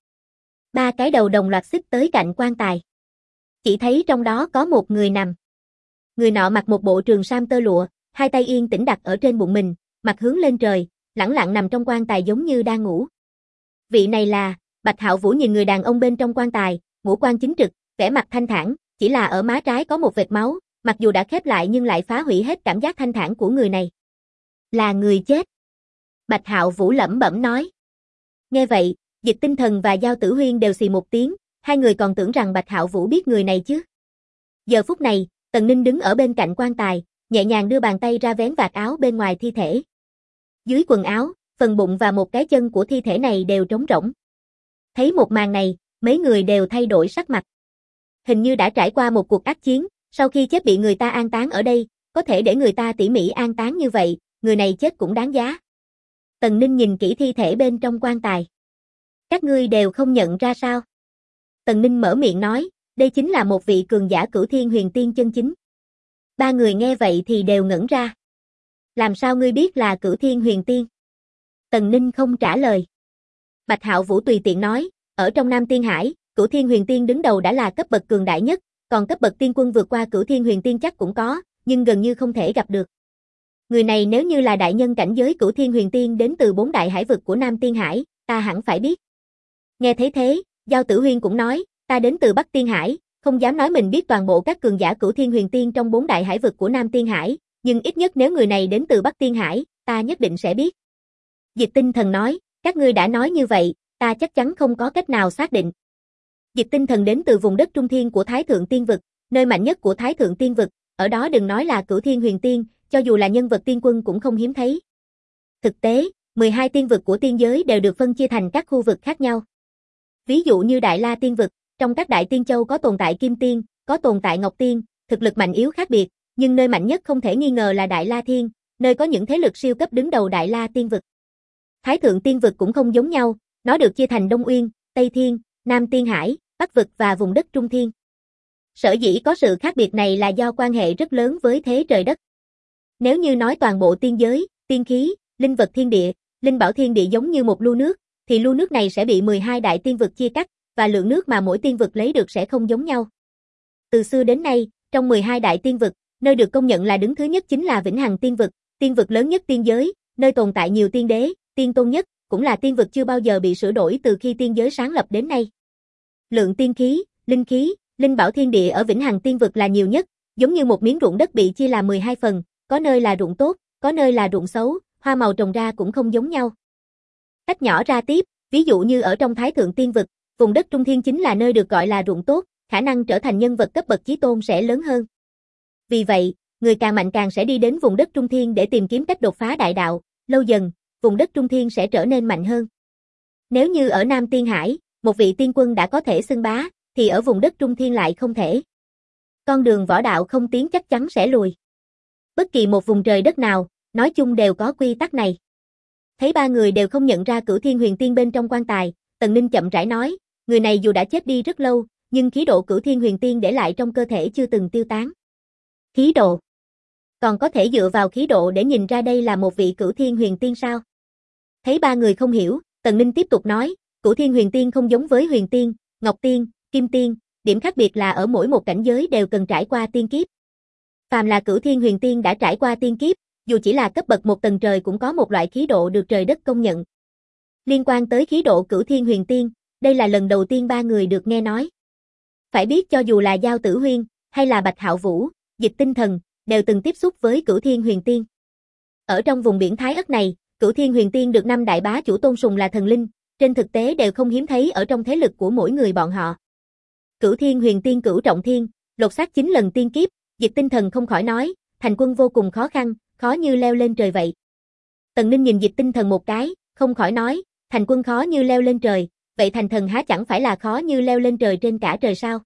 Ba cái đầu đồng loạt xích tới cạnh quan tài. Chỉ thấy trong đó có một người nằm. Người nọ mặc một bộ trường sam tơ lụa, hai tay yên tĩnh đặt ở trên bụng mình, mặt hướng lên trời, lẳng lặng nằm trong quan tài giống như đang ngủ. Vị này là, Bạch Hạo Vũ nhìn người đàn ông bên trong quan tài, ngũ quan chính trực, vẻ mặt thanh thản, chỉ là ở má trái có một vệt máu, mặc dù đã khép lại nhưng lại phá hủy hết cảm giác thanh thản của người này. Là người chết. Bạch Hạo Vũ lẩm bẩm nói. Nghe vậy, Dịch Tinh Thần và Giao Tử Huyên đều xì một tiếng, hai người còn tưởng rằng Bạch Hạo Vũ biết người này chứ. Giờ phút này, Tần Ninh đứng ở bên cạnh quan tài, nhẹ nhàng đưa bàn tay ra vén vạt áo bên ngoài thi thể. Dưới quần áo, phần bụng và một cái chân của thi thể này đều trống rỗng. Thấy một màn này, mấy người đều thay đổi sắc mặt. Hình như đã trải qua một cuộc ác chiến, sau khi chết bị người ta an táng ở đây, có thể để người ta tỉ mỉ an táng như vậy, người này chết cũng đáng giá. Tần Ninh nhìn kỹ thi thể bên trong quan tài. Các ngươi đều không nhận ra sao? Tần Ninh mở miệng nói, đây chính là một vị cường giả Cửu Thiên huyền tiên chân chính. Ba người nghe vậy thì đều ngẩn ra. Làm sao ngươi biết là Cửu Thiên huyền tiên? Tần Ninh không trả lời. Bạch Hạo Vũ tùy tiện nói, ở trong Nam Tiên Hải, Cửu Thiên huyền tiên đứng đầu đã là cấp bậc cường đại nhất, còn cấp bậc tiên quân vượt qua Cửu Thiên huyền tiên chắc cũng có, nhưng gần như không thể gặp được. Người này nếu như là đại nhân cảnh giới Cửu Thiên huyền tiên đến từ 4 đại hải vực của Nam Tiên Hải, ta hẳn phải biết. Nghe thấy thế, Giao Tử Huyên cũng nói, ta đến từ Bắc Tiên Hải, không dám nói mình biết toàn bộ các cường giả Cửu Thiên huyền tiên trong 4 đại hải vực của Nam Tiên Hải, nhưng ít nhất nếu người này đến từ Bắc Tiên Hải, ta nhất định sẽ biết. Dịch Tinh Thần nói, các ngươi đã nói như vậy, ta chắc chắn không có cách nào xác định. Dịch Tinh Thần đến từ vùng đất trung thiên của Thái Thượng Tiên Vực, nơi mạnh nhất của Thái Thượng Tiên Vực, ở đó đừng nói là Cửu Thiên huyền tiên, cho dù là nhân vật tiên quân cũng không hiếm thấy. Thực tế, 12 tiên vực của tiên giới đều được phân chia thành các khu vực khác nhau. Ví dụ như Đại La Tiên Vực, trong các đại tiên châu có tồn tại Kim Tiên, có tồn tại Ngọc Tiên, thực lực mạnh yếu khác biệt, nhưng nơi mạnh nhất không thể nghi ngờ là Đại La Thiên, nơi có những thế lực siêu cấp đứng đầu Đại La Tiên Vực. Thái Thượng Tiên Vực cũng không giống nhau, nó được chia thành Đông Uyên, Tây Thiên, Nam Tiên Hải, Bắc Vực và vùng đất Trung Thiên. Sở dĩ có sự khác biệt này là do quan hệ rất lớn với thế trời đất. Nếu như nói toàn bộ tiên giới, tiên khí, linh vật thiên địa, linh bảo thiên địa giống như một lu nước, thì lu nước này sẽ bị 12 đại tiên vực chia cắt, và lượng nước mà mỗi tiên vực lấy được sẽ không giống nhau. Từ xưa đến nay, trong 12 đại tiên vực, nơi được công nhận là đứng thứ nhất chính là Vĩnh Hằng tiên vực lớn nhất tiên giới, nơi tồn tại nhiều tiên đế, tiên tôn nhất, cũng là tiên vực chưa bao giờ bị sửa đổi từ khi tiên giới sáng lập đến nay. Lượng tiên khí, linh bảo thiên địa ở Vĩnh Hằng tiên vực là nhiều nhất, giống như một miếng ruộng đất bị chia làm 12 phần, có nơi là ruộng tốt, có nơi là ruộng xấu, hoa màu trồng ra cũng không giống nhau. Tách nhỏ ra tiếp, ví dụ như ở trong Thái Thượng tiên vực, vùng đất Trung Thiên chính là nơi được gọi là ruộng tốt, khả năng trở thành nhân vật cấp bậc chí tôn sẽ lớn hơn. Vì vậy, người càng mạnh càng sẽ đi đến vùng đất Trung Thiên để tìm kiếm cách đột phá đại đạo, lâu dần, vùng đất Trung Thiên sẽ trở nên mạnh hơn. Nếu như ở Nam Tiên Hải, một vị tiên quân đã có thể xưng bá, thì ở vùng đất Trung Thiên lại không thể. Con đường võ đạo không tiến chắc chắn sẽ lùi. Bất kỳ một vùng trời đất nào, nói chung đều có quy tắc này. Thấy ba người đều không nhận ra Cửu Thiên Huyền Tiên bên trong quan tài, Tần Ninh chậm rãi nói, người này dù đã chết đi rất lâu, nhưng khí độ Cửu Thiên Huyền Tiên để lại trong cơ thể chưa từng tiêu tán. Khí độ? Còn có thể dựa vào khí độ để nhìn ra đây là một vị Cửu Thiên Huyền Tiên sao? Thấy ba người không hiểu, Tần Ninh tiếp tục nói, Cửu Thiên Huyền Tiên không giống với Huyền Tiên, Ngọc Tiên, Kim Tiên, điểm khác biệt là ở mỗi một cảnh giới đều cần trải qua tiên kiếp. Phàm là Cửu Thiên Huyền Tiên đã trải qua tiên kiếp, dù chỉ là cấp bậc một tầng trời cũng có một loại khí độ được trời đất công nhận. Liên quan tới khí độ Cửu Thiên Huyền Tiên, đây là lần đầu tiên ba người được nghe nói. Phải biết cho dù là Giao Tử Huyên, hay là Bạch Hạo Vũ, Dịch Tinh Thần, đều từng tiếp xúc với Cửu Thiên Huyền Tiên. Ở trong vùng biển Thái Ất này, Cửu Thiên Huyền Tiên được 5 đại bá chủ tôn sùng là thần linh, trên thực tế đều không hiếm thấy ở trong thế lực của mỗi người bọn họ. Cửu Thiên Huyền Tiên cửu trọng thiên, lột xác 9 lần tiên kiếp, Dịch Tinh Thần không khỏi nói, thành quân vô cùng khó khăn, khó như leo lên trời vậy. Tần Ninh nhìn Dịch Tinh Thần một cái, không khỏi nói, thành quân khó như leo lên trời, vậy thành thần há chẳng phải là khó như leo lên trời trên cả trời sao?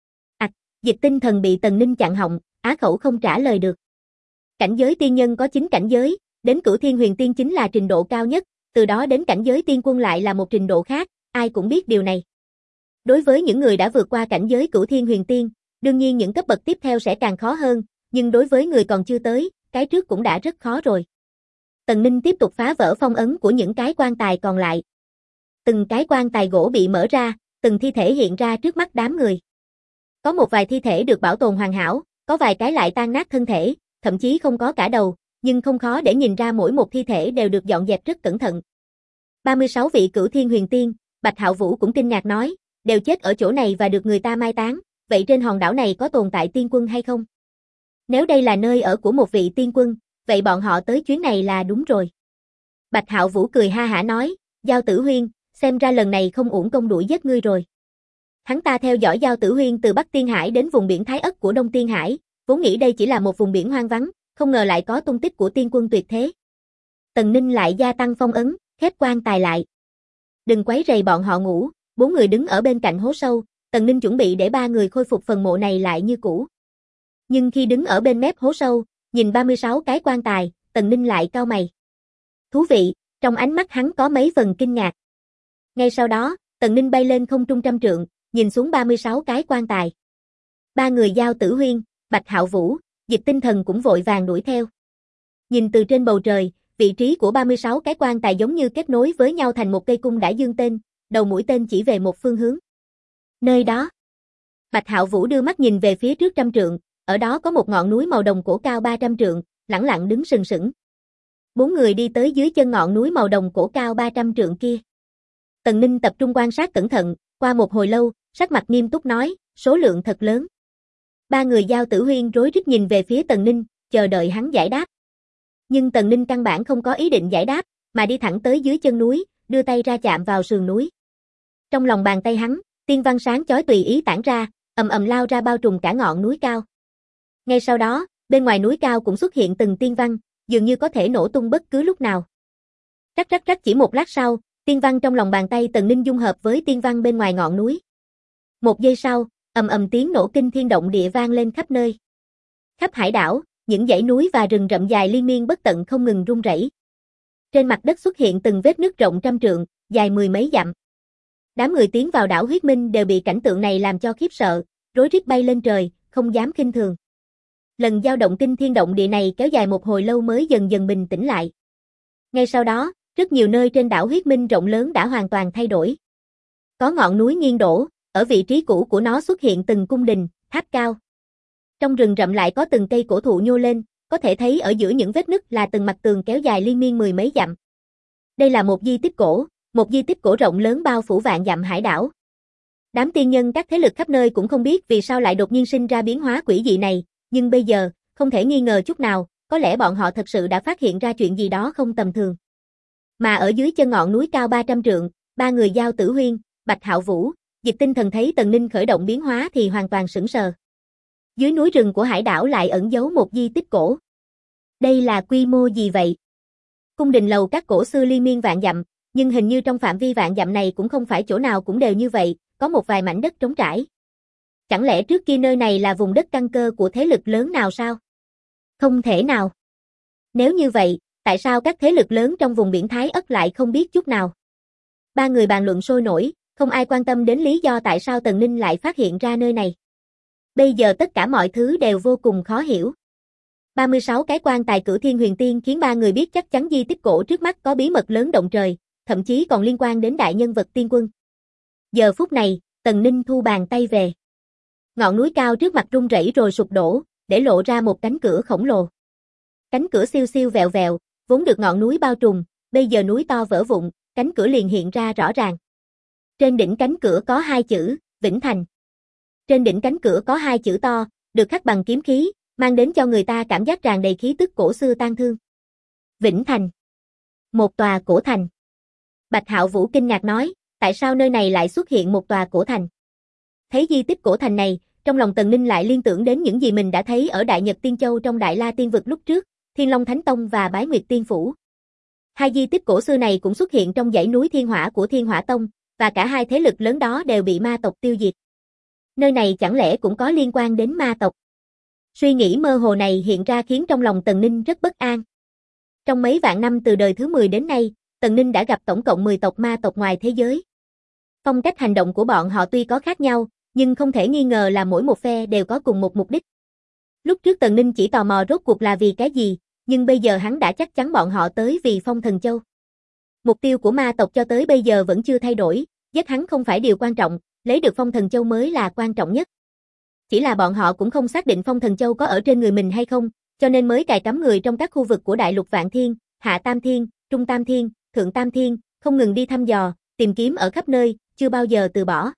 Dịch Tinh Thần bị Tần Ninh chặn họng, á khẩu không trả lời được. Cảnh giới tiên nhân có 9 cảnh giới, đến Cửu Thiên Huyền Tiên chính là trình độ cao nhất, từ đó đến cảnh giới tiên quân lại là một trình độ khác, ai cũng biết điều này. Đối với những người đã vượt qua cảnh giới Cửu Thiên Huyền Tiên, đương nhiên những cấp bậc tiếp theo sẽ càng khó hơn, nhưng đối với người còn chưa tới, cái trước cũng đã rất khó rồi. Tần Ninh tiếp tục phá vỡ phong ấn của những cái quan tài còn lại. Từng cái quan tài gỗ bị mở ra, từng thi thể hiện ra trước mắt đám người. Có một vài thi thể được bảo tồn hoàn hảo, có vài cái lại tan nát thân thể, thậm chí không có cả đầu, nhưng không khó để nhìn ra mỗi một thi thể đều được dọn dẹp rất cẩn thận. 36 vị Cửu Thiên Huyền Tiên, Bạch Hạo Vũ cũng kinh ngạc nói, đều chết ở chỗ này và được người ta mai táng, vậy trên hòn đảo này có tồn tại tiên quân hay không? Nếu đây là nơi ở của một vị tiên quân, vậy bọn họ tới chuyến này là đúng rồi. Bạch Hạo Vũ cười ha hả nói, Giao Tử Huyên, xem ra lần này không uổng công đuổi giết ngươi rồi. Hắn ta theo dõi Giao Tử Huyên từ Bắc Tiên Hải đến vùng biển Thái Ất của Đông Tiên Hải, vốn nghĩ đây chỉ là một vùng biển hoang vắng, không ngờ lại có tung tích của tiên quân tuyệt thế. Tần Ninh lại gia tăng phong ấn, khép quan tài lại. Đừng quấy rầy bọn họ ngủ, 4 người đứng ở bên cạnh hố sâu, Tần Ninh chuẩn bị để 3 người khôi phục phần mộ này lại như cũ. Nhưng khi đứng ở bên mép hố sâu, nhìn 36 cái quan tài, Tần Ninh lại cau mày. Thú vị, trong ánh mắt hắn có mấy phần kinh ngạc. Ngay sau đó, Tần Ninh bay lên không trung 100 trượng, nhìn xuống 36 cái quan tài. 3 người Giao Tử Huyên, Bạch Hạo Vũ, Dịch Tinh Thần cũng vội vàng đuổi theo. Nhìn từ trên bầu trời, vị trí của 36 cái quan tài giống như kết nối với nhau thành một cây cung đã dương tên, đầu mũi tên chỉ về một phương hướng. Nơi đó. Bạch Hạo Vũ đưa mắt nhìn về phía trước 100 trượng, ở đó có một ngọn núi màu đồng cổ cao 300 trượng, lẳng lặng đứng sừng sững. 4 người đi tới dưới chân ngọn núi màu đồng cổ cao 300 trượng kia. Tần Ninh tập trung quan sát cẩn thận, qua một hồi lâu, sắc mặt nghiêm túc nói, số lượng thật lớn. 3 người Giao Tử Huyên rối rít nhìn về phía Tần Ninh, chờ đợi hắn giải đáp. Nhưng Tần Ninh căn bản không có ý định giải đáp, mà đi thẳng tới dưới chân núi, đưa tay ra chạm vào sườn núi. Trong lòng bàn tay hắn, tiên văn sáng chói tùy ý tản ra, ầm ầm lao ra bao trùm cả ngọn núi cao. Ngay sau đó, bên ngoài núi cao cũng xuất hiện từng tiên văn, dường như có thể nổ tung bất cứ lúc nào. Rắc rắc rắc, chỉ một lát sau, tiên văn trong lòng bàn tay Tần Ninh dung hợp với tiên văn bên ngoài ngọn núi. Một giây sau, ầm ầm tiếng nổ kinh thiên động địa vang lên khắp nơi. Khắp hải đảo, những dãy núi và rừng rậm dài liên miên bất tận không ngừng rung rẩy. Trên mặt đất xuất hiện từng vết nứt rộng 100 trượng, dài 10 mấy dặm. Đám người tiến vào đảo Huyết Minh đều bị cảnh tượng này làm cho khiếp sợ, rối rít bay lên trời, không dám khinh thường. Lần dao động kinh thiên động địa này kéo dài một hồi lâu mới dần dần bình tĩnh lại. Ngay sau đó, rất nhiều nơi trên đảo Huyết Minh rộng lớn đã hoàn toàn thay đổi. Có ngọn núi nghiêng đổ, ở vị trí cũ của nó xuất hiện từng cung đình, tháp cao. Trong rừng rậm lại có từng cây cổ thụ nhô lên, có thể thấy ở giữa những vết nứt là từng mặt tường kéo dài liên miên mười mấy dặm. Đây là một di tích cổ rộng lớn bao phủ vạn dặm hải đảo. Đám tiên nhân các thế lực khắp nơi cũng không biết vì sao lại đột nhiên sinh ra biến hóa quỷ dị này, nhưng bây giờ, không thể nghi ngờ chút nào, có lẽ bọn họ thật sự đã phát hiện ra chuyện gì đó không tầm thường. Mà ở dưới chân ngọn núi cao 300 trượng, ba người Giao Tử Huyên, Bạch Hạo Vũ, Dịch Tinh Thần thấy Tần Ninh khởi động biến hóa thì hoàn toàn sững sờ. Dưới núi rừng của hải đảo lại ẩn giấu một di tích cổ. Đây là quy mô gì vậy? Cung đình lầu các cổ xưa liên miên vạn dặm, nhưng hình như trong phạm vi vạn dặm này cũng không phải chỗ nào cũng đều như vậy, có một vài mảnh đất trống trải. Chẳng lẽ trước kia nơi này là vùng đất căn cơ của thế lực lớn nào sao? Không thể nào. Nếu như vậy, tại sao các thế lực lớn trong vùng biển Thái Ất lại không biết chút nào? Ba người bàn luận sôi nổi, không ai quan tâm đến lý do tại sao Tần Ninh lại phát hiện ra nơi này. Bây giờ tất cả mọi thứ đều vô cùng khó hiểu. 36 cái quan tài Cửu Thiên Huyền Tiên khiến ba người biết chắc chắn di tích cổ trước mắt có bí mật lớn động trời, thậm chí còn liên quan đến đại nhân vật tiên quân. Giờ phút này, Tần Ninh thu bàn tay về. Ngọn núi cao trước mặt rung rẩy rồi sụp đổ, để lộ ra một cánh cửa khổng lồ. Cánh cửa xiu xiu vẹo vẹo, vốn được ngọn núi bao trùm, bây giờ núi to vỡ vụn, cánh cửa liền hiện ra rõ ràng. Trên đỉnh cánh cửa có hai chữ, Vĩnh Thành. Trên đỉnh cánh cửa có hai chữ to, được khắc bằng kiếm khí, mang đến cho người ta cảm giác tràn đầy khí tức cổ xưa tang thương. Vĩnh Thành. Một tòa cổ thành. Bạch Hạo Vũ kinh ngạc nói, tại sao nơi này lại xuất hiện một tòa cổ thành? Thấy di tích cổ thành này, trong lòng Tần Ninh lại liên tưởng đến những gì mình đã thấy ở Đại Nhật Tiên Châu trong Đại La Tiên Vực lúc trước, Thiên Long Thánh Tông và Bái Nguyệt Tiên Phủ. Hai di tích cổ xưa này cũng xuất hiện trong dãy núi Thiên Hỏa của Thiên Hỏa Tông, và cả hai thế lực lớn đó đều bị ma tộc tiêu diệt. Nơi này chẳng lẽ cũng có liên quan đến ma tộc? Suy nghĩ mơ hồ này hiện ra khiến trong lòng Tần Ninh rất bất an. Trong mấy vạn năm từ đời thứ 10 đến nay, Tần Ninh đã gặp tổng cộng 10 tộc ma tộc ngoài thế giới. Phong cách hành động của bọn họ tuy có khác nhau, nhưng không thể nghi ngờ là mỗi một phe đều có cùng một mục đích. Lúc trước Tần Ninh chỉ tò mò rốt cuộc là vì cái gì, nhưng bây giờ hắn đã chắc chắn bọn họ tới vì Phong Thần Châu. Mục tiêu của ma tộc cho tới bây giờ vẫn chưa thay đổi, giết hắn không phải điều quan trọng, lấy được Phong Thần Châu mới là quan trọng nhất. Chỉ là bọn họ cũng không xác định Phong Thần Châu có ở trên người mình hay không, cho nên mới cài cắm người trong các khu vực của Đại Lục Vạn Thiên, Hạ Tam Thiên, Trung Tam Thiên, Thượng Tam Thiên, không ngừng đi thăm dò, tìm kiếm ở khắp nơi, chưa bao giờ từ bỏ.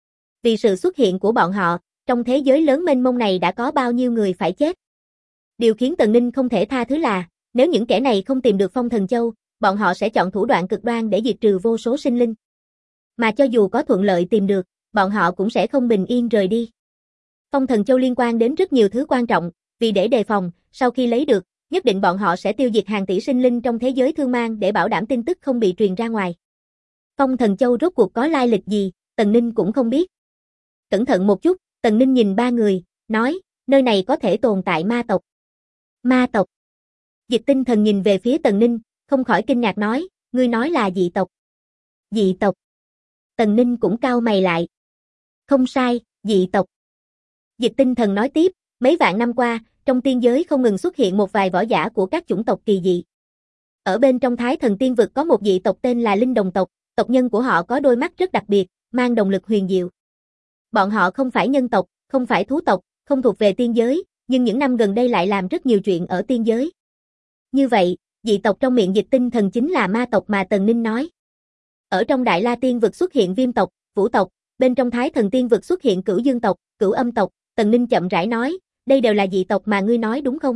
Vì sự xuất hiện của bọn họ, trong thế giới lớn mênh mông này đã có bao nhiêu người phải chết. Điều khiến Tần Ninh không thể tha thứ là, nếu những kẻ này không tìm được Phong Thần Châu, bọn họ sẽ chọn thủ đoạn cực đoan để diệt trừ vô số sinh linh. Mà cho dù có thuận lợi tìm được, bọn họ cũng sẽ không bình yên rời đi. Phong Thần Châu liên quan đến rất nhiều thứ quan trọng, vì để đề phòng, sau khi lấy được, nhất định bọn họ sẽ tiêu diệt hàng tỷ sinh linh trong thế giới thương mang để bảo đảm tin tức không bị truyền ra ngoài. Phong Thần Châu rốt cuộc có lai lịch gì, Tần Ninh cũng không biết. Cẩn thận một chút, Tần Ninh nhìn ba người, nói, nơi này có thể tồn tại ma tộc. Ma tộc. Dịch Tinh Thần nhìn về phía Tần Ninh, không khỏi kinh ngạc nói, ngươi nói là dị tộc. Dị tộc. Tần Ninh cũng cau mày lại. Không sai, dị tộc. Dịch Tinh Thần nói tiếp, mấy vạn năm qua, trong tiên giới không ngừng xuất hiện một vài võ giả của các chủng tộc kỳ dị. Ở bên trong Thái Thần Tiên Vực có một dị tộc tên là Linh Đồng tộc, tộc nhân của họ có đôi mắt rất đặc biệt, mang đồng lực huyền diệu. Bọn họ không phải nhân tộc, không phải thú tộc, không thuộc về tiên giới, nhưng những năm gần đây lại làm rất nhiều chuyện ở tiên giới. Như vậy, dị tộc trong miệng Dịch Tinh Thần chính là ma tộc mà Tần Ninh nói. Ở trong Đại La Tiên Vực xuất hiện Viêm tộc, Vũ tộc, bên trong Thái Thần Tiên Vực xuất hiện Cửu Dương tộc, Cửu Âm tộc, Tần Ninh chậm rãi nói, đây đều là dị tộc mà ngươi nói đúng không?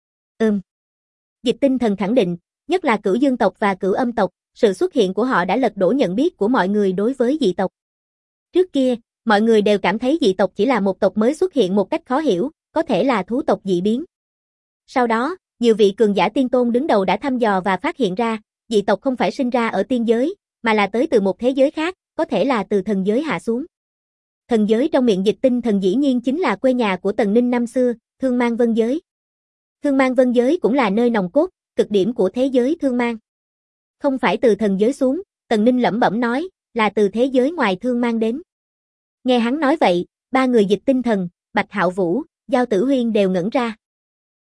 Dịch Tinh Thần khẳng định, nhất là Cửu Dương tộc và Cửu Âm tộc, sự xuất hiện của họ đã lật đổ nhận biết của mọi người đối với dị tộc. Trước kia, mọi người đều cảm thấy dị tộc chỉ là một tộc mới xuất hiện một cách khó hiểu, có thể là thú tộc dị biến. Sau đó, nhiều vị cường giả tiên tôn đứng đầu đã thăm dò và phát hiện ra, dị tộc không phải sinh ra ở tiên giới, mà là tới từ một thế giới khác, có thể là từ thần giới hạ xuống. Thần giới trong miệng Dịch Tinh Thần dĩ nhiên chính là quê nhà của Tần Ninh năm xưa, Thương Mang Vân Giới. Thương Mang Vân Giới cũng là nơi nòng cốt, cực điểm của thế giới Thương Mang. Không phải từ thần giới xuống, Tần Ninh lẩm bẩm nói, là từ thế giới ngoài Thương Mang đến. Nghe hắn nói vậy, ba người Dịch Tinh Thần, Bạch Hạo Vũ, Giao Tử Huyên đều ngẩn ra.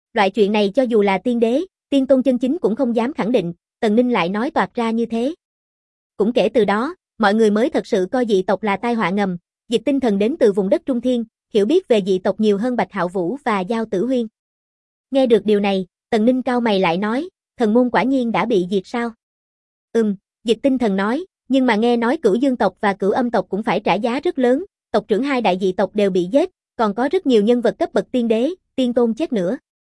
Loại chuyện này cho dù là tiên đế, tiên tôn chân chính cũng không dám khẳng định, Tần Ninh lại nói toạc ra như thế. Cũng kể từ đó, mọi người mới thật sự coi dị tộc là tai họa ngầm, Dịch Tinh Thần đến từ vùng đất Trung Thiên, hiểu biết về dị tộc nhiều hơn Bạch Hạo Vũ và Giao Tử Huyên. Nghe được điều này, Tần Ninh cau mày lại nói, thần môn quả nhiên đã bị diệt sao? Dịch Tinh Thần nói, nhưng mà nghe nói Cửu Dương tộc và Cửu Âm tộc cũng phải trả giá rất lớn, tộc trưởng hai đại dị tộc đều bị giết, còn có rất nhiều nhân vật cấp bậc tiên đế, tiên tôn chết nữa.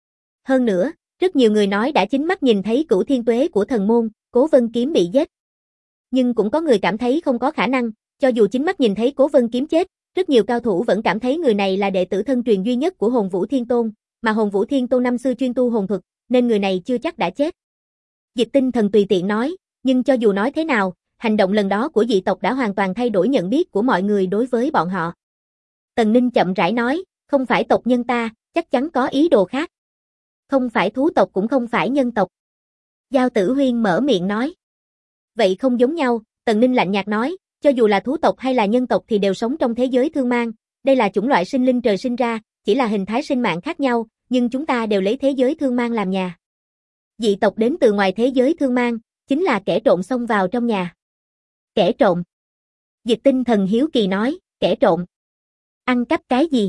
Hơn nữa, rất nhiều người nói đã chính mắt nhìn thấy Cửu Thiên Tuế của thần môn, Cố Vân Kiếm bị giết. Nhưng cũng có người cảm thấy không có khả năng, cho dù chính mắt nhìn thấy Cố Vân Kiếm chết, rất nhiều cao thủ vẫn cảm thấy người này là đệ tử thân truyền duy nhất của Hồn Vũ Thiên Tôn, mà Hồn Vũ Thiên Tôn năm xưa chuyên tu hồn thuật, nên người này chưa chắc đã chết. Dịch Tinh Thần tùy tiện nói, nhưng cho dù nói thế nào, hành động lần đó của dị tộc đã hoàn toàn thay đổi nhận biết của mọi người đối với bọn họ. Tần Ninh chậm rãi nói, không phải tộc nhân ta, chắc chắn có ý đồ khác. Không phải thú tộc cũng không phải nhân tộc. Giao Tử Huyên mở miệng nói. Vậy không giống nhau, Tần Ninh lạnh nhạt nói, cho dù là thú tộc hay là nhân tộc thì đều sống trong thế giới thương mang, đây là chủng loại sinh linh trời sinh ra, chỉ là hình thái sinh mạng khác nhau, nhưng chúng ta đều lấy thế giới thương mang làm nhà. Dị tộc đến từ ngoài thế giới thương mang, chính là kẻ trộm xông vào trong nhà. Kẻ trộm. Dịch Tinh Thần hiếu kỳ nói, kẻ trộm. Ăn cắp cái gì?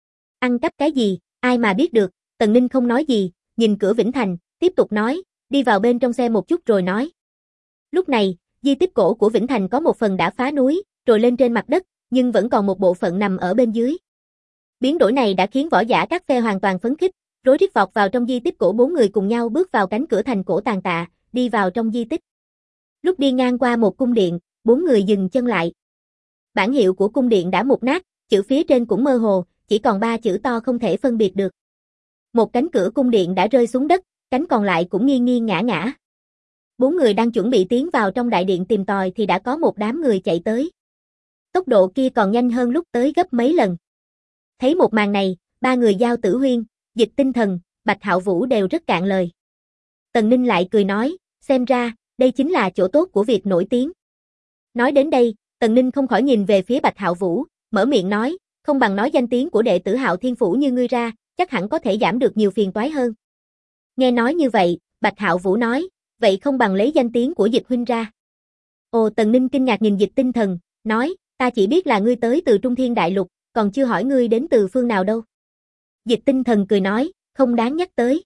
Ăn cắp cái gì, ai mà biết được, Tần Ninh không nói gì, nhìn cửa Vĩnh Thành, tiếp tục nói, đi vào bên trong xe một chút rồi nói. Lúc này, di tích cổ của Vĩnh Thành có một phần đã phá núi, rồi lên trên mặt đất, nhưng vẫn còn một bộ phận nằm ở bên dưới. Biến đổi này đã khiến võ giả các phe hoàn toàn phấn khích, rối rít vọt vào trong di tích cổ, bốn người cùng nhau bước vào cánh cửa thành cổ tàn tạ, đi vào trong di tích. Lúc đi ngang qua một cung điện, bốn người dừng chân lại. Bản hiệu của cung điện đã mục nát, chữ phía trên cũng mơ hồ, chỉ còn 3 chữ to không thể phân biệt được. Một cánh cửa cung điện đã rơi xuống đất, cánh còn lại cũng nghiêng nghiêng ngã ngã. Bốn người đang chuẩn bị tiến vào trong đại điện tìm tòi thì đã có một đám người chạy tới. Tốc độ kia còn nhanh hơn lúc tới gấp mấy lần. Thấy một màn này, ba người Giao Tử Huyên, Dịch Tinh Thần, Bạch Hạo Vũ đều rất cạn lời. Tần Ninh lại cười nói, xem ra, đây chính là chỗ tốt của việc nổi tiếng. Nói đến đây, Tần Ninh không khỏi nhìn về phía Bạch Hạo Vũ, mở miệng nói, không bằng nói danh tiếng của đệ tử Hạo Thiên Phủ như ngươi ra, chắc hẳn có thể giảm được nhiều phiền toái hơn. Nghe nói như vậy, Bạch Hạo Vũ nói, vậy không bằng lấy danh tiếng của Dịch huynh ra. Ồ, Tần Ninh kinh ngạc nhìn Dịch Tinh Thần, nói, ta chỉ biết là ngươi tới từ Trung Thiên Đại Lục, còn chưa hỏi ngươi đến từ phương nào đâu. Dịch Tinh Thần cười nói, không đáng nhắc tới.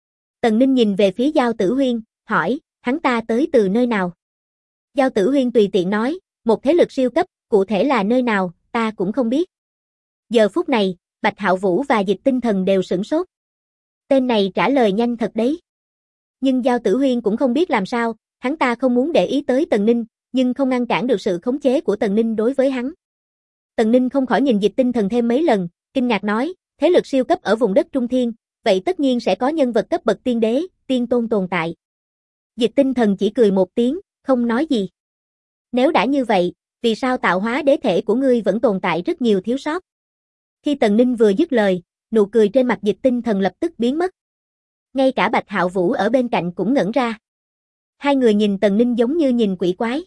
Tần Ninh nhìn về phía Giao Tử Huyên, hỏi, hắn ta tới từ nơi nào? Giao Tử Huyên tùy tiện nói, một thế lực siêu cấp, cụ thể là nơi nào, ta cũng không biết. Giờ phút này, Bạch Hạo Vũ và Dịch Tinh Thần đều sửng sốt. Tên này trả lời nhanh thật đấy. Nhưng Giao Tử Huyên cũng không biết làm sao, hắn ta không muốn để ý tới Tần Ninh, nhưng không ngăn cản được sự khống chế của Tần Ninh đối với hắn. Tần Ninh không khỏi nhìn Dịch Tinh Thần thêm mấy lần, kinh ngạc nói, thế lực siêu cấp ở vùng đất Trung Thiên, vậy tất nhiên sẽ có nhân vật cấp bậc tiên đế, tiên tôn tồn tại. Dịch Tinh Thần chỉ cười một tiếng, không nói gì. Nếu đã như vậy, vì sao tạo hóa đế thể của ngươi vẫn tồn tại rất nhiều thiếu sót? Khi Tần Ninh vừa dứt lời, nụ cười trên mặt Dịch Tinh Thần lập tức biến mất. Ngay cả Bạch Hạo Vũ ở bên cạnh cũng ngẩn ra. Hai người nhìn Tần Ninh giống như nhìn quỷ quái.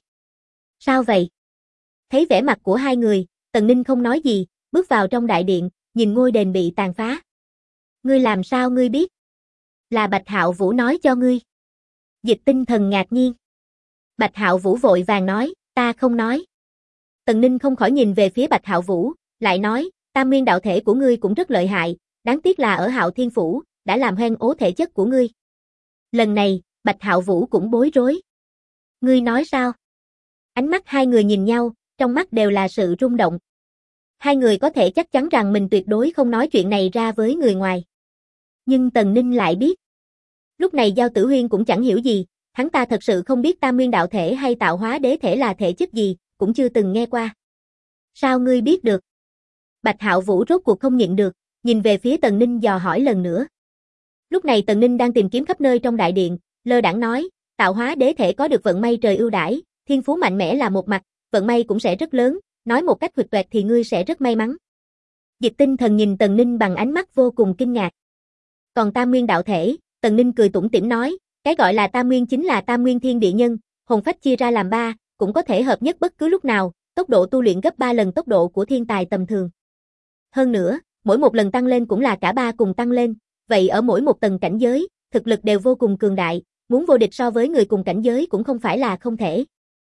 Sao vậy? Thấy vẻ mặt của hai người, Tần Ninh không nói gì, bước vào trong đại điện, nhìn ngôi đền bị tàn phá. Ngươi làm sao ngươi biết? Là Bạch Hạo Vũ nói cho ngươi. Dịch Tinh Thần ngạc nhiên. Bạch Hạo Vũ vội vàng nói, ta không nói. Tần Ninh không khỏi nhìn về phía Bạch Hạo Vũ, lại nói, Tam Nguyên đạo thể của ngươi cũng rất lợi hại, đáng tiếc là ở Hạo Thiên Phủ, đã làm hoen ố thể chất của ngươi. Lần này, Bạch Hạo Vũ cũng bối rối. Ngươi nói sao? Ánh mắt hai người nhìn nhau, trong mắt đều là sự rung động. Hai người có thể chắc chắn rằng mình tuyệt đối không nói chuyện này ra với người ngoài. Nhưng Tần Ninh lại biết. Lúc này Giao Tử Huyên cũng chẳng hiểu gì, hắn ta thật sự không biết Tam Nguyên đạo thể hay tạo hóa đế thể là thể chất gì, cũng chưa từng nghe qua. Sao ngươi biết được? Bạch Hạo Vũ rốt cuộc không nhịn được, nhìn về phía Tần Ninh dò hỏi lần nữa. Lúc này Tần Ninh đang tìm kiếm khắp nơi trong đại điện, lơ đãng nói, tạo hóa đế thể có được vận may trời ưu đãi, thiên phú mạnh mẽ là một mặt, vận may cũng sẽ rất lớn, nói một cách huỵch toẹt thì ngươi sẽ rất may mắn. Dịch Tinh Thần nhìn Tần Ninh bằng ánh mắt vô cùng kinh ngạc. Còn Tam Nguyên đạo thể, Tần Ninh cười tủm tỉm nói, cái gọi là Tam Nguyên chính là Tam Nguyên thiên địa nhân, hồn phách chia ra làm 3, cũng có thể hợp nhất bất cứ lúc nào, tốc độ tu luyện gấp 3 lần tốc độ của thiên tài tầm thường. Hơn nữa, mỗi một lần tăng lên cũng là cả 3 cùng tăng lên, vậy ở mỗi một tầng cảnh giới, thực lực đều vô cùng cường đại, muốn vô địch so với người cùng cảnh giới cũng không phải là không thể.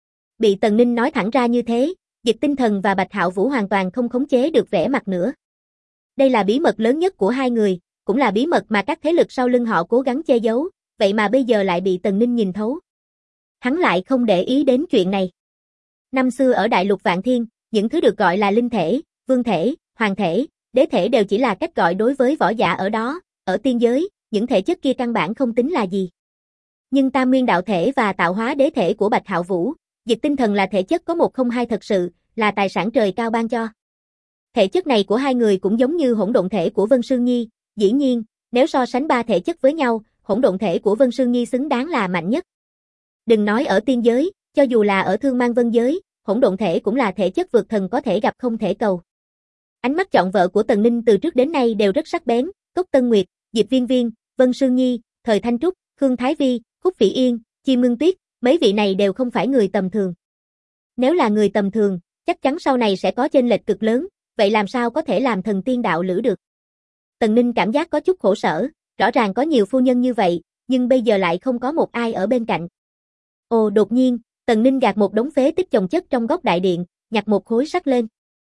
Bị Tần Ninh nói thẳng ra như thế, Dịch Tinh Thần và Bạch Hạo Vũ hoàn toàn không khống chế được vẻ mặt nữa. Đây là bí mật lớn nhất của hai người, cũng là bí mật mà các thế lực sau lưng họ cố gắng che giấu, vậy mà bây giờ lại bị Tần Ninh nhìn thấu. Hắn lại không để ý đến chuyện này. Năm xưa ở Đại Lục Vạn Thiên, những thứ được gọi là linh thể, vương thể, hoàng thể, đế thể đều chỉ là cách gọi đối với võ giả ở đó, ở tiên giới, những thể chất kia căn bản không tính là gì. Nhưng Tam Nguyên đạo thể và tạo hóa đế thể của Bạch Hạo Vũ, Dịch Tinh Thần là thể chất có 102 thật sự, là tài sản trời cao ban cho. Thể chất này của hai người cũng giống như hỗn độn thể của Vân Sương Nhi, dĩ nhiên, nếu so sánh ba thể chất với nhau, hỗn độn thể của Vân Sương Nhi xứng đáng là mạnh nhất. Đừng nói ở tiên giới, cho dù là ở Thương Mang Vân giới, hỗn độn thể cũng là thể chất vượt thần có thể gặp không thể cầu. Ánh mắt chọn vợ của Tần Ninh từ trước đến nay đều rất sắc bén, Cốc Tân Nguyệt, Diệp Viên Viên, Vân Sương Nhi, Thời Thanh Trúc, Khương Thái Vi, Khúc Phỉ Yên, Chim Ngưng Tuyết, mấy vị này đều không phải người tầm thường. Nếu là người tầm thường, chắc chắn sau này sẽ có chênh lệch cực lớn, vậy làm sao có thể làm thần tiên đạo lữ được? Tần Ninh cảm giác có chút khổ sở, rõ ràng có nhiều phu nhân như vậy, nhưng bây giờ lại không có một ai ở bên cạnh. Ồ, đột nhiên, Tần Ninh gạt một đống phế tích chồng chất trong góc đại điện, nhặt một khối sắt lên.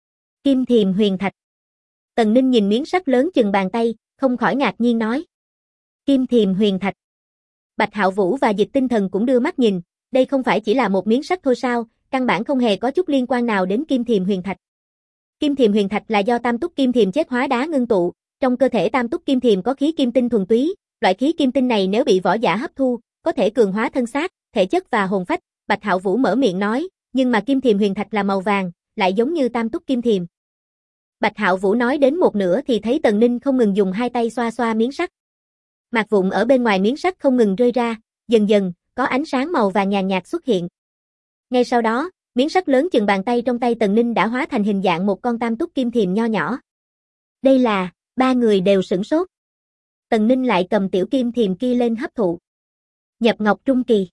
Kim Thiềm Huyền Thạch. Tần Ninh nhìn miếng sắt lớn chừng bàn tay, không khỏi ngạc nhiên nói. Kim Thiềm Huyền Thạch. Bạch Hạo Vũ và Dịch Tinh Thần cũng đưa mắt nhìn, đây không phải chỉ là một miếng sắt thôi sao, căn bản không hề có chút liên quan nào đến Kim Thiềm Huyền Thạch. Kim Thiềm Huyền Thạch là do Tam Túc Kim Thiềm chết hóa đá ngưng tụ, trong cơ thể Tam Túc Kim Thiềm có khí kim tinh thuần túy, loại khí kim tinh này nếu bị võ giả hấp thu, có thể cường hóa thân xác, thể chất và hồn phách. Bạch Hạo Vũ mở miệng nói, nhưng mà Kim Thiềm Huyền Thạch là màu vàng, lại giống như Tam Túc Kim Thiềm. Bạch Hạo Vũ nói đến một nửa thì thấy Tần Ninh không ngừng dùng hai tay xoa xoa miếng sắt. Mạc vụn ở bên ngoài miếng sắt không ngừng rơi ra, dần dần, có ánh sáng màu vàng nhàn nhạt xuất hiện. Ngay sau đó, miếng sắt lớn chừng bàn tay trong tay Tần Ninh đã hóa thành hình dạng một con Tam Túc Kim Thiềm nho nhỏ. Đây là, ba người đều sửng sốt. Tần Ninh lại cầm tiểu Kim Thiềm kia lên hấp thụ. Nhập Ngọc Trung Kỳ.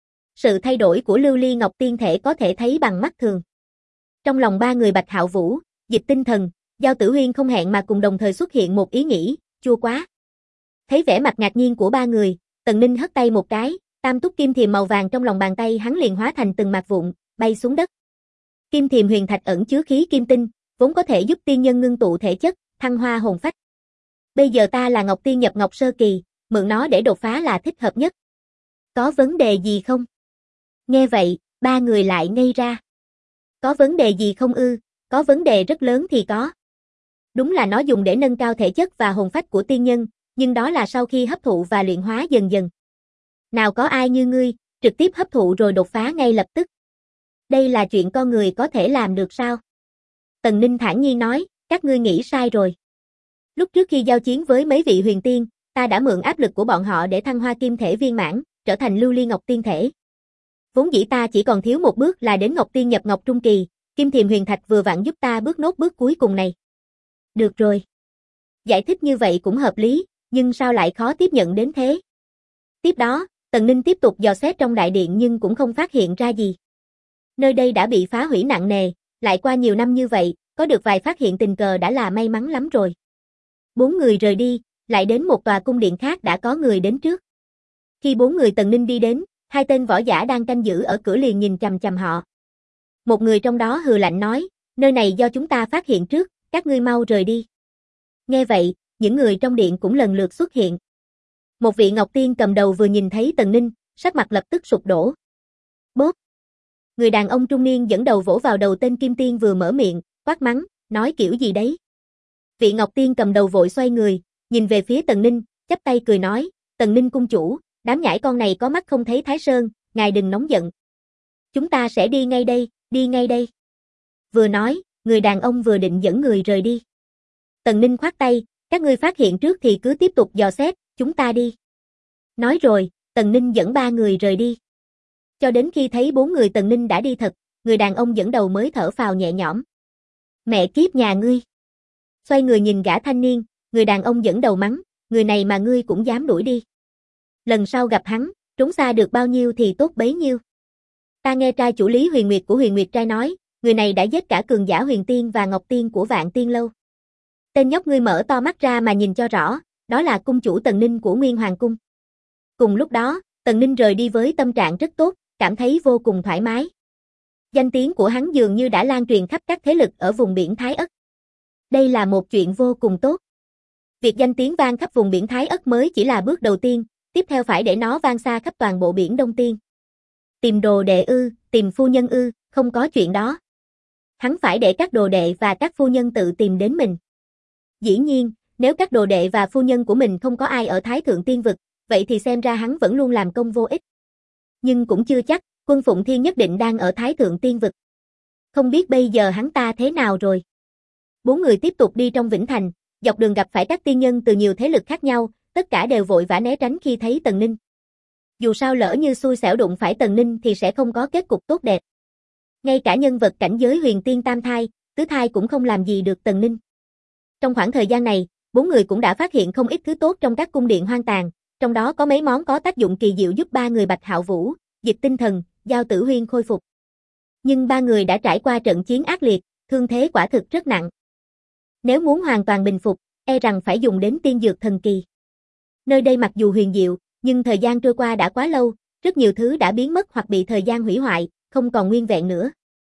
Sự thay đổi của Lưu Ly Ngọc Tiên Thể có thể thấy bằng mắt thường. Trong lòng ba người Bạch Hạo Vũ, Dịch Tinh Thần, Giao Tử Huyên không hẹn mà cùng đồng thời xuất hiện một ý nghĩ, chua quá. Thấy vẻ mặt ngạc nhiên của ba người, Tần Ninh hất tay một cái, Tam Túc Kim Thiềm màu vàng trong lòng bàn tay hắn liền hóa thành từng mạt vụn, bay xuống đất. Kim Thiềm Huyền Thạch ẩn chứa khí kim tinh, vốn có thể giúp tiên nhân ngưng tụ thể chất, thăng hoa hồn phách. Bây giờ ta là Ngọc Tiên nhập Ngọc Sơ Kỳ, mượn nó để đột phá là thích hợp nhất. Có vấn đề gì không? Nghe vậy, ba người lại ngây ra. Có vấn đề gì không ư? Có vấn đề rất lớn thì có. Đúng là nó dùng để nâng cao thể chất và hồn phách của tiên nhân, nhưng đó là sau khi hấp thụ và luyện hóa dần dần. Nào có ai như ngươi, trực tiếp hấp thụ rồi đột phá ngay lập tức. Đây là chuyện con người có thể làm được sao? Tần Ninh thản nhiên nói, các ngươi nghĩ sai rồi. Lúc trước khi giao chiến với mấy vị huyền tiên, ta đã mượn áp lực của bọn họ để thăng hoa kim thể viên mãn, trở thành Lưu Ly Ngọc Tiên Thể. Vốn dĩ ta chỉ còn thiếu một bước là đến Ngọc Tiên nhập Ngọc Trung Kỳ, Kim Thiềm Huyền Thạch vừa vặn giúp ta bước nốt bước cuối cùng này. Được rồi. Giải thích như vậy cũng hợp lý, nhưng sao lại khó tiếp nhận đến thế? Tiếp đó, Tần Ninh tiếp tục dò xét trong đại điện nhưng cũng không phát hiện ra gì. Nơi đây đã bị phá hủy nặng nề, lại qua nhiều năm như vậy, có được vài phát hiện tình cờ đã là may mắn lắm rồi. Bốn người rời đi, lại đến một tòa cung điện khác đã có người đến trước. Khi bốn người Tần Ninh đi đến, hai tên võ giả đang canh giữ ở cửa liền nhìn chằm chằm họ. Một người trong đó hừ lạnh nói, nơi này do chúng ta phát hiện trước, các ngươi mau rời đi. Nghe vậy, những người trong điện cũng lần lượt xuất hiện. Một vị Ngọc Tiên cầm đầu vừa nhìn thấy Tần Ninh, sắc mặt lập tức sụp đổ. Bốp! Người đàn ông trung niên dẫn đầu vỗ vào đầu tên Kim Tiên vừa mở miệng, quát mắng, nói kiểu gì đấy. Vị Ngọc Tiên cầm đầu vội xoay người, nhìn về phía Tần Ninh, chắp tay cười nói, Tần Ninh cung chủ, đám nhãi con này có mắt không thấy Thái Sơn, ngài đừng nóng giận. Chúng ta sẽ đi ngay đây, đi ngay đây. Vừa nói, người đàn ông vừa định dẫn người rời đi. Tần Ninh khoát tay, các ngươi phát hiện trước thì cứ tiếp tục dò xét, chúng ta đi. Nói rồi, Tần Ninh dẫn ba người rời đi. Cho đến khi thấy bốn người Tần Ninh đã đi thật, người đàn ông dẫn đầu mới thở phào nhẹ nhõm. Mẹ kiếp nhà ngươi. Xoay người nhìn gã thanh niên, người đàn ông dẫn đầu mắng, người này mà ngươi cũng dám đuổi đi. Lần sau gặp hắn, trốn xa được bao nhiêu thì tốt bấy nhiêu. Ta nghe trai chủ Lý Huyền Nguyệt của Huyền Nguyệt trai nói, người này đã giết cả cường giả Huyền Tiên và Ngọc Tiên của Vạn Tiên lâu. Tên nhóc ngươi mở to mắt ra mà nhìn cho rõ, đó là cung chủ Tần Ninh của Nguyên Hoàng Cung. Cùng lúc đó, Tần Ninh rời đi với tâm trạng rất tốt, cảm thấy vô cùng thoải mái. Danh tiếng của hắn dường như đã lan truyền khắp các thế lực ở vùng biển Thái Ất. Đây là một chuyện vô cùng tốt. Việc danh tiếng vang khắp vùng biển Thái Ất mới chỉ là bước đầu tiên, tiếp theo phải để nó vang xa khắp toàn bộ biển Đông Tiên. Tìm đồ đệ ư, tìm phu nhân ư, không có chuyện đó. Hắn phải để các đồ đệ và các phu nhân tự tìm đến mình. Dĩ nhiên, nếu các đồ đệ và phu nhân của mình không có ai ở Thái Thượng Tiên Vực, vậy thì xem ra hắn vẫn luôn làm công vô ích. Nhưng cũng chưa chắc, Quân Phụng Thiên nhất định đang ở Thái Thượng Tiên Vực. Không biết bây giờ hắn ta thế nào rồi. 4 người tiếp tục đi trong Vĩnh Thành, dọc đường gặp phải các tiên nhân từ nhiều thế lực khác nhau, tất cả đều vội vã né tránh khi thấy Tần Ninh. Dù sao lỡ như xui xẻo đụng phải Tần Ninh thì sẽ không có kết cục tốt đẹp. Ngay cả nhân vật cảnh giới huyền tiên tam thai, tứ thai cũng không làm gì được Tần Ninh. Trong khoảng thời gian này, 4 người cũng đã phát hiện không ít thứ tốt trong các cung điện hoang tàn, trong đó có mấy món có tác dụng kỳ diệu giúp 3 người Bạch Hạo Vũ, Dịch Tinh Thần, Giao Tử Huyên khôi phục. Nhưng 3 người đã trải qua trận chiến ác liệt, thương thế quả thực rất nặng. Nếu muốn hoàn toàn bình phục, e rằng phải dùng đến tiên dược thần kỳ. Nơi đây mặc dù huyền diệu, nhưng thời gian trôi qua đã quá lâu, rất nhiều thứ đã biến mất hoặc bị thời gian hủy hoại, không còn nguyên vẹn nữa.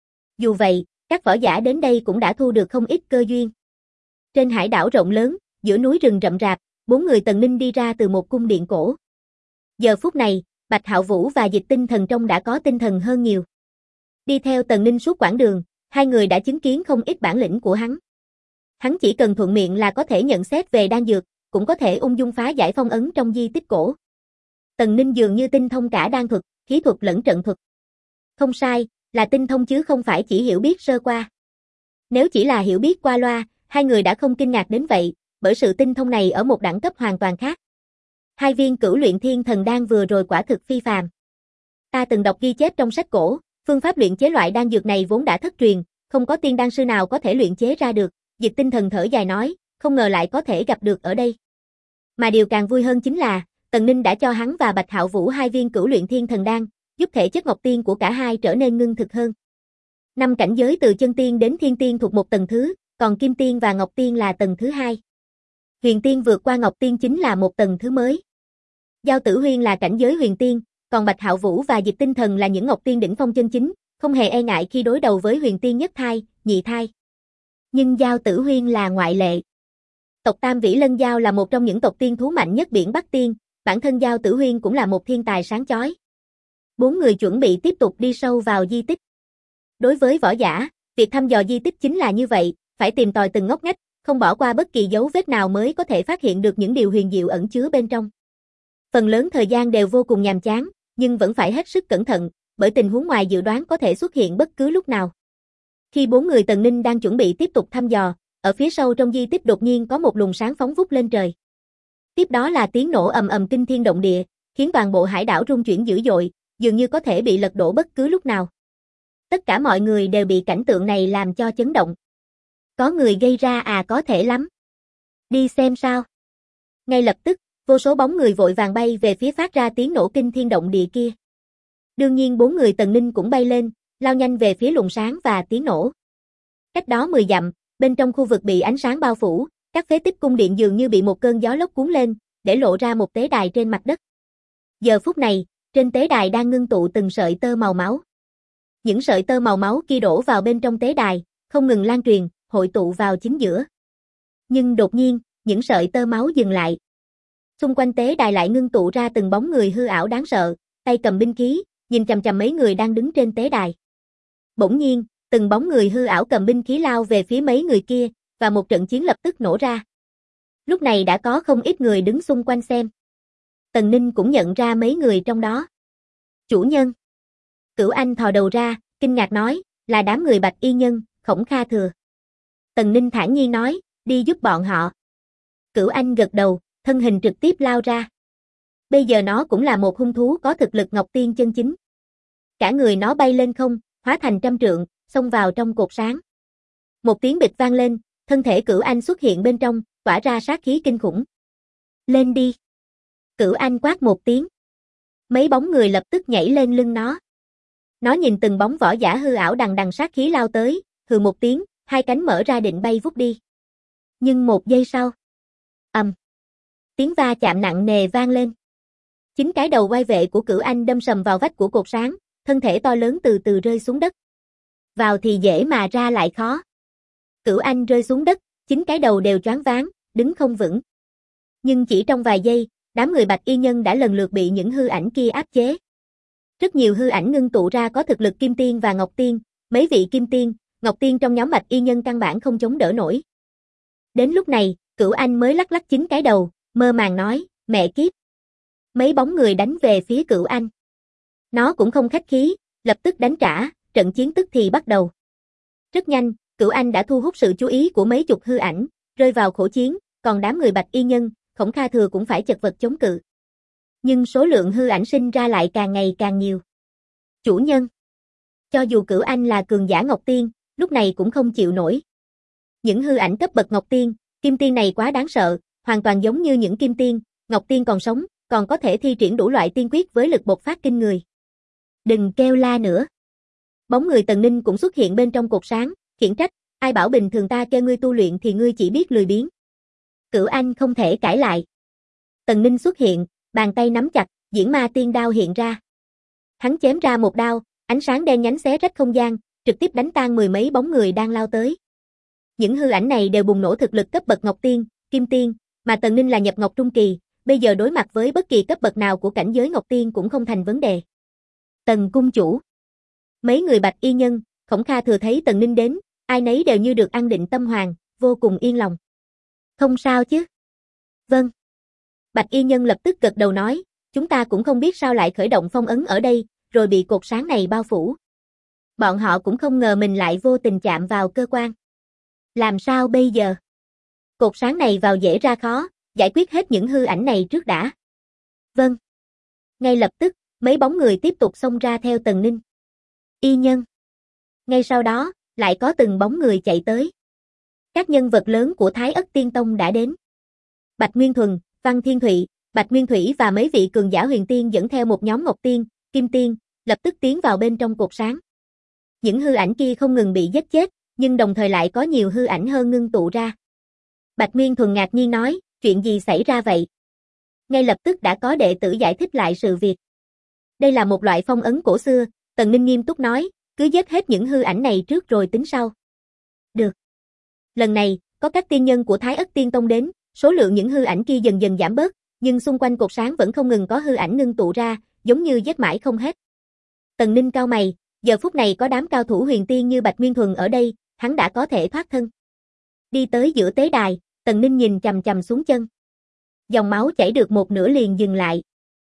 Dù vậy, các võ giả đến đây cũng đã thu được không ít cơ duyên. Trên hải đảo rộng lớn, giữa núi rừng rậm rạp, 4 người Tần Ninh đi ra từ một cung điện cổ. Giờ phút này, Bạch Hạo Vũ và Dịch Tinh Thần trông đã có tinh thần hơn nhiều. Đi theo Tần Ninh suốt quãng đường, hai người đã chứng kiến không ít bản lĩnh của hắn. Hắn chỉ cần thuận miệng là có thể nhận xét về đan dược, cũng có thể ung dung phá giải phong ấn trong di tích cổ. Tần Ninh dường như tinh thông cả đan thuật, khí thuật lẫn trận thuật. Không sai, là tinh thông chứ không phải chỉ hiểu biết sơ qua. Nếu chỉ là hiểu biết qua loa, hai người đã không kinh ngạc đến vậy, bởi sự tinh thông này ở một đẳng cấp hoàn toàn khác. 2 viên Cửu Luyện Thiên Thần Đan vừa rồi quả thực phi phàm. Ta từng đọc ghi chép trong sách cổ, phương pháp luyện chế loại đan dược này vốn đã thất truyền, không có tiên đan sư nào có thể luyện chế ra được. Dịch Tinh Thần thở dài nói, không ngờ lại có thể gặp được ở đây. Mà điều càng vui hơn chính là, Tần Ninh đã cho hắn và Bạch Hạo Vũ 2 viên Cửu Luyện Thiên Thần Đan, giúp thể chất ngọc tiên của cả hai trở nên ngưng thực hơn. 5 cảnh giới từ chân tiên đến thiên tiên thuộc một tầng thứ, còn kim tiên và ngọc tiên là tầng thứ 2. Huyền tiên vượt qua ngọc tiên chính là một tầng thứ mới. Giao Tử Huyên là cảnh giới huyền tiên, còn Bạch Hạo Vũ và Dịch Tinh Thần là những ngọc tiên đỉnh phong chân chính, không hề e ngại khi đối đầu với huyền tiên nhất thai, nhị thai. Nhưng Giao Tử Huyên là ngoại lệ. Tộc Tam Vĩ Lân Giao là một trong những tộc tiên thú mạnh nhất biển Bắc Tiên, bản thân Giao Tử Huyên cũng là một thiên tài sáng chói. 4 người chuẩn bị tiếp tục đi sâu vào di tích. Đối với võ giả, việc thăm dò di tích chính là như vậy, phải tìm tòi từng ngóc ngách, không bỏ qua bất kỳ dấu vết nào mới có thể phát hiện được những điều huyền diệu ẩn chứa bên trong. Phần lớn thời gian đều vô cùng nhàm chán, nhưng vẫn phải hết sức cẩn thận, bởi tình huống ngoài dự đoán có thể xuất hiện bất cứ lúc nào. Khi 4 người Tần Ninh đang chuẩn bị tiếp tục thăm dò, ở phía sâu trong di tích đột nhiên có một luồng sáng phóng vút lên trời. Tiếp đó là tiếng nổ ầm ầm kinh thiên động địa, khiến toàn bộ hải đảo rung chuyển dữ dội, dường như có thể bị lật đổ bất cứ lúc nào. Tất cả mọi người đều bị cảnh tượng này làm cho chấn động. Có người gây ra à, có thể lắm. Đi xem sao. Ngay lập tức, vô số bóng người vội vàng bay về phía phát ra tiếng nổ kinh thiên động địa kia. Đương nhiên 4 người Tần Ninh cũng bay lên, lao nhanh về phía luồng sáng và tiếng nổ. Cách đó 10 dặm, bên trong khu vực bị ánh sáng bao phủ, các phế tích cung điện dường như bị một cơn gió lốc cuốn lên, để lộ ra một tế đài trên mặt đất. Giờ phút này, trên tế đài đang ngưng tụ từng sợi tơ màu máu. Những sợi tơ màu máu kia đổ vào bên trong tế đài, không ngừng lan truyền, hội tụ vào chính giữa. Nhưng đột nhiên, những sợi tơ máu dừng lại. Xung quanh tế đài lại ngưng tụ ra từng bóng người hư ảo đáng sợ, tay cầm binh khí, nhìn chằm chằm mấy người đang đứng trên tế đài. Bỗng nhiên, từng bóng người hư ảo cầm binh khí lao về phía mấy người kia, và một trận chiến lập tức nổ ra. Lúc này đã có không ít người đứng xung quanh xem. Tần Ninh cũng nhận ra mấy người trong đó. Chủ nhân. Cửu Anh thò đầu ra, kinh ngạc nói, là đám người Bạch Y Nhân, Khổng Kha Thừa. Tần Ninh thản nhiên nói, đi giúp bọn họ. Cửu Anh gật đầu, thân hình trực tiếp lao ra. Bây giờ nó cũng là một hung thú có thực lực ngọc tiên chân chính. Cả người nó bay lên không, hóa thành trăm trượng, xông vào trong cột sáng. Một tiếng bịch vang lên, thân thể Cửu Anh xuất hiện bên trong, tỏa ra sát khí kinh khủng. Lên đi. Cửu Anh quát một tiếng. Mấy bóng người lập tức nhảy lên lưng nó. Nó nhìn từng bóng võ giả hư ảo đằng đằng sát khí lao tới, hừ một tiếng, hai cánh mở ra định bay vút đi. Nhưng một giây sau. Tiếng va chạm nặng nề vang lên. Chính cái đầu oai vệ của Cửu Anh đâm sầm vào vách của cột sáng, thân thể to lớn từ từ rơi xuống đất. Vào thì dễ mà ra lại khó. Cửu Anh rơi xuống đất, chính cái đầu đều choáng váng, đứng không vững. Nhưng chỉ trong vài giây, đám người Bạch Y Nhân đã lần lượt bị những hư ảnh kia áp chế. Rất nhiều hư ảnh ngưng tụ ra có thực lực Kim Tiên và Ngọc Tiên, mấy vị Kim Tiên, Ngọc Tiên trong nhóm Bạch Y Nhân căn bản không chống đỡ nổi. Đến lúc này, Cửu Anh mới lắc lắc chính cái đầu, mơ màng nói, mẹ kiếp. Mấy bóng người đánh về phía Cửu Anh. Nó cũng không khách khí, lập tức đánh trả, trận chiến tức thì bắt đầu. Rất nhanh, Cửu Anh đã thu hút sự chú ý của mấy chục hư ảnh, rơi vào khổ chiến, còn đám người Bạch Y Nhân, Khổng Kha Thừa cũng phải chật vật chống cự. Nhưng số lượng hư ảnh sinh ra lại càng ngày càng nhiều. Chủ nhân. Cho dù Cửu Anh là cường giả Ngọc Tiên, lúc này cũng không chịu nổi. Những hư ảnh cấp bậc Ngọc Tiên, Kim Tiên này quá đáng sợ, hoàn toàn giống như những Kim Tiên, Ngọc Tiên còn sống, còn có thể thi triển đủ loại tiên quyết với lực bộc phát kinh người. Đừng kêu la nữa. Bóng người Tần Ninh cũng xuất hiện bên trong cột sáng, khiển trách, ai bảo bình thường ta kêu ngươi tu luyện thì ngươi chỉ biết lười biếng. Cửu Anh không thể cãi lại. Tần Ninh xuất hiện, bàn tay nắm chặt, Diễn Ma Tiên Đao hiện ra. Hắn chém ra một đao, ánh sáng đen nhánh xé rách không gian, trực tiếp đánh tan mười mấy bóng người đang lao tới. Những hư ảnh này đều bùng nổ thực lực cấp bậc Ngọc Tiên, Kim Tiên, mà Tần Ninh là nhập Ngọc Trung Kỳ, bây giờ đối mặt với bất kỳ cấp bậc nào của cảnh giới Ngọc Tiên cũng không thành vấn đề. Tần cung chủ. Mấy người Bạch Y Nhân, Khổng Kha Thừa thấy Tần Ninh đến, ai nấy đều như được an định tâm hoàn, vô cùng yên lòng. Không sao chứ? Vâng. Bạch Y Nhân lập tức gật đầu nói, chúng ta cũng không biết sao lại khởi động phong ấn ở đây, rồi bị cột sáng này bao phủ. Bọn họ cũng không ngờ mình lại vô tình chạm vào cơ quan. Làm sao bây giờ? Cột sáng này vào dễ ra khó, giải quyết hết những hư ảnh này trước đã. Vâng. Ngay lập tức, mấy bóng người tiếp tục xông ra theo Tần Ninh. Y Nhân. Ngay sau đó, lại có từng bóng người chạy tới. Các nhân vật lớn của Thái Ất Tiên Tông đã đến. Bạch Nguyên Thuần, Văn Thiên Thụy, Bạch Nguyên Thủy và mấy vị cường giả huyền tiên dẫn theo một nhóm Ngọc Tiên, Kim Tiên, lập tức tiến vào bên trong cột sáng. Những hư ảnh kia không ngừng bị giết chết, nhưng đồng thời lại có nhiều hư ảnh hơn ngưng tụ ra. Bạch Nguyên Thuần ngạc nhiên nói, chuyện gì xảy ra vậy? Ngay lập tức đã có đệ tử giải thích lại sự việc. Đây là một loại phong ấn cổ xưa, Tần Ninh nghiêm túc nói, cứ giết hết những hư ảnh này trước rồi tính sau. Được. Lần này, có các tiên nhân của Thái Ất Tiên Tông đến, số lượng những hư ảnh kia dần dần giảm bớt, nhưng xung quanh cột sáng vẫn không ngừng có hư ảnh ngưng tụ ra, giống như giết mãi không hết. Tần Ninh cau mày, giờ phút này có đám cao thủ huyền tiên như Bạch Nguyên Thuần ở đây, hắn đã có thể thoát thân. Đi tới giữa tế đài, Tần Ninh nhìn chằm chằm xuống chân. Dòng máu chảy được một nửa liền dừng lại.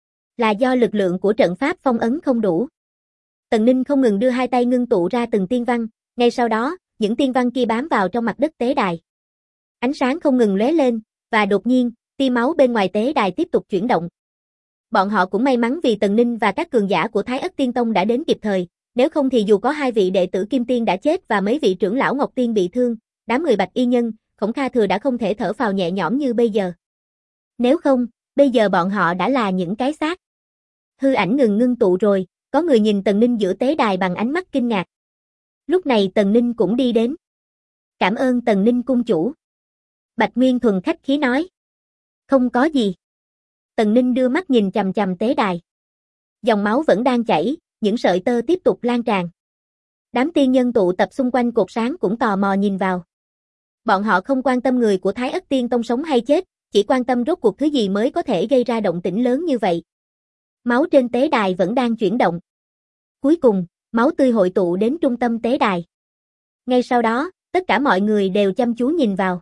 Là do lực lượng của trận pháp phong ấn không đủ. Tần Ninh không ngừng đưa hai tay ngưng tụ ra từng tiên văn, ngay sau đó, những tiên văn kia bám vào trong mặt đất tế đài. Ánh sáng không ngừng lóe lên, và đột nhiên, tia máu bên ngoài tế đài tiếp tục chuyển động. Bọn họ cũng may mắn vì Tần Ninh và các cường giả của Thái Ất Tiên Tông đã đến kịp thời, nếu không thì dù có hai vị đệ tử Kim Tiên đã chết và mấy vị trưởng lão Ngọc Tiên bị thương, đám người Bạch Y Nhân, Khổng Kha Thừa đã không thể thở phào nhẹ nhõm như bây giờ. Nếu không, bây giờ bọn họ đã là những cái xác. Hư ảnh ngừng tụ rồi, có người nhìn Tần Ninh giữa tế đài bằng ánh mắt kinh ngạc. Lúc này Tần Ninh cũng đi đến. Cảm ơn Tần Ninh cung chủ. Bạch Nguyên Thuần khách khí nói. Không có gì. Tần Ninh đưa mắt nhìn chằm chằm tế đài. Dòng máu vẫn đang chảy, những sợi tơ tiếp tục lan tràn. Đám tiên nhân tụ tập xung quanh cột sáng cũng tò mò nhìn vào. Bọn họ không quan tâm người của Thái Ất Tiên Tông sống hay chết, chỉ quan tâm rốt cuộc thứ gì mới có thể gây ra động tĩnh lớn như vậy. Máu trên tế đài vẫn đang chuyển động. Cuối cùng, máu tươi hội tụ đến trung tâm tế đài. Ngay sau đó, tất cả mọi người đều chăm chú nhìn vào.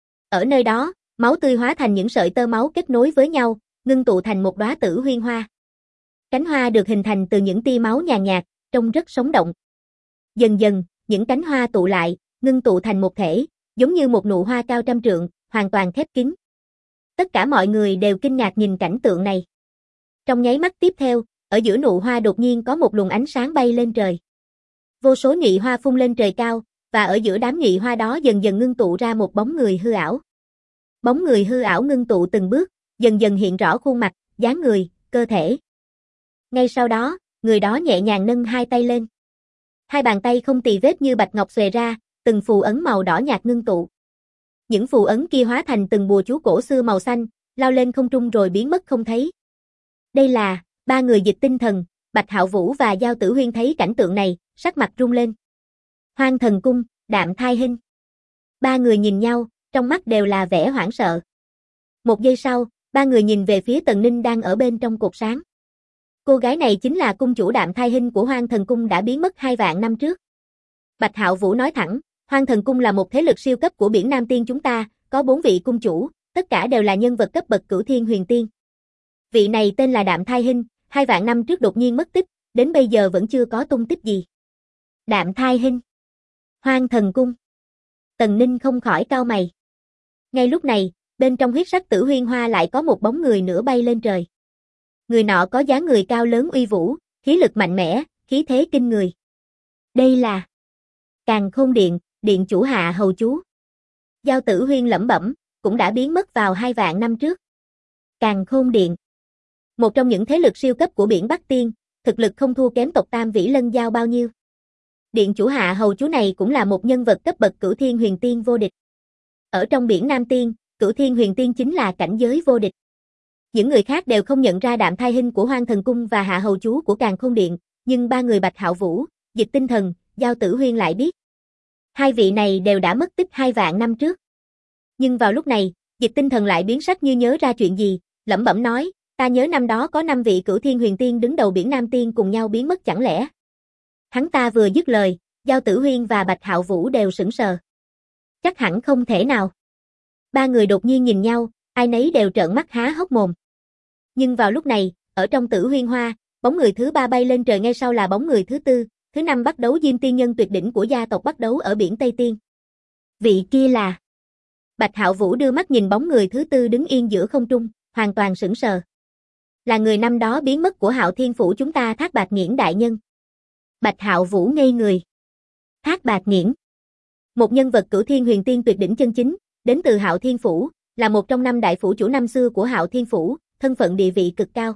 Ở nơi đó, máu tươi hóa thành những sợi tơ máu kết nối với nhau, ngưng tụ thành một đóa Tử Huyên hoa. Cánh hoa được hình thành từ những tia máu nhàn nhạt, trông rất sống động. Dần dần, những cánh hoa tụ lại, ngưng tụ thành một thể, giống như một nụ hoa cao trăm trượng, hoàn toàn khép kín. Tất cả mọi người đều kinh ngạc nhìn cảnh tượng này. Trong nháy mắt tiếp theo, ở giữa nụ hoa đột nhiên có một luồng ánh sáng bay lên trời. Vô số nhụy hoa phun lên trời cao, và ở giữa đám nhụy hoa đó dần dần ngưng tụ ra một bóng người hư ảo. Bóng người hư ảo ngưng tụ từng bước, dần dần hiện rõ khuôn mặt, dáng người, cơ thể. Ngay sau đó, người đó nhẹ nhàng nâng hai tay lên. Hai bàn tay không tì vết như bạch ngọc xòe ra, từng phù ấn màu đỏ nhạt ngưng tụ. Những phù ấn kia hóa thành từng bùa chú cổ xưa màu xanh, lao lên không trung rồi biến mất không thấy. Đây là, ba người Dịch Tinh Thần, Bạch Hạo Vũ và Giao Tử Huyên thấy cảnh tượng này, sắc mặt run lên. Hoang Thần Cung, Đạm Thai Hinh. Ba người nhìn nhau, trong mắt đều là vẻ hoảng sợ. Một giây sau, ba người nhìn về phía Tần Ninh đang ở bên trong cột sáng. Cô gái này chính là cung chủ Đạm Thai Hinh của Hoang Thần Cung đã biến mất 2 vạn năm trước. Bạch Hạo Vũ nói thẳng, Hoang Thần Cung là một thế lực siêu cấp của biển Nam Tiên chúng ta, có 4 vị cung chủ, tất cả đều là nhân vật cấp bậc Cửu Thiên Huyền Tiên. Vị này tên là Đạm Thai Hinh, 2 vạn năm trước đột nhiên mất tích, đến bây giờ vẫn chưa có tung tích gì. Đạm Thai Hinh. Hoang Thần Cung. Tần Ninh không khỏi cau mày. Ngay lúc này, bên trong huyết sắc Tử Huyên Hoa lại có một bóng người nữa bay lên trời. Người nọ có dáng người cao lớn uy vũ, khí lực mạnh mẽ, khí thế kinh người. Đây là Càn Khôn Điện, điện chủ Hạ Hầu Chú. Giao Tử Huyên lẩm bẩm, cũng đã biến mất vào 2 vạn năm trước. Càn Khôn Điện, một trong những thế lực siêu cấp của biển Bắc Tiên, thực lực không thua kém tộc Tam Vĩ Lân Giao bao nhiêu. Điện chủ Hạ Hầu Chú này cũng là một nhân vật cấp bậc Cửu Thiên Huyền Tiên vô địch. Ở trong biển Nam Tiên, Cửu Thiên Huyền Tiên chính là cảnh giới vô địch. Những người khác đều không nhận ra Đạm Thai Hinh của Hoang Thần Cung và Hạ Hầu Chú của Càn Khôn Điện, nhưng ba người Bạch Hạo Vũ, Dịch Tinh Thần, Giao Tử Huyên lại biết. Hai vị này đều đã mất tích 2 vạn năm trước. Nhưng vào lúc này, Dịch Tinh Thần lại biến sắc như nhớ ra chuyện gì, lẩm bẩm nói, ta nhớ năm đó có 5 vị Cửu Thiên Huyền Tiên đứng đầu biển Nam Tiên cùng nhau biến mất chẳng lẽ. Hắn ta vừa dứt lời, Giao Tử Huyên và Bạch Hạo Vũ đều sững sờ. Chắc hẳn không thể nào. Ba người đột nhiên nhìn nhau, ai nấy đều trợn mắt há hốc mồm. Nhưng vào lúc này, ở trong Tử Huyên Hoa, bóng người thứ 3 bay lên trời ngay sau là bóng người thứ 4, thứ 5 bắt đấu Diêm Tiên Nhân tuyệt đỉnh của gia tộc bắt đấu ở biển Tây Tiên. Vị kia là... Bạch Hạo Vũ đưa mắt nhìn bóng người thứ 4 đứng yên giữa không trung, hoàn toàn sững sờ. Là người năm đó biến mất của Hạo Thiên Phủ chúng ta, Thác Bạt Nghiễn đại nhân. Bạch Hạo Vũ ngây người. Thác Bạt Nghiễn, một nhân vật Cửu Thiên Huyền Tiên tuyệt đỉnh chân chính, đến từ Hạo Thiên Phủ, là một trong 5 đại phủ chủ năm xưa của Hạo Thiên Phủ, thân phận địa vị cực cao.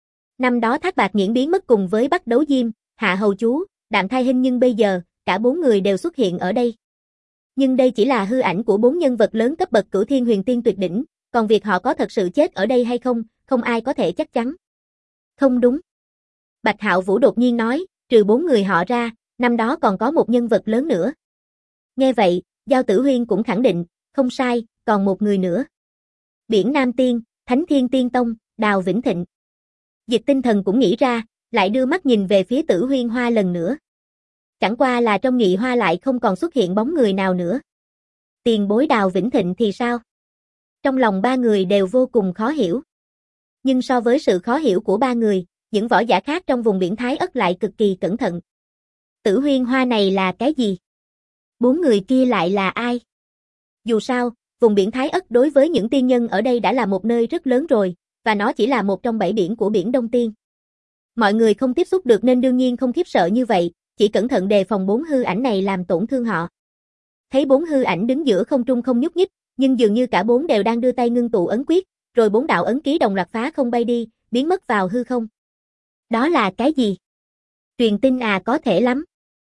Năm đó Thác Bạt Nghiễn biến mất cùng với Bắt Đấu Diêm, Hạ Hầu Chú, Đạm Thai Hinh, nhưng bây giờ, cả 4 người đều xuất hiện ở đây. Nhưng đây chỉ là hư ảnh của 4 nhân vật lớn cấp bậc Cửu Thiên Huyền Tiên tuyệt đỉnh, còn việc họ có thật sự chết ở đây hay không, không ai có thể chắc chắn. Không đúng. Bạch Hạo Vũ đột nhiên nói, trừ 4 người họ ra, năm đó còn có một nhân vật lớn nữa. Nghe vậy, Giao Tử Huyên cũng khẳng định, không sai, còn một người nữa. Biển Nam Tiên, Thánh Thiên Tiên Tông, Đào Vĩnh Thịnh. Dịch Tinh Thần cũng nghĩ ra, lại đưa mắt nhìn về phía Tử Huyên Hoa lần nữa. Chẳng qua là trong nghị hoa lại không còn xuất hiện bóng người nào nữa. Tiền bối Đào Vĩnh Thịnh thì sao? Trong lòng ba người đều vô cùng khó hiểu. Nhưng so với sự khó hiểu của ba người, những võ giả khác trong vùng biển Thái Ất lại cực kỳ cẩn thận. Tử Huyên Hoa này là cái gì? 4 người kia lại là ai? Dù sao, vùng biển Thái Ất đối với những tiên nhân ở đây đã là một nơi rất lớn rồi, và nó chỉ là một trong 7 biển của biển Đông Tiên. Mọi người không tiếp xúc được nên đương nhiên không khiếp sợ như vậy, chỉ cẩn thận đề phòng 4 hư ảnh này làm tổn thương họ. Thấy 4 hư ảnh đứng giữa không trung không nhúc nhích, nhưng dường như cả 4 đều đang đưa tay ngưng tụ ấn quyết, rồi 4 đạo ấn ký đồng loạt phá không bay đi, biến mất vào hư không. Đó là cái gì? Truyền tin à, có thể lắm.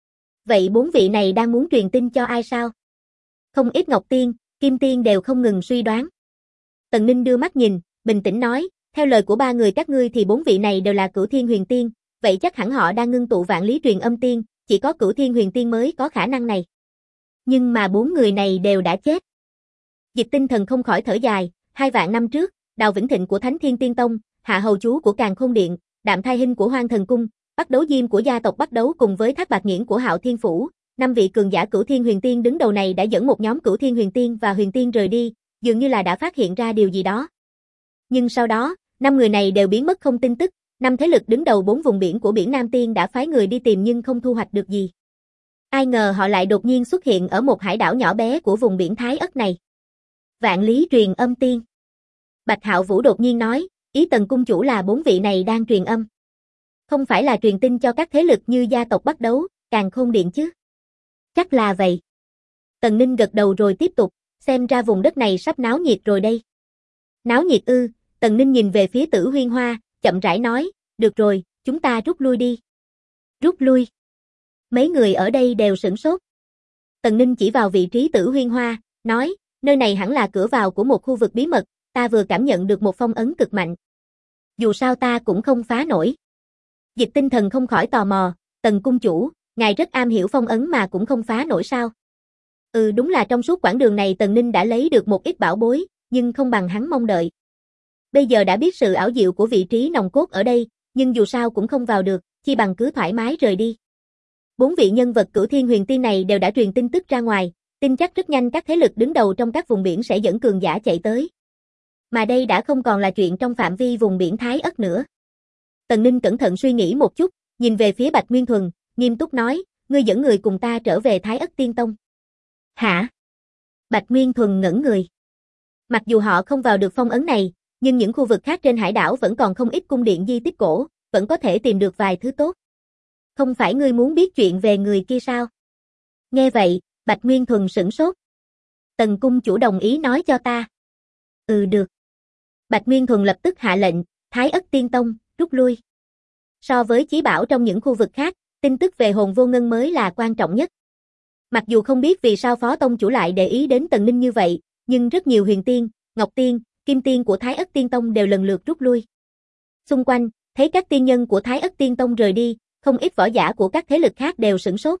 Vậy 4 vị này đang muốn truyền tin cho ai sao? Không ít Ngọc Tiên, Kim Tiên đều không ngừng suy đoán. Tần Ninh đưa mắt nhìn, bình tĩnh nói, theo lời của ba người các ngươi thì 4 vị này đều là Cửu Thiên Huyền Tiên, vậy chắc hẳn họ đang ngưng tụ vạn lý truyền âm tiên, chỉ có Cửu Thiên Huyền Tiên mới có khả năng này. Nhưng mà 4 người này đều đã chết. Dịch Tinh Thần không khỏi thở dài, 2 vạn năm trước, Đào Vĩnh Thịnh của Thánh Thiên Tiên Tông, Hạ Hầu Chú của Càn Khôn Điện, Đạm Thai Hinh của Hoang Thần Cung, Bắt Đấu Diêm của gia tộc Bắt Đấu cùng với Thác Bạt Nghiễn của Hạo Thiên Phủ, 5 vị cường giả Cửu Thiên Huyền Tiên đứng đầu này đã dẫn một nhóm Cửu Thiên Huyền Tiên và Huyền Tiên rời đi, dường như là đã phát hiện ra điều gì đó. Nhưng sau đó, 5 người này đều biến mất không tin tức, 5 thế lực đứng đầu 4 vùng biển của biển Nam Tiên đã phái người đi tìm nhưng không thu hoạch được gì. Ai ngờ họ lại đột nhiên xuất hiện ở một hải đảo nhỏ bé của vùng biển Thái Ất này. Vạn lý truyền âm tiên. Bạch Hạo Vũ đột nhiên nói, ý Tần cung chủ là 4 vị này đang truyền âm. Không phải là truyền tin cho các thế lực như gia tộc Bắt Đấu, Càn Khôn Điện chứ? Chắc là vậy. Tần Ninh gật đầu rồi tiếp tục, xem ra vùng đất này sắp náo nhiệt rồi đây. Náo nhiệt ư? Tần Ninh nhìn về phía Tử Huyên Hoa, chậm rãi nói, được rồi, chúng ta rút lui đi. Rút lui. Mấy người ở đây đều sửng sốt. Tần Ninh chỉ vào vị trí Tử Huyên Hoa, nói, nơi này hẳn là cửa vào của một khu vực bí mật, ta vừa cảm nhận được một phong ấn cực mạnh. Dù sao ta cũng không phá nổi. Dịch Tinh Thần không khỏi tò mò, Tần cung chủ, ngài rất am hiểu phong ấn mà cũng không phá nổi sao? Đúng là trong suốt quãng đường này Tần Ninh đã lấy được một ít bảo bối, nhưng không bằng hắn mong đợi. Bây giờ đã biết sự ảo diệu của vị trí nòng cốt ở đây, nhưng dù sao cũng không vào được, chi bằng cứ thoải mái rời đi. 4 vị nhân vật Cửu Thiên Huyền Tiên này đều đã truyền tin tức ra ngoài, tin chắc rất nhanh các thế lực đứng đầu trong các vùng biển sẽ dẫn cường giả chạy tới. Mà đây đã không còn là chuyện trong phạm vi vùng biển Thái Ất nữa. Tần Ninh cẩn thận suy nghĩ một chút, nhìn về phía Bạch Nguyên Thuần, nghiêm túc nói, ngươi dẫn người cùng ta trở về Thái Ất Tiên Tông. Hả? Bạch Nguyên Thuần ngẩn người. Mặc dù họ không vào được phong ấn này, nhưng những khu vực khác trên hải đảo vẫn còn không ít cung điện di tích cổ, vẫn có thể tìm được vài thứ tốt. Không phải ngươi muốn biết chuyện về người kia sao? Nghe vậy, Bạch Nguyên Thuần sửng sốt. Tần cung chủ đồng ý nói cho ta. Được. Bạch Nguyên Thuần lập tức hạ lệnh, Thái Ất Tiên Tông, rút lui. So với chí bảo trong những khu vực khác, tin tức về hồn vô ngân mới là quan trọng nhất. Mặc dù không biết vì sao Phó Tông chủ lại để ý đến Tần Ninh như vậy, nhưng rất nhiều huyền tiên, ngọc tiên, kim tiên của Thái Ất Tiên Tông đều lần lượt rút lui. Xung quanh, thấy các tiên nhân của Thái Ất Tiên Tông rời đi, không ít võ giả của các thế lực khác đều sửng sốt.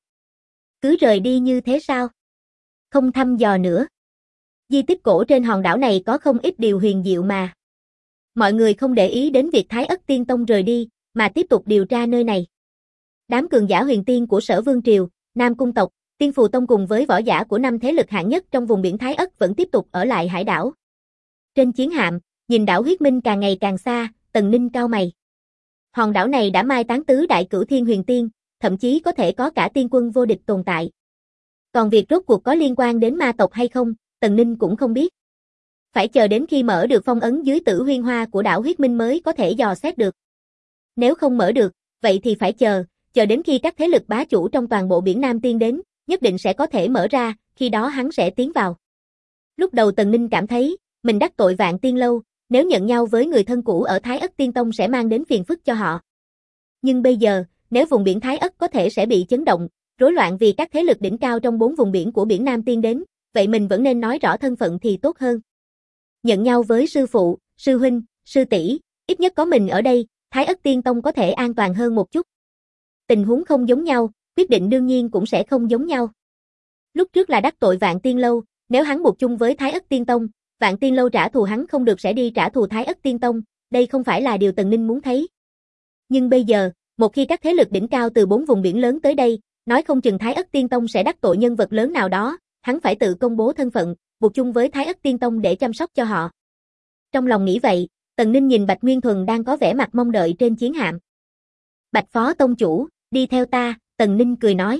Cứ rời đi như thế sao? Không thăm dò nữa. Di tích cổ trên hòn đảo này có không ít điều huyền diệu mà. Mọi người không để ý đến việc Thái Ất Tiên Tông rời đi, mà tiếp tục điều tra nơi này. Đám cường giả huyền tiên của Sở Vương Triều, Nam Cung tộc, Tiên Phù Tông cùng với võ giả của 5 thế lực hạng nhất trong vùng biển Thái Ất vẫn tiếp tục ở lại hải đảo. Trên chiến hạm, nhìn đảo Huyết Minh càng ngày càng xa, Tần Ninh cau mày. Hòn đảo này đã mai táng tứ đại Cửu Thiên Huyền Tiên, thậm chí có thể có cả tiên quân vô địch tồn tại. Còn việc rốt cuộc có liên quan đến ma tộc hay không, Tần Ninh cũng không biết. Phải chờ đến khi mở được phong ấn dưới Tử Huyên Hoa của đảo Huyết Minh mới có thể dò xét được. Nếu không mở được, vậy thì phải chờ đến khi các thế lực bá chủ trong toàn bộ biển Nam Tiên đến, nhất định sẽ có thể mở ra, khi đó hắn sẽ tiến vào. Lúc đầu Tần Ninh cảm thấy, mình đắc tội Vạn Tiên Lâu, nếu nhận nhau với người thân cũ ở Thái Ất Tiên Tông sẽ mang đến phiền phức cho họ. Nhưng bây giờ, nếu vùng biển Thái Ất có thể sẽ bị chấn động, rối loạn vì các thế lực đỉnh cao trong 4 vùng biển của biển Nam Tiên đến, vậy mình vẫn nên nói rõ thân phận thì tốt hơn. Nhận nhau với sư phụ, sư huynh, sư tỷ, ít nhất có mình ở đây, Thái Ất Tiên Tông có thể an toàn hơn một chút. Tình huống không giống nhau, quyết định đương nhiên cũng sẽ không giống nhau. Lúc trước là đắc tội Vạn Tiên Lâu, nếu hắn buộc chung với Thái Ất Tiên Tông, Vạn Tiên Lâu trả thù hắn không được sẽ đi trả thù Thái Ất Tiên Tông, đây không phải là điều Tần Ninh muốn thấy. Nhưng bây giờ, một khi các thế lực đỉnh cao từ 4 vùng biển lớn tới đây, nói không chừng Thái Ất Tiên Tông sẽ đắc tội nhân vật lớn nào đó, hắn phải tự công bố thân phận, buộc chung với Thái Ất Tiên Tông để chăm sóc cho họ. Trong lòng nghĩ vậy, Tần Ninh nhìn Bạch Nguyên Thuần đang có vẻ mặt mong đợi trên chiến hạm. Bạch Phó Tông chủ, đi theo ta, Tần Ninh cười nói.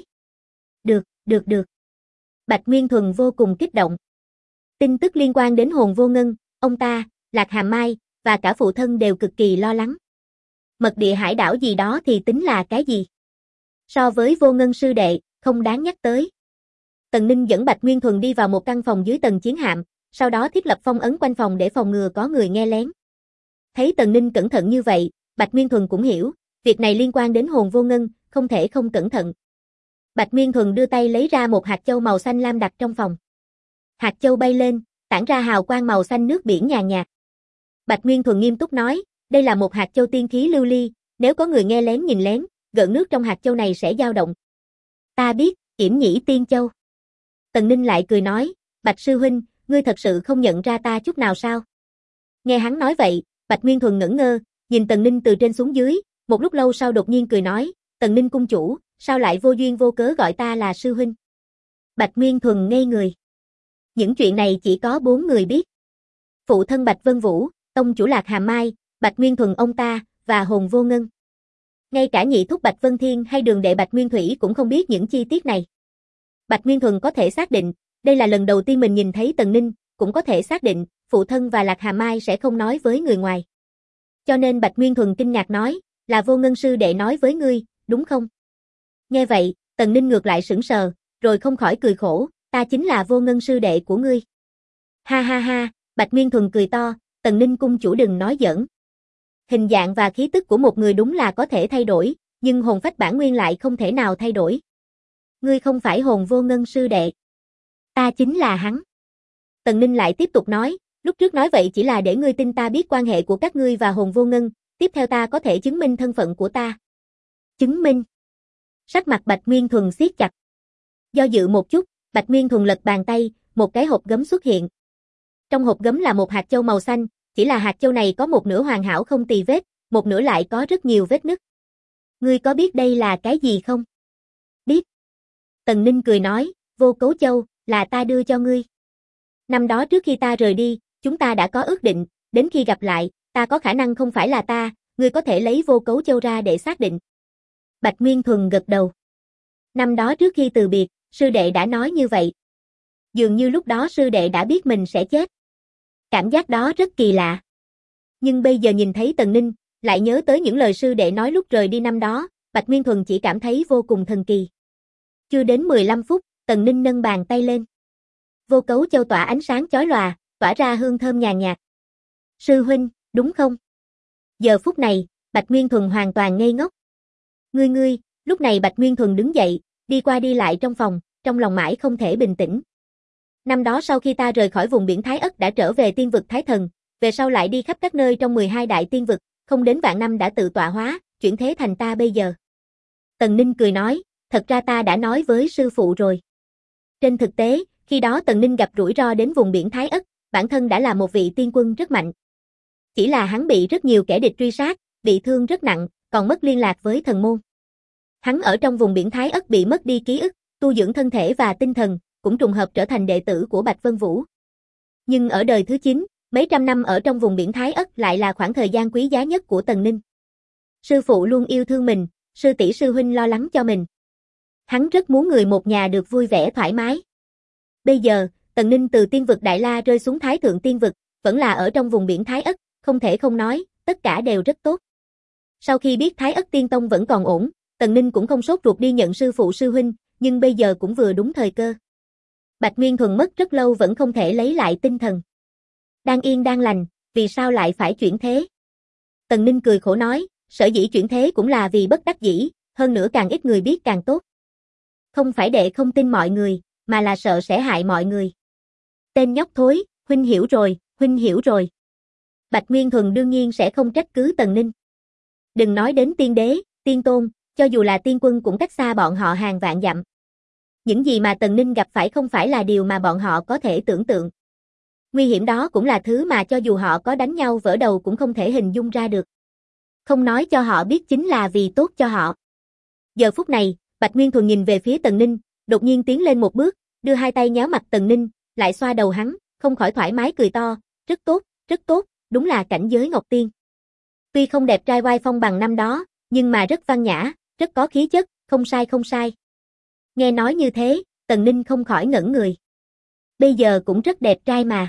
Được. Bạch Nguyên Thuần vô cùng kích động. Tin tức liên quan đến hồn vô ngân, ông ta, Lạc Hàm Mai, và cả phụ thân đều cực kỳ lo lắng. Mật địa hải đảo gì đó thì tính là cái gì? So với vô ngân sư đệ, không đáng nhắc tới. Tần Ninh dẫn Bạch Nguyên Thuần đi vào một căn phòng dưới tầng chiến hạm, sau đó thiết lập phong ấn quanh phòng để phòng ngừa có người nghe lén. Thấy Tần Ninh cẩn thận như vậy, Bạch Nguyên Thuần cũng hiểu, việc này liên quan đến hồn vô ngân, không thể không cẩn thận. Bạch Nguyên Thuần đưa tay lấy ra một hạt châu màu xanh lam đặt trong phòng. Hạt châu bay lên, tản ra hào quang màu xanh nước biển nhàn nhạt. Bạch Nguyên Thuần nghiêm túc nói, đây là một hạt châu tiên khí lưu ly, nếu có người nghe lén nhìn lén, gợn nước trong hạt châu này sẽ dao động. Ta biết, Yểm Nhĩ Tiên Châu. Tần Ninh lại cười nói, Bạch sư huynh, ngươi thật sự không nhận ra ta chút nào sao? Nghe hắn nói vậy, Bạch Nguyên Thuần ngẩn ngơ, nhìn Tần Ninh từ trên xuống dưới, một lúc lâu sau đột nhiên cười nói, Tần Ninh cung chủ, sao lại vô duyên vô cớ gọi ta là sư huynh? Bạch Nguyên Thuần ngây người. Những chuyện này chỉ có 4 người biết. Phụ thân Bạch Vân Vũ, tông chủ Lạc Hàm Mai, Bạch Nguyên Thuần ông ta, và hồn vô ngân. Ngay cả nhị thúc Bạch Vân Thiên hay đường đệ Bạch Nguyên Thủy cũng không biết những chi tiết này. Bạch Nguyên Thuần có thể xác định, đây là lần đầu tiên mình nhìn thấy Tần Ninh, cũng có thể xác định, phụ thân và Lạc Hàm Mai sẽ không nói với người ngoài. Cho nên Bạch Nguyên Thuần kinh ngạc nói, là vô ngân sư đệ nói với ngươi, đúng không? Nghe vậy, Tần Ninh ngược lại sững sờ, rồi không khỏi cười khổ, ta chính là vô ngân sư đệ của ngươi. Ha ha ha, Bạch Nguyên Thuần cười to, Tần Ninh cung chủ đừng nói giỡn. Hình dạng và khí tức của một người đúng là có thể thay đổi, nhưng hồn phách bản nguyên lại không thể nào thay đổi. Ngươi không phải hồn vô ngân sư đệ. Ta chính là hắn. Tần Ninh lại tiếp tục nói, Lúc trước nói vậy chỉ là để ngươi tin ta biết quan hệ của các ngươi và Hồn Vô Ngân, tiếp theo ta có thể chứng minh thân phận của ta. Chứng minh? Sắc mặt Bạch Nguyên Thuần siết chặt. Do dự một chút, Bạch Nguyên Thuần lật bàn tay, một cái hộp gấm xuất hiện. Trong hộp gấm là một hạt châu màu xanh, chỉ là hạt châu này có một nửa hoàn hảo không tì vết, một nửa lại có rất nhiều vết nứt. Ngươi có biết đây là cái gì không? Biết. Tần Ninh cười nói, Vô Cấu Châu, là ta đưa cho ngươi. Năm đó trước khi ta rời đi, chúng ta đã có ước định, đến khi gặp lại, ta có khả năng không phải là ta, ngươi có thể lấy Vô Cấu Châu ra để xác định. Bạch Nguyên Thuần gật đầu. Năm đó trước khi từ biệt, sư đệ đã nói như vậy. Dường như lúc đó sư đệ đã biết mình sẽ chết. Cảm giác đó rất kỳ lạ. Nhưng bây giờ nhìn thấy Tần Ninh, lại nhớ tới những lời sư đệ nói lúc rời đi năm đó, Bạch Nguyên Thuần chỉ cảm thấy vô cùng thần kỳ. Chưa đến 15 phút, Tần Ninh nâng bàn tay lên. Vô Cấu Châu tỏa ánh sáng chói lòa, tỏa ra hương thơm nhàn nhạt. Sư huynh, đúng không? Giờ phút này, Bạch Nguyên Thuần hoàn toàn ngây ngốc. Ngươi, lúc này Bạch Nguyên Thuần đứng dậy, đi qua đi lại trong phòng, trong lòng mãi không thể bình tĩnh. Năm đó sau khi ta rời khỏi vùng biển Thái Ất đã trở về tiên vực Thái Thần, về sau lại đi khắp các nơi trong 12 đại tiên vực, không đến vạn năm đã tự tọa hóa, chuyển thế thành ta bây giờ. Tần Ninh cười nói, thật ra ta đã nói với sư phụ rồi. Trên thực tế, khi đó Tần Ninh gặp rủi ro đến vùng biển Thái Ất, bản thân đã là một vị tiên quân rất mạnh. Chỉ là hắn bị rất nhiều kẻ địch truy sát, bị thương rất nặng, còn mất liên lạc với thần môn. Hắn ở trong vùng biển Thái Ất bị mất đi ký ức, tu dưỡng thân thể và tinh thần, cũng trùng hợp trở thành đệ tử của Bạch Vân Vũ. Nhưng ở đời thứ 9, mấy trăm năm ở trong vùng biển Thái Ất lại là khoảng thời gian quý giá nhất của Tần Ninh. Sư phụ luôn yêu thương mình, sư tỷ sư huynh lo lắng cho mình. Hắn rất muốn người một nhà được vui vẻ thoải mái. Bây giờ, Tần Ninh từ tiên vực Đại La rơi xuống Thái Thượng Tiên vực, vẫn là ở trong vùng biển Thái Ất, không thể không nói, tất cả đều rất tốt. Sau khi biết Thái Ất Tiên Tông vẫn còn ổn, Tần Ninh cũng không sốt ruột đi nhận sư phụ sư huynh, nhưng bây giờ cũng vừa đúng thời cơ. Bạch Nguyên Thuần mất rất lâu vẫn không thể lấy lại tinh thần. Đang yên đang lành, vì sao lại phải chuyển thế? Tần Ninh cười khổ nói, sở dĩ chuyển thế cũng là vì bất đắc dĩ, hơn nữa càng ít người biết càng tốt. Không phải đệ không tin mọi người, mà là sợ sẽ hại mọi người. Tên nhóc thối, huynh hiểu rồi, huynh hiểu rồi. Bạch Nguyên Thuần đương nhiên sẽ không trách cứ Tần Ninh. Đừng nói đến tiên đế, tiên tôn, cho dù là tiên quân cũng cách xa bọn họ hàng vạn dặm. Những gì mà Tần Ninh gặp phải không phải là điều mà bọn họ có thể tưởng tượng. Nguy hiểm đó cũng là thứ mà cho dù họ có đánh nhau vỡ đầu cũng không thể hình dung ra được. Không nói cho họ biết chính là vì tốt cho họ. Giờ phút này, Bạch Nguyên Thuần nhìn về phía Tần Ninh, đột nhiên tiến lên một bước, đưa hai tay nhéo mặt Tần Ninh, lại xoa đầu hắn, không khỏi thoải mái cười to, rất tốt, đúng là cảnh giới Ngọc Tiên. Tuy không đẹp trai oai phong bằng năm đó, nhưng mà rất văn nhã, rất có khí chất, không sai. Nghe nói như thế, Tần Ninh không khỏi ngẩn người. Bây giờ cũng rất đẹp trai mà.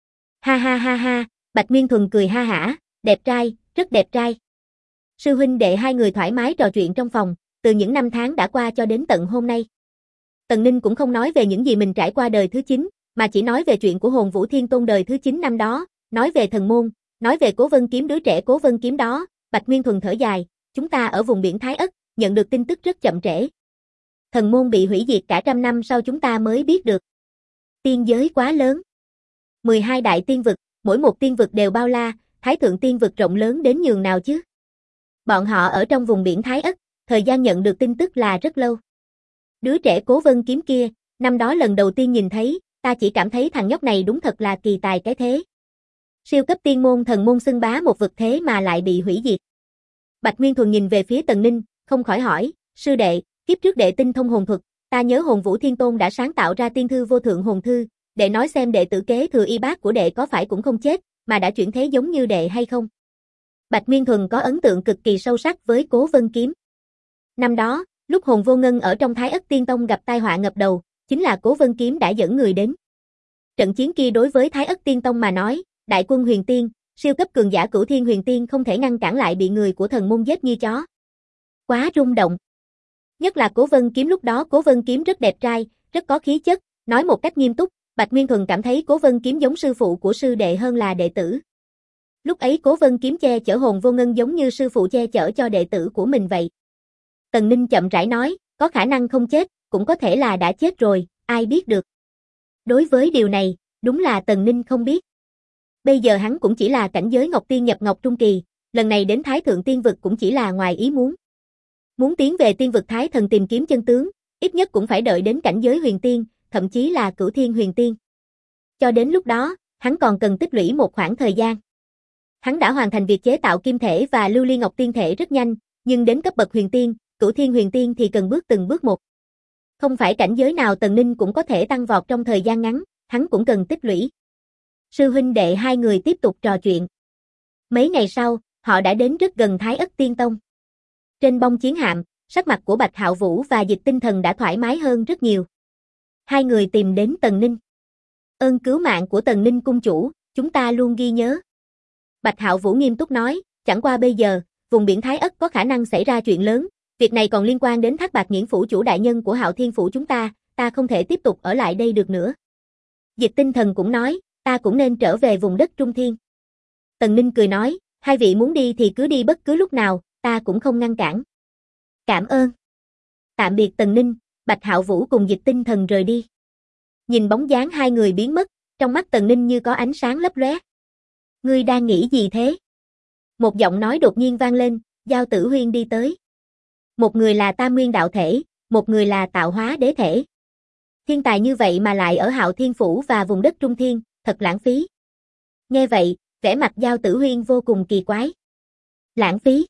Ha, Bạch Nguyên Thuần cười ha hả, đẹp trai, rất đẹp trai. Sư huynh đệ hai người thoải mái trò chuyện trong phòng, từ những năm tháng đã qua cho đến tận hôm nay. Tần Ninh cũng không nói về những gì mình trải qua đời thứ 9, mà chỉ nói về chuyện của Hồn Vũ Thiên Tôn đời thứ 9 năm đó, nói về thần môn, nói về Cố Vân Kiếm đứa trẻ Cố Vân Kiếm đó. Bạch Nguyên Thuần thở dài, chúng ta ở vùng biển Thái Ất, nhận được tin tức rất chậm trễ. Thần môn bị hủy diệt cả trăm năm sau chúng ta mới biết được. Tiên giới quá lớn. 12 đại tiên vực, mỗi một tiên vực đều bao la, Thái Thượng Tiên vực rộng lớn đến nhường nào chứ? Bọn họ ở trong vùng biển Thái Ất, thời gian nhận được tin tức là rất lâu. Đứa trẻ Cố Vân Kiếm kia, năm đó lần đầu tiên nhìn thấy, ta chỉ cảm thấy thằng nhóc này đúng thật là kỳ tài cái thế. Siêu cấp tiên môn thần môn xưng bá một vực thế mà lại bị hủy diệt. Bạch Nguyên Thuần nhìn về phía Tần Ninh, không khỏi hỏi, sư đệ, kiếp trước đệ tinh thông hồn thuật, ta nhớ Hồn Vũ Thiên Tôn đã sáng tạo ra tiên thư vô thượng hồn thư, đệ nói xem đệ tử kế thừa y bát của đệ có phải cũng không chết, mà đã chuyển thế giống như đệ hay không? Bạch Nguyên Thuần có ấn tượng cực kỳ sâu sắc với Cố Vân Kiếm. Năm đó, lúc Hồn Vô Ngân ở trong Thái Ất Tiên Tông gặp tai họa ngập đầu, chính là Cố Vân Kiếm đã dẫn người đến. Trận chiến kia đối với Thái Ất Tiên Tông mà nói, đại quân huyền tiên, siêu cấp cường giả Cửu Thiên huyền tiên không thể ngăn cản lại bị người của thần môn giết như chó. Quá rung động. Nhất là Cố Vân Kiếm lúc đó Cố Vân Kiếm rất đẹp trai, rất có khí chất, nói một cách nghiêm túc, Bạch Nguyên Thuần cảm thấy Cố Vân Kiếm giống sư phụ của sư đệ hơn là đệ tử. Lúc ấy Cố Vân Kiếm che chở Hồn Vô Ngân giống như sư phụ che chở cho đệ tử của mình vậy. Tần Ninh chậm rãi nói, có khả năng không chết, cũng có thể là đã chết rồi, ai biết được. Đối với điều này, đúng là Tần Ninh không biết. Bây giờ hắn cũng chỉ là cảnh giới Ngọc Tiên nhập Ngọc Trung Kỳ, lần này đến Thái Thượng Tiên Vực cũng chỉ là ngoài ý muốn. Muốn tiến về Tiên Vực Thái Thần tìm kiếm chân tướng, ít nhất cũng phải đợi đến cảnh giới Huyền Tiên, thậm chí là Cửu Thiên Huyền Tiên. Cho đến lúc đó, hắn còn cần tích lũy một khoảng thời gian. Hắn đã hoàn thành việc chế tạo kim thể và lưu ly ngọc tiên thể rất nhanh, nhưng đến cấp bậc Huyền Tiên, Cửu Thiên Huyền Tiên thì cần bước từng bước một. Không phải cảnh giới nào Tần Ninh cũng có thể tăng vọt trong thời gian ngắn, hắn cũng cần tích lũy. Sư huynh đệ hai người tiếp tục trò chuyện. Mấy ngày sau, họ đã đến rất gần Thái Ất Tiên Tông. Trên bông chiến hạm, sắc mặt của Bạch Hạo Vũ và Dịch Tinh Thần đã thoải mái hơn rất nhiều. Hai người tìm đến Tần Ninh. Ơn cứu mạng của Tần Ninh cung chủ, chúng ta luôn ghi nhớ. Bạch Hạo Vũ nghiêm túc nói, chẳng qua bây giờ, vùng biển Thái Ất có khả năng xảy ra chuyện lớn, việc này còn liên quan đến Thác Bạt Nghiễn phủ chủ đại nhân của Hạo Thiên phủ chúng ta không thể tiếp tục ở lại đây được nữa. Dịch Tinh Thần cũng nói, ta cũng nên trở về vùng đất Trung Thiên. Tần Ninh cười nói, hai vị muốn đi thì cứ đi bất cứ lúc nào, ta cũng không ngăn cản. Cảm ơn. Tạm biệt Tần Ninh, Bạch Hạo Vũ cùng Dịch Tinh Thần rời đi. Nhìn bóng dáng hai người biến mất, trong mắt Tần Ninh như có ánh sáng lấp lóe. Ngươi đang nghĩ gì thế? Một giọng nói đột nhiên vang lên, Giao Tử Huyên đi tới. Một người là Tam Nguyên đạo thể, một người là Tạo Hóa đế thể. Thiên tài như vậy mà lại ở Hạo Thiên phủ và vùng đất Trung Thiên, thật lãng phí. Nghe vậy, vẻ mặt Giao Tử Huyên vô cùng kỳ quái. Lãng phí?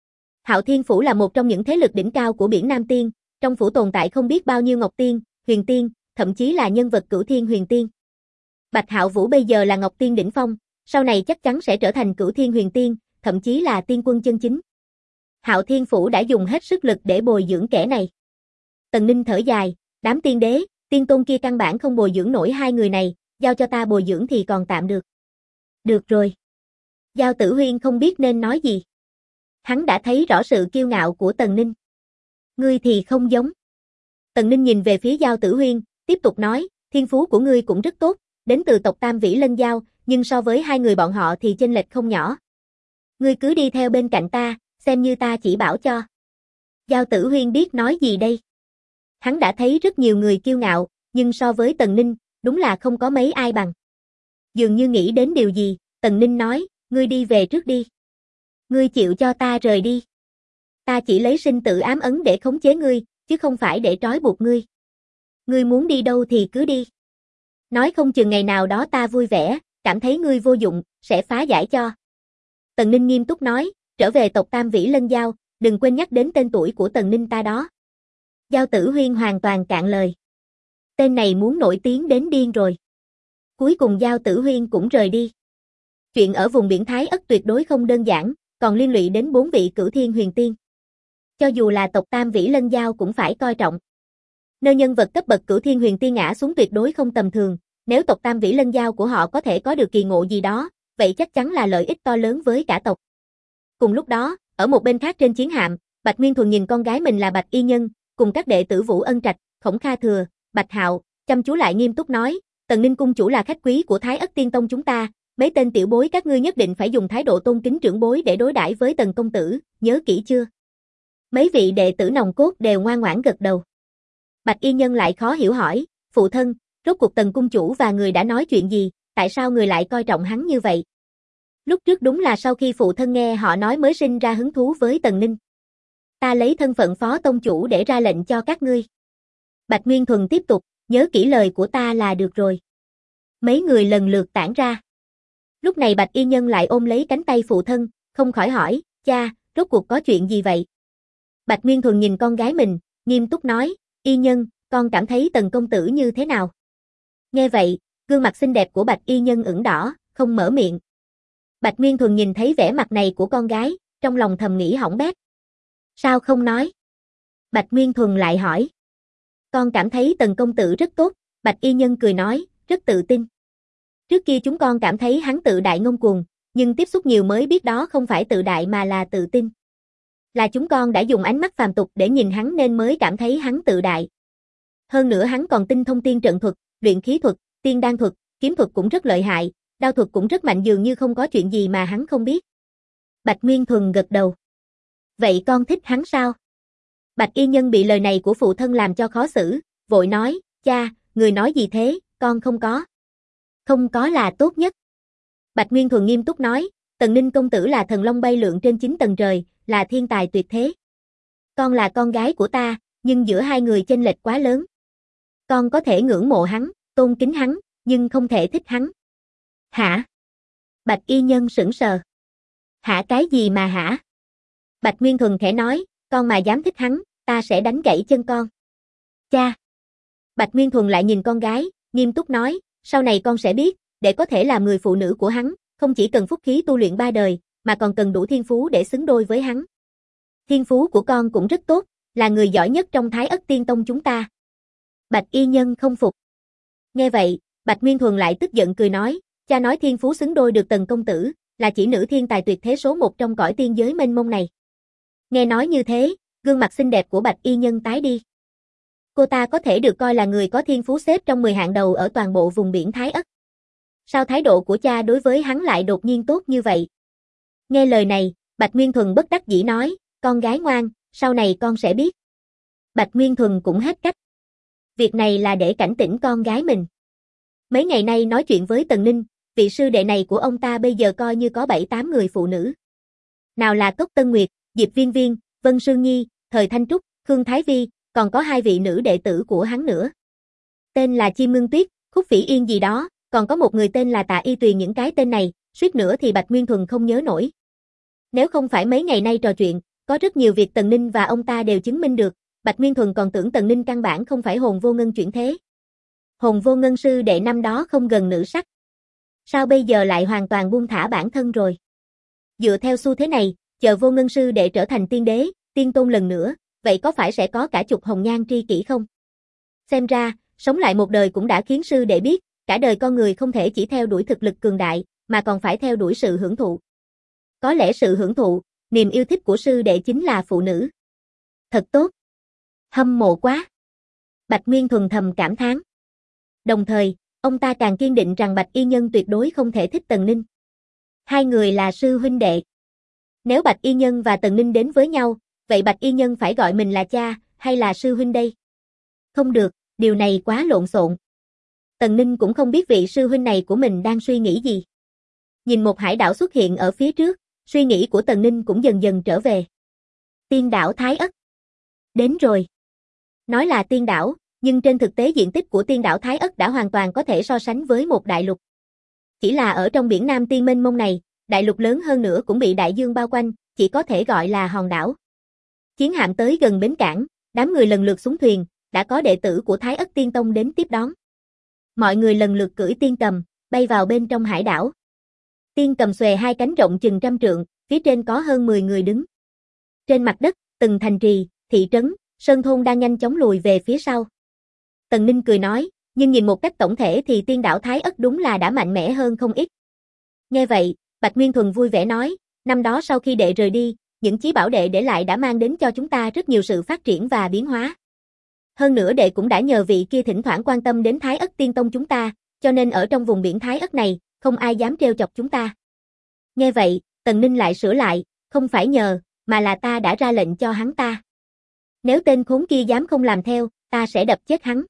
Hạo Thiên phủ là một trong những thế lực đỉnh cao của biển Nam Tiên, trong phủ tồn tại không biết bao nhiêu Ngọc Tiên, Huyền Tiên, thậm chí là nhân vật Cửu Thiên Huyền Tiên. Bạch Hạo Vũ bây giờ là Ngọc Tiên đỉnh phong, sau này chắc chắn sẽ trở thành Cửu Thiên Huyền Tiên, thậm chí là tiên quân chân chính. Hạo Thiên phủ đã dùng hết sức lực để bồi dưỡng kẻ này. Tần Ninh thở dài, đám tiên đế, tiên tôn kia căn bản không bồi dưỡng nổi hai người này, giao cho ta bồi dưỡng thì còn tạm được. Được rồi. Giao Tử Huyên không biết nên nói gì. Hắn đã thấy rõ sự kiêu ngạo của Tần Ninh. Ngươi thì không giống. Tần Ninh nhìn về phía Giao Tử Huyên, tiếp tục nói, thiên phú của ngươi cũng rất tốt, đến từ tộc Tam Vĩ Lân Giao, nhưng so với hai người bọn họ thì chênh lệch không nhỏ. Ngươi cứ đi theo bên cạnh ta, xem như ta chỉ bảo cho. Giao Tử Huyên biết nói gì đây? Hắn đã thấy rất nhiều người kiêu ngạo, nhưng so với Tần Ninh, đúng là không có mấy ai bằng. Dường như nghĩ đến điều gì, Tần Ninh nói, ngươi đi về trước đi. Ngươi chịu cho ta rời đi. Ta chỉ lấy sinh tử ám ấn để khống chế ngươi, chứ không phải để trói buộc ngươi. Ngươi muốn đi đâu thì cứ đi. Nói không chừng ngày nào đó ta vui vẻ, cảm thấy ngươi vô dụng, sẽ phá giải cho. Tần Ninh nghiêm túc nói, trở về tộc Tam Vĩ Lân Giao, đừng quên nhắc đến tên tuổi của Tần Ninh ta đó. Giao Tử Huyên hoàn toàn cạn lời. Tên này muốn nổi tiếng đến điên rồi. Cuối cùng Giao Tử Huyên cũng rời đi. Chuyện ở vùng biển Thái Ất tuyệt đối không đơn giản, còn liên lụy đến 4 vị Cửu Thiên Huyền Tiên. Cho dù là tộc Tam Vĩ Lân Giao cũng phải coi trọng. Nơi nhân vật cấp bậc Cửu Thiên Huyền Tiên ngã xuống tuyệt đối không tầm thường, nếu tộc Tam Vĩ Lân Giao của họ có thể có được kỳ ngộ gì đó, vậy chắc chắn là lợi ích to lớn với cả tộc. Cùng lúc đó, ở một bên khác trên chiến hạm, Bạch Nguyên Thuần nhìn con gái mình là Bạch Y Nhân, cùng các đệ tử Vũ Ân Trạch, Khổng Kha Thừa, Bạch Hạo, chăm chú lại nghiêm túc nói, Tần Ninh cung chủ là khách quý của Thái Ất Tiên Tông chúng ta, mấy tên tiểu bối các ngươi nhất định phải dùng thái độ tôn kính trưởng bối để đối đãi với Tần công tử, nhớ kỹ chưa? Mấy vị đệ tử nòng cốt đều ngoan ngoãn gật đầu. Bạch Y Nhân lại khó hiểu hỏi, phụ thân, rốt cuộc Tần cung chủ và người đã nói chuyện gì, tại sao người lại coi trọng hắn như vậy? Lúc trước đúng là sau khi phụ thân nghe họ nói mới sinh ra hứng thú với Tần Ninh. Ta lấy thân phận phó tông chủ để ra lệnh cho các ngươi. Bạch Nguyên Thuần tiếp tục, nhớ kỹ lời của ta là được rồi. Mấy người lần lượt tản ra. Lúc này Bạch Y Nhân lại ôm lấy cánh tay phụ thân, không khỏi hỏi, cha, rốt cuộc có chuyện gì vậy? Bạch Nguyên Thuần nhìn con gái mình, nghiêm túc nói, Y Nhân, con cảm thấy Tần công tử như thế nào? Nghe vậy, gương mặt xinh đẹp của Bạch Y Nhân ửng đỏ, không mở miệng. Bạch Nguyên Thuần nhìn thấy vẻ mặt này của con gái, trong lòng thầm nghĩ hỏng bét. Sao không nói? Bạch Nguyên Thuần lại hỏi. Con cảm thấy Tần công tử rất tốt, Bạch Y Nhân cười nói, rất tự tin. Trước kia chúng con cảm thấy hắn tự đại ngông cuồng, nhưng tiếp xúc nhiều mới biết đó không phải tự đại mà là tự tin. Là chúng con đã dùng ánh mắt phàm tục để nhìn hắn nên mới cảm thấy hắn tự đại. Hơn nữa hắn còn tinh thông tiên trận thuật, luyện khí thuật, tiên đan thuật, kiếm thuật cũng rất lợi hại, đao thuật cũng rất mạnh dường như không có chuyện gì mà hắn không biết. Bạch Nguyên Thuần gật đầu. Vậy con thích hắn sao? Bạch Y Nhân bị lời này của phụ thân làm cho khó xử, vội nói, cha, người nói gì thế, con không có. Không có là tốt nhất. Bạch Nguyên Thuần nghiêm túc nói, Tần Ninh công tử là thần long bay lượn trên 9 tầng trời, là thiên tài tuyệt thế. Con là con gái của ta, nhưng giữa hai người chênh lệch quá lớn. Con có thể ngưỡng mộ hắn, tôn kính hắn, nhưng không thể thích hắn. Hả? Bạch Y Nhân sững sờ. Hả cái gì mà hả? Bạch Nguyên Thuần khẽ nói, con mà dám thích hắn, ta sẽ đánh gãy chân con. Cha! Bạch Nguyên Thuần lại nhìn con gái, nghiêm túc nói, sau này con sẽ biết, để có thể làm người phụ nữ của hắn, không chỉ cần phúc khí tu luyện 3 đời, mà còn cần đủ thiên phú để xứng đôi với hắn. Thiên phú của con cũng rất tốt, là người giỏi nhất trong Thái Ất Tiên Tông chúng ta. Bạch Y Nhân không phục. Nghe vậy, Bạch Nguyên Thuần lại tức giận cười nói, cha nói thiên phú xứng đôi được Tần công tử, là chỉ nữ thiên tài tuyệt thế số 1 trong cõi tiên giới mênh mông này. Nghe nói như thế, gương mặt xinh đẹp của Bạch Y Nhân tái đi. Cô ta có thể được coi là người có thiên phú xếp trong 10 hạng đầu ở toàn bộ vùng biển Thái Ất. Sao thái độ của cha đối với hắn lại đột nhiên tốt như vậy? Nghe lời này, Bạch Nguyên Thuần bất đắc dĩ nói, con gái ngoan, sau này con sẽ biết. Bạch Nguyên Thuần cũng hết cách. Việc này là để cảnh tỉnh con gái mình. Mấy ngày nay nói chuyện với Tần Ninh, vị sư đệ này của ông ta bây giờ coi như có 7-8 người phụ nữ. Nào là Cốc Tân Nguyệt, Diệp Viên Viên, Vân Sương Nhi, Thời Thanh Trúc, Khương Thái Vi, còn có 2 vị nữ đệ tử của hắn nữa. Tên là Chim Ngưng Tuyết, Khúc Phỉ Yên gì đó, còn có một người tên là Tạ Y Tuyền, những cái tên này, suýt nữa thì Bạch Nguyên Thuần không nhớ nổi. Nếu không phải mấy ngày nay trò chuyện, có rất nhiều việc Tần Ninh và ông ta đều chứng minh được, Bạch Nguyên Thuần còn tưởng Tần Ninh căn bản không phải hồn vô ngân chuyển thế. Hồn vô ngân sư đệ năm đó không gần nữ sắc. Sao bây giờ lại hoàn toàn buông thả bản thân rồi? Dựa theo xu thế này, chờ vô ngân sư đệ trở thành tiên đế, tiên tôn lần nữa, vậy có phải sẽ có cả chục hồng nhan tri kỷ không? Xem ra, sống lại một đời cũng đã khiến sư đệ biết, cả đời con người không thể chỉ theo đuổi thực lực cường đại, mà còn phải theo đuổi sự hưởng thụ. Có lẽ sự hưởng thụ, niềm yêu thích của sư đệ chính là phụ nữ. Thật tốt. Hâm mộ quá. Bạch Nguyên Thuần thầm cảm thán. Đồng thời, ông ta càng kiên định rằng Bạch Y Nhân tuyệt đối không thể thích Tần Ninh. Hai người là sư huynh đệ. Nếu Bạch Y Nhân và Tần Ninh đến với nhau, vậy Bạch Y Nhân phải gọi mình là cha, hay là sư huynh đây? Không được, điều này quá lộn xộn. Tần Ninh cũng không biết vị sư huynh này của mình đang suy nghĩ gì. Nhìn một hải đảo xuất hiện ở phía trước, suy nghĩ của Tần Ninh cũng dần dần trở về. Tiên đảo Thái Ất. Đến rồi. Nói là tiên đảo, nhưng trên thực tế diện tích của tiên đảo Thái Ất đã hoàn toàn có thể so sánh với một đại lục. Chỉ là ở trong biển Nam Tiên mênh mông này, đại lục lớn hơn nữa cũng bị đại dương bao quanh, chỉ có thể gọi là hòn đảo. Chiến hạm tới gần bến cảng, đám người lần lượt xuống thuyền, đã có đệ tử của Thái Ất Tiên Tông đến tiếp đón. Mọi người lần lượt cưỡi tiên cầm, bay vào bên trong hải đảo. Tiên cầm xòe 2 cánh rộng chừng 100 trượng, phía trên có hơn 10 người đứng. Trên mặt đất, từng thành trì, thị trấn, sơn thôn đang nhanh chóng lùi về phía sau. Tần Ninh cười nói, nhưng nhìn một cách tổng thể thì tiên đảo Thái Ất đúng là đã mạnh mẽ hơn không ít. Nghe vậy, Bạch Nguyên Thuần vui vẻ nói, năm đó sau khi đệ rời đi, những chí bảo đệ để lại đã mang đến cho chúng ta rất nhiều sự phát triển và biến hóa. Hơn nữa đệ cũng đã nhờ vị kia thỉnh thoảng quan tâm đến Thái Ất Tiên Tông chúng ta, cho nên ở trong vùng biển Thái Ất này, không ai dám trêu chọc chúng ta. Nghe vậy, Tần Ninh lại sửa lại, không phải nhờ, mà là ta đã ra lệnh cho hắn ta. Nếu tên khốn kia dám không làm theo, ta sẽ đập chết hắn.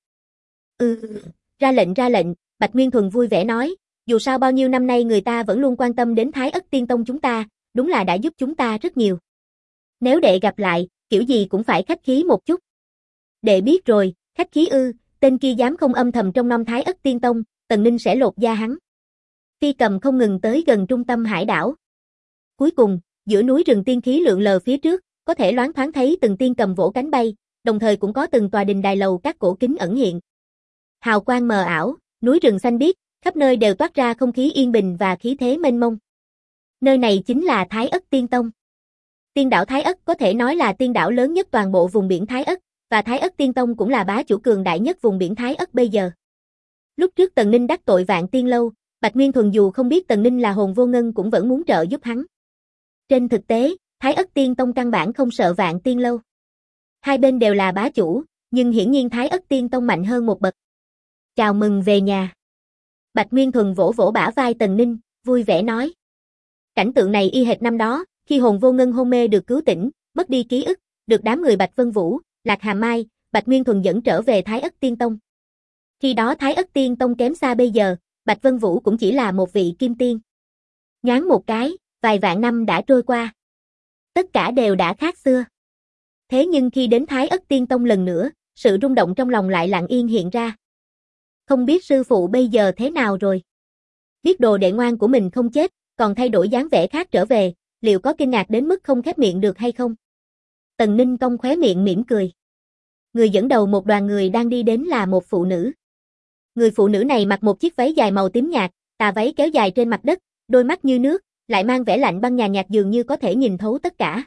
Ra lệnh, Bạch Nguyên Thuần vui vẻ nói, dù sao bao nhiêu năm nay người ta vẫn luôn quan tâm đến Thái Ất Tiên Tông chúng ta, đúng là đã giúp chúng ta rất nhiều. Nếu đệ gặp lại, kiểu gì cũng phải khách khí một chút. Đệ biết rồi, khách khí tên kia dám không âm thầm trong nom Thái Ất Tiên Tông, Tần Ninh sẽ lột da hắn. Phi cầm không ngừng tới gần trung tâm hải đảo. Cuối cùng, giữa núi rừng tiên khí lượn lờ phía trước, có thể loáng thoáng thấy từng tiên cầm vỗ cánh bay, đồng thời cũng có từng tòa đình đài lầu các cổ kính ẩn hiện. Hào quang mờ ảo, núi rừng xanh biếc, khắp nơi đều toát ra không khí yên bình và khí thế mênh mông. Nơi này chính là Thái Ất Tiên Tông. Tiên đảo Thái Ất có thể nói là tiên đảo lớn nhất toàn bộ vùng biển Thái Ất, và Thái Ất Tiên Tông cũng là bá chủ cường đại nhất vùng biển Thái Ất bây giờ. Lúc trước Tần Ninh đắc tội Vạn Tiên Lâu, Bạch Nguyên Thuần dù không biết Tần Ninh là hồn vô ngân cũng vẫn muốn trợ giúp hắn. Trên thực tế, Thái Ất Tiên Tông căn bản không sợ Vạn Tiên Lâu. Hai bên đều là bá chủ, nhưng hiển nhiên Thái Ất Tiên Tông mạnh hơn một bậc. Chào mừng về nhà. Bạch Nguyên Thuần vỗ vỗ bả vai Tần Ninh, vui vẻ nói. Cảnh tượng này y hệt năm đó, khi hồn vô ngân hôn mê được cứu tỉnh, mất đi ký ức, được đám người Bạch Vân Vũ, Lạc Hà Mai, Bạch Nguyên Thuần dẫn trở về Thái Ất Tiên Tông. Khi đó Thái Ất Tiên Tông kém xa bây giờ, Bạch Vân Vũ cũng chỉ là một vị kim tiên. Nhoáng một cái, vài vạn năm đã trôi qua. Tất cả đều đã khác xưa. Thế nhưng khi đến Thái Ất Tiên Tông lần nữa, sự rung động trong lòng lại lặng yên hiện ra. Không biết sư phụ bây giờ thế nào rồi? Biết đồ đệ ngoan của mình không chết, còn thay đổi dáng vẻ khác trở về, liệu có kinh ngạc đến mức không khép miệng được hay không? Tần Ninh cong khóe miệng mỉm cười. Người dẫn đầu một đoàn người đang đi đến là một phụ nữ. Người phụ nữ này mặc một chiếc váy dài màu tím nhạt, tà váy kéo dài trên mặt đất, đôi mắt như nước, lại mang vẻ lạnh băng nhàn nhạt dường như có thể nhìn thấu tất cả.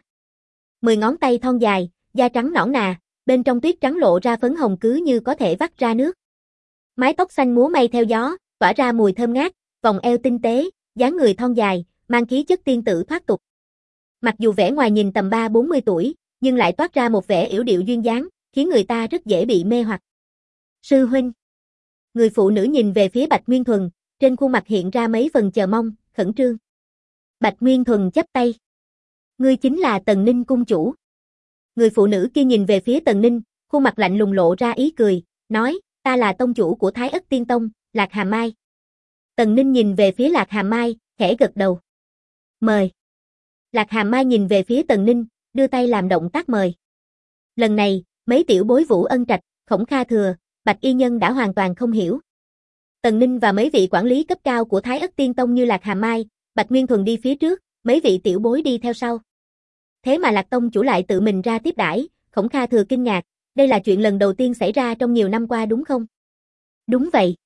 10 ngón tay thon dài, da trắng nõn nà, bên trong tuyết trắng lộ ra phấn hồng cứ như có thể vắt ra nước. Mái tóc xanh múa may theo gió, tỏa ra mùi thơm ngát, vòng eo tinh tế, dáng người thon dài, mang khí chất tiên tử thoát tục. Mặc dù vẻ ngoài nhìn tầm 30-40 tuổi, nhưng lại toát ra một vẻ yểu điệu duyên dáng, khiến người ta rất dễ bị mê hoặc. Sư huynh. Người phụ nữ nhìn về phía Bạch Nguyên Thuần, trên khuôn mặt hiện ra mấy phần chờ mong, khẩn trương. Bạch Nguyên Thuần chắp tay. Ngươi chính là Tần Ninh cung chủ. Người phụ nữ kia nhìn về phía Tần Ninh, khuôn mặt lạnh lùng lộ ra ý cười, nói, ta là tông chủ của Thái Ất Tiên Tông, Lạc Hàm Mai. Tần Ninh nhìn về phía Lạc Hàm Mai, khẽ gật đầu. Mời. Lạc Hàm Mai nhìn về phía Tần Ninh, đưa tay làm động tác mời. Lần này, mấy tiểu bối Vũ Ân Trạch, Khổng Kha Thừa, Bạch Y Nhân đã hoàn toàn không hiểu. Tần Ninh và mấy vị quản lý cấp cao của Thái Ất Tiên Tông như Lạc Hàm Mai, Bạch Nguyên Thuần đi phía trước, mấy vị tiểu bối đi theo sau. Thế mà Lạc tông chủ lại tự mình ra tiếp đãi, Khổng Kha Thừa kinh ngạc, đây là chuyện lần đầu tiên xảy ra trong nhiều năm qua đúng không? Đúng vậy.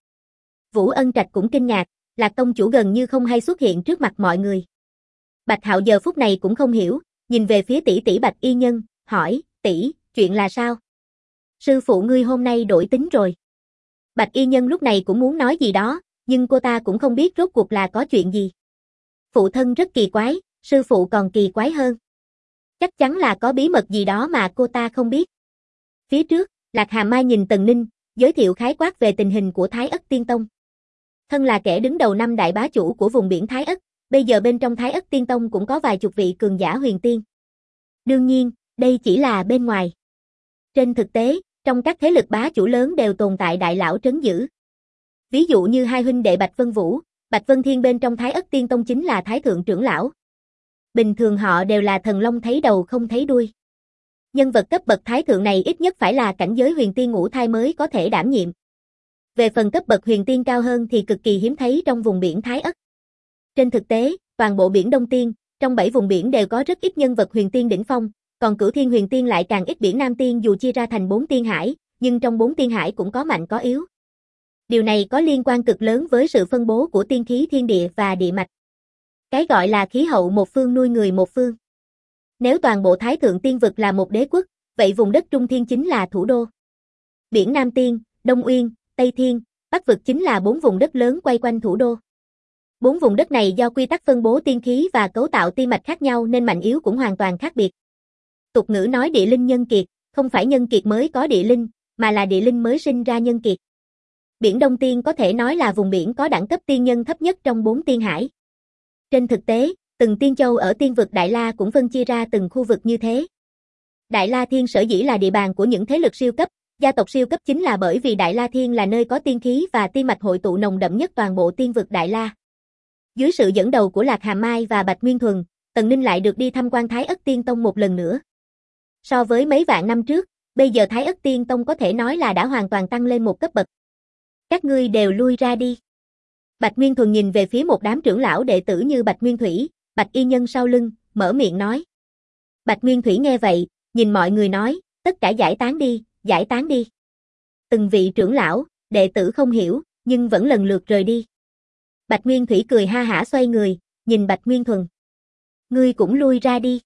Vũ Ân Trạch cũng kinh ngạc, Lạc tông chủ gần như không hay xuất hiện trước mặt mọi người. Bạch Hạo giờ phút này cũng không hiểu, nhìn về phía tỷ tỷ Bạch Y Nhân, hỏi, tỷ, chuyện là sao? Sư phụ ngươi hôm nay đổi tính rồi. Bạch Y Nhân lúc này cũng muốn nói gì đó, nhưng cô ta cũng không biết rốt cuộc là có chuyện gì. Phụ thân rất kỳ quái, sư phụ còn kỳ quái hơn. Chắc chắn là có bí mật gì đó mà cô ta không biết. Phía trước, Lạc Hàm Mai nhìn Tần Ninh, giới thiệu khái quát về tình hình của Thái Ất Tiên Tông. Thân là kẻ đứng đầu 5 đại bá chủ của vùng biển Thái Ất, bây giờ bên trong Thái Ất Tiên Tông cũng có vài chục vị cường giả huyền tiên. Đương nhiên, đây chỉ là bên ngoài. Trên thực tế, trong các thế lực bá chủ lớn đều tồn tại đại lão trấn giữ. Ví dụ như hai huynh đệ Bạch Vân Vũ, Bạch Vân Thiên bên trong Thái Ất Tiên Tông chính là Thái Thượng trưởng lão. Bình thường họ đều là thần long thấy đầu không thấy đuôi. Nhân vật cấp bậc Thái Thượng này ít nhất phải là cảnh giới huyền tiên ngũ thai mới có thể đảm nhiệm. Về phần cấp bậc huyền tiên cao hơn thì cực kỳ hiếm thấy trong vùng biển Thái Ất. Trên thực tế, toàn bộ biển Đông Tiên, trong 7 vùng biển đều có rất ít nhân vật huyền tiên đỉnh phong, còn Cửu Thiên huyền tiên lại càng ít. Biển Nam Tiên dù chia ra thành 4 tiên hải, nhưng trong 4 tiên hải cũng có mạnh có yếu. Điều này có liên quan cực lớn với sự phân bố của tiên khí thiên địa và địa mạch. Cái gọi là khí hậu một phương nuôi người một phương. Nếu toàn bộ Thái Thượng Tiên vực là một đế quốc, vậy vùng đất Trung Thiên chính là thủ đô. Biển Nam Tiên, Đông Uyên, Tây Thiên, Bắc vực chính là 4 vùng đất lớn quay quanh thủ đô. 4 vùng đất này do quy tắc phân bố tiên khí và cấu tạo tiên mạch khác nhau nên mạnh yếu cũng hoàn toàn khác biệt. Tục ngữ nói địa linh nhân kiệt, không phải nhân kiệt mới có địa linh, mà là địa linh mới sinh ra nhân kiệt. Biển Đông Tiên có thể nói là vùng biển có đẳng cấp tiên nhân thấp nhất trong 4 tiên hải. Trên thực tế, từng tiên châu ở tiên vực Đại La cũng phân chia ra từng khu vực như thế. Đại La Thiên sở dĩ là địa bàn của những thế lực siêu cấp, gia tộc siêu cấp chính là bởi vì Đại La Thiên là nơi có tiên khí và tiên mạch hội tụ nồng đậm nhất toàn bộ tiên vực Đại La. Dưới sự dẫn đầu của Lạc Hàm Mai và Bạch Nguyên Thuần, Tần Ninh lại được đi tham quan Thái Ất Tiên Tông một lần nữa. So với mấy vạn năm trước, bây giờ Thái Ất Tiên Tông có thể nói là đã hoàn toàn tăng lên một cấp bậc. Các ngươi đều lui ra đi. Bạch Nguyên Thuần nhìn về phía một đám trưởng lão đệ tử như Bạch Nguyên Thủy, Bạch Y Nhân sau lưng, mở miệng nói. Bạch Nguyên Thủy nghe vậy, nhìn mọi người nói, tất cả giải tán đi, giải tán đi. Từng vị trưởng lão, đệ tử không hiểu, nhưng vẫn lần lượt rời đi. Bạch Nguyên Thủy cười ha hả xoay người, nhìn Bạch Nguyên Thuần. Ngươi cũng lui ra đi.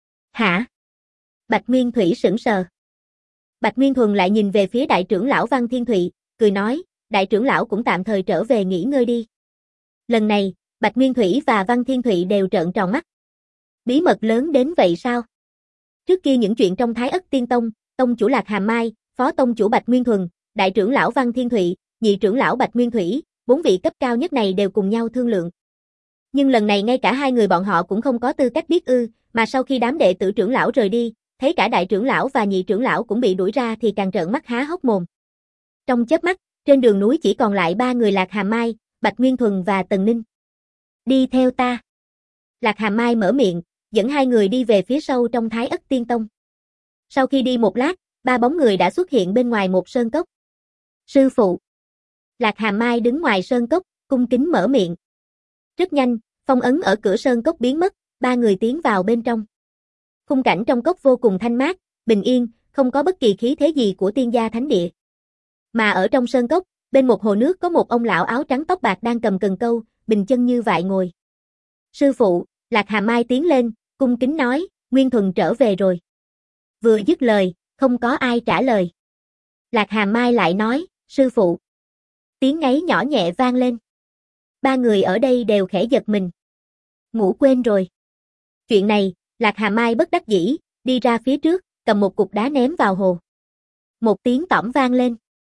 Hả? Bạch Nguyên Thủy sững sờ. Bạch Nguyên Thuần lại nhìn về phía đại trưởng lão Văn Thiên Thụy, cười nói, đại trưởng lão cũng tạm thời trở về nghỉ ngơi đi. Lần này, Bạch Nguyên Thủy và Văn Thiên Thụy đều trợn tròn mắt. Bí mật lớn đến vậy sao? Trước kia những chuyện trong Thái Ất Tiên Tông, tông chủ Lạc Hàm Mai, phó tông chủ Bạch Nguyên Thuần, đại trưởng lão Văn Thiên Thụy, nhị trưởng lão Bạch Nguyên Thủy, 4 vị cấp cao nhất này đều cùng nhau thương lượng. Nhưng lần này ngay cả hai người bọn họ cũng không có tư cách biết ư, mà sau khi đám đệ tử trưởng lão rời đi, thấy cả đại trưởng lão và nhị trưởng lão cũng bị đuổi ra thì càng trợn mắt há hốc mồm. Trong chớp mắt, trên đường núi chỉ còn lại 3 người Lạc Hàm Mai, Bạch Nguyên Thuần và Tần Ninh. Đi theo ta. Lạc Hàm Mai mở miệng, dẫn hai người đi về phía sau trong Thái Ất Tiên Tông. Sau khi đi một lát, ba bóng người đã xuất hiện bên ngoài một sơn cốc. Sư phụ. Lạc Hàm Mai đứng ngoài sơn cốc, cung kính mở miệng. Rất nhanh, phong ấn ở cửa sơn cốc biến mất, ba người tiến vào bên trong. Khung cảnh trong cốc vô cùng thanh mát, bình yên, không có bất kỳ khí thế gì của tiên gia thánh địa. Mà ở trong sơn cốc, bên một hồ nước có một ông lão áo trắng tóc bạc đang cầm cần câu, bình chân như vậy ngồi. Sư phụ, Lạc Hàm Mai tiến lên, cung kính nói, Nguyên Thuần trở về rồi. Vừa dứt lời, không có ai trả lời. Lạc Hàm Mai lại nói, sư phụ. Tiếng ngáy nhỏ nhẹ vang lên. Ba người ở đây đều khẽ giật mình. Ngủ quên rồi. Chuyện này, Lạc Hàm Mai bất đắc dĩ, đi ra phía trước, cầm một cục đá ném vào hồ. Một tiếng tõm vang lên.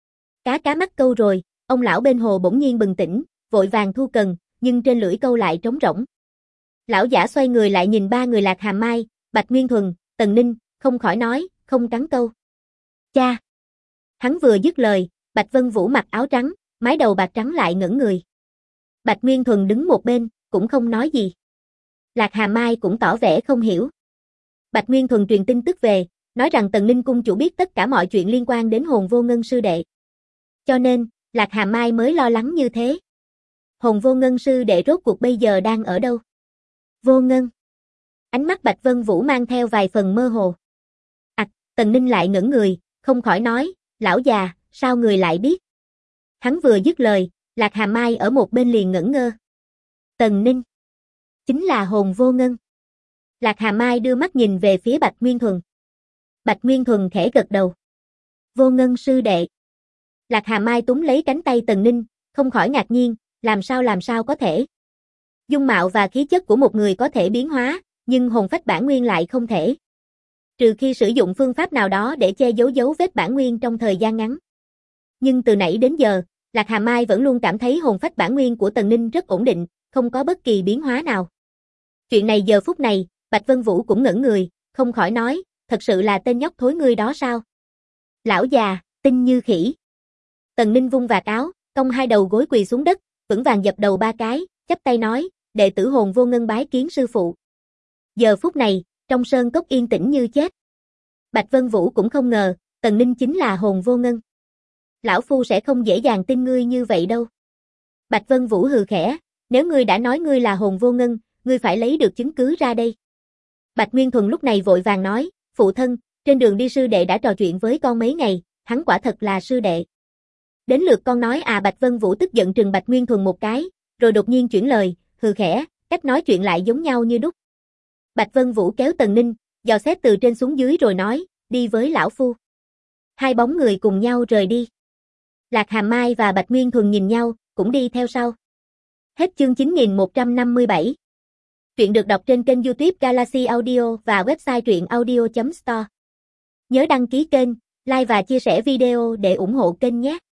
Cá mắc câu rồi, ông lão bên hồ bỗng nhiên bừng tỉnh, vội vàng thu cần, nhưng trên lưỡi câu lại trống rỗng. Lão giả xoay người lại nhìn ba người Lạc Hàm Mai, Bạch Nguyên Thuần, Tần Ninh, không khỏi nói, không cắn câu. Cha! Hắn vừa dứt lời, Bạch Vân Vũ mặc áo trắng, mái đầu bạc trắng lại ngẩn người. Bạch Nguyên Thuần đứng một bên, cũng không nói gì. Lạc Hàm Mai cũng tỏ vẻ không hiểu. Bạch Nguyên Thuần truyền tin tức về, nói rằng Tần Ninh cung chủ biết tất cả mọi chuyện liên quan đến Hồn Vô Ngân sư đệ. Cho nên, Lạc Hàm Mai mới lo lắng như thế. Hồn Vô Ngân sư đệ rốt cuộc bây giờ đang ở đâu? Vô Ngân. Ánh mắt Bạch Vân Vũ mang theo vài phần mơ hồ. Tần Ninh lại ngẩn người, không khỏi nói, lão già, sao người lại biết? Hắn vừa dứt lời, Lạc Hàm Mai ở một bên liền ngẩn ngơ. Tần Ninh. Chính là Hồn Vô Ngân. Lạc Hàm Mai đưa mắt nhìn về phía Bạch Nguyên Thuần. Bạch Nguyên Thuần khẽ gật đầu. Vô Ngân sư đệ. Lạc Hàm Mai túm lấy cánh tay Tần Ninh, không khỏi ngạc nhiên, làm sao có thể. Dung mạo và khí chất của một người có thể biến hóa, nhưng hồn phách bản nguyên lại không thể. Trừ khi sử dụng phương pháp nào đó để che giấu dấu vết bản nguyên trong thời gian ngắn. Nhưng từ nãy đến giờ, Lạc Hàm Mai vẫn luôn cảm thấy hồn phách bản nguyên của Tần Ninh rất ổn định, không có bất kỳ biến hóa nào. Chuyện này giờ phút này, Bạch Vân Vũ cũng ngẩn người, không khỏi nói, thật sự là tên nhóc thối ngươi đó sao? Lão già, tinh như khỉ. Tần Ninh vung vạt áo, cong hai đầu gối quỳ xuống đất, vững vàng dập đầu ba cái, chắp tay nói, đệ tử Hồn Vô Ngân bái kiến sư phụ. Giờ phút này, trong sơn cốc yên tĩnh như chết. Bạch Vân Vũ cũng không ngờ, Tần Ninh chính là Hồn Vô Ngân. Lão phu sẽ không dễ dàng tin ngươi như vậy đâu. Bạch Vân Vũ hừ khẽ, nếu ngươi đã nói ngươi là Hồn Vô Ngân, ngươi phải lấy được chứng cứ ra đây. Bạch Nguyên Thuần lúc này vội vàng nói, phụ thân, trên đường đi sư đệ đã trò chuyện với con mấy ngày, hắn quả thật là sư đệ. Đến lượt con nói à? Bạch Vân Vũ tức giận trừng Bạch Nguyên Thuần một cái, rồi đột nhiên chuyển lời, hừ khẽ, cách nói chuyện lại giống nhau như đúc. Bạch Vân Vũ kéo Tần Ninh, dò xét từ trên xuống dưới rồi nói, đi với lão phu. Hai bóng người cùng nhau rời đi. Lạc Hàm Mai và Bạch Nguyên Thuần nhìn nhau, cũng đi theo sau. Hết chương 9157. Truyện được đọc trên kênh YouTube Galaxy Audio và website truyệnaudio.store. Nhớ đăng ký kênh, like và chia sẻ video để ủng hộ kênh nhé.